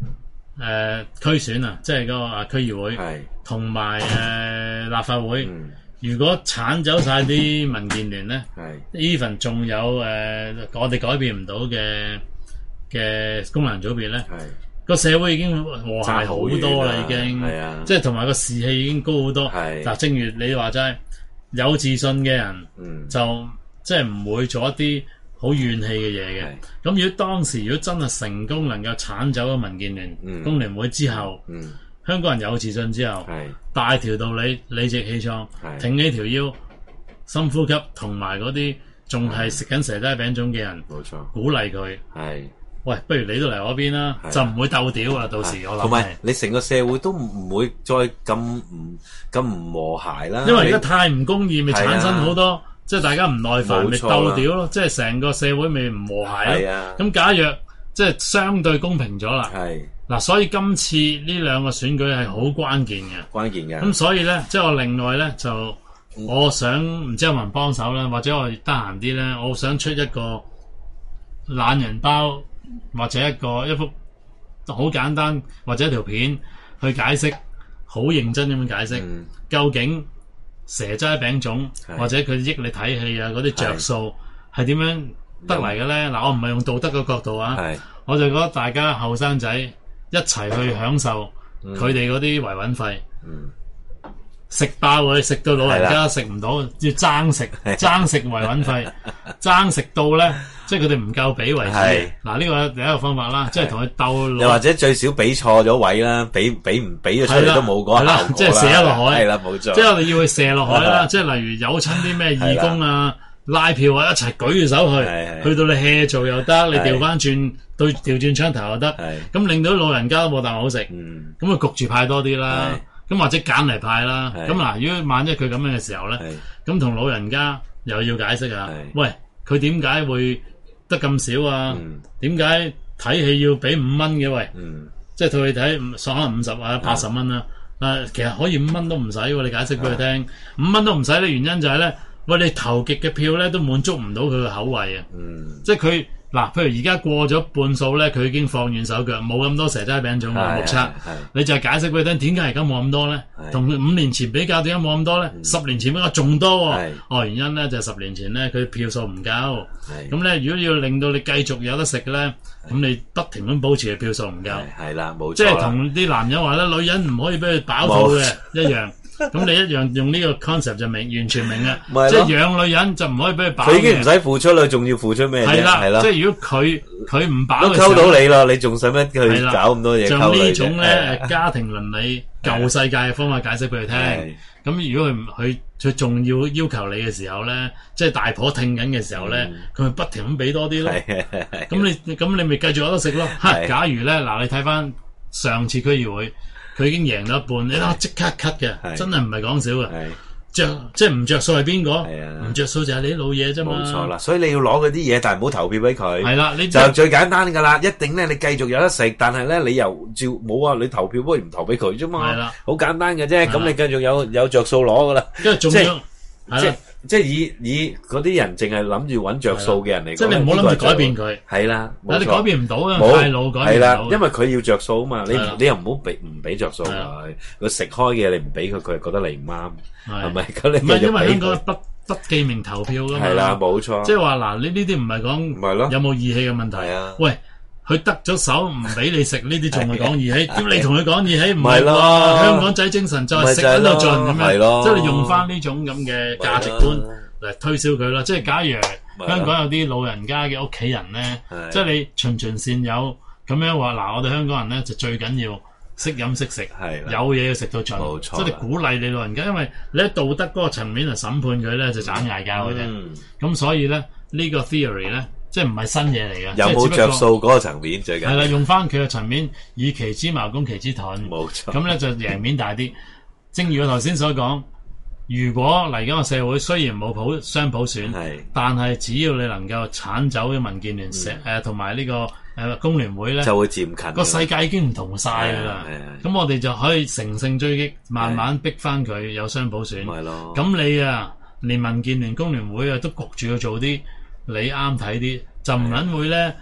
誒區選啊，即係嗰個啊區議會，同埋誒立法會。嗯如果剷走晒啲民建聯咧，even 仲有誒、呃、我哋改變唔到嘅嘅功能組別咧，個社會已經和諧好多啦，已經，即係同埋個士氣已經高好多。嗱，正如你話齋，有自信嘅人、嗯、就即係唔會做一啲好怨氣嘅嘢嘅。咁如果當時如果真係成功能夠剷走咗民建聯、嗯、工聯會之後，嗯嗯香港人有自信之後，大條道理、理直氣壯，挺起條腰，深呼吸，同埋嗰啲仲係食緊蛇齋餅糭嘅人，冇錯，鼓勵佢。係，喂，不如你都嚟我邊啦，就唔會鬥屌啦。到時我諗，同埋你成個社會都唔會再咁唔咁唔和諧啦。因為而家太唔公義，咪產生好多，即係大家唔耐煩，咪鬥屌咯。即係成個社會咪唔和諧咯。咁假若即係相對公平咗啦。嗱，所以今次呢兩個選舉係好關鍵嘅，關鍵嘅。咁所以咧，即係我另外咧就，我想唔知有冇人幫手啦，或者我得閒啲咧，我想出一個懶人包，或者一個一幅好簡單或者一條片去解釋，好認真咁樣解釋，嗯、究竟蛇齋餅糭或者佢益你睇戲啊嗰啲着數係點樣得嚟嘅咧？嗱、嗯，我唔係用道德嘅角度啊，我就覺得大家後生仔一齊去享受佢哋嗰啲維穩費，食飽佢，食到老人家食唔到，要爭食，爭食維穩費，爭食到咧，即係佢哋唔夠俾為止。嗱，呢個第一個方法啦，即係同佢鬥。又或者最少俾錯咗位啦，俾俾唔俾咗出嚟都冇嗰個效果啦。即係射落海。係啦，冇錯。即係我哋要去射落海啦，即係例如有親啲咩義工啊。拉票啊！一齊舉住手去，去到你 hea 做又得，你調翻轉對調轉槍頭又得，咁令到老人家都冇啖好食，咁啊焗住派多啲啦，咁或者揀嚟派啦。咁嗱，如果萬一佢咁樣嘅時候咧，咁同老人家又要解釋啊，喂，佢點解會得咁少啊？點解睇戲要俾五蚊嘅？喂，即係套戲睇可能五十或者八十蚊啦。啊，其實可以五蚊都唔使喎，你解釋俾佢聽，五蚊都唔使咧，原因就係咧。喂，你投極嘅票咧都滿足唔到佢嘅口味啊！嗯，即係佢嗱，譬如而家過咗半數咧，佢已經放軟手腳，冇咁多蛇齋餅糭嘅目測。你就係解釋俾佢聽，點解而家冇咁多咧？同佢五年前比較，點解冇咁多咧？十年前比較仲多喎。哦，原因咧就係十年前咧佢票數唔夠。咁咧，如果要令到你繼續有得食咧，咁你不停咁保持嘅票數唔夠。係啦，冇錯。即係同啲男人話咧，女人唔可以俾佢飽肚嘅一樣。咁你一樣用呢個 concept 就明完全明啦，即係養女人就唔可以俾佢飽嘅。佢已經唔使付出啦，仲要付出咩？係啦，係啦。即係如果佢佢唔飽嘅時候，都溝到你啦，你仲使乜去搞咁多嘢？就呢種咧家庭倫理舊世界嘅方法解釋俾佢聽。咁如果佢唔佢佢仲要要求你嘅時候咧，即係大婆聽緊嘅時候咧，佢咪不停咁俾多啲咯。咁你咁你咪繼續有得食咯。假如咧嗱，你睇翻上次區議會。佢已經贏咗一半，你睇即刻 cut 嘅，真係唔係講笑嘅。着即係唔着數係邊個？唔着數就係你啲老嘢啫嘛。冇錯啦，所以你要攞嗰啲嘢，但係唔好投票俾佢。係啦，你就最簡單噶啦，一定咧你繼續有得食，但係咧你又照冇啊，你投票不如唔投俾佢啫嘛。係啦，好簡單嘅啫。咁你繼續有有着數攞噶啦。跟住仲要即係即係以以嗰啲人淨係諗住揾着數嘅人嚟講，即係你唔好諗住改變佢。係啦，但係你改變唔到啊，太老改變唔到。係啦，因為佢要着數啊嘛，你你又唔好俾唔俾着數佢，佢食開嘅你唔俾佢，佢係覺得你唔啱，係咪？咁你唔係因為香港不不記名投票噶嘛？係啦，冇錯。即係話嗱，呢呢啲唔係講有冇義氣嘅問題啊？喂。佢得咗手唔俾你食呢啲，仲係講義氣？點你同佢講義氣？唔係喎，香港仔精神就係食喺度盡咁樣，即係你用翻呢種咁嘅價值觀嚟推銷佢啦。即係假如香港有啲老人家嘅屋企人咧，即係你循循善誘咁樣話嗱，我哋香港人咧就最緊要識飲識食，有嘢要食到盡，即係你鼓勵你老人家，因為你喺道德嗰個層面嚟審判佢咧，就盞嗌交嘅啫。咁所以咧呢個 theory 咧。即係唔係新嘢嚟嘅，有冇着數嗰個層面最緊要係啦，用翻佢嘅層面，以其之矛攻其之盾，冇錯。咁咧就贏面大啲。正如我頭先所講，如果嚟緊個社會雖然冇普雙普選，但係只要你能夠剷走嘅民建聯誒同埋呢個誒工聯會咧，就會漸近個世界已經唔同晒㗎啦。咁我哋就可以乘勝追擊，慢慢逼翻佢有雙普選。係咯。咁你啊，連民建聯、工聯會啊都焗住去做啲。你啱睇啲，就唔撚會咧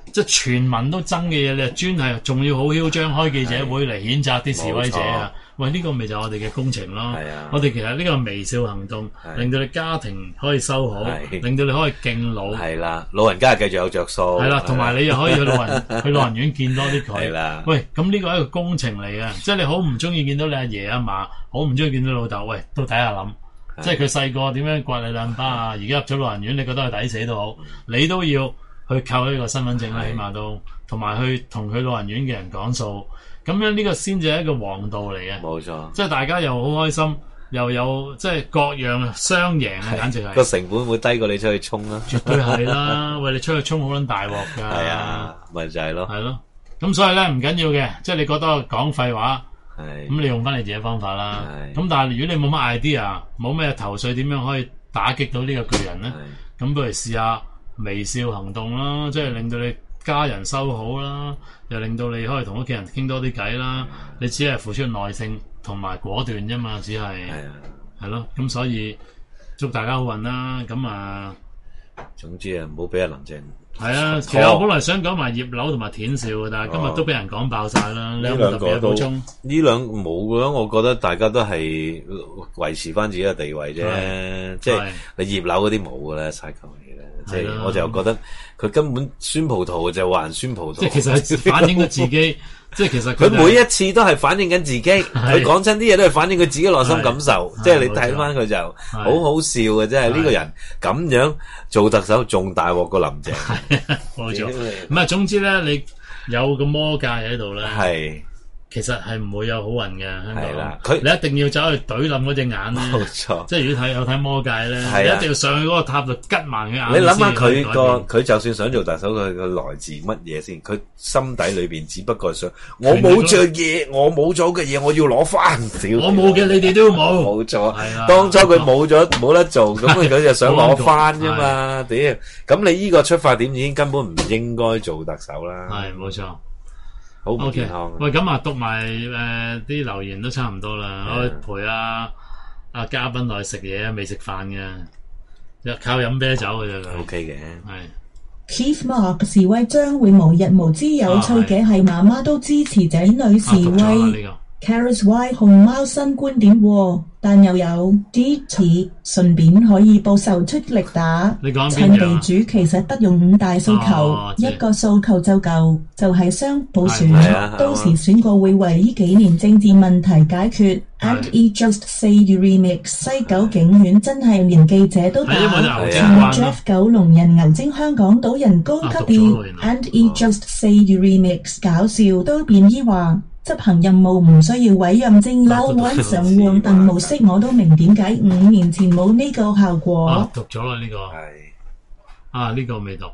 即係全民都憎嘅嘢，你專係仲要好囂張開記者會嚟譴責啲示威者啊！喂，呢、這個咪就係我哋嘅工程咯。啊、我哋其實呢個微笑行動，令到你家庭可以修好，令到你可以敬老。 係啦，老人家繼續有着數。係啦，同埋你又可以去老人去老人院見多啲佢。係啦。喂，咁呢個係一個工程嚟嘅，即係你好唔中意見到你阿爺阿嫲，好唔中意見到老豆，喂，都睇下諗。即係佢細個點樣刮你兩巴啊！而家入咗老人院，你覺得佢抵死都好，你都要去扣呢個身份證啦，起碼都同埋去同佢老人院嘅人講數。咁樣呢個先至係一個王道嚟嘅，冇錯。即係大家又好開心，又有即係各樣雙贏啊！簡直係個成本會低過你出去衝啦， 絕對係啦。喂，你出去衝好撚大鑊㗎， 係啊，咪就係咯， 係咯。咁所以咧唔緊要嘅，即係你覺得我講廢話，咁你用翻你自己方法啦。咁但係如果你冇乜 idea，冇咩頭緒，點樣可以打擊到呢個巨人咧？咁不如試下微笑行動啦，即係令到你家人修好啦，又令到你可以同屋企人傾多啲偈啦。你只係付出耐性同埋果斷啫嘛，只係係咯。咁所以祝大家好運啦。咁啊， 總之啊，唔好俾阿林鄭。 係啊，其實我本來想講埋葉劉同埋田少嘅，但係今日都俾人講爆晒啦。呢兩個都呢兩冇嘅，我覺得大家都係維持翻自己嘅地位啫。即係你葉劉嗰啲冇嘅咧，晒球氣咧。即係我就覺得佢根本酸葡萄就話人酸葡萄。 即係其實係反映咗自己，即係其實佢每一次都係反映緊自己。佢講親啲嘢都係反映佢自己內心感受。即係你睇翻佢就好好笑嘅，即係呢個人咁樣做特首仲大鑊過林鄭。 冇錯，唔係總之咧，你有個魔界喺度咧，係其實係唔會有好運嘅。香港，係啦，佢你一定要走去懟冧嗰隻眼咧，冇錯。即係如果睇有睇魔界咧，你一定要上去嗰個塔度吉埋佢眼。 你諗下佢個佢就算想做特首，佢佢來自乜嘢先？佢心底裏邊只不過想我冇做嘢，我冇咗嘅嘢，我要攞翻。 我冇嘅，你哋都冇。 冇錯，係啦。當初佢冇咗冇得做，咁佢就想攞翻啫嘛。屌，咁你呢個出發點已經根本唔應該做特首啦。 係冇錯。 好唔健康。 喂，咁啊，讀埋誒啲留言都差唔多啦。我陪阿阿嘉賓落去食嘢啊，未食飯嘅，靠飲啤酒嘅啫。 O K 嘅， 係。Keith Mark 示威將會無日無之，有趣嘅係媽媽都支持仔女示威。Caris Y 熊貓新觀點喎，但又有 D T 順便可以報仇出力打。趁地主其實得用五大訴求，哦、一個訴求就夠，就係雙普選。到時選過會為呢幾年政治問題解決。And he just say you remix 西九警犬真係連記者都打。從 Jeff 九龍人牛精香港島人高級啲。And he just say you remix 搞笑都變依話。執行任務唔需要委任證，撈揾上黃凳模式，我都明點解五年前冇呢個效果。 啊、讀咗啦呢個，係啊呢、這個未讀。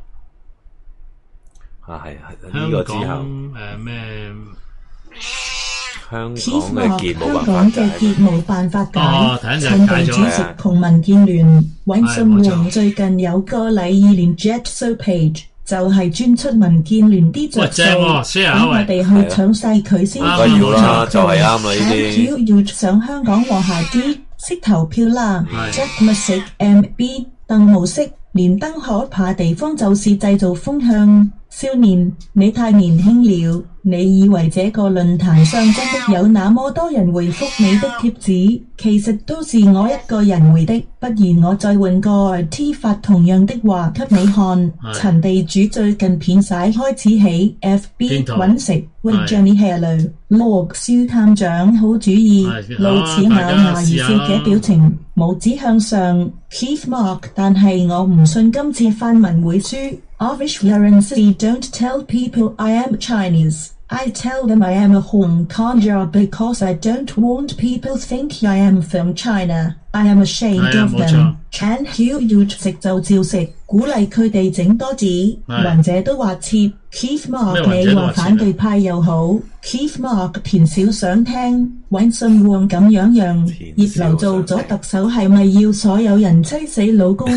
啊係係香港誒咩？ 香港嘅香港嘅結冇辦法解。趁地主席同民建聯尹信榮最近有個禮義連 Jet So Page。就係專出民建聯啲着數，咁我哋去搶晒佢先。 不要啦，就係啱啦呢啲。 主要要上香港和諧啲，識投票啦。Jack Music M B 鄧模式，連登可怕地方就是製造風向。少年，你太年輕了。你以為這個論壇上真的有那麼多人回覆你的貼子？其實都是我一個人回的。不然我再換個 T 發同樣的話給你看。陳地主最近片晒開始起 F B 揾食，喂 Johnny Hello， 羅蕭探長好主意，露齒咬牙而笑嘅表情，拇指向上 Keith Mark， 但係我唔信今次泛民會輸。Offish Laurency don't tell people I am Chinese. I tell them I am a Hong Konger because I don't want people think I am from China. I am ashamed of them. Can you you 食就照食，鼓勵佢哋整多啲，或者都話切。Keith Mark 你話反對派又好 ，Keith Mark 田少想聽，尹信旺咁樣樣，葉劉做咗特首係咪要所有人妻死老公？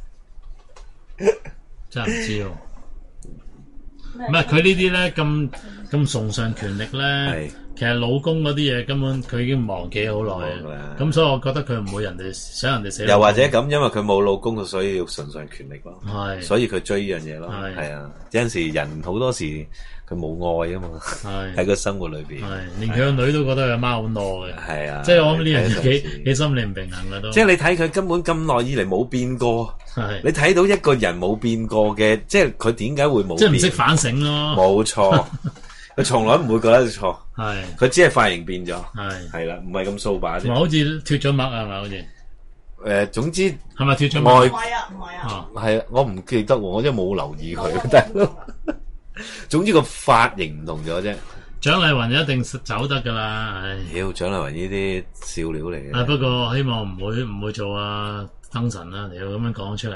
真係唔知喎，唔係佢呢啲咧咁咁崇尚權力咧， 其實老公嗰啲嘢根本佢已經忘記好耐啦。咁所以我覺得佢唔會人哋想人哋死。 又或者咁，因為佢冇老公，佢所以要崇尚權力咯。 係， 所以佢追呢樣嘢咯。係，係啊，有陣時人好多時佢冇愛啊嘛。係喺個生活裏邊。係，連佢個女都覺得佢阿媽好懦嘅。係啊，即係我諗呢樣嘢幾幾心理唔平衡噶都。即係你睇佢根本咁耐以嚟冇變過。係，你睇到一個人冇變過嘅，即係佢點解會冇變？即係唔識反省咯。冇錯。佢從來唔會覺得錯，係佢只係髮型變咗，係係啦，唔係咁掃把啫。唔係好似脫咗麥係咪？好似誒，總之係咪脫咗麥？唔係啊，唔係啊，係啊，我唔記得喎，我真係冇留意佢。但係總之個髮型唔同咗啫。蔣麗芸一定走得噶啦，唉，妖蔣麗芸呢啲笑料嚟嘅。啊，不過希望唔會唔會做啊燈神啦，你要咁樣講出嚟。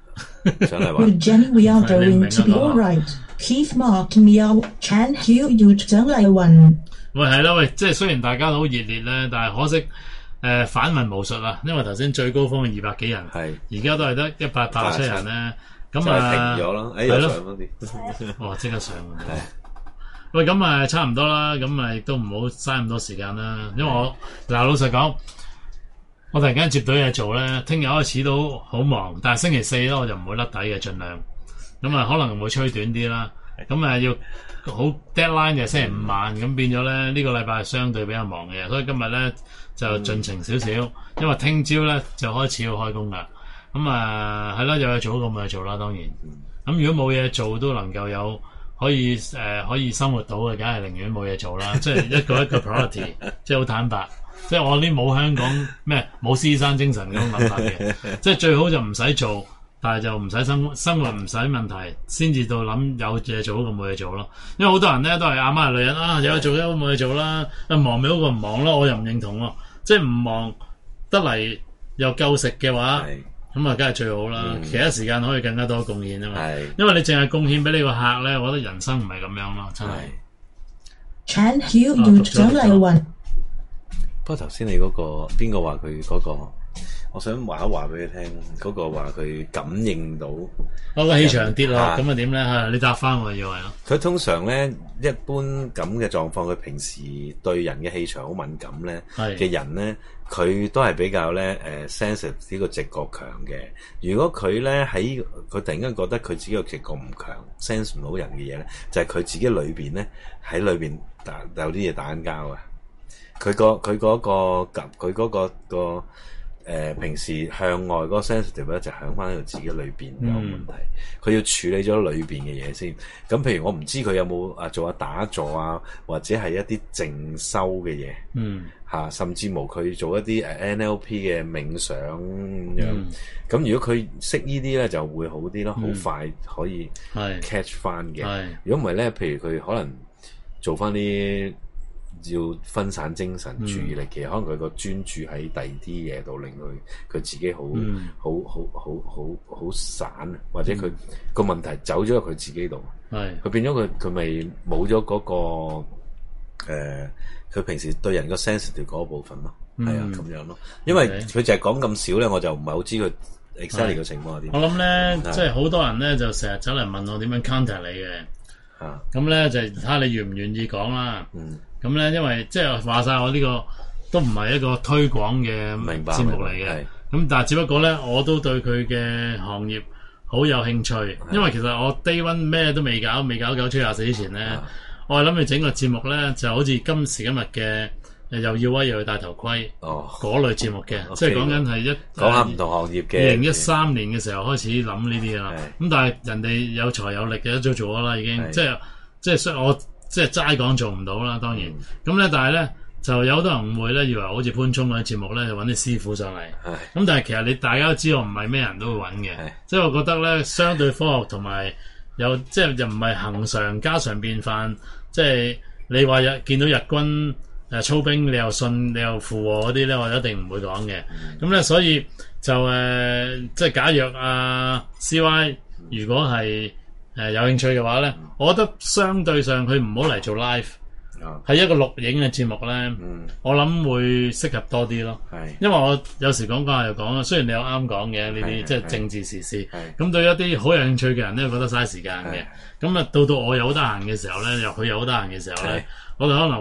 With Jenny, we are going to be all right. Keith, Mark, Meow, Chan, Hugh, you 蔣麗芸。 喂，係啦，喂，即係雖然大家都好熱烈咧，但係可惜誒反問無術啦，因為頭先最高峰二百幾人，係而家都係得一百八十七人咧，咁啊停咗咯，係咯，哇，即刻上係。喂，咁啊差唔多啦，咁啊亦都唔好嘥咁多時間啦，因為我嗱老實講。我突然間接到嘢做咧，聽日開始都好忙，但係星期四咧我就唔會甩底嘅，盡量咁啊，可能會吹短啲啦。咁啊要好 deadline 就星期五晚，咁變咗咧呢個禮拜係相對比較忙嘅，所以今日咧就盡情少少，因為聽朝咧就開始要開工啦。咁啊係啦，有嘢做咁咪做啦，當然。咁如果冇嘢做都能夠有可以誒、呃、可以生活到嘅，梗係寧願冇嘢做啦。即係一個一個 priority， 即係好坦白。即係我啲冇香港咩冇獅山精神嗰種諗法嘅，即係最好就唔使做，但係就唔使生生活唔使問題，先至到諗有嘢做咁冇嘢做咯。因為好多人咧都係阿媽係女人啊，有嘢做都冇嘢做啦，忙咪好過唔忙咯。我又唔認同喎，即係唔忙得嚟又夠食嘅話，咁啊梗係最好啦。嗯、其他時間可以更加多貢獻啊嘛。因為你淨係貢獻俾你個客咧，我覺得人生唔係咁樣咯，真係。 Chan Hill 要蔣麗芸。 不過頭先你嗰、那個邊個話佢嗰個，我想話一話俾你聽，嗰、那個話佢感應到嗰個氣場跌落，咁啊點咧吓？你答翻我以為咯。佢通常咧一般咁嘅狀況，佢平時對人嘅氣場好敏感咧嘅人咧，佢都係比較咧誒 sensitive 呢個直覺強嘅。如果佢咧喺佢突然間覺得佢自己個直覺唔強 sense 唔到人嘅嘢咧，就係、是、佢自己裏邊咧喺裏邊打有啲嘢打緊交啊。佢、個佢嗰、個及佢嗰個個誒、呃、平時向外嗰個 sensitive 咧，就響翻喺度自己裏邊有問題。佢、嗯、要處理咗裏邊嘅嘢先。咁譬如我唔知佢有冇啊做下打坐啊，或者係一啲靜修嘅嘢。嗯。嚇、啊，甚至無佢做一啲誒 N L P 嘅冥想咁樣。咁、嗯、如果佢識呢啲咧，就會好啲咯，好、嗯、快可以 catch 翻嘅。如果唔係咧，譬如佢可能做翻啲。要分散精神注意力，其實可能佢個專注喺第二啲嘢度，令佢佢自己好好好好好好散，或者佢個問題走咗入佢自己度，係佢變咗佢佢咪冇咗嗰個誒，佢平時對人個 sensitive 嗰部分咯，係啊咁樣咯，因為佢就係講咁少咧，我就唔係好知佢 exactly 嘅情況係點。我諗咧，即係好多人咧就成日走嚟問我點樣 counter 你嘅，啊咁咧就睇下你願唔願意講啦。嗯。咁咧，因為即係話晒，我呢個都唔係一個推廣嘅節目嚟嘅。咁但係只不過咧，我都對佢嘅行業好有興趣。因為其實我 day one 咩都未搞，未搞九七廿四之前咧，我係諗住整個節目咧，就好似今時今日嘅又要威又要戴頭盔哦嗰類節目嘅，即係講緊係一講下唔同行業嘅。二零一三年嘅時候開始諗呢啲啦。咁但係人哋有才有力嘅一早做咗啦，已經即係即係雖然我。即係齋講做唔到啦，當然咁咧，嗯、但係咧就有好多人誤會咧，以為好似潘聰嗰啲節目咧就揾啲師傅上嚟，咁但係其實你大家都知道唔係咩人都會揾嘅，即係我覺得咧相對科學同埋有即係又唔係恆常家常便飯，即係你話有見到日軍誒操兵，你又信你又附和嗰啲咧，我一定唔會講嘅。咁咧、嗯、所以就誒、呃、即係假若啊 C Y 如果係。誒、呃，有興趣嘅話咧，嗯、我覺得相對上佢唔好嚟做 live，係、嗯、一個錄影嘅節目咧，嗯、我諗會適合多啲咯。係，因為我有時講講下又講啦，雖然你有啱講嘅呢啲，即係政治時事，咁對一啲好有興趣嘅人咧，覺得嘥時間嘅。咁啊，到到我有好得閒嘅時候咧，又佢有好得閒嘅時候咧，我哋可能會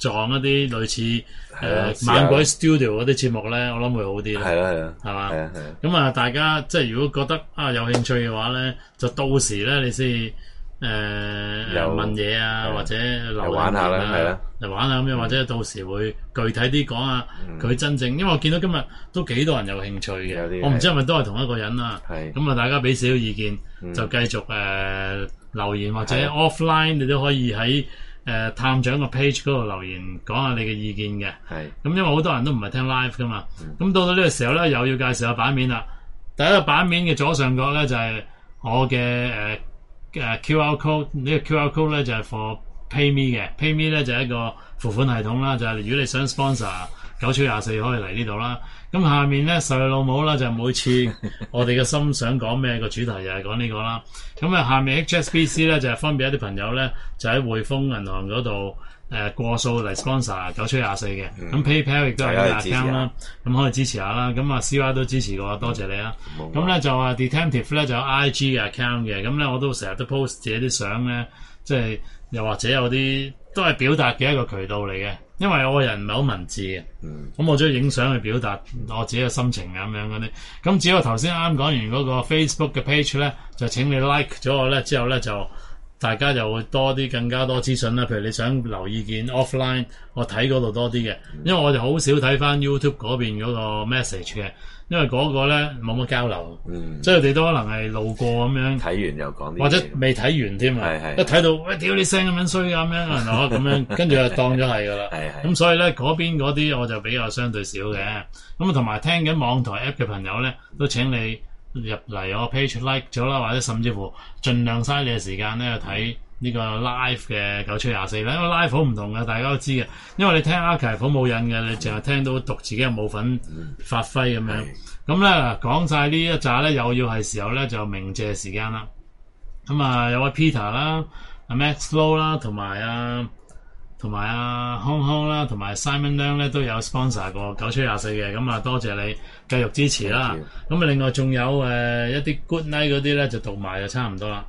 撞一啲類似誒猛鬼 studio 嗰啲節目咧，我諗會好啲咯。 係啦係啦， 係嘛？ 係啊係啊。 咁啊，大家即係如果覺得啊有興趣嘅話咧，就到時咧你先誒問嘢啊，或者留玩下啦，係啦， 嚟玩下咁樣，或者到時會具體啲講下佢真正，因為我見到今日都幾多人有興趣嘅，我唔知係咪都係同一個人啦。咁啊，大家俾少少意見，就繼續誒留言或者 offline 你都可以喺誒探長個 page 嗰度留言講下你嘅意見嘅。咁因為好多人都唔係聽 live 噶嘛，咁到到呢個時候咧，又要介紹下版面啦。第一個版面嘅左上角咧就係我嘅誒。誒 Q R code 呢個 Q R code 咧就係 for PayMe 嘅 ，PayMe 咧就係一個付款系統啦，就係如果你想 sponsor 九吹廿四可以嚟呢度啦。咁下面咧細老母啦就每次我哋嘅心想講咩個主題就係講呢個啦。咁啊下面 H S B C 咧就係方便一啲朋友咧就喺匯豐銀行嗰度誒過數嚟 sponsor 九吹廿四嘅。咁 PayPal 亦都係有 account 啦，咁可以支持下啦。咁啊 C Y 都支持過，多謝你啦。咁咧就話 Detective 咧就有 I G 嘅 account 嘅，咁咧我都成日都 post 自己啲相咧，即係又或者有啲都係表達嘅一個渠道嚟嘅。因為我個人唔係好文字嘅，咁、嗯、我中意影相去表達我自己嘅心情咁樣嗰啲。咁只要我頭先啱講完嗰個 Facebook 嘅 page 咧，就請你 like 咗我咧，之後咧就大家就會多啲更加多資訊啦。譬如你想留意見 offline， 我睇嗰度多啲嘅，因為我哋好少睇翻 YouTube 嗰邊嗰個 message 嘅。因為嗰個咧冇乜交流，嗯、即係佢哋都可能係路過咁樣，睇完又講啲， 或者未睇完添啊！一睇到喂，屌你聲咁樣衰咁樣，然後咁樣跟住就當咗係噶啦。咁所以咧嗰邊嗰啲我就比較相對少嘅。咁啊同埋聽緊網台 app 嘅朋友咧，都請你入嚟我 page like 咗啦，或者甚至乎盡量嘥你嘅時間咧去睇呢個 live 嘅九吹廿四啦。因為 live 好唔同嘅，大家都知嘅。因為你聽 archive 好冇癮嘅，你淨係聽到讀自己有冇份發揮咁樣。咁咧講晒呢一紮咧，又要係時候咧就鳴謝時間啦。咁啊有位 Peter 啦、阿 Max Low 啦，同埋啊同埋啊康康啦，同埋 Simon Leung 咧都有 sponsor 過九吹廿四嘅。咁啊多謝你繼續支持啦。咁啊另外仲有誒、呃、一啲 good night 嗰啲咧就讀埋就差唔多啦。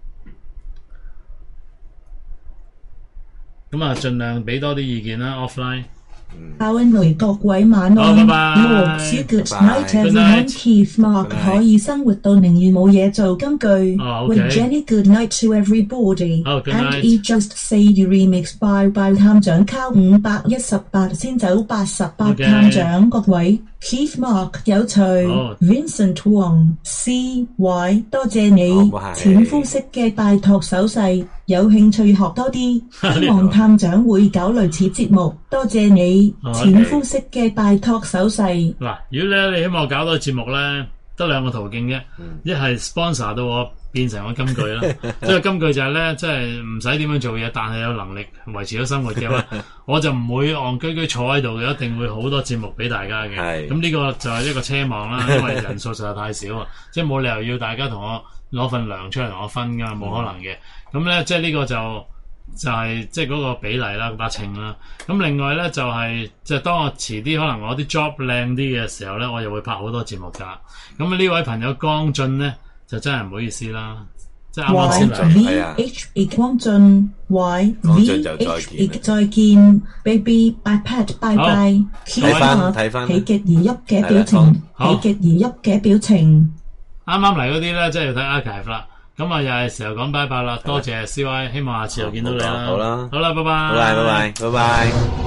咁啊盡量俾多啲意見啦 offline。 阿溫雷各位晚安。 好，拜拜。 Good night everyone. Keith Mark 可以生活到寧願冇嘢做金句。 Oh, With Jenny good night to everybody. Oh, good And night. he just say the remix by by 探長靠五百一十八先走八十八探長各位。Keith Mark 有趣、oh. Vincent Wong C Y 多謝你淺膚色嘅拜託手勢，有興趣學多啲，希望探長會搞類似節目。多謝你淺膚色嘅拜託手勢。 嗱，如果咧你希望我搞多個節目咧，得兩個途徑啫，一係 sponsor 到我變成我金句啦，即係金句就係咧，即係唔使點樣做嘢，但係有能力維持咗生活嘅話，我就唔會戇居居坐喺度嘅，一定會好多節目俾大家嘅。咁呢個就係一個奢望啦，因為人數實在太少啊，即係冇理由要大家同我攞份糧出嚟同我分噶，冇可能嘅。咁咧，即係呢個就就係即係嗰個比例啦，把稱啦。咁另外咧就係、是、即係當我遲啲可能我啲 job 靚啲嘅時候咧，我又會拍好多節目噶。咁啊呢位朋友江俊咧。就真係唔好意思啦，即係啱啱先嚟。 Y V H E 光進 Y V H E 再見 ，baby iPad 拜拜。 睇翻睇翻， 喜極而泣嘅表情，喜極而泣嘅表情。 啱啱嚟嗰啲咧，即係要睇 archive 啦。咁啊，又係時候講拜拜啦。多謝 C Y， 希望下次又見到你啦。 好啦， 好啦，拜拜。 拜拜，拜拜，拜拜。